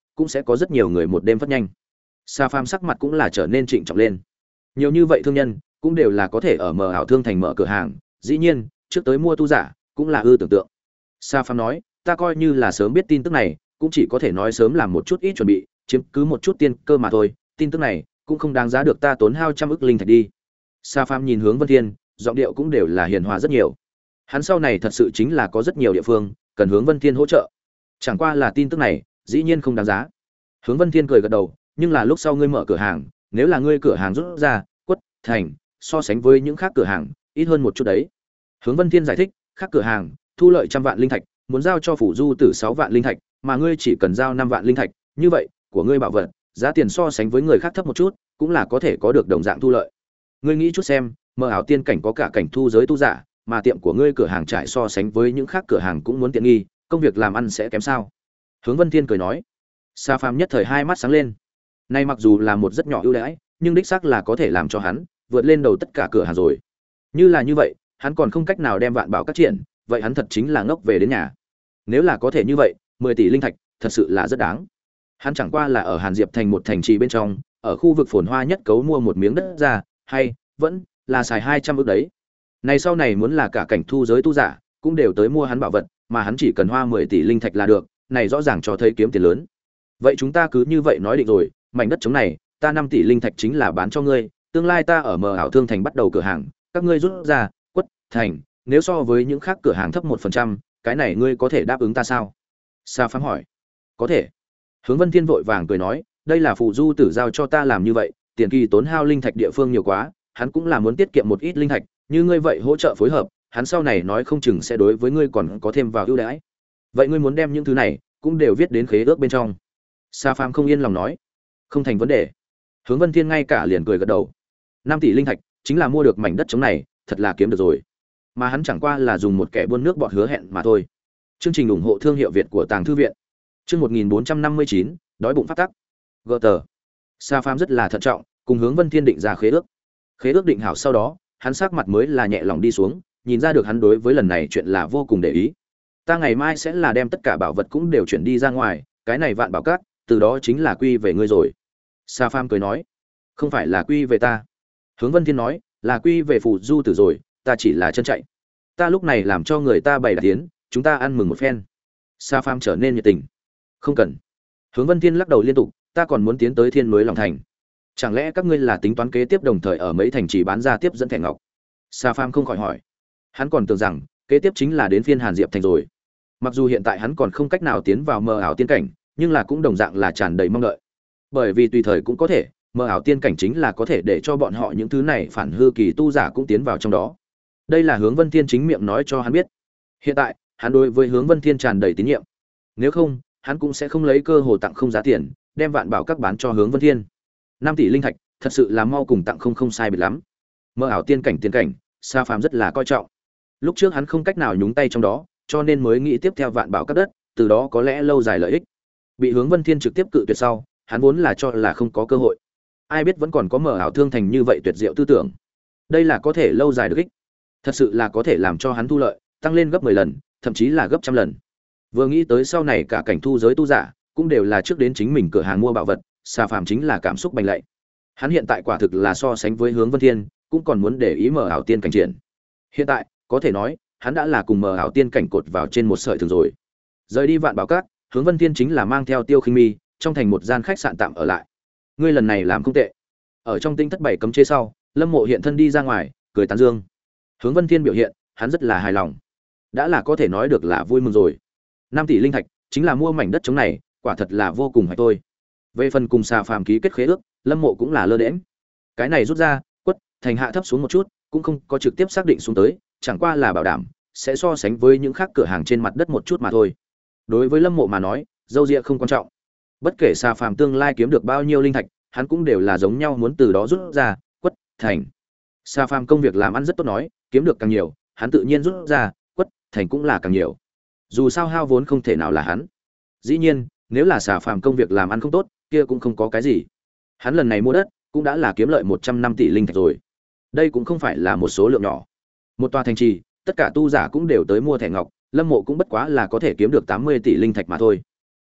cũng sẽ có rất nhiều người một đêm phát nhanh. Sa Phàm sắc mặt cũng là trở nên trịnh trọng lên. Nhiều như vậy thương nhân cũng đều là có thể ở mờ ảo thương thành mở cửa hàng, dĩ nhiên trước tới mua tu giả cũng là ư tưởng tượng. Sa Phàm nói, ta coi như là sớm biết tin tức này, cũng chỉ có thể nói sớm làm một chút ít chuẩn bị, chiếm cứ một chút tiền cơ mà thôi, tin tức này cũng không đáng giá được ta tốn hao trăm ức linh thạch đi. Sa Phàm nhìn hướng Vân Thiên, giọng điệu cũng đều là hiền hòa rất nhiều. Hắn sau này thật sự chính là có rất nhiều địa phương cần hướng Vân Thiên hỗ trợ. Chẳng qua là tin tức này, dĩ nhiên không đáng giá. Hướng Vân Thiên cười gật đầu, nhưng là lúc sau ngươi mở cửa hàng, nếu là ngươi cửa hàng rút ra, quất, thành, so sánh với những khác cửa hàng, ít hơn một chút đấy. Hướng Vân Thiên giải thích, khác cửa hàng thu lợi trăm vạn linh thạch, muốn giao cho phủ du tử sáu vạn linh thạch, mà ngươi chỉ cần giao năm vạn linh thạch, như vậy, của ngươi bảo vật, giá tiền so sánh với người khác thấp một chút, cũng là có thể có được đồng dạng thu lợi. Ngươi nghĩ chút xem, mơ ảo tiên cảnh có cả cảnh thu giới tu giả, mà tiệm của ngươi cửa hàng trải so sánh với những khác cửa hàng cũng muốn tiện nghi, công việc làm ăn sẽ kém sao? Hướng Vân Thiên cười nói. Sa Phàm nhất thời hai mắt sáng lên. Nay mặc dù là một rất nhỏ ưu đãi, nhưng đích xác là có thể làm cho hắn vượt lên đầu tất cả cửa hàng rồi. Như là như vậy, hắn còn không cách nào đem vạn bảo các triển, vậy hắn thật chính là ngốc về đến nhà. Nếu là có thể như vậy, mười tỷ linh thạch, thật sự là rất đáng. Hắn chẳng qua là ở Hàn Diệp thành một thành trì bên trong, ở khu vực phồn hoa nhất cấu mua một miếng đất ra, hay vẫn là xài hai trăm ức đấy. Này sau này muốn là cả cảnh thu giới tu giả, cũng đều tới mua hắn bảo vật, mà hắn chỉ cần hoa mười tỷ linh thạch là được, này rõ ràng cho thấy kiếm tiền lớn. Vậy chúng ta cứ như vậy nói định rồi, mảnh đất trống này, ta năm tỷ linh thạch chính là bán cho ngươi, tương lai ta ở mờ ảo thương thành bắt đầu cửa hàng, các ngươi rút ra, quất, thành, nếu so với những khác cửa hàng thấp một phần trăm, cái này ngươi có thể đáp ứng ta sao? Sa Phàm hỏi. Có thể. Hướng Vân Thiên vội vàng cười nói, đây là phù du tử giao cho ta làm như vậy, tiền kỳ tốn hao linh thạch địa phương nhiều quá, hắn cũng là muốn tiết kiệm một ít linh thạch, như ngươi vậy hỗ trợ phối hợp, hắn sau này nói không chừng sẽ đối với ngươi còn có thêm vào ưu đãi. Vậy ngươi muốn đem những thứ này cũng đều viết đến khế ước bên trong. Sa Phàm không yên lòng nói, không thành vấn đề. Hướng Vân Thiên ngay cả liền cười gật đầu. năm tỷ linh thạch chính là mua được mảnh đất trống này, thật là kiếm được rồi. Mà hắn chẳng qua là dùng một kẻ buôn nước bọt hứa hẹn mà thôi. Chương trình ủng hộ thương hiệu Việt của Tàng thư viện. Chương một nghìn bốn trăm năm mươi chín, đói bụng phát tắc. Gờ tờ. Sa Phàm rất là thận trọng, cùng Hướng Vân Thiên định ra khế ước. Khế ước định hảo sau đó, hắn sắc mặt mới là nhẹ lòng đi xuống, nhìn ra được hắn đối với lần này chuyện là vô cùng để ý. Ta ngày mai sẽ là đem tất cả bảo vật cũng đều chuyển đi ra ngoài, cái này vạn bảo cát, từ đó chính là quy về ngươi rồi. Sa Phàm cười nói, không phải là quy về ta. Hướng Vân Thiên nói, là quy về phù du tử rồi, ta chỉ là chân chạy. Ta lúc này làm cho người ta bày đặt tiến, chúng ta ăn mừng một phen. Sa Phàm trở nên nhiệt tình. Không cần. Hướng Vân Thiên lắc đầu liên tục, ta còn muốn tiến tới Thiên Núi Long Thành. Chẳng lẽ các ngươi là tính toán kế tiếp đồng thời ở mấy thành trì bán ra tiếp dẫn thẻ ngọc? Sa Phàm không khỏi hỏi. Hắn còn tưởng rằng kế tiếp chính là đến phiên Hàn Diệp thành rồi. Mặc dù hiện tại hắn còn không cách nào tiến vào mơ ảo tiên cảnh, nhưng là cũng đồng dạng là tràn đầy mong đợi. Bởi vì tùy thời cũng có thể, mơ ảo tiên cảnh chính là có thể để cho bọn họ những thứ này phản hư kỳ tu giả cũng tiến vào trong đó. Đây là Hướng Vân Thiên chính miệng nói cho hắn biết. Hiện tại, hắn đối với Hướng Vân Thiên tràn đầy tín nhiệm. Nếu không, hắn cũng sẽ không lấy cơ hồ tặng không giá tiền, đem vạn bảo các bán cho Hướng Vân Thiên. năm tỷ linh thạch, thật sự là mau cùng tặng không không sai biệt lắm. Mơ ảo tiên cảnh tiên cảnh, Sa Phàm rất là coi trọng. Lúc trước hắn không cách nào nhúng tay trong đó, cho nên mới nghĩ tiếp theo vạn bảo các đất, từ đó có lẽ lâu dài lợi ích. Bị Hướng Vân Thiên trực tiếp cự tuyệt sau, hắn vốn là cho là không có cơ hội. Ai biết vẫn còn có mở ảo thương thành như vậy tuyệt diệu tư tưởng. Đây là có thể lâu dài được ích. Thật sự là có thể làm cho hắn thu lợi tăng lên gấp mười lần, thậm chí là gấp trăm lần. Vừa nghĩ tới sau này cả cảnh thu giới tu giả cũng đều là trước đến chính mình cửa hàng mua bảo vật, Sa Phàm chính là cảm xúc bành lạy. Hắn hiện tại quả thực là so sánh với Hướng Vân Thiên, cũng còn muốn để ý mở ảo tiên cảnh triển. Hiện tại, có thể nói, hắn đã là cùng mở ảo tiên cảnh cột vào trên một sợi thừng rồi. Rời đi vạn bảo các, Hướng Vân Thiên chính là mang theo Tiêu Khinh Mi, trong thành một gian khách sạn tạm ở lại. Ngươi lần này làm không tệ. Ở trong tinh thất bảy cấm chế sau, Lâm Mộ hiện thân đi ra ngoài, cười tán dương. Hướng Vân Thiên biểu hiện, hắn rất là hài lòng. Đã là có thể nói được là vui mừng rồi. năm tỷ linh thạch, chính là mua mảnh đất trống này, quả thật là vô cùng hay tôi. Về phần cùng Sa Phàm ký kết khế ước, Lâm Mộ cũng là lơ đễnh. Cái này rút ra, quất, thành hạ thấp xuống một chút, cũng không có trực tiếp xác định xuống tới, chẳng qua là bảo đảm sẽ so sánh với những khác cửa hàng trên mặt đất một chút mà thôi. Đối với Lâm Mộ mà nói, dâu dịa không quan trọng. Bất kể Sa Phàm tương lai kiếm được bao nhiêu linh thạch, hắn cũng đều là giống nhau muốn từ đó rút ra, quất, thành. Sa Phàm công việc làm ăn rất tốt nói, kiếm được càng nhiều, hắn tự nhiên rút ra, quất, thành cũng là càng nhiều. Dù sao hao vốn không thể nào là hắn. Dĩ nhiên, nếu là Sa Phàm công việc làm ăn không tốt, kia cũng không có cái gì. Hắn lần này mua đất, cũng đã là kiếm lợi một trăm năm tỷ linh thạch rồi. Đây cũng không phải là một số lượng nhỏ. Một tòa thành trì, tất cả tu giả cũng đều tới mua thẻ ngọc, Lâm Mộ cũng bất quá là có thể kiếm được tám mươi tỷ linh thạch mà thôi.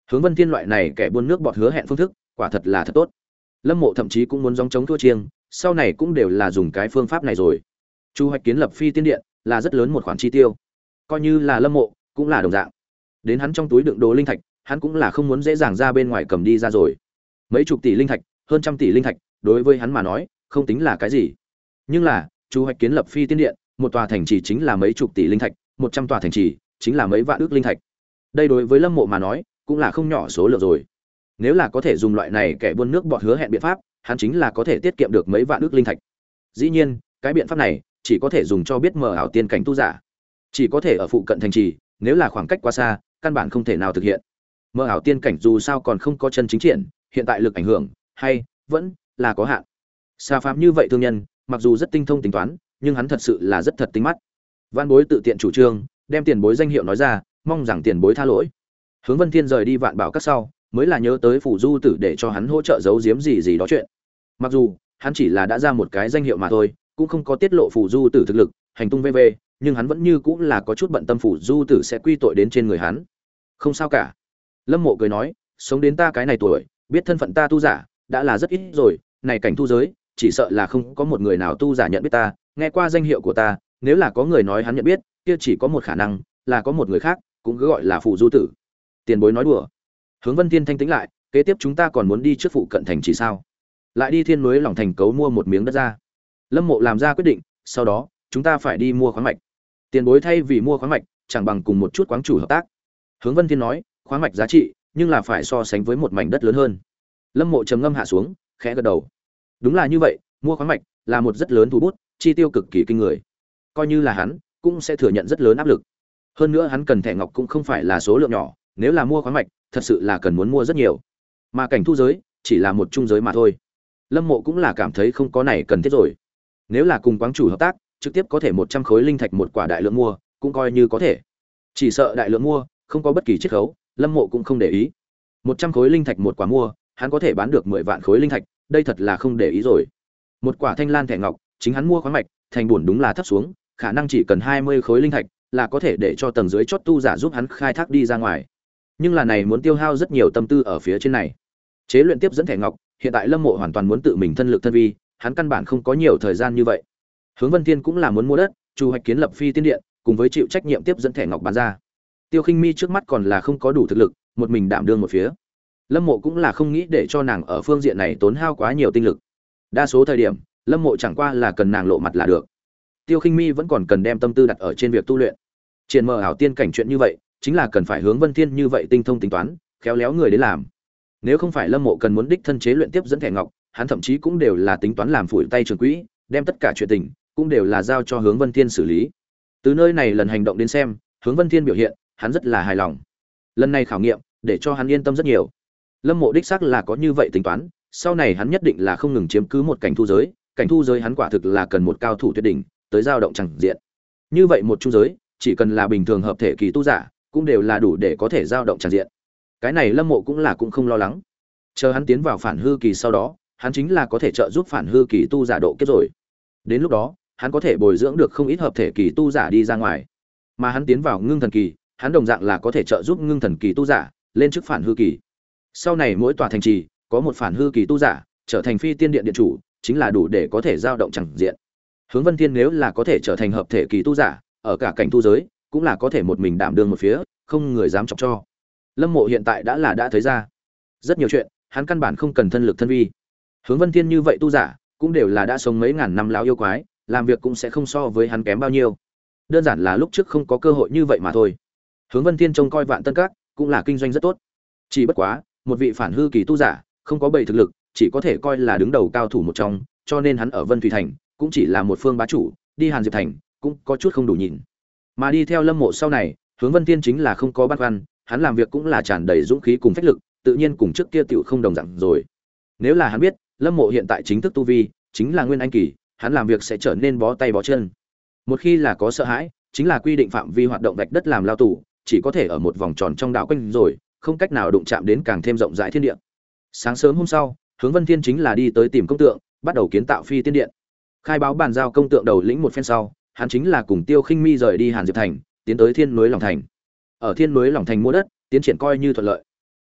Hướng Vân Thiên loại này kẻ buôn nước bọt hứa hẹn phương thức, quả thật là thật tốt. Lâm Mộ thậm chí cũng muốn gióng chống thua chiêng, sau này cũng đều là dùng cái phương pháp này rồi. Chu hoạch kiến lập Phi Tiên Điện là rất lớn một khoản chi tiêu, coi như là Lâm Mộ cũng là đồng dạng. Đến hắn trong túi đựng đồ linh thạch, hắn cũng là không muốn dễ dàng ra bên ngoài cầm đi ra rồi. Mấy chục tỷ linh thạch, hơn trăm tỷ linh thạch, đối với hắn mà nói, không tính là cái gì. Nhưng là, Chu hoạch kiến lập Phi Tiên Điện, một tòa thành trì chính là mấy chục tỷ linh thạch, một trăm tòa thành trì chính là mấy vạn ức linh thạch. Đây đối với Lâm Mộ mà nói, cũng là không nhỏ số lượng rồi. Nếu là có thể dùng loại này kẻ buôn nước bọt hứa hẹn biện pháp, hắn chính là có thể tiết kiệm được mấy vạn ức linh thạch. Dĩ nhiên, cái biện pháp này chỉ có thể dùng cho biết mờ ảo tiên cảnh tu giả, chỉ có thể ở phụ cận thành trì, nếu là khoảng cách quá xa, căn bản không thể nào thực hiện. Mờ ảo tiên cảnh dù sao còn không có chân chính triển, hiện tại lực ảnh hưởng hay vẫn là có hạn. Sa Phạm như vậy thương nhân, mặc dù rất tinh thông tính toán, nhưng hắn thật sự là rất thật tính mắt. Vạn Bối tự tiện chủ trương, đem tiền bối danh hiệu nói ra, mong rằng tiền bối tha lỗi. Hướng Vân Thiên rời đi Vạn Bảo Các sau, mới là nhớ tới Phủ Du Tử để cho hắn hỗ trợ giấu giếm gì gì đó chuyện. Mặc dù hắn chỉ là đã ra một cái danh hiệu mà thôi, cũng không có tiết lộ Phủ Du Tử thực lực, hành tung vê vê, nhưng hắn vẫn như cũng là có chút bận tâm Phủ Du Tử sẽ quy tội đến trên người hắn. Không sao cả. Lâm Mộ cười nói, sống đến ta cái này tuổi, biết thân phận ta tu giả, đã là rất ít rồi, này cảnh tu giới, chỉ sợ là không có một người nào tu giả nhận biết ta, nghe qua danh hiệu của ta, nếu là có người nói hắn nhận biết, kia chỉ có một khả năng, là có một người khác, cũng cứ gọi là Phủ Du Tử. Tiền bối nói đùa. Hướng Vân Thiên thanh tĩnh lại, kế tiếp chúng ta còn muốn đi trước phụ cận thành chỉ sao? Lại đi Thiên Núi Lòng Thành cấu mua một miếng đất ra. Lâm Mộ làm ra quyết định, sau đó, chúng ta phải đi mua khoáng mạch. Tiền bối thay vì mua khoáng mạch, chẳng bằng cùng một chút quáng chủ hợp tác. Hướng Vân Thiên nói, khoáng mạch giá trị, nhưng là phải so sánh với một mảnh đất lớn hơn. Lâm Mộ trầm ngâm hạ xuống, khẽ gật đầu. Đúng là như vậy, mua khoáng mạch là một rất lớn thu bút, chi tiêu cực kỳ kinh người. Coi như là hắn, cũng sẽ thừa nhận rất lớn áp lực. Hơn nữa hắn cần thẻ ngọc cũng không phải là số lượng nhỏ, nếu là mua khoáng mạch, thật sự là cần muốn mua rất nhiều. Mà cảnh thu giới chỉ là một trung giới mà thôi. Lâm Mộ cũng là cảm thấy không có này cần thiết rồi. Nếu là cùng quáng chủ hợp tác, trực tiếp có thể một trăm khối linh thạch một quả đại lượng mua, cũng coi như có thể. Chỉ sợ đại lượng mua, không có bất kỳ chiết khấu, Lâm Mộ cũng không để ý. một trăm khối linh thạch một quả mua, hắn có thể bán được mười vạn khối linh thạch, đây thật là không để ý rồi. Một quả thanh lan thẻ ngọc, chính hắn mua khoáng mạch, thành buồn đúng là thấp xuống, khả năng chỉ cần hai mươi khối linh thạch là có thể để cho tầng dưới chót tu giả giúp hắn khai thác đi ra ngoài. Nhưng là này muốn tiêu hao rất nhiều tâm tư ở phía trên này. Chế luyện tiếp dẫn thẻ ngọc, hiện tại Lâm Mộ hoàn toàn muốn tự mình thân lực thân vi, hắn căn bản không có nhiều thời gian như vậy. Hướng Vân Thiên cũng là muốn mua đất, chu hoạch kiến lập Phi Tiên Điện, cùng với chịu trách nhiệm tiếp dẫn thẻ ngọc bán ra. Tiêu Khinh Mi trước mắt còn là không có đủ thực lực, một mình đảm đương một phía. Lâm Mộ cũng là không nghĩ để cho nàng ở phương diện này tốn hao quá nhiều tinh lực. Đa số thời điểm, Lâm Mộ chẳng qua là cần nàng lộ mặt là được. Tiêu Khinh Mi vẫn còn cần đem tâm tư đặt ở trên việc tu luyện. Triển mở ảo tiên cảnh chuyện như vậy, chính là cần phải Hướng Vân Thiên như vậy tinh thông tính toán, khéo léo người đến làm. Nếu không phải Lâm Mộ cần muốn đích thân chế luyện tiếp dẫn thẻ ngọc, hắn thậm chí cũng đều là tính toán làm phủi tay trường quỹ, đem tất cả chuyện tình cũng đều là giao cho Hướng Vân Thiên xử lý. Từ nơi này lần hành động đến xem, Hướng Vân Thiên biểu hiện, hắn rất là hài lòng. Lần này khảo nghiệm, để cho hắn yên tâm rất nhiều. Lâm Mộ đích xác là có như vậy tính toán, sau này hắn nhất định là không ngừng chiếm cứ một cảnh thu giới, cảnh thu giới hắn quả thực là cần một cao thủ tuyệt đỉnh, tới dao động chẳng diện. Như vậy một trung giới, chỉ cần là bình thường hợp thể kỳ tu giả, cũng đều là đủ để có thể dao động chẳng diện. Cái này Lâm Mộ cũng là cũng không lo lắng. Chờ hắn tiến vào phản hư kỳ sau đó, hắn chính là có thể trợ giúp phản hư kỳ tu giả độ kiếp rồi. Đến lúc đó, hắn có thể bồi dưỡng được không ít hợp thể kỳ tu giả đi ra ngoài. Mà hắn tiến vào ngưng thần kỳ, hắn đồng dạng là có thể trợ giúp ngưng thần kỳ tu giả lên chức phản hư kỳ. Sau này mỗi tòa thành trì có một phản hư kỳ tu giả trở thành Phi Tiên Điện điện chủ, chính là đủ để có thể dao động chẳng diện. Hướng Vân Thiên nếu là có thể trở thành hợp thể kỳ tu giả, ở cả cảnh tu giới cũng là có thể một mình đảm đương một phía, không người dám chọc cho. Lâm Mộ hiện tại đã là đã thấy ra rất nhiều chuyện, hắn căn bản không cần thân lực thân vi. Hướng Vân Thiên như vậy tu giả, cũng đều là đã sống mấy ngàn năm lão yêu quái, làm việc cũng sẽ không so với hắn kém bao nhiêu. Đơn giản là lúc trước không có cơ hội như vậy mà thôi. Hướng Vân Thiên trông coi Vạn Tân Các, cũng là kinh doanh rất tốt. Chỉ bất quá, một vị phản hư kỳ tu giả, không có bảy thực lực, chỉ có thể coi là đứng đầu cao thủ một trong, cho nên hắn ở Vân Thủy Thành cũng chỉ là một phương bá chủ, đi Hàn Diệp Thành cũng có chút không đủ nhìn. Mà đi theo Lâm Mộ sau này, Hướng Vân Thiên chính là không có băn khoăn, hắn làm việc cũng là tràn đầy dũng khí cùng phách lực, tự nhiên cùng trước kia tiểu không đồng dạng rồi. Nếu là hắn biết, Lâm Mộ hiện tại chính thức tu vi chính là Nguyên Anh kỳ, hắn làm việc sẽ trở nên bó tay bó chân. Một khi là có sợ hãi, chính là quy định phạm vi hoạt động vạch đất làm lao tù, chỉ có thể ở một vòng tròn trong đạo quanh rồi, không cách nào đụng chạm đến càng thêm rộng rãi thiên địa. Sáng sớm hôm sau, Hướng Vân Thiên chính là đi tới tìm công tượng, bắt đầu kiến tạo Phi Tiên Điện. Khai báo bàn giao công tượng đầu lĩnh một phen sau, hắn chính là cùng Tiêu Khinh Mi rời đi Hàn Diệp Thành, tiến tới Thiên Núi Lòng Thành. Ở Thiên Núi Lòng Thành mua đất, tiến triển coi như thuận lợi.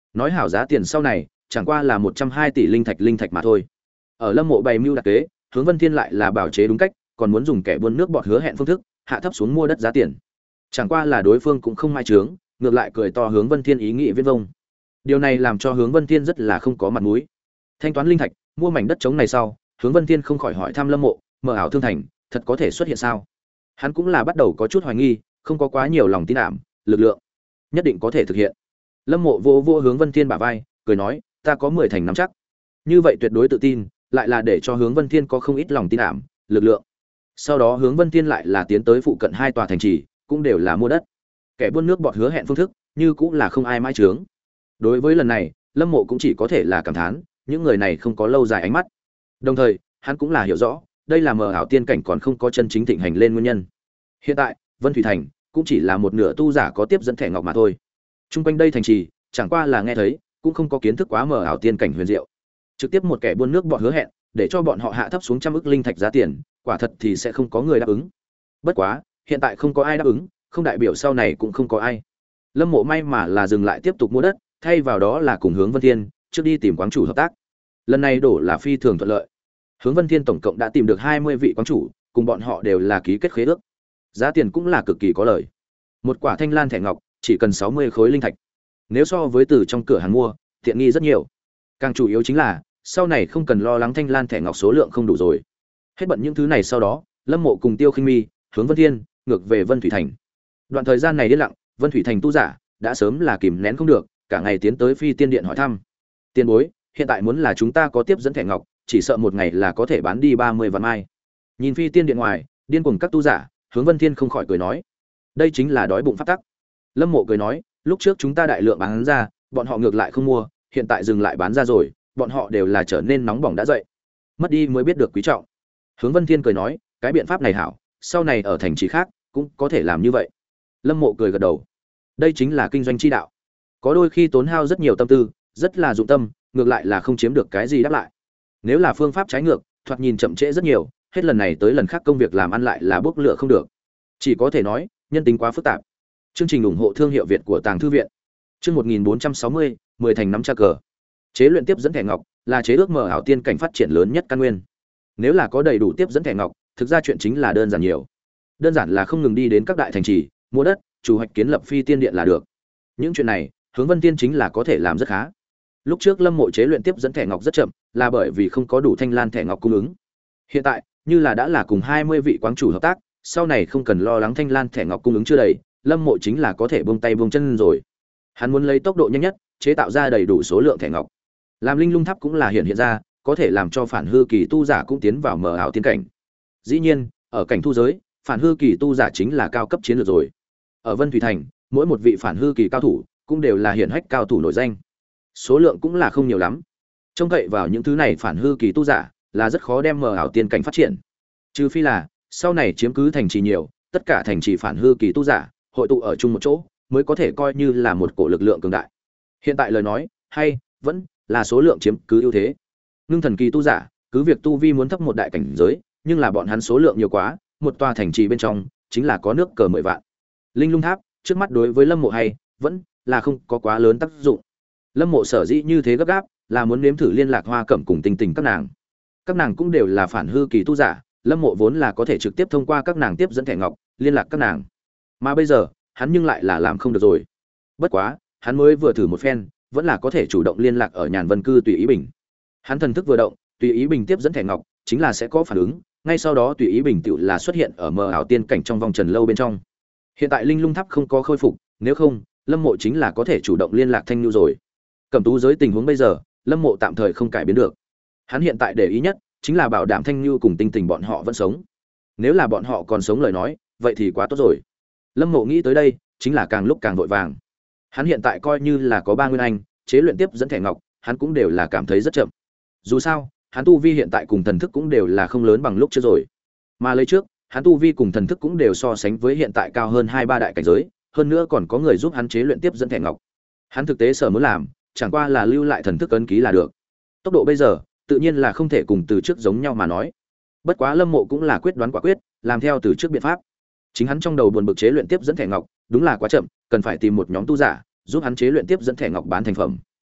nói hảo giá tiền sau này chẳng qua là một trăm hai tỷ linh thạch linh thạch mà thôi. Ở Lâm Mộ bày mưu đặc kế, Hướng Vân Thiên lại là bảo chế đúng cách, còn muốn dùng kẻ buôn nước bọt hứa hẹn phương thức, hạ thấp xuống mua đất giá tiền. Chẳng qua là đối phương cũng không mai trướng, ngược lại cười to Hướng Vân Thiên ý nghĩ viễn vông. Điều này làm cho Hướng Vân Thiên rất là không có mặt mũi. Thanh toán linh thạch, mua mảnh đất trống này sau, Hướng Vân Thiên không khỏi hỏi thăm Lâm Mộ, mở ảo thương thành, thật có thể xuất hiện sao? Hắn cũng là bắt đầu có chút hoài nghi, không có quá nhiều lòng tin ảm, lực lượng nhất định có thể thực hiện. Lâm Mộ vô vô Hướng Vân Thiên bả vai, cười nói, ta có mười thành nắm chắc. Như vậy tuyệt đối tự tin, lại là để cho Hướng Vân Thiên có không ít lòng tin ảm, lực lượng. Sau đó Hướng Vân Thiên lại là tiến tới phụ cận hai tòa thành trì, cũng đều là mua đất. Kẻ buôn nước bọt hứa hẹn phương thức, như cũng là không ai mãi trướng. Đối với lần này, Lâm Mộ cũng chỉ có thể là cảm thán, những người này không có lâu dài ánh mắt. Đồng thời, hắn cũng là hiểu rõ, đây là mờ ảo tiên cảnh còn không có chân chính thịnh hành lên nguyên nhân. Hiện tại, Vân Thủy Thành cũng chỉ là một nửa tu giả có tiếp dẫn thẻ ngọc mà thôi. Trung quanh đây thành trì, chẳng qua là nghe thấy, cũng không có kiến thức quá mờ ảo tiên cảnh huyền diệu. Trực tiếp một kẻ buôn nước bọt hứa hẹn, để cho bọn họ hạ thấp xuống trăm ức linh thạch giá tiền, quả thật thì sẽ không có người đáp ứng. Bất quá, hiện tại không có ai đáp ứng, không đại biểu sau này cũng không có ai. Lâm Mộ may mà là dừng lại tiếp tục mua đất, thay vào đó là cùng Hướng Vân Thiên trước đi tìm quán chủ hợp tác. Lần này đổ là phi thường thuận lợi. Hướng Vân Thiên tổng cộng đã tìm được hai mươi vị quán chủ, cùng bọn họ đều là ký kết khế ước. Giá tiền cũng là cực kỳ có lợi. Một quả thanh lan thẻ ngọc chỉ cần sáu mươi khối linh thạch. Nếu so với từ trong cửa hàng mua, tiện nghi rất nhiều. Càng chủ yếu chính là, sau này không cần lo lắng thanh lan thẻ ngọc số lượng không đủ rồi. Hết bận những thứ này sau đó, Lâm Mộ cùng Tiêu Khinh Mi, Hướng Vân Thiên, ngược về Vân Thủy Thành. Đoạn thời gian này điên lặng, Vân Thủy Thành tu giả đã sớm là kìm nén không được, cả ngày tiến tới Phi Tiên Điện hỏi thăm. Tiền bối, hiện tại muốn là chúng ta có tiếp dẫn thẻ ngọc, chỉ sợ một ngày là có thể bán đi ba mươi vạn mai. Nhìn Phi Tiên Điện ngoài, điên cuồng các tu giả, Hướng Vân Thiên không khỏi cười nói, đây chính là đói bụng pháp tắc. Lâm Mộ cười nói, lúc trước chúng ta đại lượng bán ra, bọn họ ngược lại không mua, hiện tại dừng lại bán ra rồi, bọn họ đều là trở nên nóng bỏng đã dậy. Mất đi mới biết được quý trọng. Hướng Vân Thiên cười nói, cái biện pháp này hảo, sau này ở thành trì khác cũng có thể làm như vậy. Lâm Mộ cười gật đầu. Đây chính là kinh doanh chi đạo. Có đôi khi tốn hao rất nhiều tâm tư, rất là dụng tâm, ngược lại là không chiếm được cái gì đáp lại. Nếu là phương pháp trái ngược, thoạt nhìn chậm trễ rất nhiều, hết lần này tới lần khác công việc làm ăn lại là bốc lửa không được. Chỉ có thể nói, nhân tính quá phức tạp. Chương trình ủng hộ thương hiệu Việt của Tàng Thư viện. Chương một nghìn bốn trăm sáu mươi, mười thành nắm tra cờ. Chế luyện tiếp dẫn thẻ ngọc là chế ước mở ảo tiên cảnh phát triển lớn nhất căn nguyên. Nếu là có đầy đủ tiếp dẫn thẻ ngọc, thực ra chuyện chính là đơn giản nhiều. Đơn giản là không ngừng đi đến các đại thành trì, mua đất, chủ hoạch kiến lập Phi Tiên Điện là được. Những chuyện này, Hướng Vân Tiên chính là có thể làm rất khá. Lúc trước Lâm Mộ chế luyện tiếp dẫn thẻ ngọc rất chậm, là bởi vì không có đủ thanh lan thẻ ngọc cung ứng. Hiện tại, như là đã là cùng hai mươi vị quán chủ hợp tác, sau này không cần lo lắng thanh lan thẻ ngọc cung ứng chưa đầy, Lâm Mộ chính là có thể buông tay buông chân rồi. Hắn muốn lấy tốc độ nhanh nhất, chế tạo ra đầy đủ số lượng thẻ ngọc. Làm linh lung tháp cũng là hiện hiện ra, có thể làm cho phản hư kỳ tu giả cũng tiến vào mở ảo tiên cảnh. Dĩ nhiên, ở cảnh thu giới, phản hư kỳ tu giả chính là cao cấp chiến lược rồi. Ở Vân Thủy Thành, mỗi một vị phản hư kỳ cao thủ cũng đều là hiển hách cao thủ nổi danh. Số lượng cũng là không nhiều lắm. Trông cậy vào những thứ này phản hư kỳ tu giả là rất khó đem mở ảo tiên cảnh phát triển. Trừ phi là sau này chiếm cứ thành trì nhiều, tất cả thành trì phản hư kỳ tu giả hội tụ ở chung một chỗ, mới có thể coi như là một cổ lực lượng cường đại. Hiện tại lời nói, hay vẫn là số lượng chiếm cứ ưu thế. Ngưng thần kỳ tu giả, cứ việc tu vi muốn thấp một đại cảnh giới, nhưng là bọn hắn số lượng nhiều quá, một tòa thành trì bên trong chính là có nước cờ mười vạn. Linh lung tháp, trước mắt đối với Lâm Mộ hay vẫn là không có quá lớn tác dụng. Lâm Mộ sở dĩ như thế gấp gáp, là muốn nếm thử liên lạc Hoa Cẩm cùng Tình Tình các nàng. Các nàng cũng đều là phản hư kỳ tu giả, Lâm Mộ vốn là có thể trực tiếp thông qua các nàng tiếp dẫn thẻ ngọc, liên lạc các nàng. Mà bây giờ, hắn nhưng lại là làm không được rồi. Bất quá, hắn mới vừa thử một phen, vẫn là có thể chủ động liên lạc ở Nhàn Vân Cư Tùy Ý Bình. Hắn thần thức vừa động, Tùy Ý Bình tiếp dẫn thẻ ngọc, chính là sẽ có phản ứng, ngay sau đó Tùy Ý Bình tựu là xuất hiện ở mờ ảo tiên cảnh trong vòng trần lâu bên trong. Hiện tại linh lung tháp không có khôi phục, nếu không, Lâm Mộ chính là có thể chủ động liên lạc Thanh Nhu rồi. Cẩm tú giới tình huống bây giờ, Lâm Mộ tạm thời không cải biến được. Hắn hiện tại để ý nhất chính là bảo đảm Thanh Nhu cùng Tinh Tình bọn họ vẫn sống. Nếu là bọn họ còn sống lời nói, vậy thì quá tốt rồi. Lâm Mộ nghĩ tới đây, chính là càng lúc càng vội vàng. Hắn hiện tại coi như là có ba nguyên anh, chế luyện tiếp dẫn thẻ ngọc, hắn cũng đều là cảm thấy rất chậm. Dù sao, hắn tu vi hiện tại cùng thần thức cũng đều là không lớn bằng lúc trước rồi. Mà lấy trước, hắn tu vi cùng thần thức cũng đều so sánh với hiện tại cao hơn hai ba đại cảnh giới, hơn nữa còn có người giúp hắn chế luyện tiếp dẫn thẻ ngọc. Hắn thực tế sở muốn làm, chẳng qua là lưu lại thần thức ấn ký là được. Tốc độ bây giờ, tự nhiên là không thể cùng từ trước giống nhau mà nói. Bất quá Lâm Mộ cũng là quyết đoán quả quyết, làm theo từ trước biện pháp. Chính hắn trong đầu buồn bực chế luyện tiếp dẫn thẻ ngọc, đúng là quá chậm, cần phải tìm một nhóm tu giả giúp hắn chế luyện tiếp dẫn thẻ ngọc bán thành phẩm.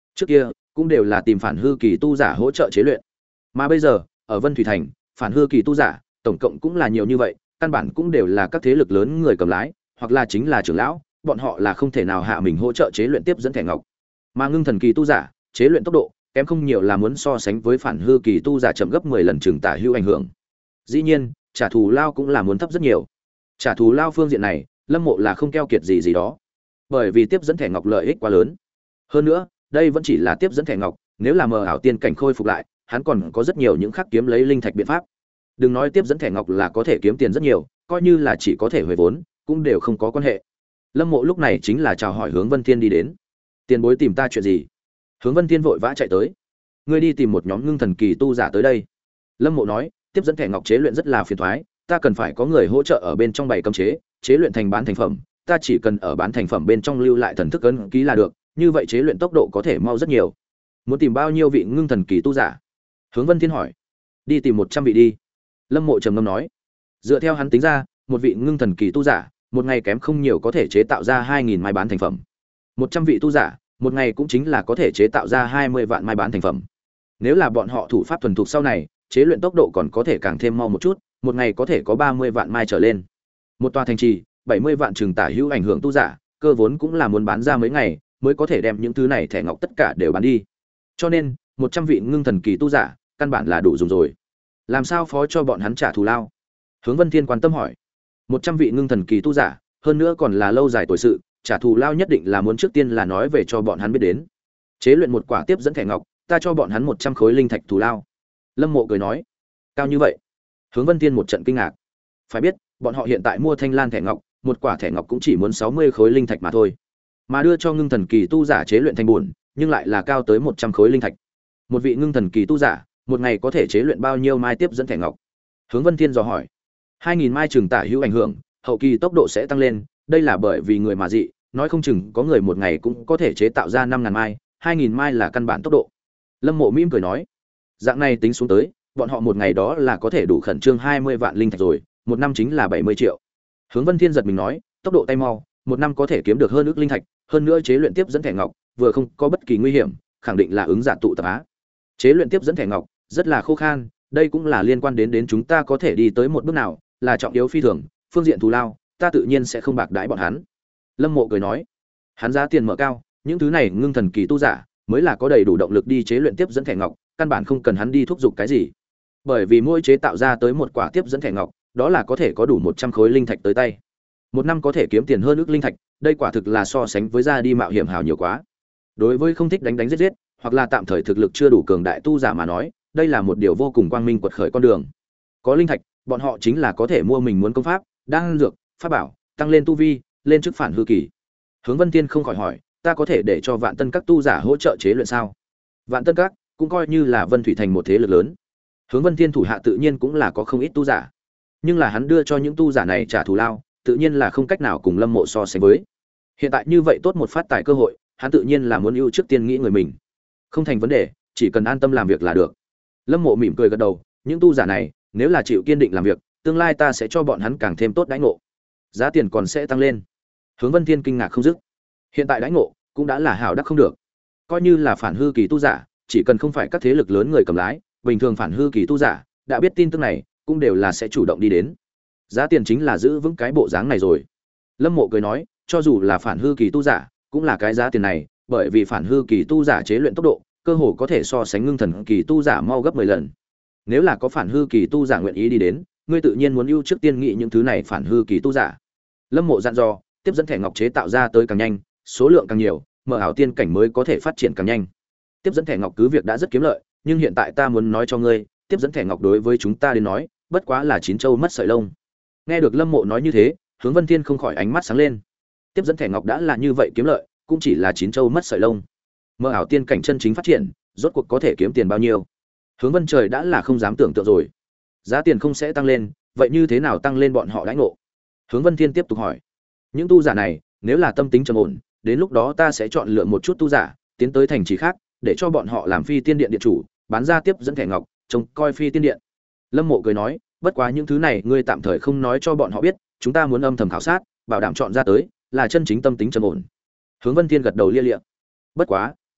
Trước kia cũng đều là tìm phản hư kỳ tu giả hỗ trợ chế luyện, mà bây giờ ở Vân Thủy Thành, phản hư kỳ tu giả tổng cộng cũng là nhiều như vậy, căn bản cũng đều là các thế lực lớn người cầm lái, hoặc là chính là trưởng lão, bọn họ là không thể nào hạ mình hỗ trợ chế luyện tiếp dẫn thẻ ngọc. Mà ngưng thần kỳ tu giả, chế luyện tốc độ kém không nhiều, là muốn so sánh với phản hư kỳ tu giả chậm gấp mười lần chừng tả hữu ảnh hưởng. Dĩ nhiên, trả thù lao cũng là muốn thấp rất nhiều. Trả thù lao phương diện này, Lâm Mộ là không keo kiệt gì gì đó, bởi vì tiếp dẫn thẻ ngọc lợi ích quá lớn. Hơn nữa, đây vẫn chỉ là tiếp dẫn thẻ ngọc, nếu là mờ ảo tiên cảnh khôi phục lại, hắn còn có rất nhiều những khác kiếm lấy linh thạch biện pháp. Đừng nói tiếp dẫn thẻ ngọc là có thể kiếm tiền rất nhiều, coi như là chỉ có thể hồi vốn, cũng đều không có quan hệ. Lâm Mộ lúc này chính là chào hỏi Hướng Vân Thiên đi đến. Tiền bối tìm ta chuyện gì? Hướng Vân Thiên vội vã chạy tới. Ngươi đi tìm một nhóm ngưng thần kỳ tu giả tới đây. Lâm Mộ nói, tiếp dẫn thẻ ngọc chế luyện rất là phiền toái, ta cần phải có người hỗ trợ ở bên trong bày cấm chế, chế luyện thành bán thành phẩm, ta chỉ cần ở bán thành phẩm bên trong lưu lại thần thức ấn ký là được, như vậy chế luyện tốc độ có thể mau rất nhiều. Muốn tìm bao nhiêu vị ngưng thần kỳ tu giả? Hướng Vân Thiên hỏi. Đi tìm một trăm vị đi. Lâm Mộ trầm ngâm nói. Dựa theo hắn tính ra, một vị ngưng thần kỳ tu giả, một ngày kém không nhiều có thể chế tạo ra hai nghìn mai bán thành phẩm. một trăm vị tu giả, một ngày cũng chính là có thể chế tạo ra hai mươi vạn mai bán thành phẩm. Nếu là bọn họ thủ pháp thuần thục sau này, chế luyện tốc độ còn có thể càng thêm mau một chút, một ngày có thể có ba mươi vạn mai trở lên. Một tòa thành trì, bảy mươi vạn trường tả hữu ảnh hưởng tu giả, cơ vốn cũng là muốn bán ra mấy ngày mới có thể đem những thứ này thẻ ngọc tất cả đều bán đi. Cho nên, một trăm vị ngưng thần kỳ tu giả, căn bản là đủ dùng rồi. Làm sao phó cho bọn hắn trả thù lao? Hướng Vân Thiên quan tâm hỏi. một trăm vị ngưng thần kỳ tu giả, hơn nữa còn là lâu dài tuổi sự, trả thù lao nhất định là muốn trước tiên là nói về cho bọn hắn biết đến. Chế luyện một quả tiếp dẫn thẻ ngọc, ta cho bọn hắn một trăm khối linh thạch thù lao. Lâm Mộ cười nói. Cao như vậy? Hướng Vân Thiên một trận kinh ngạc. Phải biết, bọn họ hiện tại mua thanh lan thẻ ngọc, một quả thẻ ngọc cũng chỉ muốn sáu mươi khối linh thạch mà thôi. Mà đưa cho ngưng thần kỳ tu giả chế luyện thành buồn, nhưng lại là cao tới một trăm khối linh thạch. Một vị ngưng thần kỳ tu giả, một ngày có thể chế luyện bao nhiêu mai tiếp dẫn thẻ ngọc? Hướng Vân Thiên dò hỏi. hai nghìn mai trường tả hữu ảnh hưởng, hậu kỳ tốc độ sẽ tăng lên, đây là bởi vì người mà dị, nói không chừng có người một ngày cũng có thể chế tạo ra năm ngàn mai, hai nghìn mai là căn bản tốc độ. Lâm Mộ mỉm cười nói, dạng này tính xuống tới, bọn họ một ngày đó là có thể đủ khẩn trương hai mươi vạn linh thạch rồi, một năm chính là bảy mươi triệu. Hướng Vân Thiên giật mình nói, tốc độ tay mau, một năm có thể kiếm được hơn ước linh thạch, hơn nữa chế luyện tiếp dẫn thẻ ngọc, vừa không có bất kỳ nguy hiểm, khẳng định là ứng giả tụ tập á. Chế luyện tiếp dẫn thẻ ngọc rất là khô khan, đây cũng là liên quan đến đến chúng ta có thể đi tới một bước nào, là trọng yếu phi thường, phương diện thù lao, ta tự nhiên sẽ không bạc đãi bọn hắn. Lâm Mộ cười nói, hắn giá tiền mở cao, những thứ này ngưng thần kỳ tu giả mới là có đầy đủ động lực đi chế luyện tiếp dẫn thẻ ngọc, căn bản không cần hắn đi thúc giục cái gì. Bởi vì mỗi chế tạo ra tới một quả tiếp dẫn thẻ ngọc, đó là có thể có đủ một trăm khối linh thạch tới tay. Một năm có thể kiếm tiền hơn ước linh thạch, đây quả thực là so sánh với ra đi mạo hiểm hào nhiều quá. Đối với không thích đánh đánh giết giết, hoặc là tạm thời thực lực chưa đủ cường đại tu giả mà nói, đây là một điều vô cùng quang minh quật khởi con đường. Có linh thạch, bọn họ chính là có thể mua mình muốn công pháp, đan dược, pháp bảo, tăng lên tu vi, lên chức phản hư kỳ. Hướng Vân Thiên không khỏi hỏi, ta có thể để cho Vạn Tân các tu giả hỗ trợ chế luyện sao? Vạn Tân các cũng coi như là Vân Thủy Thành một thế lực lớn. Hướng Vân Thiên thủ hạ tự nhiên cũng là có không ít tu giả, nhưng là hắn đưa cho những tu giả này trả thù lao, tự nhiên là không cách nào cùng Lâm Mộ so sánh với. Hiện tại như vậy tốt một phát tài cơ hội, hắn tự nhiên là muốn ưu trước tiên nghĩ người mình. Không thành vấn đề, chỉ cần an tâm làm việc là được. Lâm Mộ mỉm cười gật đầu, những tu giả này, nếu là chịu kiên định làm việc, tương lai ta sẽ cho bọn hắn càng thêm tốt đãi ngộ. Giá tiền còn sẽ tăng lên. Hướng Vân Thiên kinh ngạc không dứt. Hiện tại đãi ngộ cũng đã là hảo đắc không được. Coi như là phản hư kỳ tu giả, chỉ cần không phải các thế lực lớn người cầm lái, bình thường phản hư kỳ tu giả đã biết tin tức này, cũng đều là sẽ chủ động đi đến. Giá tiền chính là giữ vững cái bộ dáng này rồi. Lâm Mộ cười nói, cho dù là phản hư kỳ tu giả, cũng là cái giá tiền này, bởi vì phản hư kỳ tu giả chế luyện tốc độ, cơ hồ có thể so sánh ngưng thần kỳ tu giả mau gấp mười lần. Nếu là có phản hư kỳ tu giả nguyện ý đi đến, ngươi tự nhiên muốn ưu trước tiên nghị những thứ này phản hư kỳ tu giả. Lâm Mộ dặn dò, tiếp dẫn thẻ ngọc chế tạo ra tới càng nhanh, số lượng càng nhiều, mở ảo tiên cảnh mới có thể phát triển càng nhanh. Tiếp dẫn thẻ ngọc cứ việc đã rất kiếm lợi, nhưng hiện tại ta muốn nói cho ngươi, tiếp dẫn thẻ ngọc đối với chúng ta đến nói, bất quá là chín châu mất sợi lông. Nghe được Lâm Mộ nói như thế, Hướng Vân Thiên không khỏi ánh mắt sáng lên. Tiếp dẫn thẻ ngọc đã là như vậy kiếm lợi, cũng chỉ là chín châu mất sợi lông. Mở ảo tiên cảnh chân chính phát triển, rốt cuộc có thể kiếm tiền bao nhiêu? Hướng Vân Trời đã là không dám tưởng tượng rồi. Giá tiền không sẽ tăng lên, vậy như thế nào tăng lên bọn họ đãi ngộ? Hướng Vân Thiên tiếp tục hỏi. Những tu giả này, nếu là tâm tính trầm ổn, đến lúc đó ta sẽ chọn lựa một chút tu giả, tiến tới thành trì khác, để cho bọn họ làm phi tiên điện điện chủ, bán ra tiếp dẫn thẻ ngọc, trông coi phi tiên điện. Lâm Mộ cười nói, bất quá những thứ này ngươi tạm thời không nói cho bọn họ biết, chúng ta muốn âm thầm khảo sát, bảo đảm chọn ra tới là chân chính tâm tính trầm ổn. Hướng Vân Thiên gật đầu lia lịa. Bất quá,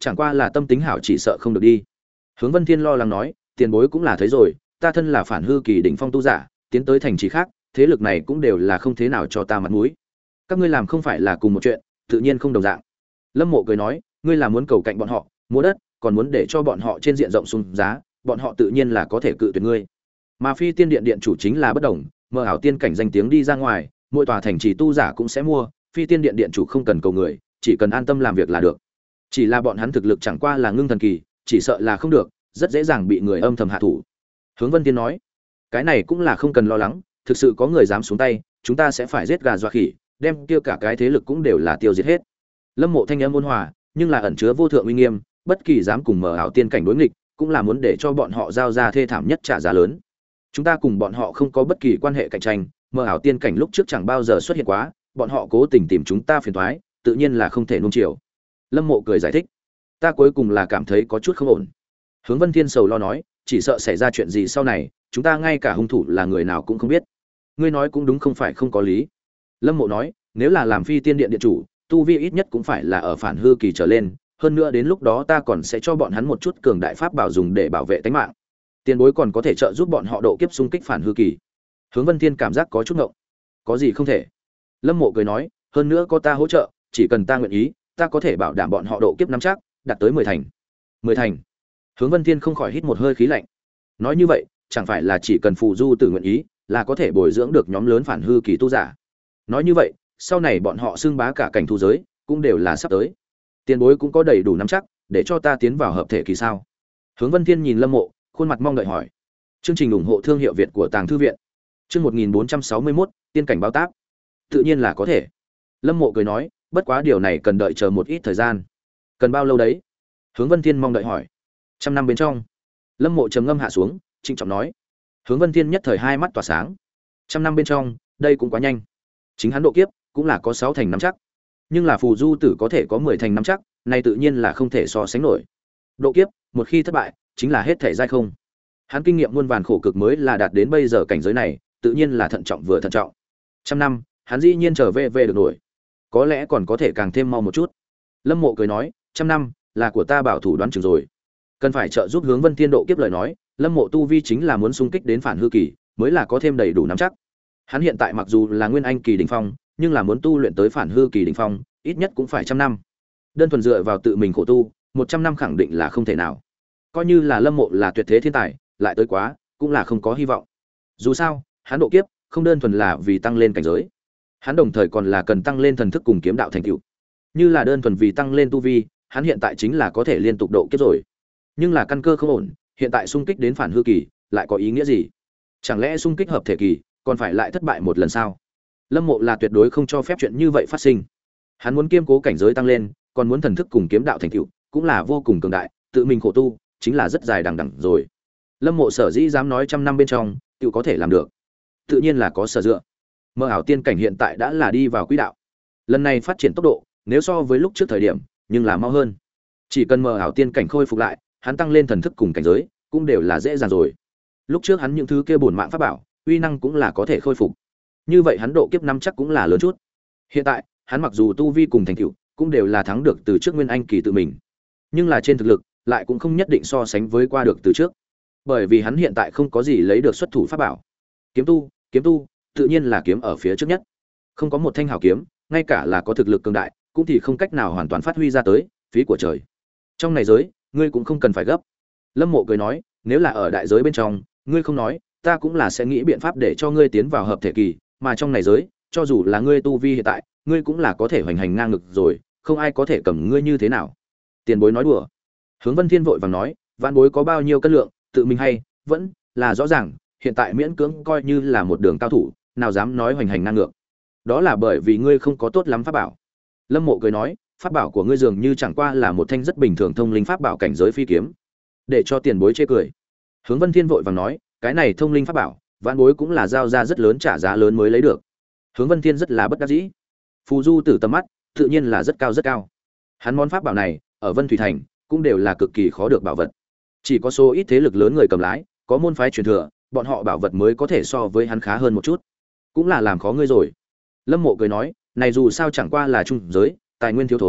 chẳng qua là tâm tính hảo chỉ sợ không được đi. Hướng Vân Thiên lo lắng nói, tiền bối cũng là thấy rồi, ta thân là phản hư kỳ đỉnh phong tu giả, tiến tới thành trì khác, thế lực này cũng đều là không thế nào cho ta mặt mũi. Các ngươi làm không phải là cùng một chuyện, tự nhiên không đồng dạng. Lâm Mộ cười nói, ngươi là muốn cầu cạnh bọn họ, mua đất, còn muốn để cho bọn họ trên diện rộng xuống giá, bọn họ tự nhiên là có thể cự tuyệt ngươi. Mà Phi Tiên Điện điện chủ chính là bất đồng, mơ ảo tiên cảnh danh tiếng đi ra ngoài, mỗi tòa thành trì tu giả cũng sẽ mua, Phi Tiên Điện điện chủ không cần cầu người, chỉ cần an tâm làm việc là được. Chỉ là bọn hắn thực lực chẳng qua là ngưng thần kỳ, chỉ sợ là không được, rất dễ dàng bị người âm thầm hạ thủ. Hướng Vân Tiên nói, cái này cũng là không cần lo lắng, thực sự có người dám xuống tay, chúng ta sẽ phải giết gà dọa khỉ, đem kia cả cái thế lực cũng đều là tiêu diệt hết. Lâm Mộ thanh âm ôn hòa, nhưng là ẩn chứa vô thượng uy nghiêm, bất kỳ dám cùng mở ảo tiên cảnh đối nghịch, cũng là muốn để cho bọn họ giao ra thê thảm nhất trả giá lớn. Chúng ta cùng bọn họ không có bất kỳ quan hệ cạnh tranh, mở ảo tiên cảnh lúc trước chẳng bao giờ xuất hiện quá, bọn họ cố tình tìm chúng ta phiền toái, tự nhiên là không thể nuông chiều. Lâm Mộ cười giải thích, ta cuối cùng là cảm thấy có chút không ổn. Hướng Vân Thiên sầu lo nói, chỉ sợ xảy ra chuyện gì sau này, chúng ta ngay cả hung thủ là người nào cũng không biết. Ngươi nói cũng đúng, không phải không có lý. Lâm Mộ nói, nếu là làm Phi Tiên Điện điện chủ, tu vi ít nhất cũng phải là ở phản hư kỳ trở lên, hơn nữa đến lúc đó ta còn sẽ cho bọn hắn một chút cường đại pháp bảo dùng để bảo vệ tính mạng. Tiền bối còn có thể trợ giúp bọn họ độ kiếp xung kích phản hư kỳ. Hướng Vân Thiên cảm giác có chút ngộng. Có gì không thể? Lâm Mộ cười nói, hơn nữa có ta hỗ trợ, chỉ cần ta nguyện ý, ta có thể bảo đảm bọn họ độ kiếp nắm chắc, đạt tới mười thành. Mười thành. Hướng Vân Thiên không khỏi hít một hơi khí lạnh. Nói như vậy, chẳng phải là chỉ cần phù du tử nguyện ý, là có thể bồi dưỡng được nhóm lớn phản hư kỳ tu giả. Nói như vậy, sau này bọn họ xưng bá cả cảnh thu giới, cũng đều là sắp tới. Tiền bối cũng có đầy đủ nắm chắc, để cho ta tiến vào hợp thể kỳ sao? Hướng Vân Thiên nhìn Lâm Mộ, khuôn mặt mong đợi hỏi. Chương trình ủng hộ thương hiệu Việt của Tàng Thư viện. Chương một nghìn bốn trăm sáu mươi mốt, tiên cảnh báo táp. Tự nhiên là có thể. Lâm Mộ cười nói, bất quá điều này cần đợi chờ một ít thời gian. Cần bao lâu đấy? Hướng Vân Thiên mong đợi hỏi. Trăm năm bên trong. Lâm Mộ trầm ngâm hạ xuống, trịnh trọng nói. Hướng Vân Thiên nhất thời hai mắt tỏa sáng. Trăm năm bên trong, đây cũng quá nhanh. Chính hắn độ kiếp cũng là có sáu thành nắm chắc, nhưng là phù du tử có thể có mười thành nắm chắc, này tự nhiên là không thể so sánh nổi. Độ kiếp, một khi thất bại, chính là hết thể giai không. Hắn kinh nghiệm muôn vàn khổ cực mới là đạt đến bây giờ cảnh giới này, tự nhiên là thận trọng vừa thận trọng. Trăm năm, hắn dĩ nhiên trở về về được nổi. Có lẽ còn có thể càng thêm mau một chút. Lâm Mộ cười nói, trăm năm là của ta bảo thủ đoán chừng rồi. Cần phải trợ giúp Hướng Vân Thiên độ kiếp lời nói, Lâm Mộ tu vi chính là muốn xung kích đến phản hư kỳ, mới là có thêm đầy đủ nắm chắc. Hắn hiện tại mặc dù là nguyên anh kỳ đỉnh phong, nhưng là muốn tu luyện tới phản hư kỳ đỉnh phong, ít nhất cũng phải trăm năm. Đơn thuần dựa vào tự mình khổ tu, một trăm năm khẳng định là không thể nào. Coi như là Lâm Mộ là tuyệt thế thiên tài, lại tới quá, cũng là không có hy vọng. Dù sao, hắn độ kiếp không đơn thuần là vì tăng lên cảnh giới, hắn đồng thời còn là cần tăng lên thần thức cùng kiếm đạo thành tựu. Như là đơn thuần vì tăng lên tu vi, hắn hiện tại chính là có thể liên tục độ kiếp rồi. Nhưng là căn cơ không ổn, hiện tại xung kích đến phản hư kỳ, lại có ý nghĩa gì? Chẳng lẽ xung kích hợp thể kỳ, còn phải lại thất bại một lần sao? Lâm Mộ là tuyệt đối không cho phép chuyện như vậy phát sinh. Hắn muốn kiêm cố cảnh giới tăng lên, còn muốn thần thức cùng kiếm đạo thành tựu, cũng là vô cùng cường đại, tự mình khổ tu, chính là rất dài đằng đẵng rồi. Lâm Mộ sở dĩ dám nói trăm năm bên trong, tự có thể làm được, tự nhiên là có sở dựa. Mơ ảo tiên cảnh hiện tại đã là đi vào quỹ đạo. Lần này phát triển tốc độ, nếu so với lúc trước thời điểm, nhưng là mau hơn. Chỉ cần mơ ảo tiên cảnh khôi phục lại, hắn tăng lên thần thức cùng cảnh giới, cũng đều là dễ dàng rồi. Lúc trước hắn những thứ kia bổn mạng pháp bảo, uy năng cũng là có thể khôi phục. Như vậy hắn độ kiếp năm chắc cũng là lớn chút. Hiện tại, hắn mặc dù tu vi cùng thành tựu, cũng đều là thắng được từ trước nguyên anh kỳ tự mình. Nhưng là trên thực lực, lại cũng không nhất định so sánh với qua được từ trước. Bởi vì hắn hiện tại không có gì lấy được xuất thủ pháp bảo. Kiếm tu, kiếm tu, tự nhiên là kiếm ở phía trước nhất. Không có một thanh hảo kiếm, ngay cả là có thực lực cường đại, cũng thì không cách nào hoàn toàn phát huy ra tới, phí của trời. Trong này giới, ngươi cũng không cần phải gấp. Lâm Mộ cười nói, nếu là ở đại giới bên trong, ngươi không nói, ta cũng là sẽ nghĩ biện pháp để cho ngươi tiến vào hợp thể kỳ, mà trong này giới, cho dù là ngươi tu vi hiện tại, ngươi cũng là có thể hoành hành ngang ngực rồi, không ai có thể cầm ngươi như thế nào. Tiền bối nói đùa. Hướng Vân Thiên vội vàng nói, vạn bối có bao nhiêu cân lượng, tự mình hay, vẫn là rõ ràng, hiện tại miễn cưỡng coi như là một đường cao thủ, nào dám nói hoành hành ngang ngược. Đó là bởi vì ngươi không có tốt lắm pháp bảo. Lâm Mộ cười nói, pháp bảo của ngươi dường như chẳng qua là một thanh rất bình thường thông linh pháp bảo cảnh giới phi kiếm. Để cho tiền bối chê cười. Hướng Vân Thiên vội vàng nói, cái này thông linh pháp bảo, vạn bối cũng là giao ra rất lớn trả giá lớn mới lấy được. Hướng Vân Thiên rất là bất đắc dĩ. Phù du tử tầm mắt, tự nhiên là rất cao rất cao. Hắn món pháp bảo này, ở Vân Thủy Thành, cũng đều là cực kỳ khó được bảo vật. Chỉ có số ít thế lực lớn người cầm lái, có môn phái truyền thừa, bọn họ bảo vật mới có thể so với hắn khá hơn một chút. Cũng là làm khó ngươi rồi. Lâm Mộ cười nói, này dù sao chẳng qua là trung giới, tài nguyên thiếu thốn,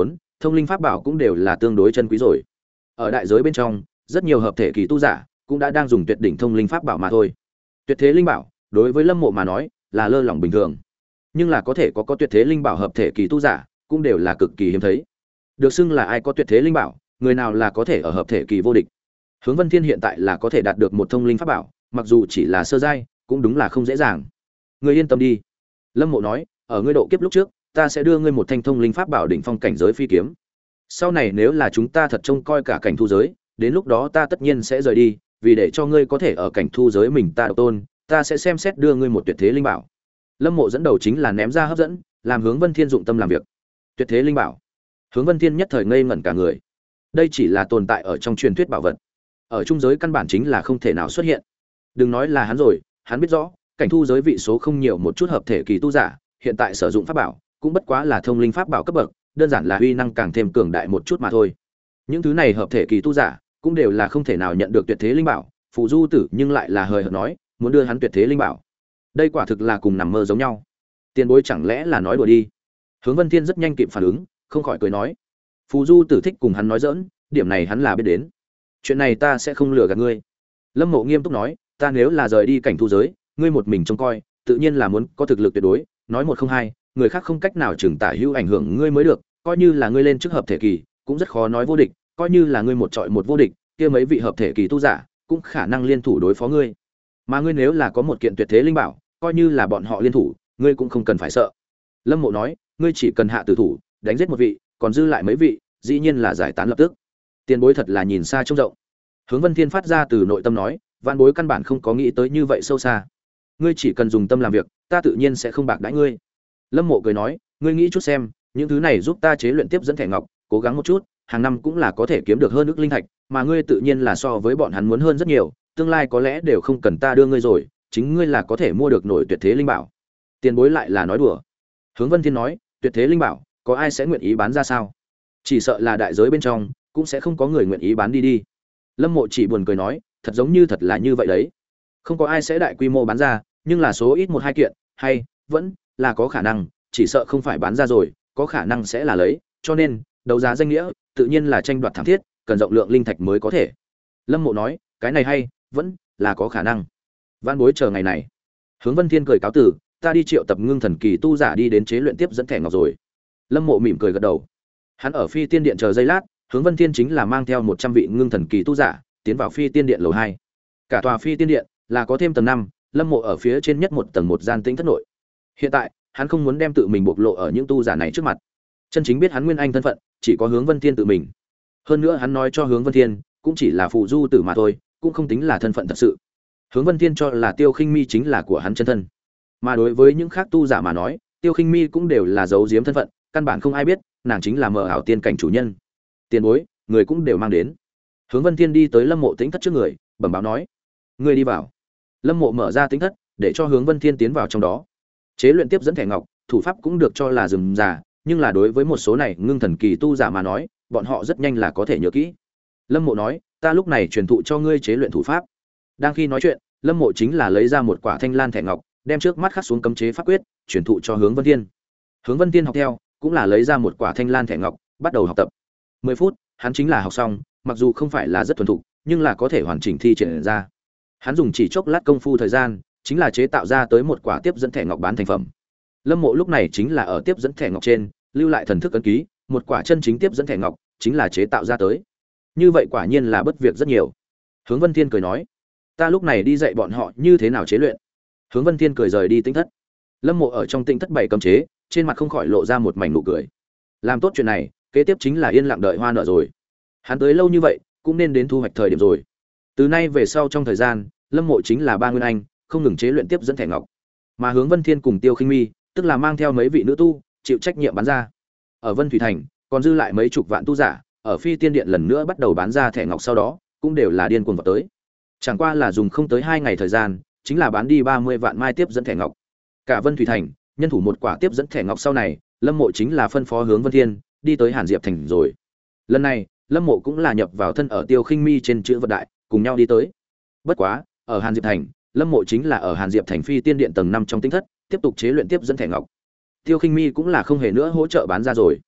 thông linh pháp bảo cũng đều là tương đối chân quý rồi. Ở đại giới bên trong, rất nhiều hợp thể kỳ tu giả cũng đã đang dùng tuyệt đỉnh thông linh pháp bảo mà thôi. Tuyệt thế linh bảo, đối với Lâm Mộ mà nói, là lơ lỏng bình thường. Nhưng là có thể có có tuyệt thế linh bảo hợp thể kỳ tu giả, cũng đều là cực kỳ hiếm thấy. Được xưng là ai có tuyệt thế linh bảo, người nào là có thể ở hợp thể kỳ vô địch. Hướng Vân Thiên hiện tại là có thể đạt được một thông linh pháp bảo, mặc dù chỉ là sơ giai, cũng đúng là không dễ dàng. Ngươi yên tâm đi, Lâm Mộ nói, ở ngươi độ kiếp lúc trước, ta sẽ đưa ngươi một thanh thông linh pháp bảo đỉnh phong cảnh giới phi kiếm. Sau này nếu là chúng ta thật trông coi cả cảnh thu giới, đến lúc đó ta tất nhiên sẽ rời đi, vì để cho ngươi có thể ở cảnh thu giới mình ta độc tôn, ta sẽ xem xét đưa ngươi một tuyệt thế linh bảo. Lâm Mộ dẫn đầu chính là ném ra hấp dẫn, làm Hướng Vân Thiên dụng tâm làm việc. Tuyệt thế linh bảo. Hướng Vân Thiên nhất thời ngây ngẩn cả người. Đây chỉ là tồn tại ở trong truyền thuyết bảo vật, ở trung giới căn bản chính là không thể nào xuất hiện. Đừng nói là hắn rồi, hắn biết rõ, cảnh thu giới vị số không nhiều một chút hợp thể kỳ tu giả, hiện tại sử dụng pháp bảo, cũng bất quá là thông linh pháp bảo cấp bậc, đơn giản là uy năng càng thêm cường đại một chút mà thôi. Những thứ này hợp thể kỳ tu giả, cũng đều là không thể nào nhận được tuyệt thế linh bảo, Phù Du Tử nhưng lại là hời hợt nói, muốn đưa hắn tuyệt thế linh bảo. Đây quả thực là cùng nằm mơ giống nhau. Tiền bối chẳng lẽ là nói đùa đi? Hướng Vân Thiên rất nhanh kịp phản ứng, không khỏi cười nói, Phù Du Tử thích cùng hắn nói giỡn, điểm này hắn là biết đến. Chuyện này ta sẽ không lừa gạt ngươi. Lâm Mộ nghiêm túc nói, ta nếu là rời đi cảnh thu giới, ngươi một mình trông coi, tự nhiên là muốn có thực lực tuyệt đối, nói một không hai, người khác không cách nào chừng tả hữu ảnh hưởng ngươi mới được, coi như là ngươi lên chức hợp thể kỳ, cũng rất khó nói vô địch, coi như là ngươi một trọi một vô địch, kia mấy vị hợp thể kỳ tu giả cũng khả năng liên thủ đối phó ngươi. Mà ngươi nếu là có một kiện tuyệt thế linh bảo, coi như là bọn họ liên thủ, ngươi cũng không cần phải sợ. Lâm Mộ nói, ngươi chỉ cần hạ tử thủ, đánh giết một vị, còn dư lại mấy vị, dĩ nhiên là giải tán lập tức. Tiền bối thật là nhìn xa trông rộng. Hướng Vân Thiên phát ra từ nội tâm nói, vạn bối căn bản không có nghĩ tới như vậy sâu xa. Ngươi chỉ cần dùng tâm làm việc, ta tự nhiên sẽ không bạc đãi ngươi. Lâm Mộ cười nói, ngươi nghĩ chút xem, những thứ này giúp ta chế luyện tiếp dẫn thẻ ngọc, cố gắng một chút, hàng năm cũng là có thể kiếm được hơn ức linh thạch, mà ngươi tự nhiên là so với bọn hắn muốn hơn rất nhiều, tương lai có lẽ đều không cần ta đưa ngươi rồi, chính ngươi là có thể mua được nổi tuyệt thế linh bảo. Tiền bối lại là nói đùa. Hướng Vân Thiên nói, tuyệt thế linh bảo, có ai sẽ nguyện ý bán ra sao? Chỉ sợ là đại giới bên trong, cũng sẽ không có người nguyện ý bán đi đi. Lâm Mộ chỉ buồn cười nói, thật giống như thật là như vậy đấy. Không có ai sẽ đại quy mô bán ra, nhưng là số ít một hai kiện, hay vẫn là có khả năng, chỉ sợ không phải bán ra rồi, có khả năng sẽ là lấy, cho nên, đấu giá danh nghĩa, tự nhiên là tranh đoạt thảm thiết, cần rộng lượng linh thạch mới có thể. Lâm Mộ nói, cái này hay, vẫn là có khả năng. Vạn bối chờ ngày này. Hướng Vân Thiên cười cáo từ, ta đi triệu tập ngưng thần kỳ tu giả đi đến chế luyện tiếp dẫn thẻ ngọc rồi. Lâm Mộ mỉm cười gật đầu. Hắn ở Phi Tiên Điện chờ giây lát, Hướng Vân Thiên chính là mang theo một trăm vị ngưng thần kỳ tu giả, tiến vào Phi Tiên Điện lầu hai. Cả tòa Phi Tiên Điện là có thêm tầng năm, Lâm Mộ ở phía trên nhất một tầng một gian tĩnh thất nội. Hiện tại, hắn không muốn đem tự mình bộc lộ ở những tu giả này trước mặt. Chân chính biết hắn nguyên anh thân phận, chỉ có Hướng Vân Thiên tự mình. Hơn nữa hắn nói cho Hướng Vân Thiên, cũng chỉ là phụ du tử mà thôi, cũng không tính là thân phận thật sự. Hướng Vân Thiên cho là Tiêu Khinh Mi chính là của hắn chân thân. Mà đối với những khác tu giả mà nói, Tiêu Khinh Mi cũng đều là giấu giếm thân phận, căn bản không ai biết, nàng chính là mờ ảo tiên cảnh chủ nhân. Tiền bối, người cũng đều mang đến. Hướng Vân Thiên đi tới Lâm Mộ tĩnh thất trước người, bẩm báo nói: "Ngươi đi vào." Lâm Mộ mở ra tĩnh thất, để cho Hướng Vân Thiên tiến vào trong đó. Chế luyện tiếp dẫn thẻ ngọc, thủ pháp cũng được cho là rườm rà, nhưng là đối với một số này ngưng thần kỳ tu giả mà nói, bọn họ rất nhanh là có thể nhớ kỹ. Lâm Mộ nói: "Ta lúc này truyền thụ cho ngươi chế luyện thủ pháp." Đang khi nói chuyện, Lâm Mộ chính là lấy ra một quả thanh lan thẻ ngọc, đem trước mắt khắc xuống cấm chế pháp quyết, truyền thụ cho Hướng Vân Thiên. Hướng Vân Thiên học theo, cũng là lấy ra một quả thanh lan thẻ ngọc, bắt đầu học tập. mười phút, hắn chính là học xong, mặc dù không phải là rất thuần thục, nhưng là có thể hoàn chỉnh thi triển ra. Hắn dùng chỉ chốc lát công phu thời gian, chính là chế tạo ra tới một quả tiếp dẫn thẻ ngọc bán thành phẩm. Lâm Mộ lúc này chính là ở tiếp dẫn thẻ ngọc trên, lưu lại thần thức ấn ký, một quả chân chính tiếp dẫn thẻ ngọc, chính là chế tạo ra tới. Như vậy quả nhiên là bất việc rất nhiều. Hướng Vân Thiên cười nói: "Ta lúc này đi dạy bọn họ như thế nào chế luyện." Hướng Vân Thiên cười rời đi tĩnh thất. Lâm Mộ ở trong tĩnh thất bảy cấm chế, trên mặt không khỏi lộ ra một mảnh nụ cười. Làm tốt chuyện này, kế tiếp chính là yên lặng đợi hoa nở rồi. Hắn tới lâu như vậy, cũng nên đến thu hoạch thời điểm rồi. Từ nay về sau trong thời gian, Lâm Mộ chính là ba nguyên anh, không ngừng chế luyện tiếp dẫn thẻ ngọc. Mà Hướng Vân Thiên cùng Tiêu Khinh Mi, tức là mang theo mấy vị nữ tu, chịu trách nhiệm bán ra. Ở Vân Thủy Thành, còn dư lại mấy chục vạn tu giả, ở Phi Tiên Điện lần nữa bắt đầu bán ra thẻ ngọc sau đó, cũng đều là điên cuồng vào tới. Chẳng qua là dùng không tới hai ngày thời gian, chính là bán đi ba mươi vạn mai tiếp dẫn thẻ ngọc. Cả Vân Thủy Thành, nhân thủ một quả tiếp dẫn thẻ ngọc sau này, Lâm Mộ chính là phân phó Hướng Vân Thiên, đi tới Hàn Diệp Thành rồi. Lần này, Lâm Mộ cũng là nhập vào thân ở Tiêu Khinh Mi trên chữ vật đại, cùng nhau đi tới. Bất quá, ở Hàn Diệp Thành, Lâm Mộ chính là ở Hàn Diệp Thành Phi Tiên Điện tầng năm trong tinh thất, tiếp tục chế luyện tiếp dẫn thẻ ngọc. Tiêu Khinh Mi cũng là không hề nữa hỗ trợ bán ra rồi.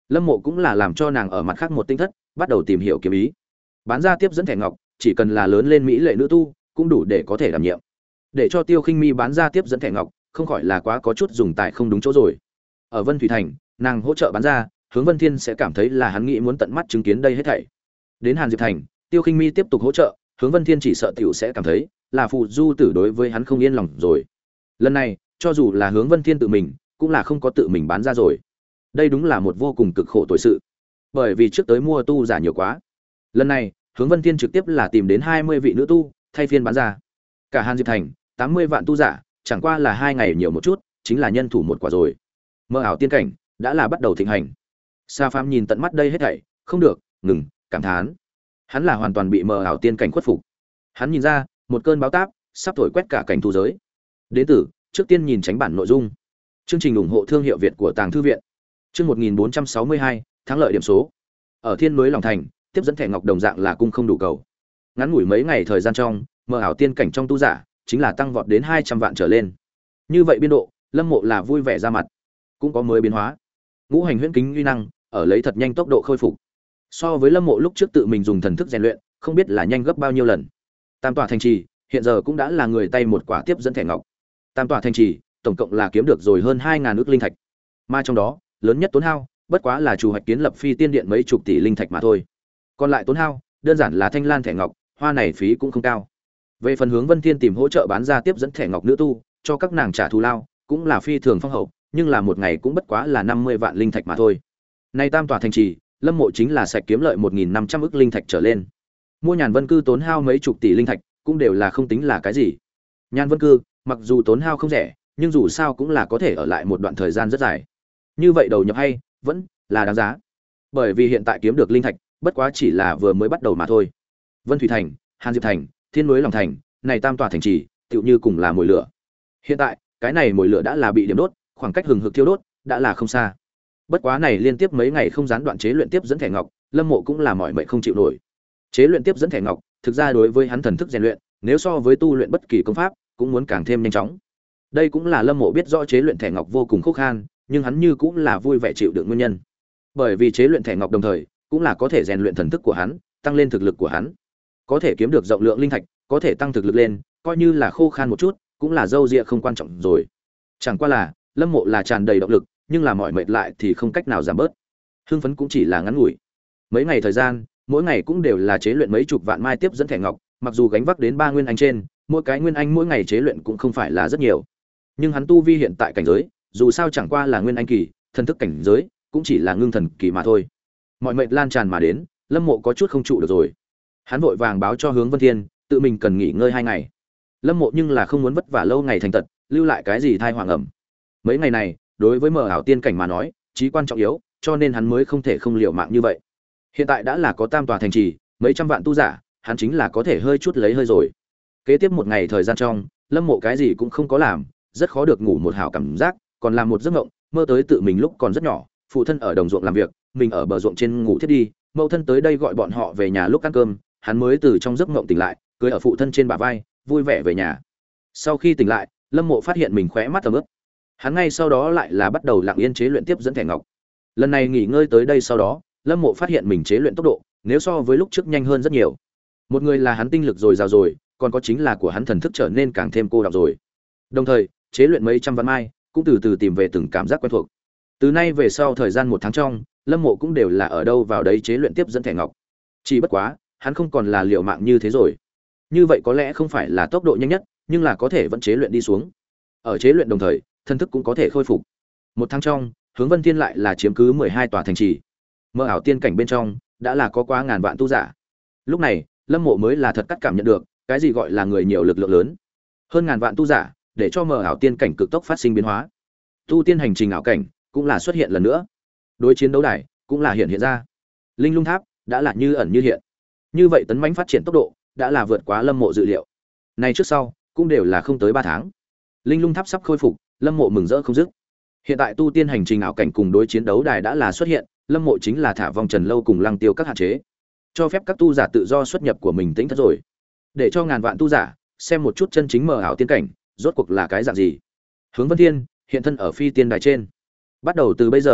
Lâm Mộ cũng là làm cho nàng ở mặt khác một tinh thất bắt đầu tìm hiểu kiếm ý. Bán ra tiếp dẫn thẻ ngọc, chỉ cần là lớn lên mỹ lệ nữ tu, cũng đủ để có thể đảm nhiệm. Để cho Tiêu Khinh Mi bán ra tiếp dẫn thẻ ngọc, không khỏi là quá có chút dùng tài không đúng chỗ rồi. Ở Vân Thủy Thành, nàng hỗ trợ bán ra, Hướng Vân Thiên sẽ cảm thấy là hắn nghĩ muốn tận mắt chứng kiến đây hết thảy. Đến Hàn Diệp Thành, Tiêu Khinh Mi tiếp tục hỗ trợ, Hướng Vân Thiên chỉ sợ tiểu sẽ cảm thấy là phù du tử đối với hắn không yên lòng rồi. Lần này, cho dù là Hướng Vân Thiên tự mình, cũng là không có tự mình bán ra rồi. Đây đúng là một vô cùng cực khổ tội sự. Bởi vì trước tới mua tu giả nhiều quá. Lần này, Hướng Vân Thiên trực tiếp là tìm đến hai mươi vị nữ tu, thay phiên bán ra. Cả Hàn Diệp Thành, tám mươi vạn tu giả, chẳng qua là hai ngày nhiều một chút, chính là nhân thủ một quả rồi. Mơ ảo tiên cảnh đã là bắt đầu thịnh hành. Sa Phàm nhìn tận mắt đây hết thảy, không được, ngừng, cảm thán. Hắn là hoàn toàn bị mơ ảo tiên cảnh khuất phục. Hắn nhìn ra, một cơn bão táp sắp thổi quét cả cảnh tu giới. Đến từ, trước tiên nhìn tránh bản nội dung. Chương trình ủng hộ thương hiệu Việt của Tàng thư viện. Chương một nghìn bốn trăm sáu mươi hai, thắng lợi điểm số. Ở Thiên Núi Long Thành, tiếp dẫn thẻ ngọc đồng dạng là cung không đủ cầu. Ngắn ngủi mấy ngày thời gian trong, mơ ảo tiên cảnh trong tu giả chính là tăng vọt đến hai trăm vạn trở lên. Như vậy biên độ, Lâm Mộ là vui vẻ ra mặt. Cũng có mới biến hóa. Ngũ hành huyễn kính uy năng ở lấy thật nhanh tốc độ khôi phục. So với Lâm Mộ lúc trước tự mình dùng thần thức rèn luyện, không biết là nhanh gấp bao nhiêu lần. Tam tòa thành trì, hiện giờ cũng đã là người tay một quả tiếp dẫn thẻ ngọc. Tam tòa thành trì, tổng cộng là kiếm được rồi hơn hai ngàn ức linh thạch. Mà trong đó, lớn nhất tốn hao, bất quá là chủ hoạch kiến lập phi tiên điện mấy chục tỷ linh thạch mà thôi. Còn lại tốn hao, đơn giản là thanh lan thẻ ngọc, hoa này phí cũng không cao. Về phần Hướng Vân Thiên tìm hỗ trợ bán ra tiếp dẫn thẻ ngọc nữ tu, cho các nàng trả thù lao, cũng là phi thường phong hậu, nhưng là một ngày cũng bất quá là năm mươi vạn linh thạch mà thôi. Nay tam tòa thành trì, Lâm Mộ chính là sạch kiếm lợi một nghìn năm trăm ức linh thạch trở lên. Mua Nhàn Vân cư tốn hao mấy chục tỷ linh thạch, cũng đều là không tính là cái gì. Nhàn Vân cư, mặc dù tốn hao không rẻ, nhưng dù sao cũng là có thể ở lại một đoạn thời gian rất dài. Như vậy đầu nhập hay, vẫn là đáng giá. Bởi vì hiện tại kiếm được linh thạch, bất quá chỉ là vừa mới bắt đầu mà thôi. Vân Thủy Thành, Hàn Diệp Thành, Thiên Núi Long Thành, này tam tòa thành trì, tựu như cùng là mồi lửa. Hiện tại, cái này mồi lửa đã là bị điểm đốt, khoảng cách hừng hực thiêu đốt đã là không xa. Bất quá này liên tiếp mấy ngày không gián đoạn chế luyện tiếp dẫn thẻ ngọc, Lâm Mộ cũng là mỏi mệt không chịu nổi. Chế luyện tiếp dẫn thẻ ngọc, thực ra đối với hắn thần thức rèn luyện, nếu so với tu luyện bất kỳ công pháp, cũng muốn càng thêm nhanh chóng. Đây cũng là Lâm Mộ biết rõ chế luyện thẻ ngọc vô cùng khó khăn, nhưng hắn như cũng là vui vẻ chịu đựng nguyên nhân. Bởi vì chế luyện thẻ ngọc đồng thời, cũng là có thể rèn luyện thần thức của hắn, tăng lên thực lực của hắn. Có thể kiếm được rộng lượng linh thạch, có thể tăng thực lực lên, coi như là khô khan một chút, cũng là dâu dịa không quan trọng rồi. Chẳng qua là, Lâm Mộ là tràn đầy động lực, nhưng là mỏi mệt lại thì không cách nào giảm bớt. Hưng phấn cũng chỉ là ngắn ngủi. Mấy ngày thời gian, mỗi ngày cũng đều là chế luyện mấy chục vạn mai tiếp dẫn thẻ ngọc, mặc dù gánh vác đến ba nguyên anh trên, mỗi cái nguyên anh mỗi ngày chế luyện cũng không phải là rất nhiều. Nhưng hắn tu vi hiện tại cảnh giới, dù sao chẳng qua là nguyên anh kỳ, thần thức cảnh giới cũng chỉ là ngưng thần kỳ mà thôi. Mọi mệt lan tràn mà đến, Lâm Mộ có chút không trụ được rồi. Hắn vội vàng báo cho Hướng Vân Thiên, tự mình cần nghỉ ngơi hai ngày. Lâm Mộ nhưng là không muốn vất vả lâu ngày thành tật, lưu lại cái gì thai hoàng ẩm. Mấy ngày này, đối với Mở ảo tiên cảnh mà nói, chí quan trọng yếu, cho nên hắn mới không thể không liều mạng như vậy. Hiện tại đã là có tam tòa thành trì, mấy trăm vạn tu giả, hắn chính là có thể hơi chút lấy hơi rồi. Kế tiếp một ngày thời gian trong, Lâm Mộ cái gì cũng không có làm, rất khó được ngủ một hảo cảm giác, còn làm một giấc mộng, mơ tới tự mình lúc còn rất nhỏ, phụ thân ở đồng ruộng làm việc, mình ở bờ ruộng trên ngủ thiết đi, mẫu thân tới đây gọi bọn họ về nhà lúc ăn cơm, hắn mới từ trong giấc mộng tỉnh lại, cưỡi ở phụ thân trên bả vai, vui vẻ về nhà. Sau khi tỉnh lại, Lâm Mộ phát hiện mình khóe mắt ẩm ướt. Hắn ngay sau đó lại là bắt đầu lặng yên chế luyện tiếp dẫn thẻ ngọc. Lần này nghỉ ngơi tới đây sau đó, Lâm Mộ phát hiện mình chế luyện tốc độ, nếu so với lúc trước nhanh hơn rất nhiều. Một người là hắn tinh lực dồi dào rồi, còn có chính là của hắn thần thức trở nên càng thêm cô đọng rồi. Đồng thời, chế luyện mấy trăm vạn mai, cũng từ từ tìm về từng cảm giác quen thuộc. Từ nay về sau thời gian một tháng trong, Lâm Mộ cũng đều là ở đâu vào đấy chế luyện tiếp dẫn thẻ ngọc. Chỉ bất quá, hắn không còn là liều mạng như thế rồi. Như vậy có lẽ không phải là tốc độ nhanh nhất, nhưng là có thể vẫn chế luyện đi xuống. Ở chế luyện đồng thời, thân thức cũng có thể khôi phục. Một tháng trong, Hướng Vân Thiên lại là chiếm cứ mười hai tòa thành trì. Mơ ảo tiên cảnh bên trong đã là có quá ngàn vạn tu giả. Lúc này, Lâm Mộ mới là thật cắt cảm nhận được, cái gì gọi là người nhiều lực lượng lớn. Hơn ngàn vạn tu giả, để cho mơ ảo tiên cảnh cực tốc phát sinh biến hóa. Tu tiên hành trình ảo cảnh cũng là xuất hiện lần nữa. Đối chiến đấu đài cũng là hiện hiện ra. Linh Lung Tháp đã là như ẩn như hiện. Như vậy tấn mãnh phát triển tốc độ đã là vượt quá Lâm Mộ dự liệu. Này trước sau cũng đều là không tới ba tháng. Linh Lung Tháp sắp khôi phục, Lâm Mộ mừng rỡ không dứt. Hiện tại tu tiên hành trình ảo cảnh cùng đối chiến đấu đài đã là xuất hiện, Lâm Mộ chính là thả vòng trần lâu cùng lăng tiêu các hạn chế, cho phép các tu giả tự do xuất nhập của mình tính thất rồi. Để cho ngàn vạn tu giả xem một chút chân chính mờ ảo tiên cảnh, rốt cuộc là cái dạng gì. Hướng Vân Thiên hiện thân ở phi tiên đài trên. Bắt đầu từ bây giờ,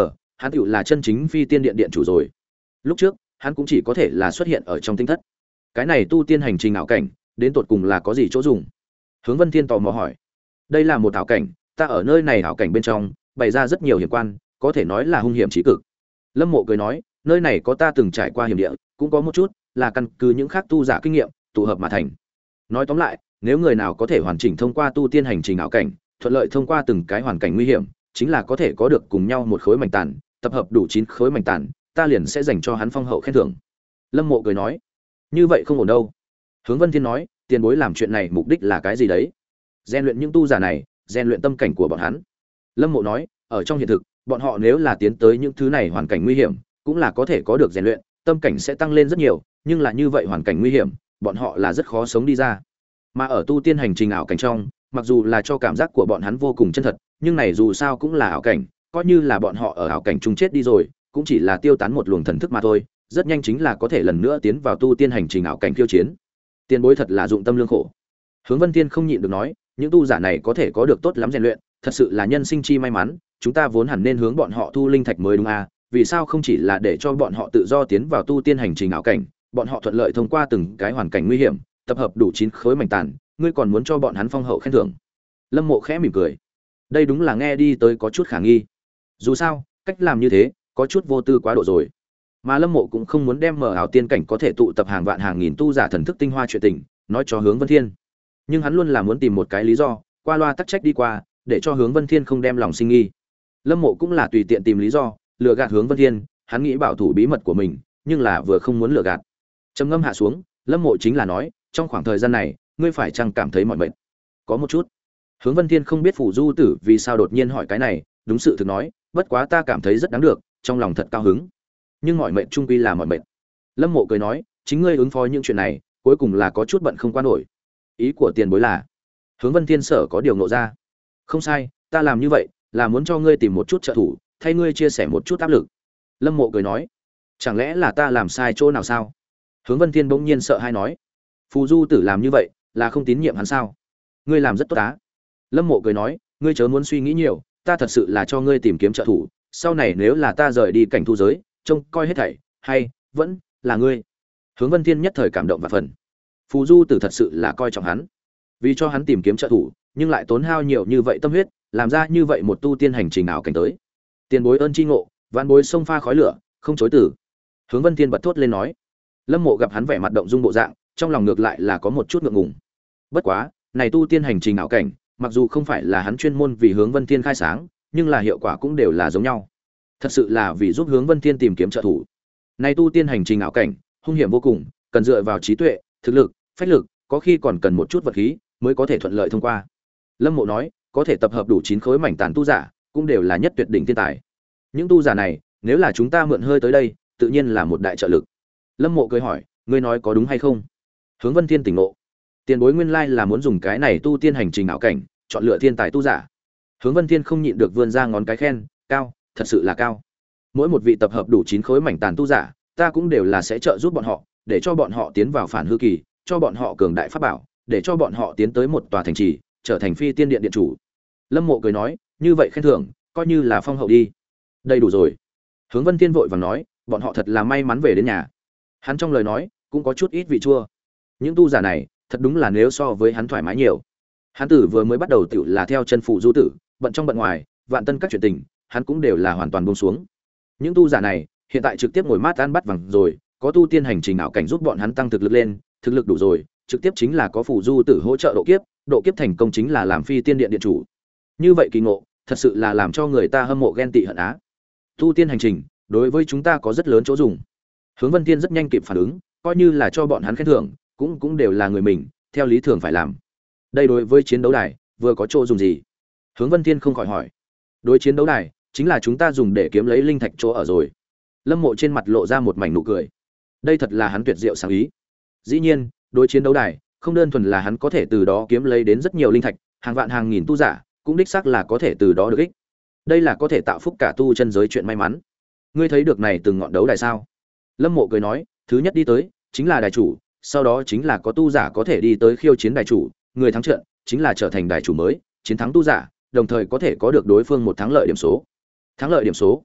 hắn tựu là chân chính phi tiên điện điện chủ rồi. Lúc trước hắn cũng chỉ có thể là xuất hiện ở trong tinh thất. Cái này tu tiên hành trình ảo cảnh đến tột cùng là có gì chỗ dùng? Hướng Vân Thiên tò mò hỏi. Đây là một ảo cảnh, ta ở nơi này ảo cảnh bên trong bày ra rất nhiều hiểm quan, có thể nói là hung hiểm chí cực. Lâm Mộ cười nói, nơi này có ta từng trải qua hiểm địa, cũng có một chút là căn cứ những khác tu giả kinh nghiệm tụ hợp mà thành. Nói tóm lại, nếu người nào có thể hoàn chỉnh thông qua tu tiên hành trình ảo cảnh, thuận lợi thông qua từng cái hoàn cảnh nguy hiểm, chính là có thể có được cùng nhau một khối mảnh tàn, tập hợp đủ chín khối mảnh tàn, ta liền sẽ dành cho hắn phong hậu khen thưởng. Lâm Mộ cười nói, như vậy không ổn đâu. Hướng Vân Thiên nói, tiền bối làm chuyện này mục đích là cái gì đấy? Rèn luyện những tu giả này, rèn luyện tâm cảnh của bọn hắn. Lâm Mộ nói, ở trong hiện thực, bọn họ nếu là tiến tới những thứ này hoàn cảnh nguy hiểm, cũng là có thể có được rèn luyện, tâm cảnh sẽ tăng lên rất nhiều, nhưng là như vậy hoàn cảnh nguy hiểm, bọn họ là rất khó sống đi ra. Mà ở tu tiên hành trình ảo cảnh trong, mặc dù là cho cảm giác của bọn hắn vô cùng chân thật, nhưng này dù sao cũng là ảo cảnh, coi như là bọn họ ở ảo cảnh chung chết đi rồi, cũng chỉ là tiêu tán một luồng thần thức mà thôi, rất nhanh chính là có thể lần nữa tiến vào tu tiên hành trình ảo cảnh khiêu chiến. Tiền bối thật là dụng tâm lương khổ. Hướng Vân Thiên không nhịn được nói, những tu giả này có thể có được tốt lắm rèn luyện, thật sự là nhân sinh chi may mắn, chúng ta vốn hẳn nên hướng bọn họ thu linh thạch mới đúng à, vì sao không chỉ là để cho bọn họ tự do tiến vào tu tiên hành trình ảo cảnh, bọn họ thuận lợi thông qua từng cái hoàn cảnh nguy hiểm, tập hợp đủ chín khối mảnh tàn, ngươi còn muốn cho bọn hắn phong hậu khen thưởng. Lâm Mộ khẽ mỉm cười. Đây đúng là nghe đi tới có chút khả nghi. Dù sao, cách làm như thế, có chút vô tư quá độ rồi. Mà Lâm Mộ cũng không muốn đem mở ảo tiên cảnh có thể tụ tập hàng vạn hàng nghìn tu giả thần thức tinh hoa chuyện tình, nói cho Hướng Vân Thiên. Nhưng hắn luôn là muốn tìm một cái lý do, qua loa tắc trách đi qua, để cho Hướng Vân Thiên không đem lòng sinh nghi. Lâm Mộ cũng là tùy tiện tìm lý do, lừa gạt Hướng Vân Thiên, hắn nghĩ bảo thủ bí mật của mình, nhưng là vừa không muốn lừa gạt. Trầm ngâm hạ xuống, Lâm Mộ chính là nói, trong khoảng thời gian này, ngươi phải chăng cảm thấy mỏi mệt? Có một chút. Hướng Vân Thiên không biết Phủ Du Tử vì sao đột nhiên hỏi cái này, đúng sự thực nói, bất quá ta cảm thấy rất đáng được, trong lòng thật cao hứng. Nhưng mỏi mệt chung quy là mỏi mệt. Lâm Mộ cười nói, chính ngươi ứng phó những chuyện này, cuối cùng là có chút bận không qua nổi. Ý của tiền bối là? Hướng Vân Thiên sở có điều ngộ ra. Không sai, ta làm như vậy là muốn cho ngươi tìm một chút trợ thủ, thay ngươi chia sẻ một chút áp lực. Lâm Mộ cười nói, chẳng lẽ là ta làm sai chỗ nào sao? Hướng Vân Thiên bỗng nhiên sợ hãi nói, Phù Du Tử làm như vậy là không tín nhiệm hắn sao? Ngươi làm rất tốt á. Lâm Mộ cười nói, ngươi chớ muốn suy nghĩ nhiều, ta thật sự là cho ngươi tìm kiếm trợ thủ, sau này nếu là ta rời đi cảnh thu giới, trông coi hết thảy, hay vẫn là ngươi. Hướng Vân Thiên nhất thời cảm động và phần. Phù Du Tử thật sự là coi trọng hắn, vì cho hắn tìm kiếm trợ thủ, nhưng lại tốn hao nhiều như vậy tâm huyết, làm ra như vậy một tu tiên hành trình ảo cảnh tới. Tiền bối ơn chi ngộ, vạn bối sông pha khói lửa, không chối từ. Hướng Vân Thiên bật thốt lên nói. Lâm Mộ gặp hắn vẻ mặt động dung bộ dạng, trong lòng ngược lại là có một chút ngượng ngùng. Bất quá, này tu tiên hành trình ảo cảnh, mặc dù không phải là hắn chuyên môn vì Hướng Vân Thiên khai sáng, nhưng là hiệu quả cũng đều là giống nhau. Thật sự là vì giúp Hướng Vân Thiên tìm kiếm trợ thủ. Này tu tiên hành trình ảo cảnh, hung hiểm vô cùng, cần dựa vào trí tuệ, thực lực, phách lực, có khi còn cần một chút vật khí mới có thể thuận lợi thông qua. Lâm Mộ nói, có thể tập hợp đủ chín khối mảnh tàn tu giả, cũng đều là nhất tuyệt đỉnh thiên tài. Những tu giả này, nếu là chúng ta mượn hơi tới đây, tự nhiên là một đại trợ lực. Lâm Mộ cười hỏi, ngươi nói có đúng hay không? Hướng Vân Thiên tỉnh ngộ. Tiền bối nguyên lai là muốn dùng cái này tu tiên hành trình ảo cảnh, chọn lựa thiên tài tu giả. Hướng Vân Thiên không nhịn được vươn ra ngón cái khen, cao, thật sự là cao. Mỗi một vị tập hợp đủ chín khối mảnh tàn tu giả, ta cũng đều là sẽ trợ giúp bọn họ, để cho bọn họ tiến vào phản hư kỳ, cho bọn họ cường đại pháp bảo, để cho bọn họ tiến tới một tòa thành trì, trở thành phi tiên điện điện chủ. Lâm Mộ cười nói, như vậy khen thưởng, coi như là phong hậu đi. Đầy đủ rồi. Hướng Vân Thiên vội vàng nói, bọn họ thật là may mắn về đến nhà. Hắn trong lời nói cũng có chút ít vị chua. Những tu giả này, thật đúng là nếu so với hắn thoải mái nhiều. Hắn tử vừa mới bắt đầu tiểu là theo chân Phủ Du Tử, bận trong bận ngoài, vạn tân các chuyện tình, hắn cũng đều là hoàn toàn buông xuống. Những tu giả này, hiện tại trực tiếp ngồi mát ăn bắt vàng rồi, có tu tiên hành trình ảo cảnh giúp bọn hắn tăng thực lực lên, thực lực đủ rồi, trực tiếp chính là có Phủ Du Tử hỗ trợ độ kiếp, độ kiếp thành công chính là làm phi tiên điện điện chủ. Như vậy kỳ ngộ, thật sự là làm cho người ta hâm mộ ghen tị hận á. Tu tiên hành trình, đối với chúng ta có rất lớn chỗ dùng. Hướng Vân Thiên rất nhanh kịp phản ứng, coi như là cho bọn hắn khen thưởng, cũng cũng đều là người mình, theo lý thường phải làm. Đây đối với chiến đấu đài, vừa có chỗ dùng gì? Hướng Vân Thiên không khỏi hỏi. Đối chiến đấu đài, chính là chúng ta dùng để kiếm lấy linh thạch chỗ ở rồi. Lâm Mộ trên mặt lộ ra một mảnh nụ cười. Đây thật là hắn tuyệt diệu sáng ý. Dĩ nhiên, đối chiến đấu đài, không đơn thuần là hắn có thể từ đó kiếm lấy đến rất nhiều linh thạch, hàng vạn hàng nghìn tu giả, cũng đích xác là có thể từ đó được ích. Đây là có thể tạo phúc cả tu chân giới chuyện may mắn. Ngươi thấy được này từng ngọn đấu đài sao? Lâm Mộ cười nói, thứ nhất đi tới chính là đài chủ, sau đó chính là có tu giả có thể đi tới khiêu chiến đài chủ, người thắng trận chính là trở thành đài chủ mới, chiến thắng tu giả, đồng thời có thể có được đối phương một thắng lợi điểm số. Thắng lợi điểm số?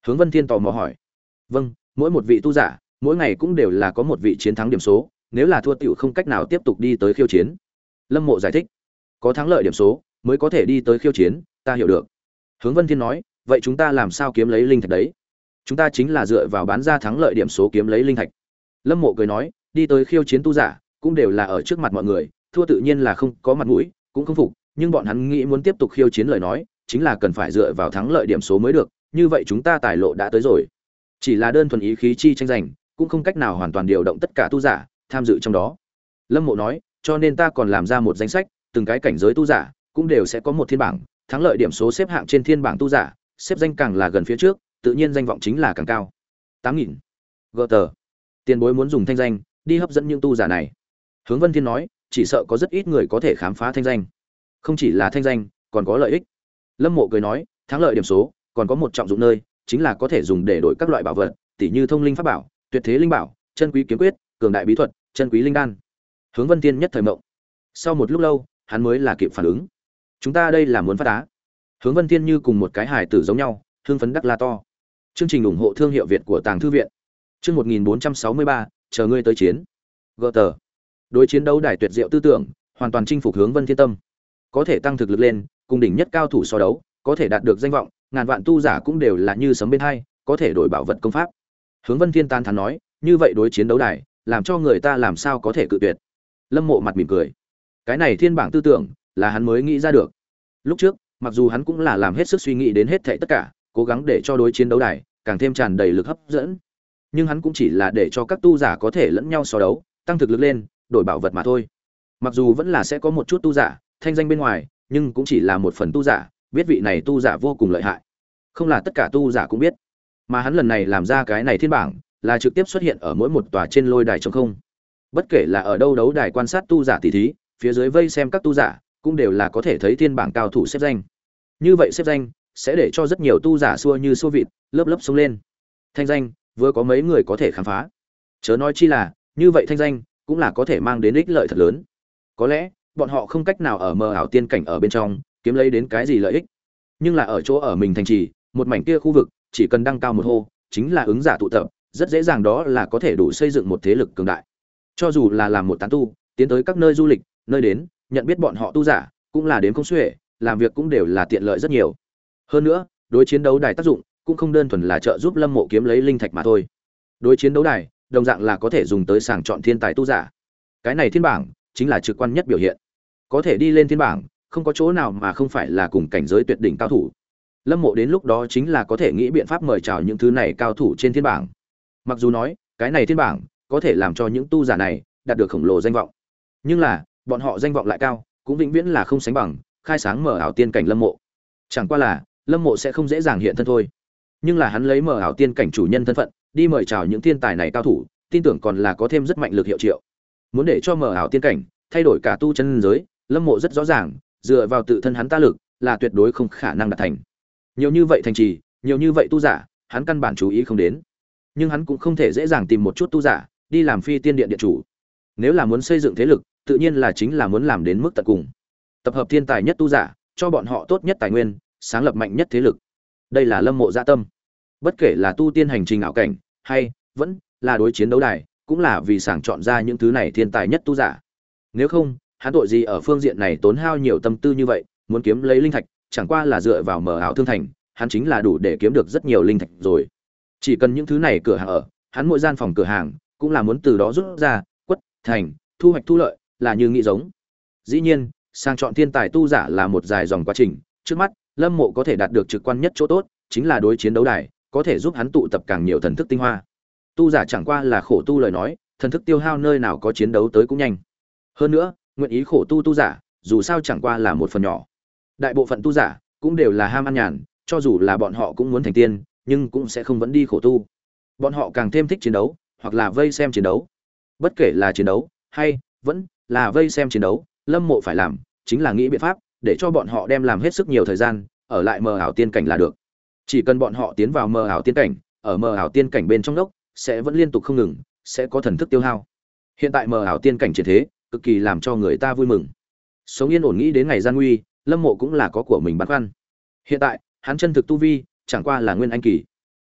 Hướng Vân Thiên tò mò hỏi. Vâng, mỗi một vị tu giả mỗi ngày cũng đều là có một vị chiến thắng điểm số, nếu là thua tiểu không cách nào tiếp tục đi tới khiêu chiến. Lâm Mộ giải thích. Có thắng lợi điểm số mới có thể đi tới khiêu chiến, ta hiểu được. Hướng Vân Thiên nói, vậy chúng ta làm sao kiếm lấy linh thạch đấy? Chúng ta chính là dựa vào bán ra thắng lợi điểm số kiếm lấy linh thạch. Lâm Mộ cười nói, đi tới khiêu chiến tu giả cũng đều là ở trước mặt mọi người, thua tự nhiên là không có mặt mũi, cũng không phục, nhưng bọn hắn nghĩ muốn tiếp tục khiêu chiến lời nói, chính là cần phải dựa vào thắng lợi điểm số mới được, như vậy chúng ta tài lộ đã tới rồi. Chỉ là đơn thuần ý khí chi tranh giành, cũng không cách nào hoàn toàn điều động tất cả tu giả tham dự trong đó. Lâm Mộ nói, cho nên ta còn làm ra một danh sách, từng cái cảnh giới tu giả cũng đều sẽ có một thiên bảng, thắng lợi điểm số xếp hạng trên thiên bảng tu giả, xếp danh càng là gần phía trước, tự nhiên danh vọng chính là càng cao. tám nghìn. Gờ tờ. Tiền bối muốn dùng thanh danh đi hấp dẫn những tu giả này. Hướng Vân Thiên nói, chỉ sợ có rất ít người có thể khám phá thanh danh. Không chỉ là thanh danh, còn có lợi ích. Lâm Mộ cười nói, thắng lợi điểm số còn có một trọng dụng nơi, chính là có thể dùng để đổi các loại bảo vật, tỉ như thông linh pháp bảo, tuyệt thế linh bảo, chân quý kiếm quyết, cường đại bí thuật, chân quý linh đan. Hướng Vân Thiên nhất thời mộng. Sau một lúc lâu, hắn mới là kịp phản ứng. Chúng ta đây là muốn phát tá. Hướng Vân Thiên như cùng một cái hài tử giống nhau, hưng phấn đắc la to. Chương trình ủng hộ thương hiệu Việt của Tàng Thư viện. Chương một nghìn bốn trăm sáu mươi ba, chờ ngươi tới chiến. Gờ tờ. Đối chiến đấu đài tuyệt diệu tư tưởng, hoàn toàn chinh phục Hướng Vân Thiên tâm. Có thể tăng thực lực lên, cùng đỉnh nhất cao thủ so đấu, có thể đạt được danh vọng, ngàn vạn tu giả cũng đều là như sấm bên hai, có thể đổi bảo vật công pháp. Hướng Vân Thiên tán thán nói, như vậy đối chiến đấu đài, làm cho người ta làm sao có thể cự tuyệt. Lâm Mộ mặt mỉm cười. Cái này thiên bảng tư tưởng, là hắn mới nghĩ ra được. Lúc trước, mặc dù hắn cũng là làm hết sức suy nghĩ đến hết thảy tất cả, cố gắng để cho đối chiến đấu đài càng thêm tràn đầy lực hấp dẫn, nhưng hắn cũng chỉ là để cho các tu giả có thể lẫn nhau so đấu, tăng thực lực lên, đổi bảo vật mà thôi. Mặc dù vẫn là sẽ có một chút tu giả thanh danh bên ngoài, nhưng cũng chỉ là một phần tu giả biết vị này tu giả vô cùng lợi hại, không là tất cả tu giả cũng biết. Mà hắn lần này làm ra cái này thiên bảng, là trực tiếp xuất hiện ở mỗi một tòa trên lôi đài trống không. Bất kể là ở đâu đấu đài quan sát tu giả tỷ thí, phía dưới vây xem các tu giả cũng đều là có thể thấy thiên bảng cao thủ xếp danh. Như vậy xếp danh sẽ để cho rất nhiều tu giả xua như xua vịt, lớp lớp xông lên. Thanh danh vừa có mấy người có thể khám phá, chớ nói chi là như vậy thanh danh cũng là có thể mang đến ích lợi thật lớn. Có lẽ bọn họ không cách nào ở mờ ảo tiên cảnh ở bên trong kiếm lấy đến cái gì lợi ích, nhưng là ở chỗ ở mình thành trì một mảnh kia khu vực, chỉ cần đăng cao một hô, chính là ứng giả tụ tập, rất dễ dàng đó là có thể đủ xây dựng một thế lực cường đại. Cho dù là làm một tán tu tiến tới các nơi du lịch, nơi đến nhận biết bọn họ tu giả cũng là đến không xuể, làm việc cũng đều là tiện lợi rất nhiều. Hơn nữa, đối chiến đấu đài tác dụng cũng không đơn thuần là trợ giúp Lâm Mộ kiếm lấy linh thạch mà thôi. Đối chiến đấu đài đồng dạng là có thể dùng tới sàng chọn thiên tài tu giả. Cái này thiên bảng chính là trực quan nhất biểu hiện. Có thể đi lên thiên bảng, không có chỗ nào mà không phải là cùng cảnh giới tuyệt đỉnh cao thủ. Lâm Mộ đến lúc đó chính là có thể nghĩ biện pháp mời chào những thứ này cao thủ trên thiên bảng. Mặc dù nói, cái này thiên bảng có thể làm cho những tu giả này đạt được khổng lồ danh vọng, nhưng là, bọn họ danh vọng lại cao, cũng vĩnh viễn là không sánh bằng khai sáng mở ảo tiên cảnh Lâm Mộ. Chẳng qua là, Lâm Mộ sẽ không dễ dàng hiện thân thôi. Nhưng là hắn lấy mở ảo tiên cảnh chủ nhân thân phận, đi mời chào những thiên tài này cao thủ, tin tưởng còn là có thêm rất mạnh lực hiệu triệu. Muốn để cho mở ảo tiên cảnh thay đổi cả tu chân giới, Lâm Mộ rất rõ ràng, dựa vào tự thân hắn ta lực là tuyệt đối không khả năng đạt thành. Nhiều như vậy thành trì, nhiều như vậy tu giả, hắn căn bản chú ý không đến. Nhưng hắn cũng không thể dễ dàng tìm một chút tu giả đi làm phi tiên điện điện chủ. Nếu là muốn xây dựng thế lực, tự nhiên là chính là muốn làm đến mức tận cùng. Tập hợp thiên tài nhất tu giả, cho bọn họ tốt nhất tài nguyên, sáng lập mạnh nhất thế lực. Đây là Lâm Mộ dạ tâm. Bất kể là tu tiên hành trình ảo cảnh, hay vẫn là đối chiến đấu đài, cũng là vì sàng chọn ra những thứ này thiên tài nhất tu giả. Nếu không, hắn tội gì ở phương diện này tốn hao nhiều tâm tư như vậy, muốn kiếm lấy linh thạch, chẳng qua là dựa vào mở ảo thương thành, hắn chính là đủ để kiếm được rất nhiều linh thạch rồi. Chỉ cần những thứ này cửa hàng ở, hắn mỗi gian phòng cửa hàng cũng là muốn từ đó rút ra, quất, thành, thu hoạch thu lợi, là như nghĩ giống. Dĩ nhiên, sang chọn thiên tài tu giả là một dài dòng quá trình, trước mắt, Lâm Mộ có thể đạt được trực quan nhất chỗ tốt, chính là đối chiến đấu đài, có thể giúp hắn tụ tập càng nhiều thần thức tinh hoa. Tu giả chẳng qua là khổ tu lời nói, thần thức tiêu hao nơi nào có chiến đấu tới cũng nhanh. Hơn nữa, nguyện ý khổ tu tu giả, dù sao chẳng qua là một phần nhỏ. Đại bộ phận tu giả cũng đều là ham ăn nhàn, cho dù là bọn họ cũng muốn thành tiên, nhưng cũng sẽ không vẫn đi khổ tu. Bọn họ càng thêm thích chiến đấu, hoặc là vây xem chiến đấu. Bất kể là chiến đấu hay vẫn là vây xem chiến đấu, Lâm Mộ phải làm chính là nghĩ biện pháp để cho bọn họ đem làm hết sức nhiều thời gian ở lại mờ ảo tiên cảnh là được. Chỉ cần bọn họ tiến vào mờ ảo tiên cảnh, ở mờ ảo tiên cảnh bên trong đốc sẽ vẫn liên tục không ngừng, sẽ có thần thức tiêu hao. Hiện tại mờ ảo tiên cảnh triển thế, cực kỳ làm cho người ta vui mừng. Sống yên ổn nghĩ đến ngày gian nguy, Lâm Mộ cũng là có của mình băn khoăn. Hiện tại, hắn chân thực tu vi chẳng qua là nguyên anh kỳ,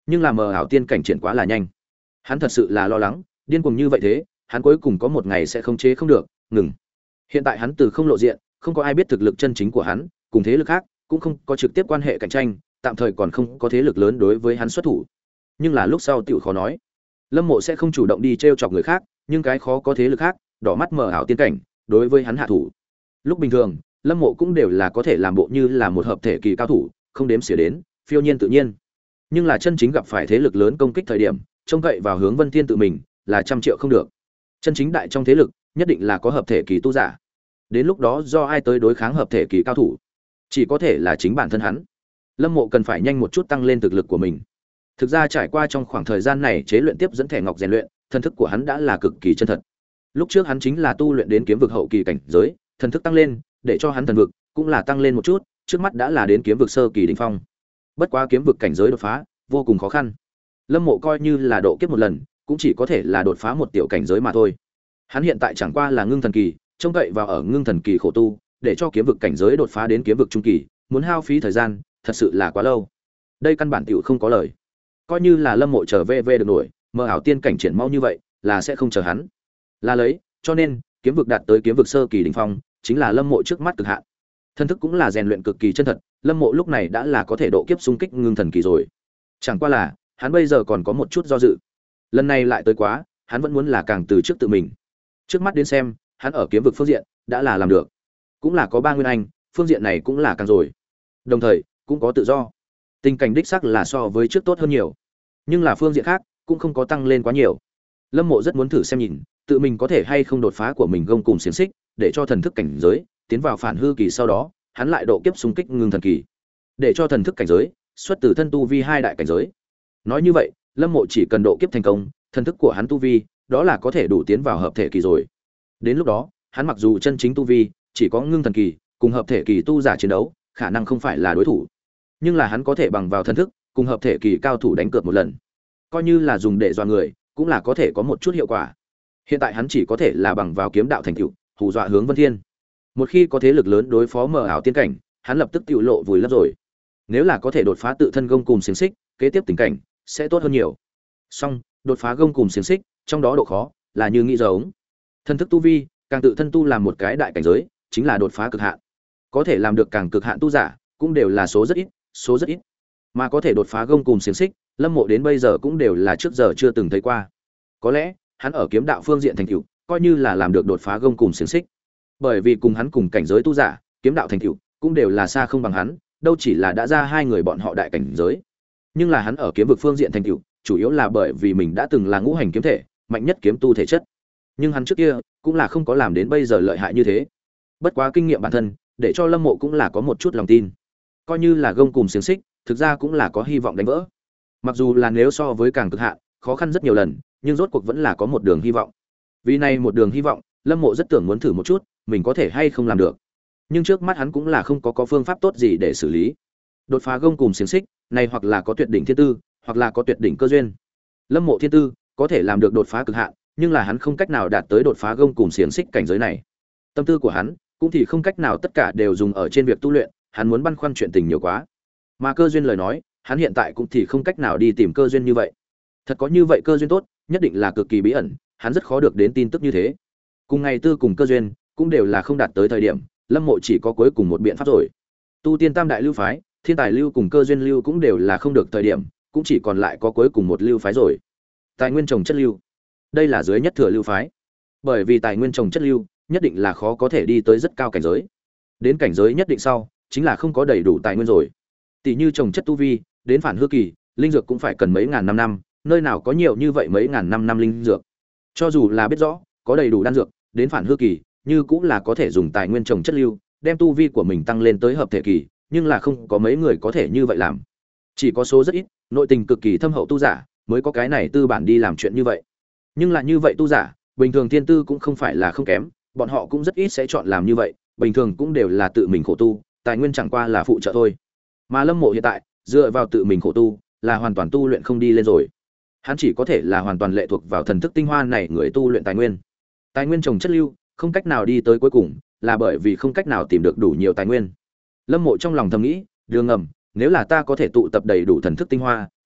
nhưng là mờ ảo tiên cảnh triển quá là nhanh. Hắn thật sự là lo lắng, điên cuồng như vậy thế, hắn cuối cùng có một ngày sẽ không chế không được, ngừng. Hiện tại hắn từ không lộ diện, không có ai biết thực lực chân chính của hắn, cùng thế lực khác cũng không có trực tiếp quan hệ cạnh tranh, tạm thời còn không có thế lực lớn đối với hắn xuất thủ. Nhưng là lúc sau tiểu khó nói. Lâm Mộ sẽ không chủ động đi trêu chọc người khác, nhưng cái khó có thế lực khác, đỏ mắt mờ ảo tiên cảnh, đối với hắn hạ thủ. Lúc bình thường, Lâm Mộ cũng đều là có thể làm bộ như là một hợp thể kỳ cao thủ, không đếm xỉa đến, phiêu nhiên tự nhiên. Nhưng là chân chính gặp phải thế lực lớn công kích thời điểm, trông cậy vào Hướng Vân Thiên tự mình, là trăm triệu không được. Chân chính đại trong thế lực, nhất định là có hợp thể kỳ tu giả. Đến lúc đó do ai tới đối kháng hợp thể kỳ cao thủ, chỉ có thể là chính bản thân hắn. Lâm Mộ cần phải nhanh một chút tăng lên thực lực của mình. Thực ra trải qua trong khoảng thời gian này chế luyện tiếp dẫn thẻ ngọc rèn luyện, thân thức của hắn đã là cực kỳ chân thật. Lúc trước hắn chính là tu luyện đến kiếm vực hậu kỳ cảnh giới, thần thức tăng lên, để cho hắn thần vực cũng là tăng lên một chút, trước mắt đã là đến kiếm vực sơ kỳ đỉnh phong. Bất quá kiếm vực cảnh giới đột phá vô cùng khó khăn. Lâm Mộ coi như là độ kiếp một lần, cũng chỉ có thể là đột phá một tiểu cảnh giới mà thôi. Hắn hiện tại chẳng qua là ngưng thần kỳ, trông cậy vào ở ngưng thần kỳ khổ tu, để cho kiếm vực cảnh giới đột phá đến kiếm vực trung kỳ, muốn hao phí thời gian, thật sự là quá lâu. Đây căn bản tiểu không có lời. Coi như là Lâm Mộ trở về về được nổi, mơ ảo tiên cảnh triển mau như vậy, là sẽ không chờ hắn. Là lấy, cho nên, kiếm vực đạt tới kiếm vực sơ kỳ đỉnh phong, chính là Lâm Mộ trước mắt cực hạn. Thân thức cũng là rèn luyện cực kỳ chân thật, Lâm Mộ lúc này đã là có thể độ kiếp xung kích ngưng thần kỳ rồi. Chẳng qua là, hắn bây giờ còn có một chút do dự. Lần này lại tới quá, hắn vẫn muốn là càng từ trước tự mình. Trước mắt đến xem, hắn ở kiếm vực phương diện đã là làm được, cũng là có ba nguyên anh, phương diện này cũng là càng rồi. Đồng thời, cũng có tự do. Tình cảnh đích xác là so với trước tốt hơn nhiều, nhưng là phương diện khác cũng không có tăng lên quá nhiều. Lâm Mộ rất muốn thử xem nhìn, tự mình có thể hay không đột phá của mình gông cùng xiềng xích, để cho thần thức cảnh giới tiến vào phản hư kỳ, sau đó hắn lại độ kiếp xung kích ngưng thần kỳ, để cho thần thức cảnh giới xuất từ thân tu vi hai đại cảnh giới. Nói như vậy, Lâm Mộ chỉ cần độ kiếp thành công, thần thức của hắn tu vi đó là có thể đủ tiến vào hợp thể kỳ rồi. Đến lúc đó, hắn mặc dù chân chính tu vi chỉ có ngưng thần kỳ, cùng hợp thể kỳ tu giả chiến đấu, khả năng không phải là đối thủ. Nhưng là hắn có thể bằng vào thần thức, cùng hợp thể kỳ cao thủ đánh cược một lần. Coi như là dùng để dọa người, cũng là có thể có một chút hiệu quả. Hiện tại hắn chỉ có thể là bằng vào kiếm đạo thành tựu, hù dọa Hướng Vân Thiên. Một khi có thế lực lớn đối phó mờ ảo tiên cảnh, hắn lập tức tiêu lộ vùi lấp rồi. Nếu là có thể đột phá tự thân gông cùm xiềng xích, kế tiếp tình cảnh sẽ tốt hơn nhiều. Song, đột phá gông cùm xiềng xích, trong đó độ khó là như nghĩ giống. Thân thức tu vi, càng tự thân tu làm một cái đại cảnh giới, chính là đột phá cực hạn. Có thể làm được càng cực hạn tu giả, cũng đều là số rất ít, số rất ít. Mà có thể đột phá gông cùm xiềng xích, Lâm Mộ đến bây giờ cũng đều là trước giờ chưa từng thấy qua. Có lẽ, hắn ở kiếm đạo phương diện thành tựu, coi như là làm được đột phá gông cùm xiềng xích. Bởi vì cùng hắn cùng cảnh giới tu giả, kiếm đạo thành tựu cũng đều là xa không bằng hắn, đâu chỉ là đã ra hai người bọn họ đại cảnh giới. Nhưng là hắn ở kiếm vực phương diện thành tựu, chủ yếu là bởi vì mình đã từng là ngũ hành kiếm thể, mạnh nhất kiếm tu thể chất. Nhưng hắn trước kia cũng là không có làm đến bây giờ lợi hại như thế. Bất quá kinh nghiệm bản thân, để cho Lâm Mộ cũng là có một chút lòng tin. Coi như là gông cùm xiềng xích, thực ra cũng là có hy vọng đánh vỡ. Mặc dù là nếu so với càng cực hạn, khó khăn rất nhiều lần, nhưng rốt cuộc vẫn là có một đường hy vọng. Vì này một đường hy vọng, Lâm Mộ rất tưởng muốn thử một chút, mình có thể hay không làm được. Nhưng trước mắt hắn cũng là không có có phương pháp tốt gì để xử lý. Đột phá gông cùm xiềng xích, này hoặc là có tuyệt đỉnh thiên tư, hoặc là có tuyệt đỉnh cơ duyên. Lâm Mộ thiên tư có thể làm được đột phá cực hạn, nhưng là hắn không cách nào đạt tới đột phá gông cùm xiềng xích cảnh giới này. Tâm tư của hắn cũng thì không cách nào tất cả đều dùng ở trên việc tu luyện, hắn muốn băn khoăn chuyện tình nhiều quá. Mà cơ duyên lời nói, hắn hiện tại cũng thì không cách nào đi tìm cơ duyên như vậy. Thật có như vậy cơ duyên tốt, nhất định là cực kỳ bí ẩn, hắn rất khó được đến tin tức như thế. Cùng ngày tư cùng cơ duyên, cũng đều là không đạt tới thời điểm, Lâm Mộ chỉ có cuối cùng một biện pháp rồi. Tu tiên tam đại lưu phái, thiên tài lưu cùng cơ duyên lưu cũng đều là không được thời điểm, cũng chỉ còn lại có cuối cùng một lưu phái rồi. Tài nguyên trồng chất lưu. Đây là dưới nhất thừa lưu phái. Bởi vì tài nguyên trồng chất lưu, nhất định là khó có thể đi tới rất cao cảnh giới. Đến cảnh giới nhất định sau, chính là không có đầy đủ tài nguyên rồi. Tỷ như trồng chất tu vi, đến phản hư kỳ, linh dược cũng phải cần mấy ngàn năm năm, nơi nào có nhiều như vậy mấy ngàn năm năm linh dược. Cho dù là biết rõ, có đầy đủ đan dược, đến phản hư kỳ, như cũng là có thể dùng tài nguyên trồng chất lưu, đem tu vi của mình tăng lên tới hợp thể kỳ, nhưng là không có mấy người có thể như vậy làm. Chỉ có số rất ít, nội tình cực kỳ thâm hậu tu giả mới có cái này tư bản đi làm chuyện như vậy. Nhưng là như vậy tu giả, bình thường thiên tư cũng không phải là không kém, bọn họ cũng rất ít sẽ chọn làm như vậy, bình thường cũng đều là tự mình khổ tu, tài nguyên chẳng qua là phụ trợ thôi. Mà Lâm Mộ hiện tại, dựa vào tự mình khổ tu, là hoàn toàn tu luyện không đi lên rồi. Hắn chỉ có thể là hoàn toàn lệ thuộc vào thần thức tinh hoa này người tu luyện tài nguyên. Tài nguyên trồng chất lưu, không cách nào đi tới cuối cùng, là bởi vì không cách nào tìm được đủ nhiều tài nguyên. Lâm Mộ trong lòng thầm nghĩ, đường ngầm, nếu là ta có thể tụ tập đầy đủ thần thức tinh hoa,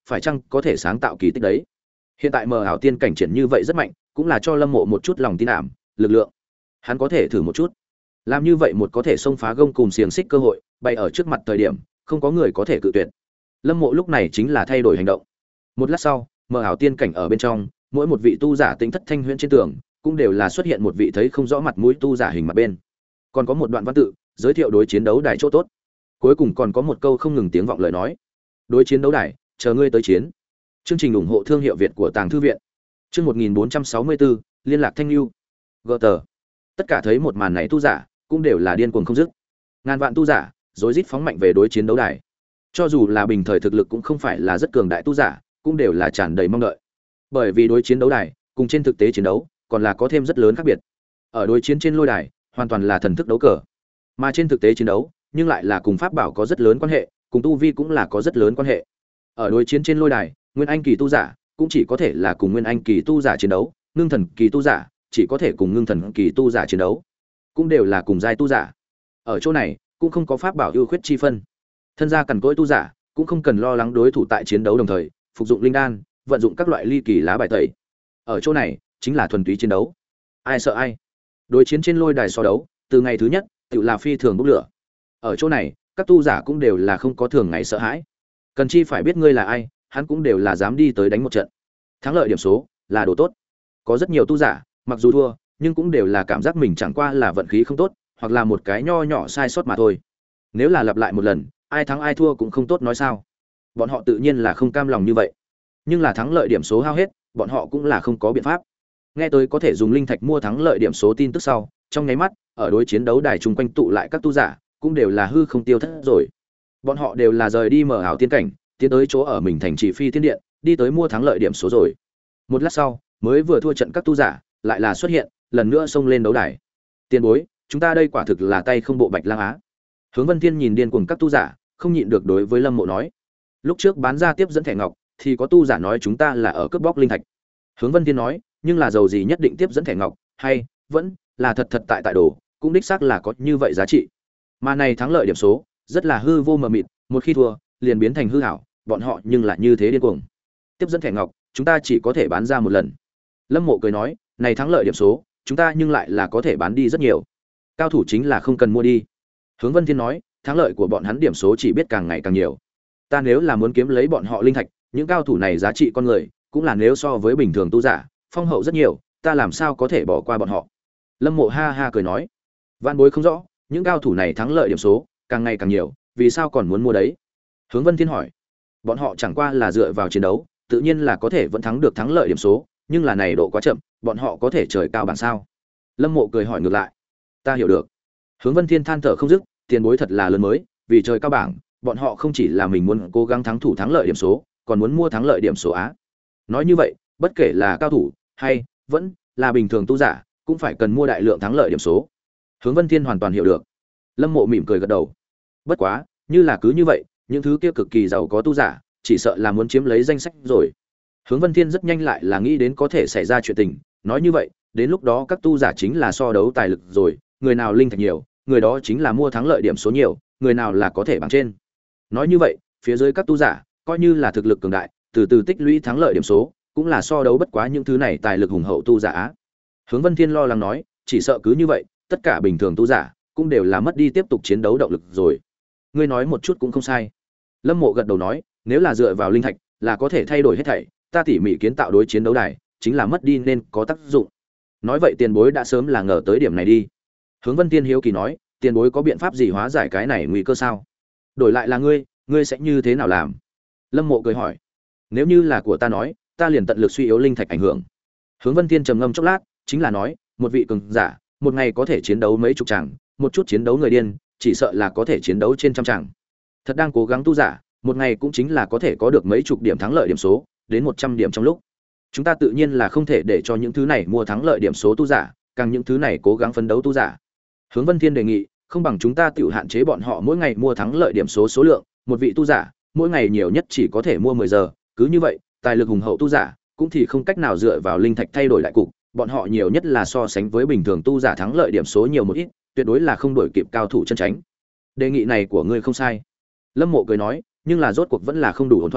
phải chăng có thể sáng tạo kỳ tích đấy. Hiện tại mờ ảo tiên cảnh triển như vậy rất mạnh, cũng là cho Lâm Mộ một chút lòng tin ảm, lực lượng. Hắn có thể thử một chút. Làm như vậy một có thể xông phá gông cùng xiềng xích cơ hội, bay ở trước mặt thời điểm, không có người có thể cự tuyệt. Lâm Mộ lúc này chính là thay đổi hành động. Một lát sau, mờ ảo tiên cảnh ở bên trong, mỗi một vị tu giả tính thất thanh huyễn trên tường, cũng đều là xuất hiện một vị thấy không rõ mặt mũi tu giả hình mặt bên. Còn có một đoạn văn tự, giới thiệu đối chiến đấu đài chỗ tốt. Cuối cùng còn có một câu không ngừng tiếng vọng lời nói. Đối chiến đấu đài, chờ ngươi tới chiến. Chương trình ủng hộ thương hiệu Việt của Tàng thư viện. Chương một nghìn bốn trăm sáu mươi bốn, liên lạc thanh lưu. Gờ tờ. Tất cả thấy một màn này tu giả, cũng đều là điên cuồng không dứt. Ngàn vạn tu giả, rối rít phóng mạnh về đối chiến đấu đài. Cho dù là bình thời thực lực cũng không phải là rất cường đại tu giả, cũng đều là tràn đầy mong đợi. Bởi vì đối chiến đấu đài, cùng trên thực tế chiến đấu, còn là có thêm rất lớn khác biệt. Ở đối chiến trên lôi đài, hoàn toàn là thần thức đấu cờ. Mà trên thực tế chiến đấu, nhưng lại là cùng pháp bảo có rất lớn quan hệ, cùng tu vi cũng là có rất lớn quan hệ. Ở đối chiến trên lôi đài, nguyên anh kỳ tu giả cũng chỉ có thể là cùng nguyên anh kỳ tu giả chiến đấu, ngưng thần kỳ tu giả chỉ có thể cùng ngưng thần kỳ tu giả chiến đấu, cũng đều là cùng giai tu giả. Ở chỗ này cũng không có pháp bảo ưu khuyết chi phân. Thân gia cằn cỗi tu giả cũng không cần lo lắng đối thủ tại chiến đấu đồng thời phục dụng linh đan, vận dụng các loại ly kỳ lá bài tẩy. Ở chỗ này chính là thuần túy chiến đấu, ai sợ ai. Đối chiến trên lôi đài so đấu, từ ngày thứ nhất tự là phi thường bốc lửa. Ở chỗ này các tu giả cũng đều là không có thường ngày sợ hãi. Cần chi phải biết ngươi là ai, hắn cũng đều là dám đi tới đánh một trận. Thắng lợi điểm số là đồ tốt. Có rất nhiều tu giả mặc dù thua, nhưng cũng đều là cảm giác mình chẳng qua là vận khí không tốt, hoặc là một cái nho nhỏ sai sót mà thôi. Nếu là lặp lại một lần, ai thắng ai thua cũng không tốt nói sao. Bọn họ tự nhiên là không cam lòng như vậy. Nhưng là thắng lợi điểm số hao hết, bọn họ cũng là không có biện pháp. Nghe tới có thể dùng linh thạch mua thắng lợi điểm số tin tức sau, trong nháy mắt, ở đối chiến đấu đài chung quanh tụ lại các tu giả, cũng đều là hư không tiêu thất rồi. Bọn họ đều là rời đi mở ảo tiên cảnh, tiến tới chỗ ở mình thành trì phi tiên điện, đi tới mua thắng lợi điểm số rồi. Một lát sau, mới vừa thua trận các tu giả, lại là xuất hiện, lần nữa xông lên đấu đài. Tiền bối, chúng ta đây quả thực là tay không bộ bạch lang á. Hướng Vân Thiên nhìn điên cuồng các tu giả, không nhịn được đối với Lâm Mộ nói. Lúc trước bán ra tiếp dẫn thẻ ngọc, thì có tu giả nói chúng ta là ở cướp bóc linh thạch. Hướng Vân Thiên nói, nhưng là giàu gì nhất định tiếp dẫn thẻ ngọc, hay vẫn là thật thật tại tại đồ, cũng đích xác là có như vậy giá trị. Mà này thắng lợi điểm số, rất là hư vô mờ mịt, một khi thua, liền biến thành hư ảo, bọn họ nhưng lại như thế điên cuồng. Tiếp dẫn thẻ ngọc, chúng ta chỉ có thể bán ra một lần. Lâm Mộ cười nói, này thắng lợi điểm số, chúng ta nhưng lại là có thể bán đi rất nhiều. Cao thủ chính là không cần mua đi. Hướng Vân Thiên nói, thắng lợi của bọn hắn điểm số chỉ biết càng ngày càng nhiều. Ta nếu là muốn kiếm lấy bọn họ linh thạch, những cao thủ này giá trị con người, cũng là nếu so với bình thường tu giả, phong hậu rất nhiều, ta làm sao có thể bỏ qua bọn họ. Lâm Mộ ha ha cười nói, vạn bối không rõ, những cao thủ này thắng lợi điểm số càng ngày càng nhiều, vì sao còn muốn mua đấy? Hướng Vân Thiên hỏi, bọn họ chẳng qua là dựa vào chiến đấu, tự nhiên là có thể vẫn thắng được thắng lợi điểm số, nhưng là này độ quá chậm, bọn họ có thể trời cao bảng sao? Lâm Mộ cười hỏi ngược lại, ta hiểu được. Hướng Vân Thiên than thở không dứt, tiền bối thật là lớn mới, vì trời cao bảng, bọn họ không chỉ là mình muốn cố gắng thắng thủ thắng lợi điểm số, còn muốn mua thắng lợi điểm số á. Nói như vậy, bất kể là cao thủ hay vẫn là bình thường tu giả, cũng phải cần mua đại lượng thắng lợi điểm số. Hướng Vân Thiên hoàn toàn hiểu được. Lâm Mộ mỉm cười gật đầu. Bất quá, như là cứ như vậy, những thứ kia cực kỳ giàu có tu giả, chỉ sợ là muốn chiếm lấy danh sách rồi. Hướng Vân Thiên rất nhanh lại là nghĩ đến có thể xảy ra chuyện tình, nói như vậy, đến lúc đó các tu giả chính là so đấu tài lực rồi, người nào linh thạch nhiều, người đó chính là mua thắng lợi điểm số nhiều, người nào là có thể bằng trên. Nói như vậy, phía dưới các tu giả, coi như là thực lực cường đại, từ từ tích lũy thắng lợi điểm số, cũng là so đấu bất quá những thứ này tài lực hùng hậu tu giả á. Hướng Vân Thiên lo lắng nói, chỉ sợ cứ như vậy, tất cả bình thường tu giả cũng đều là mất đi tiếp tục chiến đấu động lực rồi. Ngươi nói một chút cũng không sai. Lâm Mộ gật đầu nói, nếu là dựa vào linh thạch, là có thể thay đổi hết thảy, ta tỉ mỉ kiến tạo đối chiến đấu đài, chính là mất đi nên có tác dụng. Nói vậy tiền bối đã sớm là ngờ tới điểm này đi. Hướng Vân Thiên hiếu kỳ nói, tiền bối có biện pháp gì hóa giải cái này nguy cơ sao? Đổi lại là ngươi, ngươi sẽ như thế nào làm? Lâm Mộ cười hỏi. Nếu như là của ta nói, ta liền tận lực suy yếu linh thạch ảnh hưởng. Hướng Vân Thiên trầm ngâm chốc lát, chính là nói, một vị cường giả, một ngày có thể chiến đấu mấy chục tràng, một chút chiến đấu người điên, chỉ sợ là có thể chiến đấu trên trăm tràng. Thật đang cố gắng tu giả, một ngày cũng chính là có thể có được mấy chục điểm thắng lợi điểm số, đến một trăm điểm trong lúc. Chúng ta tự nhiên là không thể để cho những thứ này mua thắng lợi điểm số tu giả, càng những thứ này cố gắng phấn đấu tu giả. Hướng Vân Thiên đề nghị, không bằng chúng ta tự hạn chế bọn họ mỗi ngày mua thắng lợi điểm số số lượng, một vị tu giả, mỗi ngày nhiều nhất chỉ có thể mua mười giờ, cứ như vậy, tài lực hùng hậu tu giả, cũng thì không cách nào dựa vào linh thạch thay đổi đại cục, bọn họ nhiều nhất là so sánh với bình thường tu giả thắng lợi điểm số nhiều một ít, tuyệt đối là không đổi kịp cao thủ chân chính. Đề nghị này của ngươi không sai. Lâm Mộ cười nói, nhưng là rốt cuộc vẫn là không đủ ổn thỏa,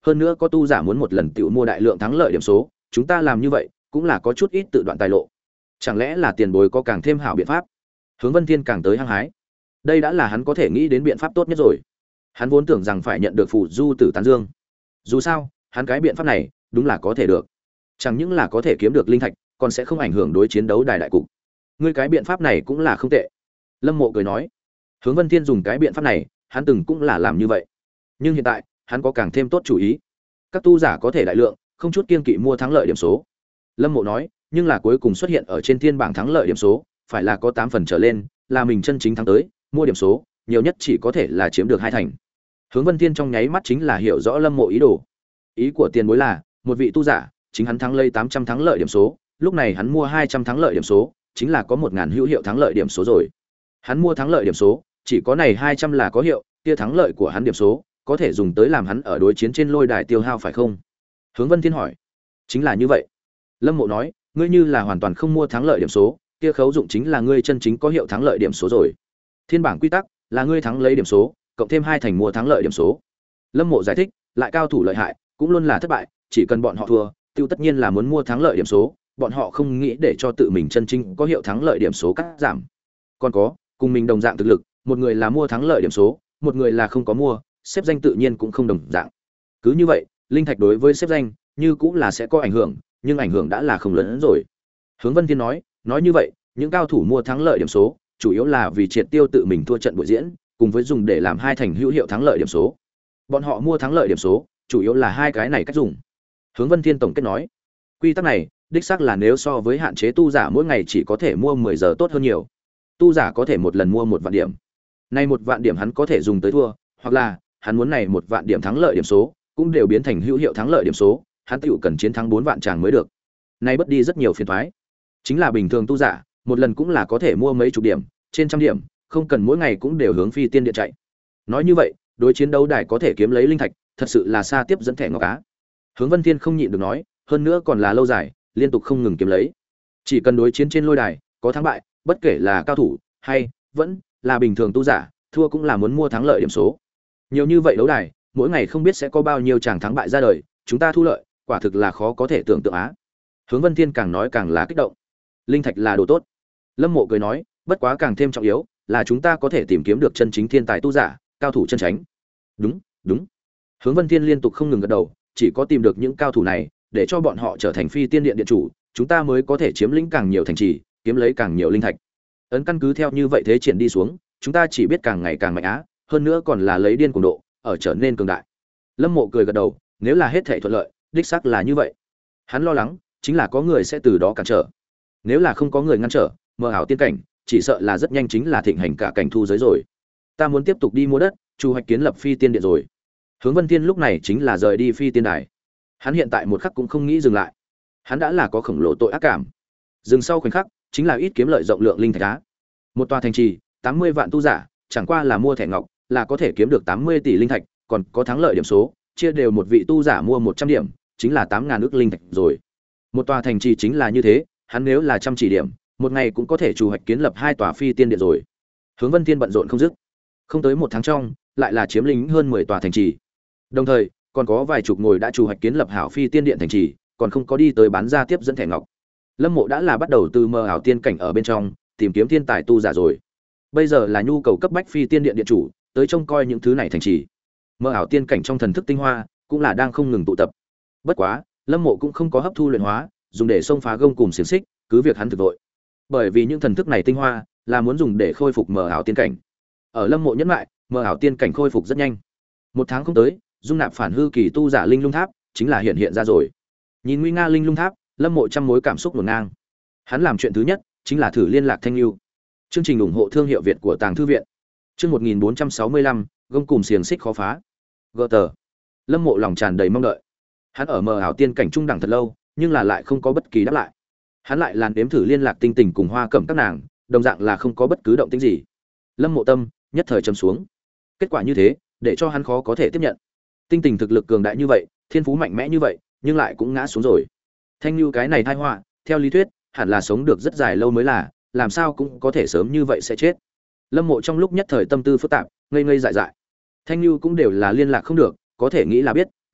hơn nữa có tu giả muốn một lần tự mua đại lượng thắng lợi điểm số, chúng ta làm như vậy cũng là có chút ít tự đoạn tài lộ. Chẳng lẽ là tiền bối có càng thêm hảo biện pháp? Hướng Vân Thiên càng tới hăng hái. Đây đã là hắn có thể nghĩ đến biện pháp tốt nhất rồi. Hắn vốn tưởng rằng phải nhận được phù du tử tán dương. Dù sao, hắn cái biện pháp này đúng là có thể được. Chẳng những là có thể kiếm được linh thạch, còn sẽ không ảnh hưởng đối chiến đấu đài đại cục. Ngươi cái biện pháp này cũng là không tệ. Lâm Mộ cười nói. Hướng Vân Thiên dùng cái biện pháp này, hắn từng cũng là làm như vậy. Nhưng hiện tại, hắn có càng thêm tốt chủ ý. Các tu giả có thể đại lượng, không chút kiêng kỵ mua thắng lợi điểm số. Lâm Mộ nói, nhưng là cuối cùng xuất hiện ở trên thiên bảng thắng lợi điểm số, phải là có tám phần trở lên, là mình chân chính thắng tới, mua điểm số, nhiều nhất chỉ có thể là chiếm được hai thành. Hướng Vân Thiên trong nháy mắt chính là hiểu rõ Lâm Mộ ý đồ. Ý của tiền bối là, một vị tu giả, chính hắn thắng lấy tám trăm thắng lợi điểm số, lúc này hắn mua hai trăm thắng lợi điểm số, chính là có một nghìn hữu hiệu thắng lợi điểm số rồi. Hắn mua thắng lợi điểm số, chỉ có này hai trăm là có hiệu, kia thắng lợi của hắn điểm số, có thể dùng tới làm hắn ở đối chiến trên lôi đài tiêu hao phải không? Hướng Vân Thiên hỏi. Chính là như vậy. Lâm Mộ nói, ngươi như là hoàn toàn không mua thắng lợi điểm số, kia khấu dụng chính là ngươi chân chính có hiệu thắng lợi điểm số rồi. Thiên bảng quy tắc là ngươi thắng lấy điểm số, cộng thêm hai thành mua thắng lợi điểm số. Lâm Mộ giải thích, lại cao thủ lợi hại, cũng luôn là thất bại, chỉ cần bọn họ thua, tiêu tất nhiên là muốn mua thắng lợi điểm số, bọn họ không nghĩ để cho tự mình chân chính có hiệu thắng lợi điểm số cắt giảm. Còn có, cùng mình đồng dạng thực lực, một người là mua thắng lợi điểm số, một người là không có mua, xếp danh tự nhiên cũng không đồng dạng. Cứ như vậy, linh thạch đối với xếp danh, như cũng là sẽ có ảnh hưởng, nhưng ảnh hưởng đã là không lớn hơn rồi. Hướng Vân Thiên nói, nói như vậy, những cao thủ mua thắng lợi điểm số, chủ yếu là vì triệt tiêu tự mình thua trận buổi diễn, cùng với dùng để làm hai thành hữu hiệu thắng lợi điểm số. Bọn họ mua thắng lợi điểm số, chủ yếu là hai cái này cách dùng. Hướng Vân Thiên tổng kết nói, quy tắc này, đích xác là nếu so với hạn chế tu giả mỗi ngày chỉ có thể mua mười giờ tốt hơn nhiều. Tu giả có thể một lần mua một vạn điểm. Nay một vạn điểm hắn có thể dùng tới thua, hoặc là hắn muốn này một vạn điểm thắng lợi điểm số, cũng đều biến thành hữu hiệu thắng lợi điểm số, hắn tựu cần chiến thắng bốn vạn tràng mới được. Nay bất đi rất nhiều phiền toái. Chính là bình thường tu giả, một lần cũng là có thể mua mấy chục điểm, trên trăm điểm, không cần mỗi ngày cũng đều hướng phi tiên điện chạy. Nói như vậy, đối chiến đấu đài có thể kiếm lấy linh thạch, thật sự là xa tiếp dẫn thẻ ngọc cá. Hướng Vân Thiên không nhịn được nói, hơn nữa còn là lâu dài, liên tục không ngừng kiếm lấy. Chỉ cần đối chiến trên lôi đài, có thắng bại, bất kể là cao thủ hay vẫn là bình thường tu giả, thua cũng là muốn mua thắng lợi điểm số. Nhiều như vậy đấu đài, mỗi ngày không biết sẽ có bao nhiêu chàng thắng bại ra đời, chúng ta thu lợi, quả thực là khó có thể tưởng tượng á. Hướng Vân Thiên càng nói càng là kích động. Linh thạch là đồ tốt. Lâm Mộ cười nói, bất quá càng thêm trọng yếu là chúng ta có thể tìm kiếm được chân chính thiên tài tu giả, cao thủ chân chính. Đúng, đúng. Hướng Vân Thiên liên tục không ngừng gật đầu, chỉ có tìm được những cao thủ này, để cho bọn họ trở thành phi tiên điện điện chủ, chúng ta mới có thể chiếm lĩnh càng nhiều thành trì, kiếm lấy càng nhiều linh thạch. Ấn căn cứ theo như vậy thế triển đi xuống, chúng ta chỉ biết càng ngày càng mạnh á, hơn nữa còn là lấy điên cuồng độ, ở trở nên cường đại. Lâm Mộ cười gật đầu, nếu là hết thảy thuận lợi, đích xác là như vậy. Hắn lo lắng, chính là có người sẽ từ đó cản trở. Nếu là không có người ngăn trở, mơ ảo tiên cảnh, chỉ sợ là rất nhanh chính là thịnh hành cả cảnh thu giới rồi. Ta muốn tiếp tục đi mua đất, chu hoạch kiến lập phi tiên điện rồi. Hướng Vân Thiên lúc này chính là rời đi phi tiên đài. Hắn hiện tại một khắc cũng không nghĩ dừng lại. Hắn đã là có khổng lồ tội ác cảm. Dừng sau khoảnh khắc, chính là ít kiếm lợi rộng lượng linh thạch á. Một tòa thành trì, tám mươi vạn tu giả, chẳng qua là mua thẻ ngọc, là có thể kiếm được tám mươi tỷ linh thạch, còn có thắng lợi điểm số, chia đều một vị tu giả mua một trăm điểm, chính là tám ngàn ức linh thạch rồi. Một tòa thành trì chính là như thế, hắn nếu là trăm chỉ điểm, một ngày cũng có thể chủ hoạch kiến lập hai tòa phi tiên điện rồi. Hướng Vân Thiên bận rộn không dứt. Không tới một tháng trong, lại là chiếm lĩnh hơn mười tòa thành trì. Đồng thời, còn có vài chục ngồi đã chủ hoạch kiến lập hảo phi tiên điện thành trì, còn không có đi tới bán ra tiếp dẫn thẻ ngọc. Lâm Mộ đã là bắt đầu từ mơ ảo tiên cảnh ở bên trong, tìm kiếm thiên tài tu giả rồi. Bây giờ là nhu cầu cấp bách phi tiên điện điện chủ, tới trông coi những thứ này thành trì. Mơ ảo tiên cảnh trong thần thức tinh hoa, cũng là đang không ngừng tụ tập. Bất quá, Lâm Mộ cũng không có hấp thu luyện hóa, dùng để xông phá gông cùng xiềng xích, cứ việc hắn thực vội. Bởi vì những thần thức này tinh hoa, là muốn dùng để khôi phục mơ ảo tiên cảnh. Ở Lâm Mộ nhẫn lại, mơ ảo tiên cảnh khôi phục rất nhanh. Một tháng không tới, dung nạp phản hư kỳ tu giả linh lung tháp, chính là hiện hiện ra rồi. Nhìn nguy nga linh lung tháp, Lâm Mộ trăm mối cảm xúc hỗn ngang. Hắn làm chuyện thứ nhất, chính là thử liên lạc Thanh Nưu. Chương trình ủng hộ thương hiệu Việt của Tàng Thư viện. Chương một nghìn bốn trăm sáu mươi lăm, gông cùng xiềng xích khó phá. Gờ tờ. Lâm Mộ lòng tràn đầy mong đợi. Hắn ở mờ ảo tiên cảnh trung đẳng thật lâu, nhưng là lại không có bất kỳ đáp lại. Hắn lại làn đếm thử liên lạc Tinh Tình cùng Hoa Cẩm các nàng, đồng dạng là không có bất cứ động tĩnh gì. Lâm Mộ tâm nhất thời trầm xuống. Kết quả như thế, để cho hắn khó có thể tiếp nhận. Tinh Tình thực lực cường đại như vậy, thiên phú mạnh mẽ như vậy, nhưng lại cũng ngã xuống rồi. Thanh Nưu cái này tai họa, theo lý thuyết, hẳn là sống được rất dài lâu mới là, làm sao cũng có thể sớm như vậy sẽ chết. Lâm Mộ trong lúc nhất thời tâm tư phức tạp, ngây ngây dại dại. Thanh Nưu cũng đều là liên lạc không được, có thể nghĩ là biết,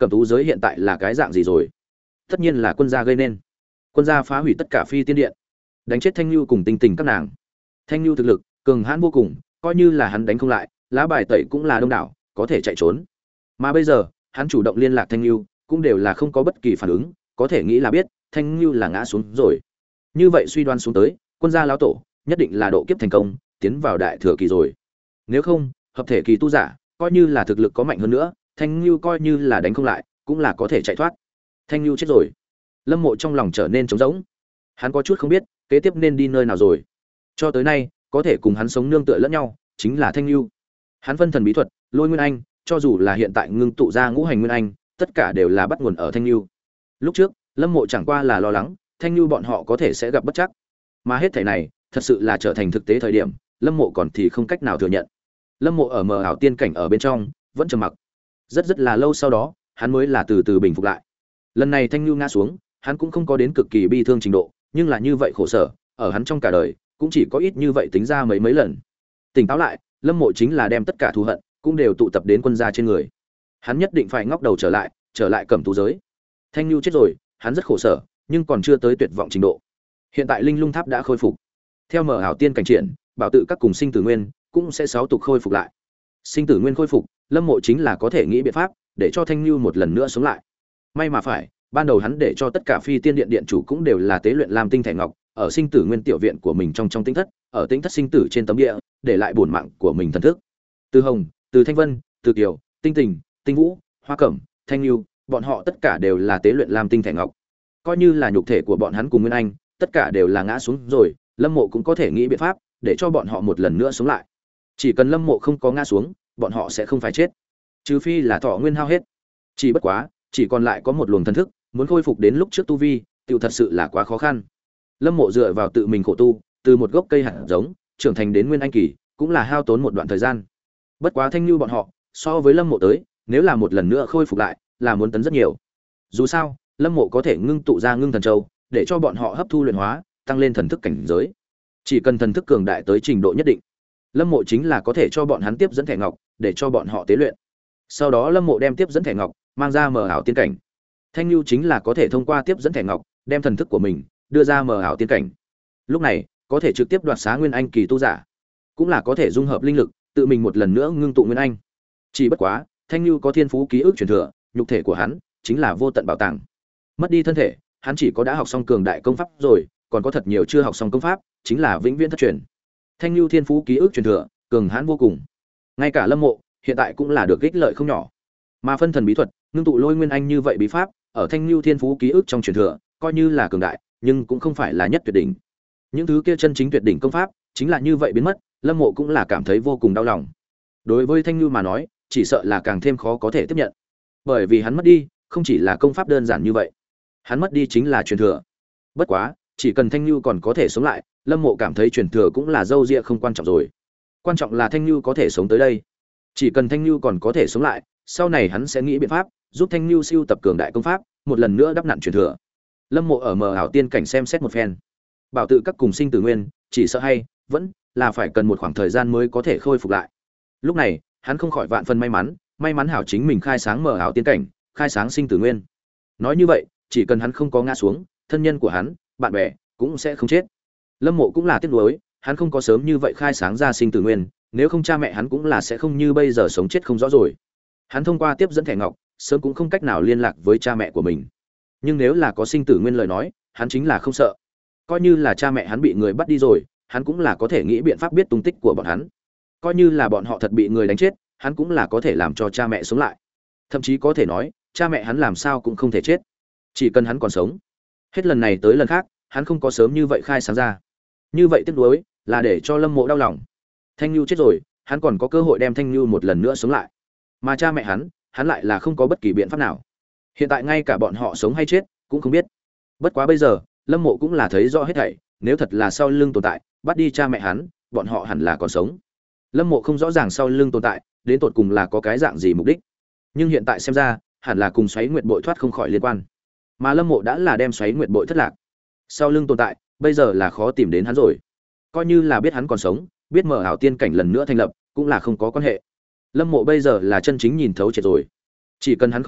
cẩm tú giới hiện tại là cái dạng gì rồi? Tất nhiên là quân gia gây nên. Quân gia phá hủy tất cả phi tiên điện, đánh chết Thanh Nhu cùng Tinh Tình các nàng. Thanh Nhu thực lực cường hãn vô cùng, coi như là hắn đánh không lại, lá bài tẩy cũng là đông đảo, có thể chạy trốn. Mà bây giờ, hắn chủ động liên lạc Thanh Nhu, cũng đều là không có bất kỳ phản ứng, có thể nghĩ là biết Thanh Nhu là ngã xuống rồi. Như vậy suy đoán xuống tới, quân gia lão tổ nhất định là độ kiếp thành công, tiến vào đại thừa kỳ rồi. Nếu không, hợp thể kỳ tu giả, coi như là thực lực có mạnh hơn nữa, Thanh Nhu coi như là đánh không lại, cũng là có thể chạy thoát. Thanh Nhu chết rồi. Lâm Mộ trong lòng trở nên trống rỗng. Hắn có chút không biết kế tiếp nên đi nơi nào rồi. Cho tới nay, có thể cùng hắn sống nương tựa lẫn nhau, chính là Thanh Nhu. Hắn phân thần bí thuật, Lôi Nguyên Anh, cho dù là hiện tại ngưng tụ ra ngũ hành nguyên anh, tất cả đều là bắt nguồn ở Thanh Nhu. Lúc trước, Lâm Mộ chẳng qua là lo lắng, Thanh Nhu bọn họ có thể sẽ gặp bất trắc. Mà hết thảy này, thật sự là trở thành thực tế thời điểm, Lâm Mộ còn thì không cách nào thừa nhận. Lâm Mộ ở mờ ảo tiên cảnh ở bên trong, vẫn trầm mặc. Rất rất là lâu sau đó, hắn mới là từ từ bình phục lại. Lần này Thanh Nhu ngã xuống, hắn cũng không có đến cực kỳ bi thương trình độ, nhưng là như vậy khổ sở, ở hắn trong cả đời, cũng chỉ có ít như vậy tính ra mấy mấy lần. Tỉnh táo lại, Lâm Mộ chính là đem tất cả thù hận cũng đều tụ tập đến quân gia trên người. Hắn nhất định phải ngóc đầu trở lại, trở lại cẩm tú giới. Thanh Nhu chết rồi, hắn rất khổ sở, nhưng còn chưa tới tuyệt vọng trình độ. Hiện tại Linh Lung Tháp đã khôi phục. Theo mở ảo tiên cảnh triển, bảo tự các cùng sinh tử nguyên cũng sẽ sáu tục khôi phục lại. Sinh tử nguyên khôi phục, Lâm Mộ chính là có thể nghĩ biện pháp để cho Thanh Nhu một lần nữa sống lại. May mà phải, ban đầu hắn để cho tất cả phi tiên điện điện chủ cũng đều là tế luyện làm tinh thẻ ngọc, ở sinh tử nguyên tiểu viện của mình trong trong tinh thất, ở tinh thất sinh tử trên tấm địa, để lại bổn mạng của mình thần thức. Từ Hồng, từ Thanh Vân, từ Kiều, Tinh Tình, Tinh Vũ, Hoa Cẩm, Thanh Nhu, bọn họ tất cả đều là tế luyện làm tinh thẻ ngọc. Coi như là nhục thể của bọn hắn cùng Nguyên Anh, tất cả đều là ngã xuống rồi, Lâm Mộ cũng có thể nghĩ biện pháp để cho bọn họ một lần nữa sống lại. Chỉ cần Lâm Mộ không có ngã xuống, bọn họ sẽ không phải chết. Trừ phi là thọ nguyên hao hết. Chỉ bất quá, chỉ còn lại có một luồng thần thức, muốn khôi phục đến lúc trước tu vi, tiểu thật sự là quá khó khăn. Lâm Mộ dựa vào tự mình khổ tu, từ một gốc cây hạt giống, trưởng thành đến Nguyên Anh kỳ, cũng là hao tốn một đoạn thời gian. Bất quá Thanh Nhu bọn họ, so với Lâm Mộ tới, nếu là một lần nữa khôi phục lại, là muốn tấn rất nhiều. Dù sao, Lâm Mộ có thể ngưng tụ ra ngưng thần châu, để cho bọn họ hấp thu luyện hóa, tăng lên thần thức cảnh giới. Chỉ cần thần thức cường đại tới trình độ nhất định, Lâm Mộ chính là có thể cho bọn hắn tiếp dẫn thẻ ngọc, để cho bọn họ tế luyện. Sau đó Lâm Mộ đem tiếp dẫn thẻ ngọc mang ra mờ ảo tiên cảnh. Thanh Nhu chính là có thể thông qua tiếp dẫn thẻ ngọc, đem thần thức của mình đưa ra mờ ảo tiên cảnh. Lúc này, có thể trực tiếp đoạt xá Nguyên Anh kỳ tu giả, cũng là có thể dung hợp linh lực, tự mình một lần nữa ngưng tụ Nguyên Anh. Chỉ bất quá, Thanh Nhu có thiên phú ký ức truyền thừa, nhục thể của hắn chính là vô tận bảo tàng. Mất đi thân thể, hắn chỉ có đã học xong cường đại công pháp rồi, còn có thật nhiều chưa học xong công pháp, chính là vĩnh viễn thất truyền. Thanh Nhu thiên phú ký ức truyền thừa, cường hãn vô cùng. Ngay cả Lâm Mộ, hiện tại cũng là được ích lợi không nhỏ. Mà phân thần bí thuật, ngưng tụ lôi nguyên anh như vậy bí pháp, ở Thanh Nhu thiên phú ký ức trong truyền thừa, coi như là cường đại, nhưng cũng không phải là nhất tuyệt đỉnh. Những thứ kia chân chính tuyệt đỉnh công pháp, chính là như vậy biến mất, Lâm Mộ cũng là cảm thấy vô cùng đau lòng. Đối với Thanh Nhu mà nói, chỉ sợ là càng thêm khó có thể tiếp nhận. Bởi vì hắn mất đi, không chỉ là công pháp đơn giản như vậy, hắn mất đi chính là truyền thừa. Bất quá, chỉ cần Thanh Nhu còn có thể sống lại, Lâm Mộ cảm thấy truyền thừa cũng là dâu ria không quan trọng rồi. Quan trọng là Thanh Nhu có thể sống tới đây. Chỉ cần Thanh Nhu còn có thể sống lại, sau này hắn sẽ nghĩ biện pháp giúp Thanh Nhu siêu tập cường đại công pháp, một lần nữa đắp nặn truyền thừa. Lâm Mộ ở mờ ảo tiên cảnh xem xét một phen, bảo tự các cùng sinh tử nguyên, chỉ sợ hay vẫn là phải cần một khoảng thời gian mới có thể khôi phục lại. Lúc này, hắn không khỏi vạn phần may mắn, may mắn hảo chính mình khai sáng mờ ảo tiên cảnh, khai sáng sinh tử nguyên. Nói như vậy, chỉ cần hắn không có ngã xuống, thân nhân của hắn, bạn bè cũng sẽ không chết. Lâm Mộ cũng là tiếc nuối, hắn không có sớm như vậy khai sáng ra sinh tử nguyên, nếu không cha mẹ hắn cũng là sẽ không như bây giờ sống chết không rõ rồi. Hắn thông qua tiếp dẫn thẻ ngọc, sớm cũng không cách nào liên lạc với cha mẹ của mình. Nhưng nếu là có sinh tử nguyên lời nói, hắn chính là không sợ. Coi như là cha mẹ hắn bị người bắt đi rồi, hắn cũng là có thể nghĩ biện pháp biết tung tích của bọn hắn. Coi như là bọn họ thật bị người đánh chết, hắn cũng là có thể làm cho cha mẹ sống lại. Thậm chí có thể nói, cha mẹ hắn làm sao cũng không thể chết. Chỉ cần hắn còn sống. Hết lần này tới lần khác, hắn không có sớm như vậy khai sáng ra. Như vậy tiếc nuối, là để cho Lâm Mộ đau lòng. Thanh Nhu chết rồi, hắn còn có cơ hội đem Thanh Nhu một lần nữa sống lại. Mà cha mẹ hắn, hắn lại là không có bất kỳ biện pháp nào. Hiện tại ngay cả bọn họ sống hay chết cũng không biết. Bất quá bây giờ, Lâm Mộ cũng là thấy rõ hết thảy, nếu thật là sau lưng tồn tại, bắt đi cha mẹ hắn, bọn họ hẳn là còn sống. Lâm Mộ không rõ ràng sau lưng tồn tại, đến tột cùng là có cái dạng gì mục đích. Nhưng hiện tại xem ra, hẳn là cùng Xoáy Nguyệt Bội thoát không khỏi liên quan. Mà Lâm Mộ đã là đem Xoáy Nguyệt Bội thất lạc. Sau lưng tồn tại, bây giờ là khó tìm đến hắn rồi. Coi như là biết hắn còn sống, biết mở ảo tiên cảnh lần nữa thành lập, cũng là không có quan hệ. Lâm Mộ bây giờ là chân chính nhìn thấu triệt rồi. Chỉ cần hắn không chết,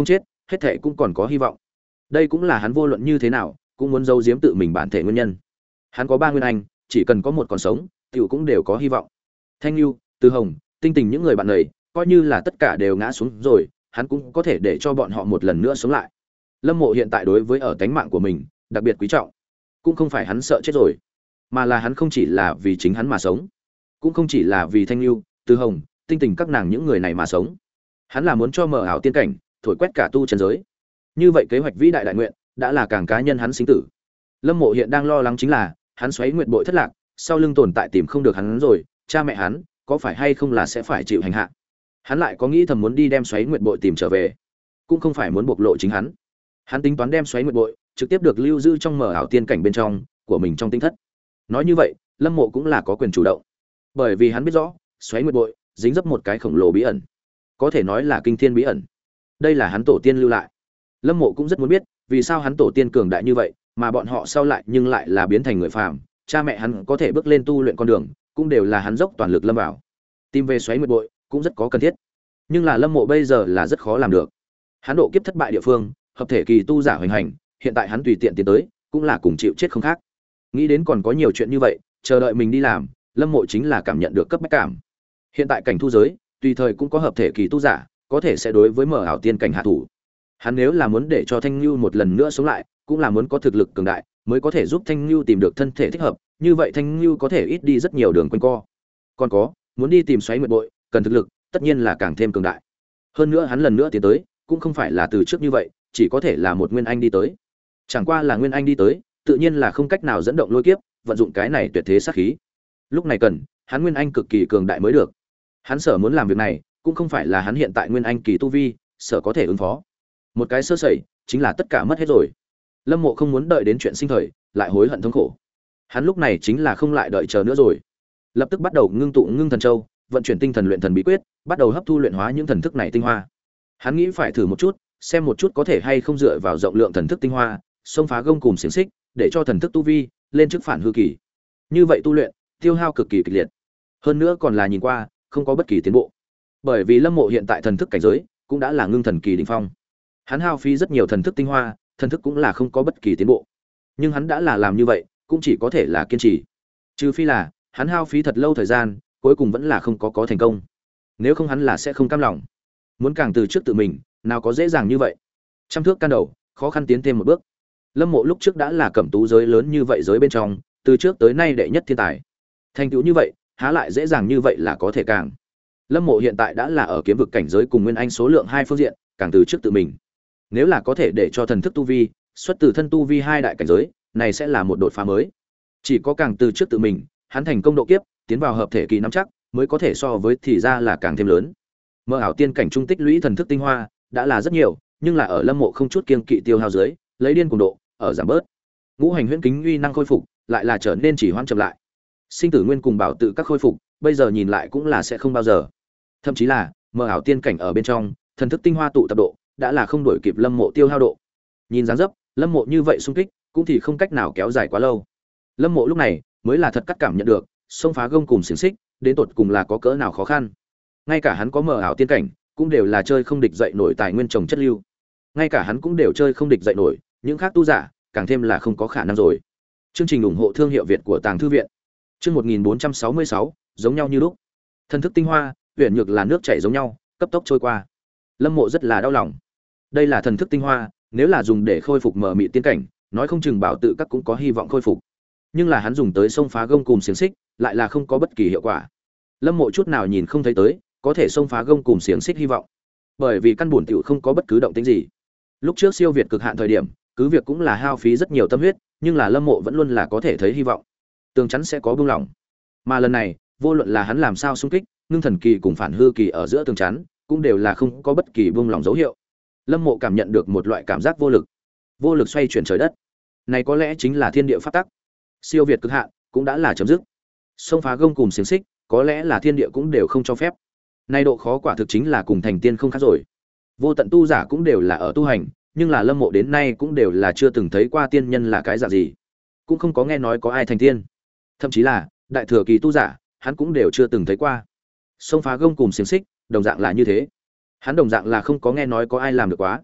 hết thệ cũng còn có hy vọng. Đây cũng là hắn vô luận như thế nào cũng muốn giấu giếm tự mình bản thể nguyên nhân. Hắn có ba nguyên anh, chỉ cần có một còn sống, tiểu cũng đều có hy vọng. Thanh Nhu, Từ Hồng, Tinh Tình những người bạn này, coi như là tất cả đều ngã xuống rồi, hắn cũng có thể để cho bọn họ một lần nữa sống lại. Lâm Mộ hiện tại đối với ở tánh mạng của mình đặc biệt quý trọng, cũng không phải hắn sợ chết rồi, mà là hắn không chỉ là vì chính hắn mà sống, cũng không chỉ là vì Thanh Nhu, Từ Hồng, Tinh Tình các nàng những người này mà sống. Hắn là muốn cho mở ảo tiên cảnh, thổi quét cả tu chân giới. Như vậy kế hoạch vĩ đại đại nguyện đã là càng cá nhân hắn sinh tử. Lâm Mộ hiện đang lo lắng chính là hắn xoáy nguyệt bội thất lạc, sau lưng tồn tại tìm không được hắn rồi, cha mẹ hắn có phải hay không là sẽ phải chịu hành hạ. Hắn lại có nghĩ thầm muốn đi đem xoáy nguyệt bội tìm trở về, cũng không phải muốn bộc lộ chính hắn. Hắn tính toán đem xoáy nguyệt bội trực tiếp được lưu giữ trong mở ảo tiên cảnh bên trong của mình trong tinh thất. Nói như vậy, Lâm Mộ cũng là có quyền chủ động, bởi vì hắn biết rõ xoáy nguyệt bội dính dấp một cái khổng lồ bí ẩn, có thể nói là kinh thiên bí ẩn. Đây là hắn tổ tiên lưu lại. Lâm Mộ cũng rất muốn biết vì sao hắn tổ tiên cường đại như vậy, mà bọn họ sau lại nhưng lại là biến thành người phàm. Cha mẹ hắn có thể bước lên tu luyện con đường, cũng đều là hắn dốc toàn lực lâm vào. Tìm về xoáy nguyệt bội cũng rất có cần thiết, nhưng là Lâm Mộ bây giờ là rất khó làm được. Hắn độ kiếp thất bại địa phương, hợp thể kỳ tu giả hoành hành, hiện tại hắn tùy tiện tiến tới, cũng là cùng chịu chết không khác. Nghĩ đến còn có nhiều chuyện như vậy, chờ đợi mình đi làm, Lâm Mộ chính là cảm nhận được cấp bách cảm. Hiện tại cảnh thu giới, tùy thời cũng có hợp thể kỳ tu giả, có thể sẽ đối với mở ảo tiên cảnh hạ thủ. Hắn nếu là muốn để cho Thanh Nhu một lần nữa sống lại, cũng là muốn có thực lực cường đại, mới có thể giúp Thanh Nhu tìm được thân thể thích hợp, như vậy Thanh Nhu có thể ít đi rất nhiều đường quanh co. Còn có, muốn đi tìm xoáy nguyệt bội, cần thực lực, tất nhiên là càng thêm cường đại. Hơn nữa hắn lần nữa tiến tới, cũng không phải là từ trước như vậy, chỉ có thể là một nguyên anh đi tới. Chẳng qua là nguyên anh đi tới, tự nhiên là không cách nào dẫn động lôi kiếp, vận dụng cái này tuyệt thế sát khí. Lúc này cần, hắn nguyên anh cực kỳ cường đại mới được. Hắn sở muốn làm việc này, cũng không phải là hắn hiện tại nguyên anh kỳ tu vi, sở có thể ứng phó. Một cái sơ sẩy, chính là tất cả mất hết rồi. Lâm Mộ không muốn đợi đến chuyện sinh thời, lại hối hận thống khổ. Hắn lúc này chính là không lại đợi chờ nữa rồi. Lập tức bắt đầu ngưng tụ ngưng thần châu, vận chuyển tinh thần luyện thần bí quyết, bắt đầu hấp thu luyện hóa những thần thức này tinh hoa. Hắn nghĩ phải thử một chút, xem một chút có thể hay không dựa vào rộng lượng thần thức tinh hoa, xông phá gông cùm xiềng xích, để cho thần thức tu vi lên trước phản hư kỳ. Như vậy tu luyện, tiêu hao cực kỳ kịch liệt. Hơn nữa còn là nhìn qua, không có bất kỳ tiến bộ. Bởi vì Lâm Mộ hiện tại thần thức cảnh giới cũng đã là ngưng thần kỳ đỉnh phong. Hắn hao phí rất nhiều thần thức tinh hoa, thần thức cũng là không có bất kỳ tiến bộ. Nhưng hắn đã là làm như vậy, cũng chỉ có thể là kiên trì. Trừ phi là hắn hao phí thật lâu thời gian, cuối cùng vẫn là không có có thành công. Nếu không hắn là sẽ không cam lòng. Muốn càng từ trước tự mình, nào có dễ dàng như vậy. Trăm thước can đầu, khó khăn tiến thêm một bước. Lâm Mộ lúc trước đã là cẩm tú giới lớn như vậy giới bên trong, từ trước tới nay đệ nhất thiên tài. Thành tựu như vậy, há lại dễ dàng như vậy là có thể càng. Lâm Mộ hiện tại đã là ở kiếm vực cảnh giới cùng nguyên anh số lượng hai phương diện, càng từ trước tự mình. Nếu là có thể để cho thần thức tu vi xuất từ thân tu vi hai đại cảnh giới, này sẽ là một đột phá mới. Chỉ có càng từ trước tự mình, hắn thành công độ kiếp, tiến vào hợp thể kỳ nắm chắc, mới có thể so với thì ra là càng thêm lớn. Mơ ảo tiên cảnh trung tích lũy thần thức tinh hoa đã là rất nhiều, nhưng là ở Lâm Mộ không chút kiêng kỵ tiêu hao dưới, lấy điên cuồng độ ở giảm bớt. Ngũ hành huyễn kính uy năng khôi phục lại là trở nên chỉ hoãn chậm lại. Sinh tử nguyên cùng bảo tự các khôi phục, bây giờ nhìn lại cũng là sẽ không bao giờ. Thậm chí là mơ ảo tiên cảnh ở bên trong, thần thức tinh hoa tụ tập độ đã là không đổi kịp Lâm Mộ tiêu hao độ. Nhìn dáng dấp, Lâm Mộ như vậy xung kích, cũng thì không cách nào kéo dài quá lâu. Lâm Mộ lúc này mới là thật cắt cảm nhận được, xông phá gông cùng xiềng xích, đến tột cùng là có cỡ nào khó khăn. Ngay cả hắn có mơ ảo tiên cảnh, cũng đều là chơi không địch dậy nổi tài nguyên trồng chất lưu. Ngay cả hắn cũng đều chơi không địch dậy nổi, những khác tu giả, càng thêm là không có khả năng rồi. Chương trình ủng hộ thương hiệu Việt của Tàng thư viện. Chương một nghìn bốn trăm sáu mươi sáu, giống nhau như lúc. Thần thức tinh hoa, huyền nhược là nước chảy giống nhau, cấp tốc trôi qua. Lâm Mộ rất là đau lòng. Đây là thần thức tinh hoa, nếu là dùng để khôi phục mờ mị tiên cảnh, nói không chừng bảo tự các cũng có hy vọng khôi phục. Nhưng là hắn dùng tới xông phá gông cùm xiềng xích, lại là không có bất kỳ hiệu quả. Lâm Mộ chút nào nhìn không thấy tới, có thể xông phá gông cùm xiềng xích hy vọng. Bởi vì căn bổn tiểu không có bất cứ động tĩnh gì. Lúc trước siêu việt cực hạn thời điểm, cứ việc cũng là hao phí rất nhiều tâm huyết, nhưng là Lâm Mộ vẫn luôn là có thể thấy hy vọng. Tường chắn sẽ có buông lỏng. Mà lần này, vô luận là hắn làm sao xung kích, ngưng thần kỳ cùng phản hư kỳ ở giữa tường chắn, cũng đều là không có bất kỳ buông lỏng dấu hiệu. Lâm Mộ cảm nhận được một loại cảm giác vô lực, vô lực xoay chuyển trời đất. Này có lẽ chính là thiên địa pháp tắc. Siêu việt cực hạn cũng đã là chấm dứt. Xông phá gông cùm xiềng xích, có lẽ là thiên địa cũng đều không cho phép. Nay độ khó quả thực chính là cùng thành tiên không khác rồi. Vô tận tu giả cũng đều là ở tu hành, nhưng là Lâm Mộ đến nay cũng đều là chưa từng thấy qua tiên nhân là cái dạng gì, cũng không có nghe nói có ai thành tiên. Thậm chí là đại thừa kỳ tu giả, hắn cũng đều chưa từng thấy qua. Xông phá gông cùm xiềng xích, đồng dạng là như thế. Hắn đồng dạng là không có nghe nói có ai làm được quá.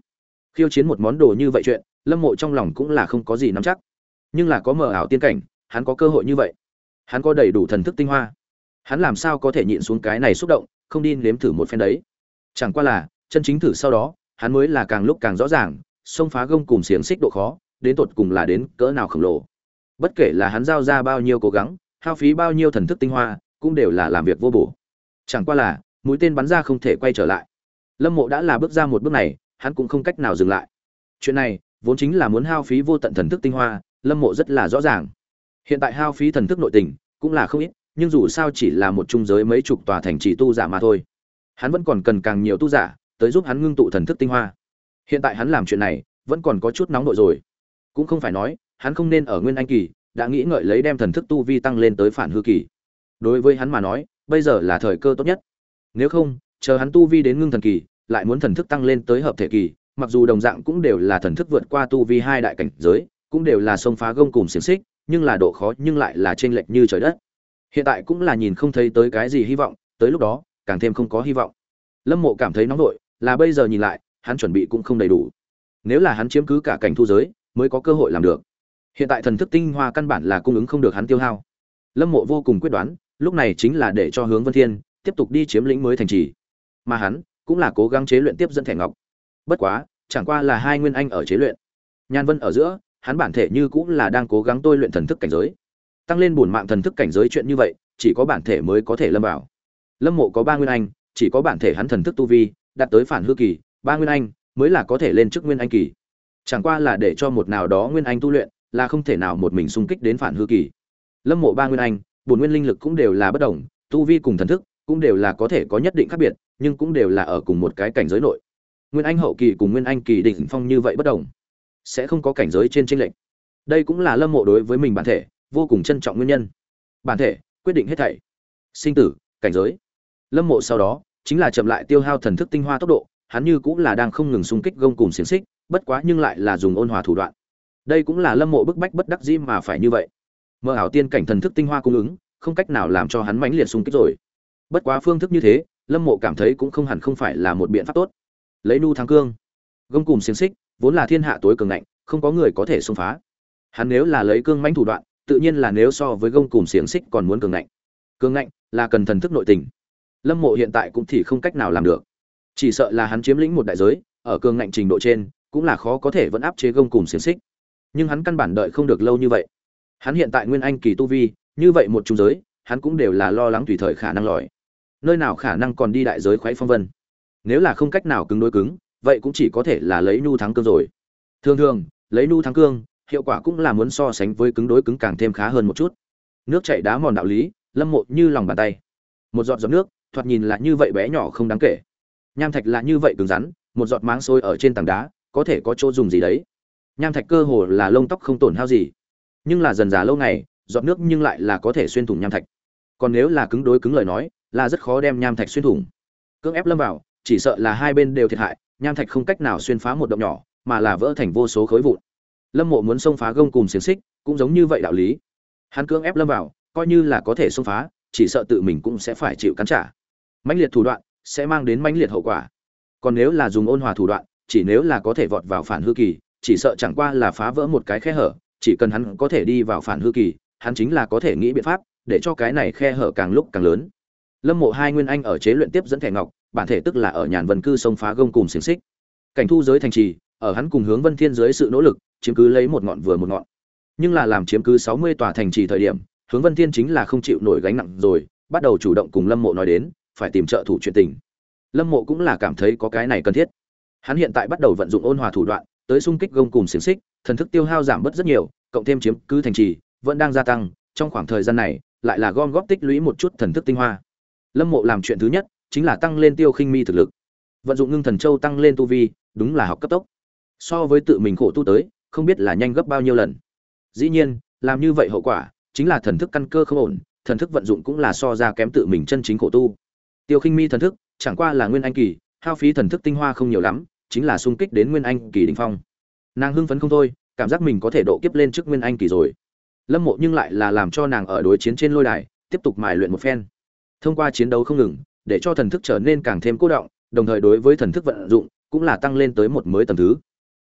Khiêu chiến một món đồ như vậy chuyện, Lâm Mộ trong lòng cũng là không có gì nắm chắc. Nhưng là có mờ ảo tiên cảnh, hắn có cơ hội như vậy. Hắn có đầy đủ thần thức tinh hoa. Hắn làm sao có thể nhịn xuống cái này xúc động, không đi nếm thử một phen đấy. Chẳng qua là, chân chính thử sau đó, hắn mới là càng lúc càng rõ ràng, xông phá gông cùng xiềng xích độ khó, đến tột cùng là đến cỡ nào khổng lồ. Bất kể là hắn giao ra bao nhiêu cố gắng, hao phí bao nhiêu thần thức tinh hoa, cũng đều là làm việc vô bổ. Chẳng qua là, mũi tên bắn ra không thể quay trở lại. Lâm Mộ đã là bước ra một bước này, hắn cũng không cách nào dừng lại. Chuyện này, vốn chính là muốn hao phí vô tận thần thức tinh hoa, Lâm Mộ rất là rõ ràng. Hiện tại hao phí thần thức nội tình, cũng là không ít, nhưng dù sao chỉ là một trung giới mấy chục tòa thành trì tu giả mà thôi. Hắn vẫn còn cần càng nhiều tu giả, tới giúp hắn ngưng tụ thần thức tinh hoa. Hiện tại hắn làm chuyện này, vẫn còn có chút nóng nội rồi. Cũng không phải nói, hắn không nên ở Nguyên Anh kỳ, đã nghĩ ngợi lấy đem thần thức tu vi tăng lên tới phản hư kỳ. Đối với hắn mà nói, bây giờ là thời cơ tốt nhất. Nếu không, chờ hắn tu vi đến ngưng thần kỳ, lại muốn thần thức tăng lên tới hợp thể kỳ, mặc dù đồng dạng cũng đều là thần thức vượt qua tu vi hai đại cảnh giới, cũng đều là xông phá gông cùng xiềng xích, nhưng là độ khó nhưng lại là chênh lệch như trời đất. Hiện tại cũng là nhìn không thấy tới cái gì hy vọng, tới lúc đó, càng thêm không có hy vọng. Lâm Mộ cảm thấy nóng nội, là bây giờ nhìn lại, hắn chuẩn bị cũng không đầy đủ. Nếu là hắn chiếm cứ cả cảnh thu giới, mới có cơ hội làm được. Hiện tại thần thức tinh hoa căn bản là cung ứng không được hắn tiêu hao. Lâm Mộ vô cùng quyết đoán, lúc này chính là để cho Hướng Vân Thiên tiếp tục đi chiếm lĩnh mới thành trì. Mà hắn cũng là cố gắng chế luyện tiếp dẫn thẻ ngọc. Bất quá, chẳng qua là hai nguyên anh ở chế luyện. Nhan Vân ở giữa, hắn bản thể như cũng là đang cố gắng tôi luyện thần thức cảnh giới. Tăng lên bổn mạng thần thức cảnh giới chuyện như vậy, chỉ có bản thể mới có thể lâm vào. Lâm Mộ có ba nguyên anh, chỉ có bản thể hắn thần thức tu vi đạt tới phản hư kỳ, ba nguyên anh mới là có thể lên chức nguyên anh kỳ. Chẳng qua là để cho một nào đó nguyên anh tu luyện, là không thể nào một mình xung kích đến phản hư kỳ. Lâm Mộ ba nguyên anh, bổn nguyên linh lực cũng đều là bất đồng, tu vi cùng thần thức cũng đều là có thể có nhất định khác biệt, nhưng cũng đều là ở cùng một cái cảnh giới nội. Nguyên anh hậu kỳ cùng nguyên anh kỳ đỉnh phong như vậy bất đồng, sẽ không có cảnh giới trên chênh lệch. Đây cũng là Lâm Mộ đối với mình bản thể vô cùng trân trọng nguyên nhân. Bản thể quyết định hết thảy, sinh tử, cảnh giới. Lâm Mộ sau đó chính là chậm lại tiêu hao thần thức tinh hoa tốc độ, hắn như cũng là đang không ngừng xung kích gông cùng xiềng xích, bất quá nhưng lại là dùng ôn hòa thủ đoạn. Đây cũng là Lâm Mộ bức bách bất đắc dĩ mà phải như vậy. Mơ ảo tiên cảnh thần thức tinh hoa cung ứng, không cách nào làm cho hắn mãnh liệt xung kích rồi. Bất quá phương thức như thế, Lâm Mộ cảm thấy cũng không hẳn không phải là một biện pháp tốt. Lấy nu thắng cương, gông cùng xiềng xích vốn là thiên hạ tối cường ngạnh, không có người có thể xông phá. Hắn nếu là lấy cương mãnh thủ đoạn, tự nhiên là nếu so với gông cùng xiềng xích còn muốn cường ngạnh. Cường ngạnh là cần thần thức nội tình. Lâm Mộ hiện tại cũng thì không cách nào làm được. Chỉ sợ là hắn chiếm lĩnh một đại giới, ở cường ngạnh trình độ trên, cũng là khó có thể vẫn áp chế gông cùng xiềng xích. Nhưng hắn căn bản đợi không được lâu như vậy. Hắn hiện tại nguyên anh kỳ tu vi, như vậy một trung giới, hắn cũng đều là lo lắng tùy thời khả năng lòi. Nơi nào khả năng còn đi đại giới khoái phong vân. Nếu là không cách nào cứng đối cứng, vậy cũng chỉ có thể là lấy nhu thắng cương rồi. Thường thường, lấy nhu thắng cương, hiệu quả cũng là muốn so sánh với cứng đối cứng càng thêm khá hơn một chút. Nước chảy đá mòn đạo lý, Lâm Mộ như lòng bàn tay. Một giọt giọt nước, thoạt nhìn là như vậy bé nhỏ không đáng kể. Nham thạch là như vậy cứng rắn, một giọt máng sôi ở trên tảng đá, có thể có chỗ dùng gì đấy. Nham thạch cơ hồ là lông tóc không tổn hao gì. Nhưng là dần dà lâu ngày, giọt nước nhưng lại là có thể xuyên thủng nham thạch. Còn nếu là cứng đối cứng lời nói, là rất khó đem nham thạch xuyên thủng. Cưỡng ép lâm vào, chỉ sợ là hai bên đều thiệt hại, nham thạch không cách nào xuyên phá một động nhỏ, mà là vỡ thành vô số khối vụn. Lâm Mộ muốn xông phá gông cùng xiềng xích, cũng giống như vậy đạo lý. Hắn cưỡng ép lâm vào, coi như là có thể xông phá, chỉ sợ tự mình cũng sẽ phải chịu cắn trả. Mãnh liệt thủ đoạn sẽ mang đến mãnh liệt hậu quả. Còn nếu là dùng ôn hòa thủ đoạn, chỉ nếu là có thể vọt vào phản hư kỳ, chỉ sợ chẳng qua là phá vỡ một cái khe hở, chỉ cần hắn có thể đi vào phản hư kỳ, hắn chính là có thể nghĩ biện pháp để cho cái này khe hở càng lúc càng lớn. Lâm Mộ hai nguyên anh ở chế luyện tiếp dẫn thẻ ngọc, bản thể tức là ở Nhàn Vân cư sông phá gông cùng xiềng xích. Cảnh thu giới thành trì, ở hắn cùng Hướng Vân Thiên dưới sự nỗ lực, chiếm cứ lấy một ngọn vừa một ngọn. Nhưng là làm chiếm cứ sáu mươi tòa thành trì thời điểm, Hướng Vân Thiên chính là không chịu nổi gánh nặng rồi, bắt đầu chủ động cùng Lâm Mộ nói đến, phải tìm trợ thủ chuyện tình. Lâm Mộ cũng là cảm thấy có cái này cần thiết. Hắn hiện tại bắt đầu vận dụng ôn hòa thủ đoạn, tới xung kích gông cùng xiềng xích, thần thức tiêu hao giảm bớt rất nhiều, cộng thêm chiếm cứ thành trì vẫn đang gia tăng, trong khoảng thời gian này, lại là gom góp tích lũy một chút thần thức tinh hoa. Lâm Mộ làm chuyện thứ nhất, chính là tăng lên Tiêu Khinh Mi thực lực. Vận dụng Ngưng Thần Châu tăng lên tu vi, đúng là học cấp tốc. So với tự mình khổ tu tới, không biết là nhanh gấp bao nhiêu lần. Dĩ nhiên, làm như vậy hậu quả chính là thần thức căn cơ không ổn, thần thức vận dụng cũng là so ra kém tự mình chân chính khổ tu. Tiêu Khinh Mi thần thức, chẳng qua là nguyên anh kỳ, hao phí thần thức tinh hoa không nhiều lắm, chính là xung kích đến nguyên anh kỳ đỉnh phong. Nàng hưng phấn không thôi, cảm giác mình có thể độ kiếp lên trước nguyên anh kỳ rồi. Lâm Mộ nhưng lại là làm cho nàng ở đối chiến trên lôi đài tiếp tục mài luyện một phen. Thông qua chiến đấu không ngừng, để cho thần thức trở nên càng thêm cố động, đồng thời đối với thần thức vận dụng cũng là tăng lên tới một mới tầng thứ.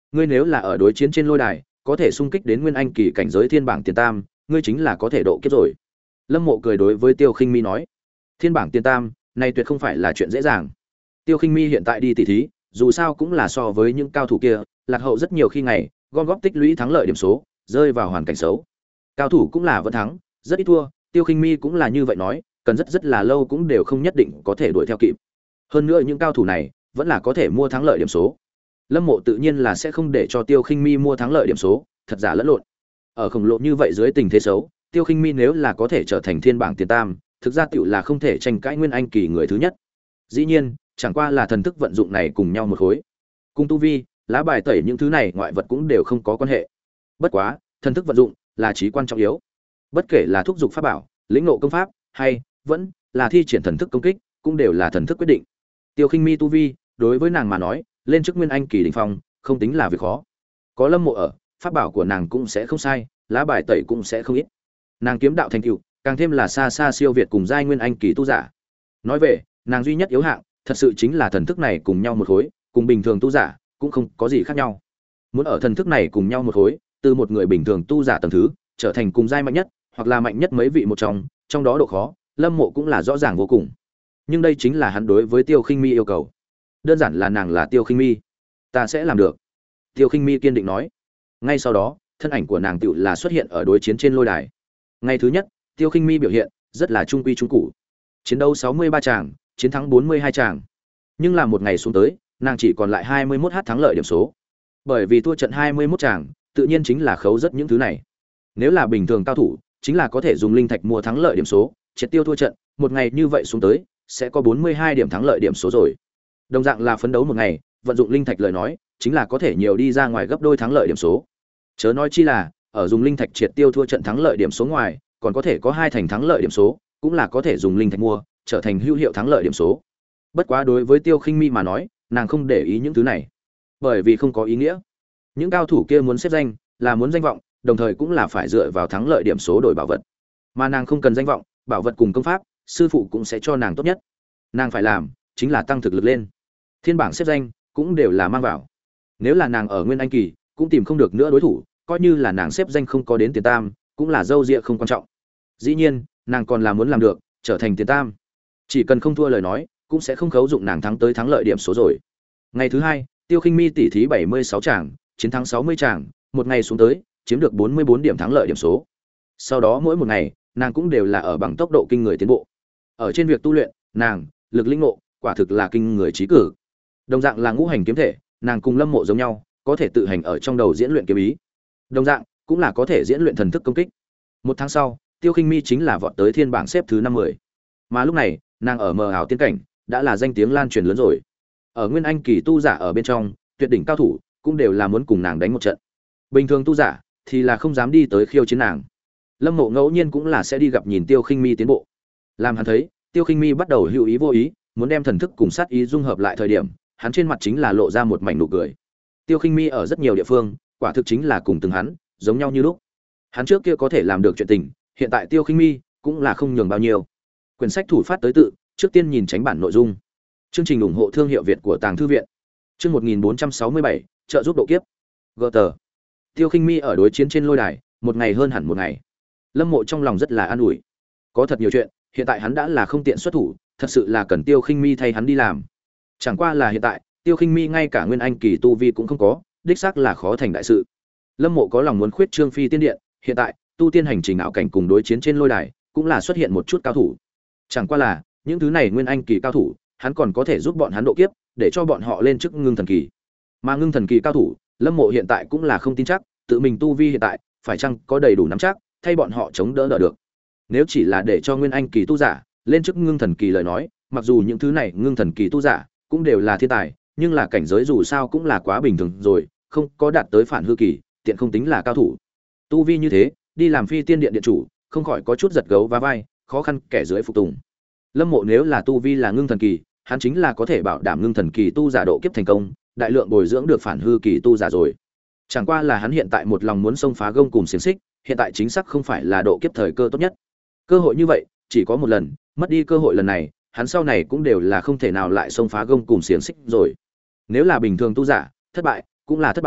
ngươi nếu là ở đối chiến trên lôi đài có thể xung kích đến nguyên anh kỳ cảnh giới thiên bảng tiền tam, ngươi chính là có thể độ kiếp rồi. Lâm Mộ cười đối với Tiêu Khinh Mi nói, thiên bảng tiền tam này tuyệt không phải là chuyện dễ dàng. Tiêu Khinh Mi hiện tại đi tỷ thí, dù sao cũng là so với những cao thủ kia lạc hậu rất nhiều, khi ngày gom góp tích lũy thắng lợi điểm số, rơi vào hoàn cảnh xấu. Cao thủ cũng là vẫn thắng, rất ít thua, Tiêu Khinh Mi cũng là như vậy nói, cần rất rất là lâu cũng đều không nhất định có thể đuổi theo kịp. Hơn nữa những cao thủ này vẫn là có thể mua thắng lợi điểm số. Lâm Mộ tự nhiên là sẽ không để cho Tiêu Khinh Mi mua thắng lợi điểm số, thật giả lẫn lộn. Ở khổng lồ như vậy dưới tình thế xấu, Tiêu Khinh Mi nếu là có thể trở thành thiên bảng tiền tam, thực ra tiểu là không thể tranh cãi nguyên anh kỳ người thứ nhất. Dĩ nhiên, chẳng qua là thần thức vận dụng này cùng nhau một khối. Cùng tu vi, lá bài tẩy những thứ này ngoại vật cũng đều không có quan hệ. Bất quá, thần thức vận dụng là chí quan trọng yếu. Bất kể là thúc dục pháp bảo, lĩnh ngộ công pháp, hay vẫn là thi triển thần thức công kích, cũng đều là thần thức quyết định. Tiêu Khinh Mi tu vi, đối với nàng mà nói, lên chức nguyên anh kỳ đỉnh phong, không tính là việc khó. Có Lâm Mộ ở, pháp bảo của nàng cũng sẽ không sai, lá bài tẩy cũng sẽ không ít. Nàng kiếm đạo thành tựu, càng thêm là xa xa siêu việt cùng giai nguyên anh kỳ tu giả. Nói về, nàng duy nhất yếu hạng, thật sự chính là thần thức này cùng nhau một khối, cùng bình thường tu giả cũng không có gì khác nhau. Muốn ở thần thức này cùng nhau một khối, từ một người bình thường tu giả tầng thứ, trở thành cùng giai mạnh nhất, hoặc là mạnh nhất mấy vị một trong, trong đó độ khó, Lâm Mộ cũng là rõ ràng vô cùng. Nhưng đây chính là hắn đối với Tiêu Khinh Mi yêu cầu. Đơn giản là nàng là Tiêu Khinh Mi, ta sẽ làm được. Tiêu Khinh Mi kiên định nói. Ngay sau đó, thân ảnh của nàng tựu là xuất hiện ở đối chiến trên lôi đài. Ngày thứ nhất, Tiêu Khinh Mi biểu hiện rất là trung quy trung cụ. Chiến đấu sáu mươi ba tràng, chiến thắng bốn mươi hai tràng. Nhưng là một ngày xuống tới, nàng chỉ còn lại hai mươi mốt h thắng lợi điểm số. Bởi vì thua trận hai mươi mốt tràng, tự nhiên chính là khấu rất những thứ này. Nếu là bình thường cao thủ, chính là có thể dùng linh thạch mua thắng lợi điểm số, triệt tiêu thua trận, một ngày như vậy xuống tới, sẽ có bốn mươi hai điểm thắng lợi điểm số rồi. Đồng dạng là phấn đấu một ngày, vận dụng linh thạch lời nói, chính là có thể nhiều đi ra ngoài gấp đôi thắng lợi điểm số. Chớ nói chi là, ở dùng linh thạch triệt tiêu thua trận thắng lợi điểm số ngoài, còn có thể có hai thành thắng lợi điểm số, cũng là có thể dùng linh thạch mua, trở thành hữu hiệu thắng lợi điểm số. Bất quá đối với Tiêu Khinh Mi mà nói, nàng không để ý những thứ này, bởi vì không có ý nghĩa. Những cao thủ kia muốn xếp danh, là muốn danh vọng, đồng thời cũng là phải dựa vào thắng lợi điểm số đổi bảo vật. Mà nàng không cần danh vọng, bảo vật cùng công pháp, sư phụ cũng sẽ cho nàng tốt nhất. Nàng phải làm chính là tăng thực lực lên. Thiên bảng xếp danh cũng đều là mang vào. Nếu là nàng ở nguyên anh kỳ, cũng tìm không được nữa đối thủ, coi như là nàng xếp danh không có đến tiền tam, cũng là dâu dịa không quan trọng. Dĩ nhiên, nàng còn là muốn làm được, trở thành tiền tam. Chỉ cần không thua lời nói, cũng sẽ không khấu dụng nàng thắng tới thắng lợi điểm số rồi. Ngày thứ hai, Tiêu Khinh Mi tỷ thí bảy mươi sáu tràng, chiến thắng sáu mươi tràng, một ngày xuống tới, chiếm được bốn mươi bốn điểm thắng lợi điểm số. Sau đó mỗi một ngày, nàng cũng đều là ở bằng tốc độ kinh người tiến bộ. Ở trên việc tu luyện, nàng, lực linh ngộ, quả thực là kinh người trí cử. Đồng dạng là ngũ hành kiếm thể, nàng cùng Lâm Mộ giống nhau, có thể tự hành ở trong đầu diễn luyện kiếm ý. Đồng dạng, cũng là có thể diễn luyện thần thức công kích. Một tháng sau, Tiêu Khinh Mi chính là vọt tới thiên bảng xếp thứ năm mươi. Mà lúc này, nàng ở mờ ảo tiên cảnh, đã là danh tiếng lan truyền lớn rồi. Ở nguyên anh kỳ tu giả ở bên trong, tuyệt đỉnh cao thủ cũng đều là muốn cùng nàng đánh một trận. Bình thường tu giả thì là không dám đi tới khiêu chiến nàng. Lâm Mộ ngẫu nhiên cũng là sẽ đi gặp nhìn Tiêu Khinh Mi tiến bộ. Làm hắn thấy, Tiêu Khinh Mi bắt đầu hữu ý vô ý, muốn đem thần thức cùng sát ý dung hợp lại thời điểm, hắn trên mặt chính là lộ ra một mảnh nụ cười. Tiêu Khinh Mi ở rất nhiều địa phương, quả thực chính là cùng từng hắn, giống nhau như lúc. Hắn trước kia có thể làm được chuyện tình, hiện tại Tiêu Khinh Mi cũng là không nhường bao nhiêu. Quyển sách thủ phát tới tự, trước tiên nhìn tránh bản nội dung. Chương trình ủng hộ thương hiệu Việt của Tàng thư viện. Chương một nghìn bốn trăm sáu mươi bảy, trợ giúp độ kiếp. Gờ tờ. Tiêu Khinh Mi ở đối chiến trên lôi đài, một ngày hơn hẳn một ngày. Lâm Mộ trong lòng rất là an ủi. Có thật nhiều chuyện, hiện tại hắn đã là không tiện xuất thủ, thật sự là cần Tiêu Khinh Mi thay hắn đi làm. Chẳng qua là hiện tại, Tiêu Khinh Mi ngay cả nguyên anh kỳ tu vi cũng không có, đích xác là khó thành đại sự. Lâm Mộ có lòng muốn khuyết trương Phi Tiên Điện, hiện tại, tu tiên hành trình ảo cảnh cùng đối chiến trên lôi đài, cũng là xuất hiện một chút cao thủ. Chẳng qua là, những thứ này nguyên anh kỳ cao thủ, hắn còn có thể giúp bọn hắn độ kiếp, để cho bọn họ lên chức ngưng thần kỳ. Mà ngưng thần kỳ cao thủ, Lâm Mộ hiện tại cũng là không tin chắc, tự mình tu vi hiện tại, phải chăng có đầy đủ nắm chắc, thay bọn họ chống đỡ đỡ được. Nếu chỉ là để cho nguyên anh kỳ tu giả lên chức ngưng thần kỳ lời nói, mặc dù những thứ này ngưng thần kỳ tu giả cũng đều là thiên tài, nhưng là cảnh giới dù sao cũng là quá bình thường rồi, không có đạt tới phản hư kỳ, tiện không tính là cao thủ. Tu vi như thế, đi làm Phi Tiên Điện điện chủ, không khỏi có chút giật gấu và vai, khó khăn kẻ dưới phục tùng. Lâm Mộ nếu là tu vi là ngưng thần kỳ, hắn chính là có thể bảo đảm ngưng thần kỳ tu giả độ kiếp thành công, đại lượng bồi dưỡng được phản hư kỳ tu giả rồi. Chẳng qua là hắn hiện tại một lòng muốn xông phá gông cùng xiềng xích, hiện tại chính xác không phải là độ kiếp thời cơ tốt nhất. Cơ hội như vậy, chỉ có một lần, mất đi cơ hội lần này, hắn sau này cũng đều là không thể nào lại xông phá gông cùng xiềng xích rồi. Nếu là bình thường tu giả, thất bại, cũng là thất bại,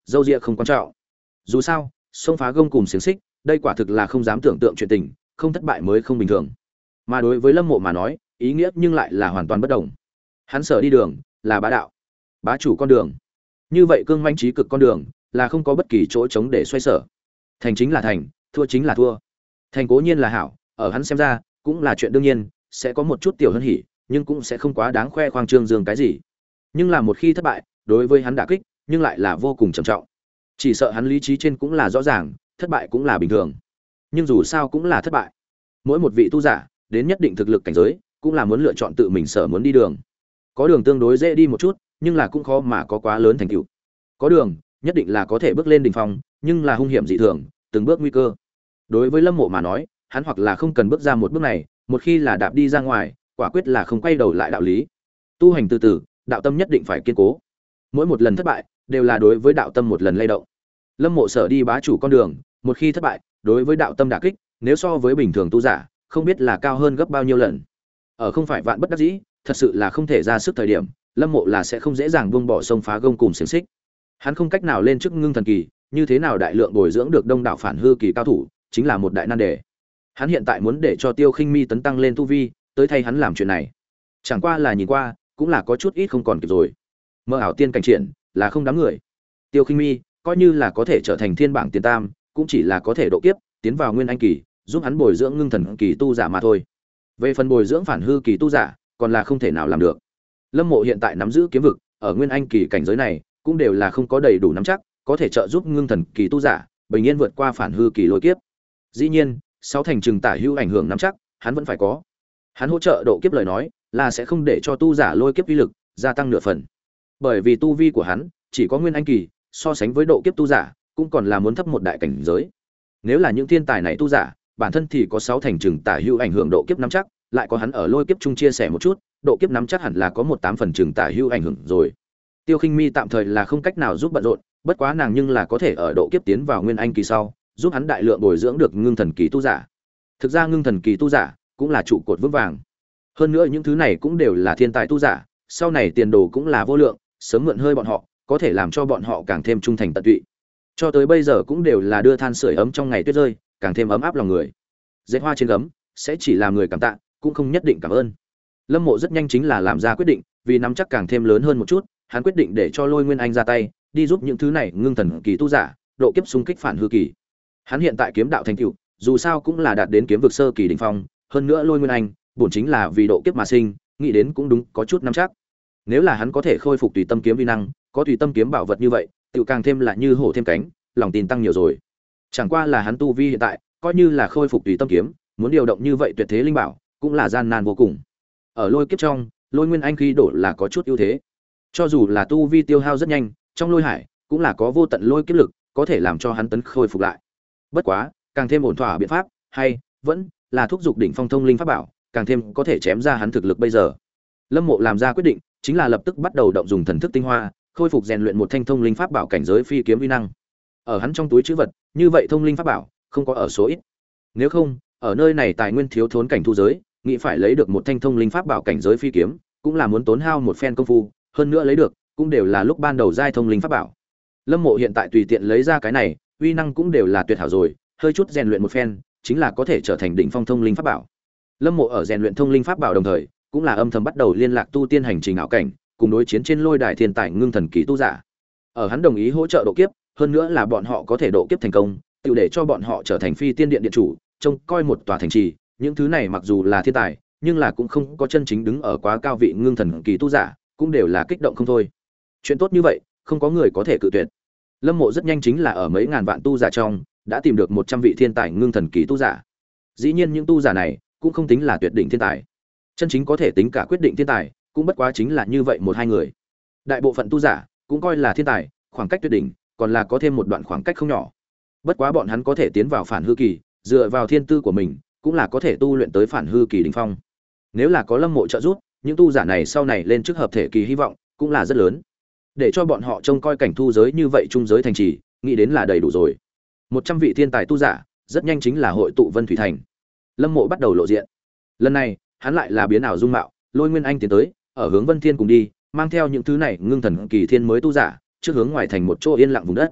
dâu ria không quan trọng. Dù sao, xông phá gông cùng xiềng xích, đây quả thực là không dám tưởng tượng chuyện tình, không thất bại mới không bình thường. Mà đối với Lâm Mộ mà nói, ý nghĩa nhưng lại là hoàn toàn bất đồng. Hắn sở đi đường là bá đạo, bá chủ con đường. Như vậy cương manh trí cực con đường, là không có bất kỳ chỗ trống để xoay sở. Thành chính là thành, thua chính là thua. Thành cố nhiên là hảo, ở hắn xem ra, cũng là chuyện đương nhiên, sẽ có một chút tiểu hân hỉ, nhưng cũng sẽ không quá đáng khoe khoang trương dương cái gì. Nhưng là một khi thất bại, đối với hắn đả kích, nhưng lại là vô cùng trầm trọng. Chỉ sợ hắn lý trí trên cũng là rõ ràng, thất bại cũng là bình thường. Nhưng dù sao cũng là thất bại. Mỗi một vị tu giả, đến nhất định thực lực cảnh giới, cũng là muốn lựa chọn tự mình sở muốn đi đường. Có đường tương đối dễ đi một chút, nhưng là cũng khó mà có quá lớn thành tựu. Có đường, nhất định là có thể bước lên đỉnh phong, nhưng là hung hiểm dị thường, từng bước nguy cơ. Đối với Lâm Mộ mà nói, hắn hoặc là không cần bước ra một bước này, một khi là đạp đi ra ngoài, quả quyết là không quay đầu lại đạo lý. Tu hành từ từ, đạo tâm nhất định phải kiên cố. Mỗi một lần thất bại, đều là đối với đạo tâm một lần lay động. Lâm Mộ sở đi bá chủ con đường, một khi thất bại, đối với đạo tâm đả kích, nếu so với bình thường tu giả, không biết là cao hơn gấp bao nhiêu lần. Ở không phải vạn bất đắc dĩ, thật sự là không thể ra sức thời điểm, Lâm Mộ là sẽ không dễ dàng buông bỏ sông phá gông cùng xiềng xích. Hắn không cách nào lên chức ngưng thần kỳ, như thế nào đại lượng bồi dưỡng được đông đảo phản hư kỳ cao thủ, chính là một đại nan đề. Hắn hiện tại muốn để cho Tiêu Khinh Mi tấn tăng lên tu vi, tới thay hắn làm chuyện này. Chẳng qua là nhìn qua, cũng là có chút ít không còn kịp rồi. Mơ ảo tiên cảnh triển, là không đám người. Tiêu Khinh Mi, coi như là có thể trở thành thiên bảng tiền tam, cũng chỉ là có thể độ kiếp, tiến vào nguyên anh kỳ, giúp hắn bồi dưỡng ngưng thần kỳ tu giả mà thôi. Về phần bồi dưỡng phản hư kỳ tu giả, còn là không thể nào làm được. Lâm Mộ hiện tại nắm giữ kiếm vực, ở nguyên anh kỳ cảnh giới này, cũng đều là không có đầy đủ nắm chắc, có thể trợ giúp ngưng thần kỳ tu giả bình yên vượt qua phản hư kỳ lôi kiếp. Dĩ nhiên, sáu thành trừng tả hữu ảnh hưởng nắm chắc, hắn vẫn phải có. Hắn hỗ trợ độ kiếp lời nói, là sẽ không để cho tu giả lôi kiếp uy lực gia tăng nửa phần. Bởi vì tu vi của hắn chỉ có nguyên anh kỳ, so sánh với độ kiếp tu giả, cũng còn là muốn thấp một đại cảnh giới. Nếu là những thiên tài này tu giả, bản thân thì có sáu thành trừng tả hữu ảnh hưởng độ kiếp nắm chắc, lại có hắn ở lôi kiếp chung chia sẻ một chút, độ kiếp nắm chắc hẳn là có một tám phần trừng tả hữu ảnh hưởng rồi. Tiêu Khinh Mi tạm thời là không cách nào giúp bận rộn, bất quá nàng nhưng là có thể ở độ kiếp tiến vào nguyên anh kỳ sau, giúp hắn đại lượng bồi dưỡng được ngưng thần kỳ tu giả. Thực ra ngưng thần kỳ tu giả cũng là trụ cột vững vàng. Hơn nữa những thứ này cũng đều là thiên tài tu giả, sau này tiền đồ cũng là vô lượng, sớm mượn hơi bọn họ, có thể làm cho bọn họ càng thêm trung thành tận tụy. Cho tới bây giờ cũng đều là đưa than sưởi ấm trong ngày tuyết rơi, càng thêm ấm áp lòng người. Dệt hoa trên gấm sẽ chỉ làm người cảm tạ, cũng không nhất định cảm ơn. Lâm Mộ rất nhanh chính là làm ra quyết định, vì nắm chắc càng thêm lớn hơn một chút, hắn quyết định để cho Lôi Nguyên Anh ra tay, đi giúp những thứ này ngưng thần kỳ tu giả, độ kiếp xung kích phản hư kỳ. Hắn hiện tại kiếm đạo thành tựu, dù sao cũng là đạt đến kiếm vực sơ kỳ đỉnh phong, hơn nữa Lôi Nguyên Anh, bổn chính là vì độ kiếp mà sinh, nghĩ đến cũng đúng, có chút nắm chắc. Nếu là hắn có thể khôi phục tùy tâm kiếm vi năng, có tùy tâm kiếm bảo vật như vậy, tựu càng thêm là như hổ thêm cánh, lòng tin tăng nhiều rồi. Chẳng qua là hắn tu vi hiện tại, coi như là khôi phục tùy tâm kiếm, muốn điều động như vậy tuyệt thế linh bảo, cũng là gian nan vô cùng. Ở lôi kiếp trong, Lôi Nguyên Anh khi đổ là có chút ưu thế. Cho dù là tu vi tiêu hao rất nhanh, trong lôi hải cũng là có vô tận lôi kiếp lực, có thể làm cho hắn tấn khôi phục lại. Bất quá, càng thêm ổn thỏa biện pháp, hay vẫn là thúc dục đỉnh phong thông linh pháp bảo, càng thêm có thể chém ra hắn thực lực bây giờ. Lâm Mộ làm ra quyết định, chính là lập tức bắt đầu động dùng thần thức tinh hoa, khôi phục rèn luyện một thanh thông linh pháp bảo cảnh giới phi kiếm uy năng. Ở hắn trong túi trữ vật, như vậy thông linh pháp bảo không có ở số ít. Nếu không, ở nơi này tài nguyên thiếu thốn cảnh thu giới, nghĩ phải lấy được một thanh thông linh pháp bảo cảnh giới phi kiếm, cũng là muốn tốn hao một phen công phu, hơn nữa lấy được, cũng đều là lúc ban đầu giai thông linh pháp bảo. Lâm Mộ hiện tại tùy tiện lấy ra cái này, uy năng cũng đều là tuyệt hảo rồi, hơi chút rèn luyện một phen, chính là có thể trở thành đỉnh phong thông linh pháp bảo. Lâm Mộ ở rèn luyện thông linh pháp bảo đồng thời, cũng là âm thầm bắt đầu liên lạc tu tiên hành trình ảo cảnh, cùng đối chiến trên lôi đài thiên tài ngưng thần kỳ tu giả. Ở hắn đồng ý hỗ trợ độ kiếp, hơn nữa là bọn họ có thể độ kiếp thành công, tự để cho bọn họ trở thành phi tiên điện điện chủ, trông coi một tòa thành trì, những thứ này mặc dù là thiên tài, nhưng là cũng không có chân chính đứng ở quá cao vị ngưng thần kỳ tu giả, cũng đều là kích động không thôi. Chuyện tốt như vậy, không có người có thể cự tuyệt. Lâm Mộ rất nhanh chính là ở mấy ngàn vạn tu giả trong, đã tìm được một trăm vị thiên tài ngưng thần kỳ tu giả. Dĩ nhiên những tu giả này cũng không tính là tuyệt đỉnh thiên tài. Chân chính có thể tính cả quyết định thiên tài, cũng bất quá chính là như vậy một hai người. Đại bộ phận tu giả cũng coi là thiên tài, khoảng cách tuyệt đỉnh, còn là có thêm một đoạn khoảng cách không nhỏ. Bất quá bọn hắn có thể tiến vào phản hư kỳ, dựa vào thiên tư của mình, cũng là có thể tu luyện tới phản hư kỳ đỉnh phong. Nếu là có Lâm Mộ trợ giúp, những tu giả này sau này lên trước hợp thể kỳ hy vọng cũng là rất lớn. Để cho bọn họ trông coi cảnh thu giới như vậy trung giới thành trì, nghĩ đến là đầy đủ rồi. Một trăm vị thiên tài tu giả, rất nhanh chính là hội tụ Vân Thủy Thành. Lâm Mộ bắt đầu lộ diện. Lần này, hắn lại là biến ảo dung mạo, Lôi Nguyên Anh tiến tới, ở hướng Vân Thiên cùng đi, mang theo những thứ này ngưng thần kỳ thiên mới tu giả, trước hướng ngoài thành một chỗ yên lặng vùng đất.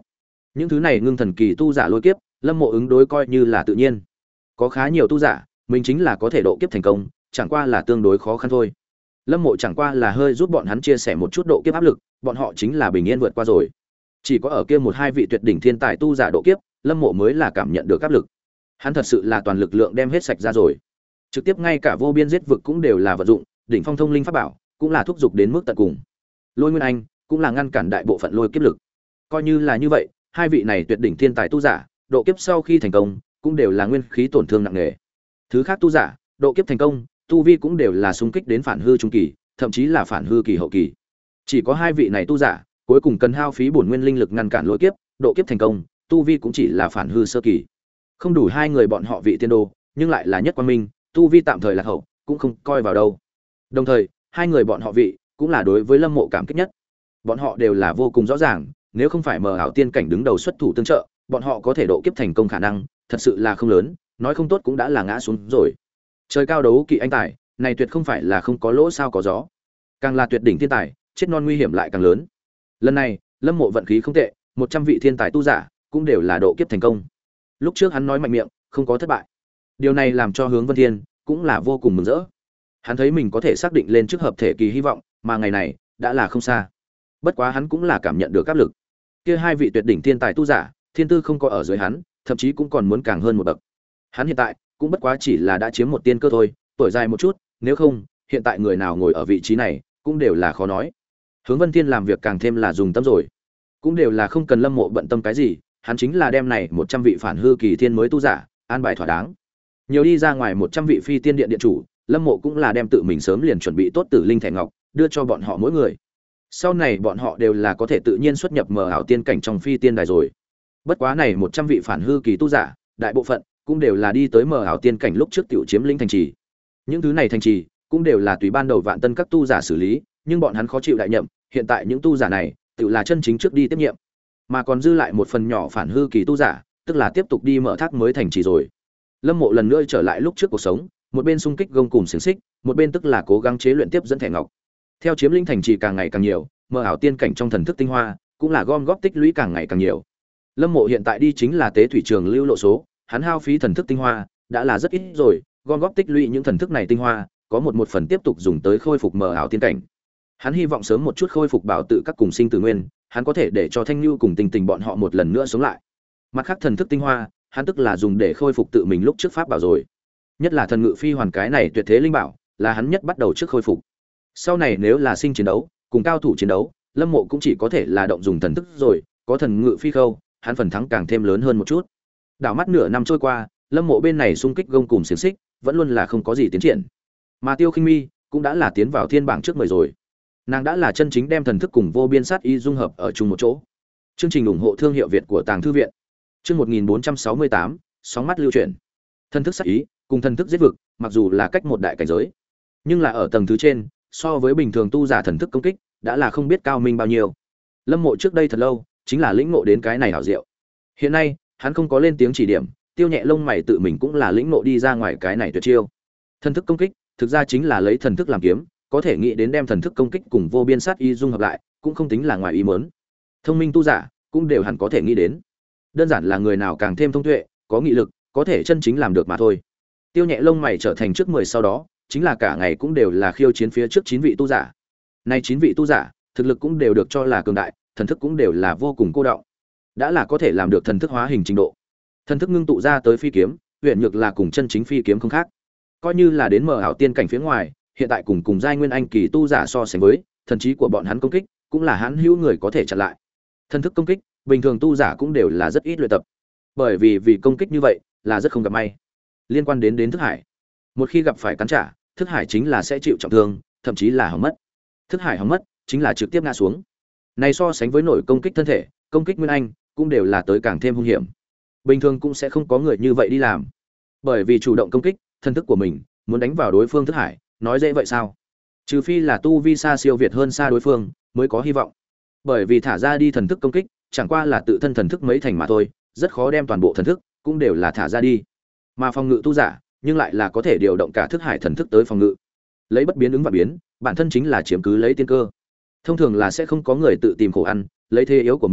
Những thứ này ngưng thần kỳ tu giả lôi kiếp, Lâm Mộ ứng đối coi như là tự nhiên. Có khá nhiều tu giả, mình chính là có thể độ kiếp thành công, chẳng qua là tương đối khó khăn thôi. Lâm Mộ chẳng qua là hơi giúp bọn hắn chia sẻ một chút độ kiếp áp lực, bọn họ chính là bình yên vượt qua rồi. Chỉ có ở kia một hai vị tuyệt đỉnh thiên tài tu giả độ kiếp, Lâm Mộ mới là cảm nhận được áp lực. Hắn thật sự là toàn lực lượng đem hết sạch ra rồi. Trực tiếp ngay cả vô biên giết vực cũng đều là vận dụng, đỉnh phong thông linh pháp bảo, cũng là thúc dục đến mức tận cùng. Lôi Nguyên Anh cũng là ngăn cản đại bộ phận lôi kiếp lực. Coi như là như vậy, hai vị này tuyệt đỉnh thiên tài tu giả, độ kiếp sau khi thành công, cũng đều là nguyên khí tổn thương nặng nề. Thứ khác tu giả, độ kiếp thành công, tu vi cũng đều là xung kích đến phản hư trung kỳ, thậm chí là phản hư kỳ hậu kỳ. Chỉ có hai vị này tu giả, cuối cùng cần hao phí bổn nguyên linh lực ngăn cản lôi kiếp, độ kiếp thành công, tu vi cũng chỉ là phản hư sơ kỳ. Không đủ hai người bọn họ vị tiên đồ, nhưng lại là nhất quan minh, tu vi tạm thời lạc hậu, cũng không coi vào đâu. Đồng thời, hai người bọn họ vị cũng là đối với Lâm Mộ cảm kích nhất. Bọn họ đều là vô cùng rõ ràng, nếu không phải mờ ảo tiên cảnh đứng đầu xuất thủ tương trợ, bọn họ có thể độ kiếp thành công khả năng, thật sự là không lớn, nói không tốt cũng đã là ngã xuống rồi. Trời cao đấu kỵ anh tài, này tuyệt không phải là không có lỗ sao có gió. Càng là tuyệt đỉnh thiên tài, chết non nguy hiểm lại càng lớn. Lần này, Lâm Mộ vận khí không tệ, một trăm vị thiên tài tu giả cũng đều là độ kiếp thành công. Lúc trước hắn nói mạnh miệng, không có thất bại. Điều này làm cho Hướng Vân Thiên cũng là vô cùng mừng rỡ. Hắn thấy mình có thể xác định lên trước hợp thể kỳ hy vọng, mà ngày này đã là không xa. Bất quá hắn cũng là cảm nhận được áp lực. Kia hai vị tuyệt đỉnh thiên tài tu giả, thiên tư không có ở dưới hắn, thậm chí cũng còn muốn càng hơn một bậc. Hắn hiện tại cũng bất quá chỉ là đã chiếm một tiên cơ thôi, tuổi dài một chút, nếu không, hiện tại người nào ngồi ở vị trí này cũng đều là khó nói. Hướng Vân Thiên làm việc càng thêm là dùng tâm rồi, cũng đều là không cần Lâm Mộ bận tâm cái gì, hắn chính là đem này một trăm vị phản hư kỳ thiên mới tu giả, an bài thỏa đáng. Nhiều đi ra ngoài một trăm vị phi tiên điện điện chủ, Lâm Mộ cũng là đem tự mình sớm liền chuẩn bị tốt tử linh thẻ ngọc, đưa cho bọn họ mỗi người. Sau này bọn họ đều là có thể tự nhiên xuất nhập mờ ảo tiên cảnh trong phi tiên đài rồi. Bất quá này một trăm vị phản hư kỳ tu giả, đại bộ phận cũng đều là đi tới mờ ảo tiên cảnh lúc trước tiểu chiếm lĩnh thành trì. Những thứ này thành trì cũng đều là tùy ban đầu vạn tân các tu giả xử lý, nhưng bọn hắn khó chịu đại nhậm, hiện tại những tu giả này tự là chân chính trước đi tiếp nhiệm, mà còn dư lại một phần nhỏ phản hư kỳ tu giả, tức là tiếp tục đi mở thác mới thành trì rồi. Lâm Mộ lần nữa trở lại lúc trước cuộc sống, một bên xung kích gông cùm xiềng xích, một bên tức là cố gắng chế luyện tiếp dẫn thẻ ngọc. Theo chiếm lĩnh thành trì càng ngày càng nhiều, mờ ảo tiên cảnh trong thần thức tinh hoa cũng là gom góp tích lũy càng ngày càng nhiều. Lâm Mộ hiện tại đi chính là tế thủy trường lưu lộ số, hắn hao phí thần thức tinh hoa đã là rất ít rồi, gom góp tích lũy những thần thức này tinh hoa, có một một phần tiếp tục dùng tới khôi phục mờ ảo tiên cảnh. Hắn hy vọng sớm một chút khôi phục bảo tự các cùng sinh tử nguyên, hắn có thể để cho Thanh Nhu cùng Tình Tình bọn họ một lần nữa sống lại. Mặt khác thần thức tinh hoa, hắn tức là dùng để khôi phục tự mình lúc trước pháp bảo rồi. Nhất là thần ngự phi hoàn cái này tuyệt thế linh bảo, là hắn nhất bắt đầu trước khôi phục. Sau này nếu là sinh chiến đấu, cùng cao thủ chiến đấu, Lâm Mộ cũng chỉ có thể là động dùng thần thức rồi, có thần ngự phi khâu, hắn phần thắng càng thêm lớn hơn một chút. Đảo mắt nửa năm trôi qua, Lâm Mộ bên này xung kích gông cùm xiềng xích, vẫn luôn là không có gì tiến triển. Mà Tiêu Khinh Mi cũng đã là tiến vào thiên bảng trước mười rồi. Nàng đã là chân chính đem thần thức cùng vô biên sát y dung hợp ở chung một chỗ. Chương trình ủng hộ thương hiệu Việt của Tàng thư viện. Chương một nghìn bốn trăm sáu mươi tám, sóng mắt lưu chuyển. Thần thức sát ý cùng thần thức giết vực, mặc dù là cách một đại cảnh giới, nhưng là ở tầng thứ trên, so với bình thường tu giả thần thức công kích, đã là không biết cao minh bao nhiêu. Lâm Mộ trước đây thật lâu, chính là lĩnh ngộ đến cái này hảo diệu. Hiện nay, hắn không có lên tiếng chỉ điểm, Tiêu Nhẹ lông mày tự mình cũng là lĩnh ngộ đi ra ngoài cái này tuyệt chiêu. Thần thức công kích, thực ra chính là lấy thần thức làm kiếm, có thể nghĩ đến đem thần thức công kích cùng vô biên sát y dung hợp lại, cũng không tính là ngoài ý muốn. Thông minh tu giả cũng đều hẳn có thể nghĩ đến. Đơn giản là người nào càng thêm thông tuệ, có nghị lực, có thể chân chính làm được mà thôi. Tiêu Nhẹ lông mày trở thành trước mười sau đó, chính là cả ngày cũng đều là khiêu chiến phía trước chín vị tu giả. Nay chín vị tu giả, thực lực cũng đều được cho là cường đại, thần thức cũng đều là vô cùng cô đọng. Đã là có thể làm được thần thức hóa hình trình độ. Thần thức ngưng tụ ra tới phi kiếm, huyền nhược là cùng chân chính phi kiếm không khác. Coi như là đến mở ảo tiên cảnh phía ngoài, hiện tại cùng cùng giai nguyên anh kỳ tu giả so sánh với, thần trí của bọn hắn công kích cũng là hắn hữu người có thể chặn lại. Thần thức công kích, bình thường tu giả cũng đều là rất ít luyện tập. Bởi vì vì công kích như vậy là rất không gặp may. Liên quan đến đến thức hải, một khi gặp phải cắn trả, thức hải chính là sẽ chịu trọng thương, thậm chí là hỏng mất. Thức hải hỏng mất, chính là trực tiếp ngã xuống. Này so sánh với nổi công kích thân thể, công kích nguyên anh cũng đều là tới càng thêm hung hiểm. Bình thường cũng sẽ không có người như vậy đi làm. Bởi vì chủ động công kích, thân thức của mình muốn đánh vào đối phương thức hải, nói dễ vậy sao? Trừ phi là tu vi xa siêu việt hơn xa đối phương, mới có hy vọng. Bởi vì thả ra đi thần thức công kích, chẳng qua là tự thân thần thức mấy thành mà thôi, rất khó đem toàn bộ thần thức cũng đều là thả ra đi. Mà phòng ngự tu giả, nhưng lại là có thể điều động cả thức hải thần thức tới phòng ngự. Lấy bất biến ứng và biến, bản thân chính là chiếm cứ lấy tiên cơ. Thông thường là sẽ không có người tự tìm khổ ăn, lấy thế yếu của mình,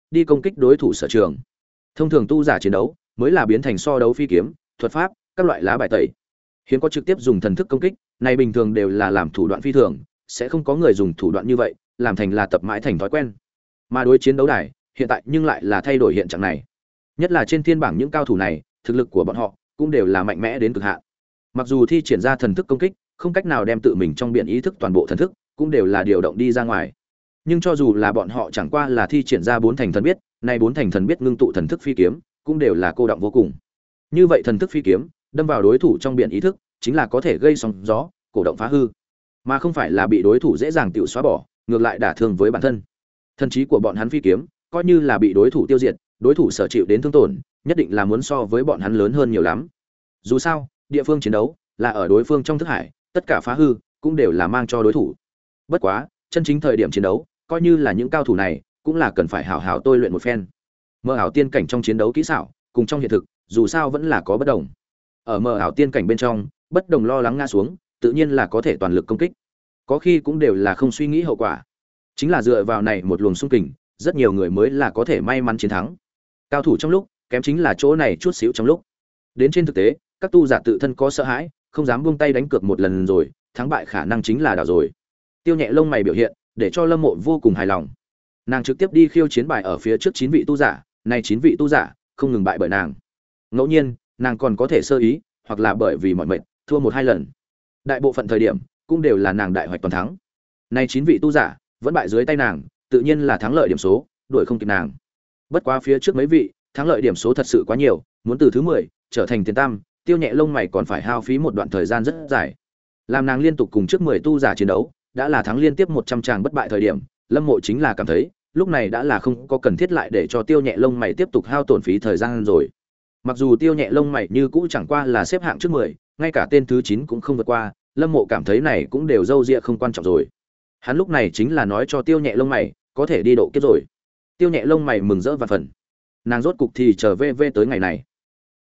đi công kích đối thủ sở trường. Thông thường tu giả chiến đấu mới là biến thành so đấu phi kiếm, thuật pháp, các loại lá bài tẩy. Hiếm có trực tiếp dùng thần thức công kích, này bình thường đều là làm thủ đoạn phi thường, sẽ không có người dùng thủ đoạn như vậy, làm thành là tập mãi thành thói quen. Mà đối chiến đấu đài, hiện tại nhưng lại là thay đổi hiện trạng này. Nhất là trên thiên bảng những cao thủ này, thực lực của bọn họ cũng đều là mạnh mẽ đến cực hạn. Mặc dù thi triển ra thần thức công kích, không cách nào đem tự mình trong biển ý thức toàn bộ thần thức, cũng đều là điều động đi ra ngoài. Nhưng cho dù là bọn họ chẳng qua là thi triển ra bốn thành thần biết, này bốn thành thần biết ngưng tụ thần thức phi kiếm, cũng đều là cô động vô cùng. Như vậy thần thức phi kiếm, đâm vào đối thủ trong biển ý thức, chính là có thể gây sóng gió, cổ động phá hư, mà không phải là bị đối thủ dễ dàng tiêu xóa bỏ, ngược lại đả thương với bản thân. Thần trí của bọn hắn phi kiếm, coi như là bị đối thủ tiêu diệt, đối thủ sở chịu đến thương tổn, nhất định là muốn so với bọn hắn lớn hơn nhiều lắm. Dù sao, địa phương chiến đấu là ở đối phương trong thức hải, tất cả phá hư cũng đều là mang cho đối thủ. Bất quá, chân chính thời điểm chiến đấu, coi như là những cao thủ này, cũng là cần phải hảo hảo tôi luyện một phen. Mơ ảo tiên cảnh trong chiến đấu kỹ xảo, cùng trong hiện thực, dù sao vẫn là có bất đồng. Ở mơ ảo tiên cảnh bên trong, bất đồng lo lắng ngã xuống, tự nhiên là có thể toàn lực công kích. Có khi cũng đều là không suy nghĩ hậu quả. Chính là dựa vào này một luồng xung kình, rất nhiều người mới là có thể may mắn chiến thắng. Cao thủ trong lúc, kém chính là chỗ này chút xíu trong lúc. Đến trên thực tế, các tu giả tự thân có sợ hãi, không dám buông tay đánh cược một lần rồi, thắng bại khả năng chính là đảo rồi. Tiêu Nhẹ lông mày biểu hiện, để cho Lâm Mộ vô cùng hài lòng. Nàng trực tiếp đi khiêu chiến bài ở phía trước chín vị tu giả, này chín vị tu giả không ngừng bại bởi nàng. Ngẫu nhiên, nàng còn có thể sơ ý, hoặc là bởi vì mỏi mệt, thua một hai lần. Đại bộ phận thời điểm cũng đều là nàng đại hoạch toàn thắng. Này chín vị tu giả vẫn bại dưới tay nàng, tự nhiên là thắng lợi điểm số, đuổi không kịp nàng. Bất quá phía trước mấy vị, thắng lợi điểm số thật sự quá nhiều, muốn từ thứ mười trở thành tiền tam, Tiêu Nhẹ lông mày còn phải hao phí một đoạn thời gian rất dài. Làm nàng liên tục cùng trước mười tu giả chiến đấu, đã là thắng liên tiếp một trăm tràng bất bại thời điểm, Lâm Mộ chính là cảm thấy, lúc này đã là không có cần thiết lại để cho Tiêu Nhẹ lông mày tiếp tục hao tổn phí thời gian rồi. Mặc dù Tiêu Nhẹ lông mày như cũ chẳng qua là xếp hạng trước mười, ngay cả tên thứ chín cũng không vượt qua, Lâm Mộ cảm thấy này cũng đều dâu dịa không quan trọng rồi. Hắn lúc này chính là nói cho Tiêu Nhẹ lông mày, có thể đi độ kiếp rồi. Tiêu Nhẹ lông mày mừng rỡ và phần. Nàng rốt cục thì chờ về về tới ngày này.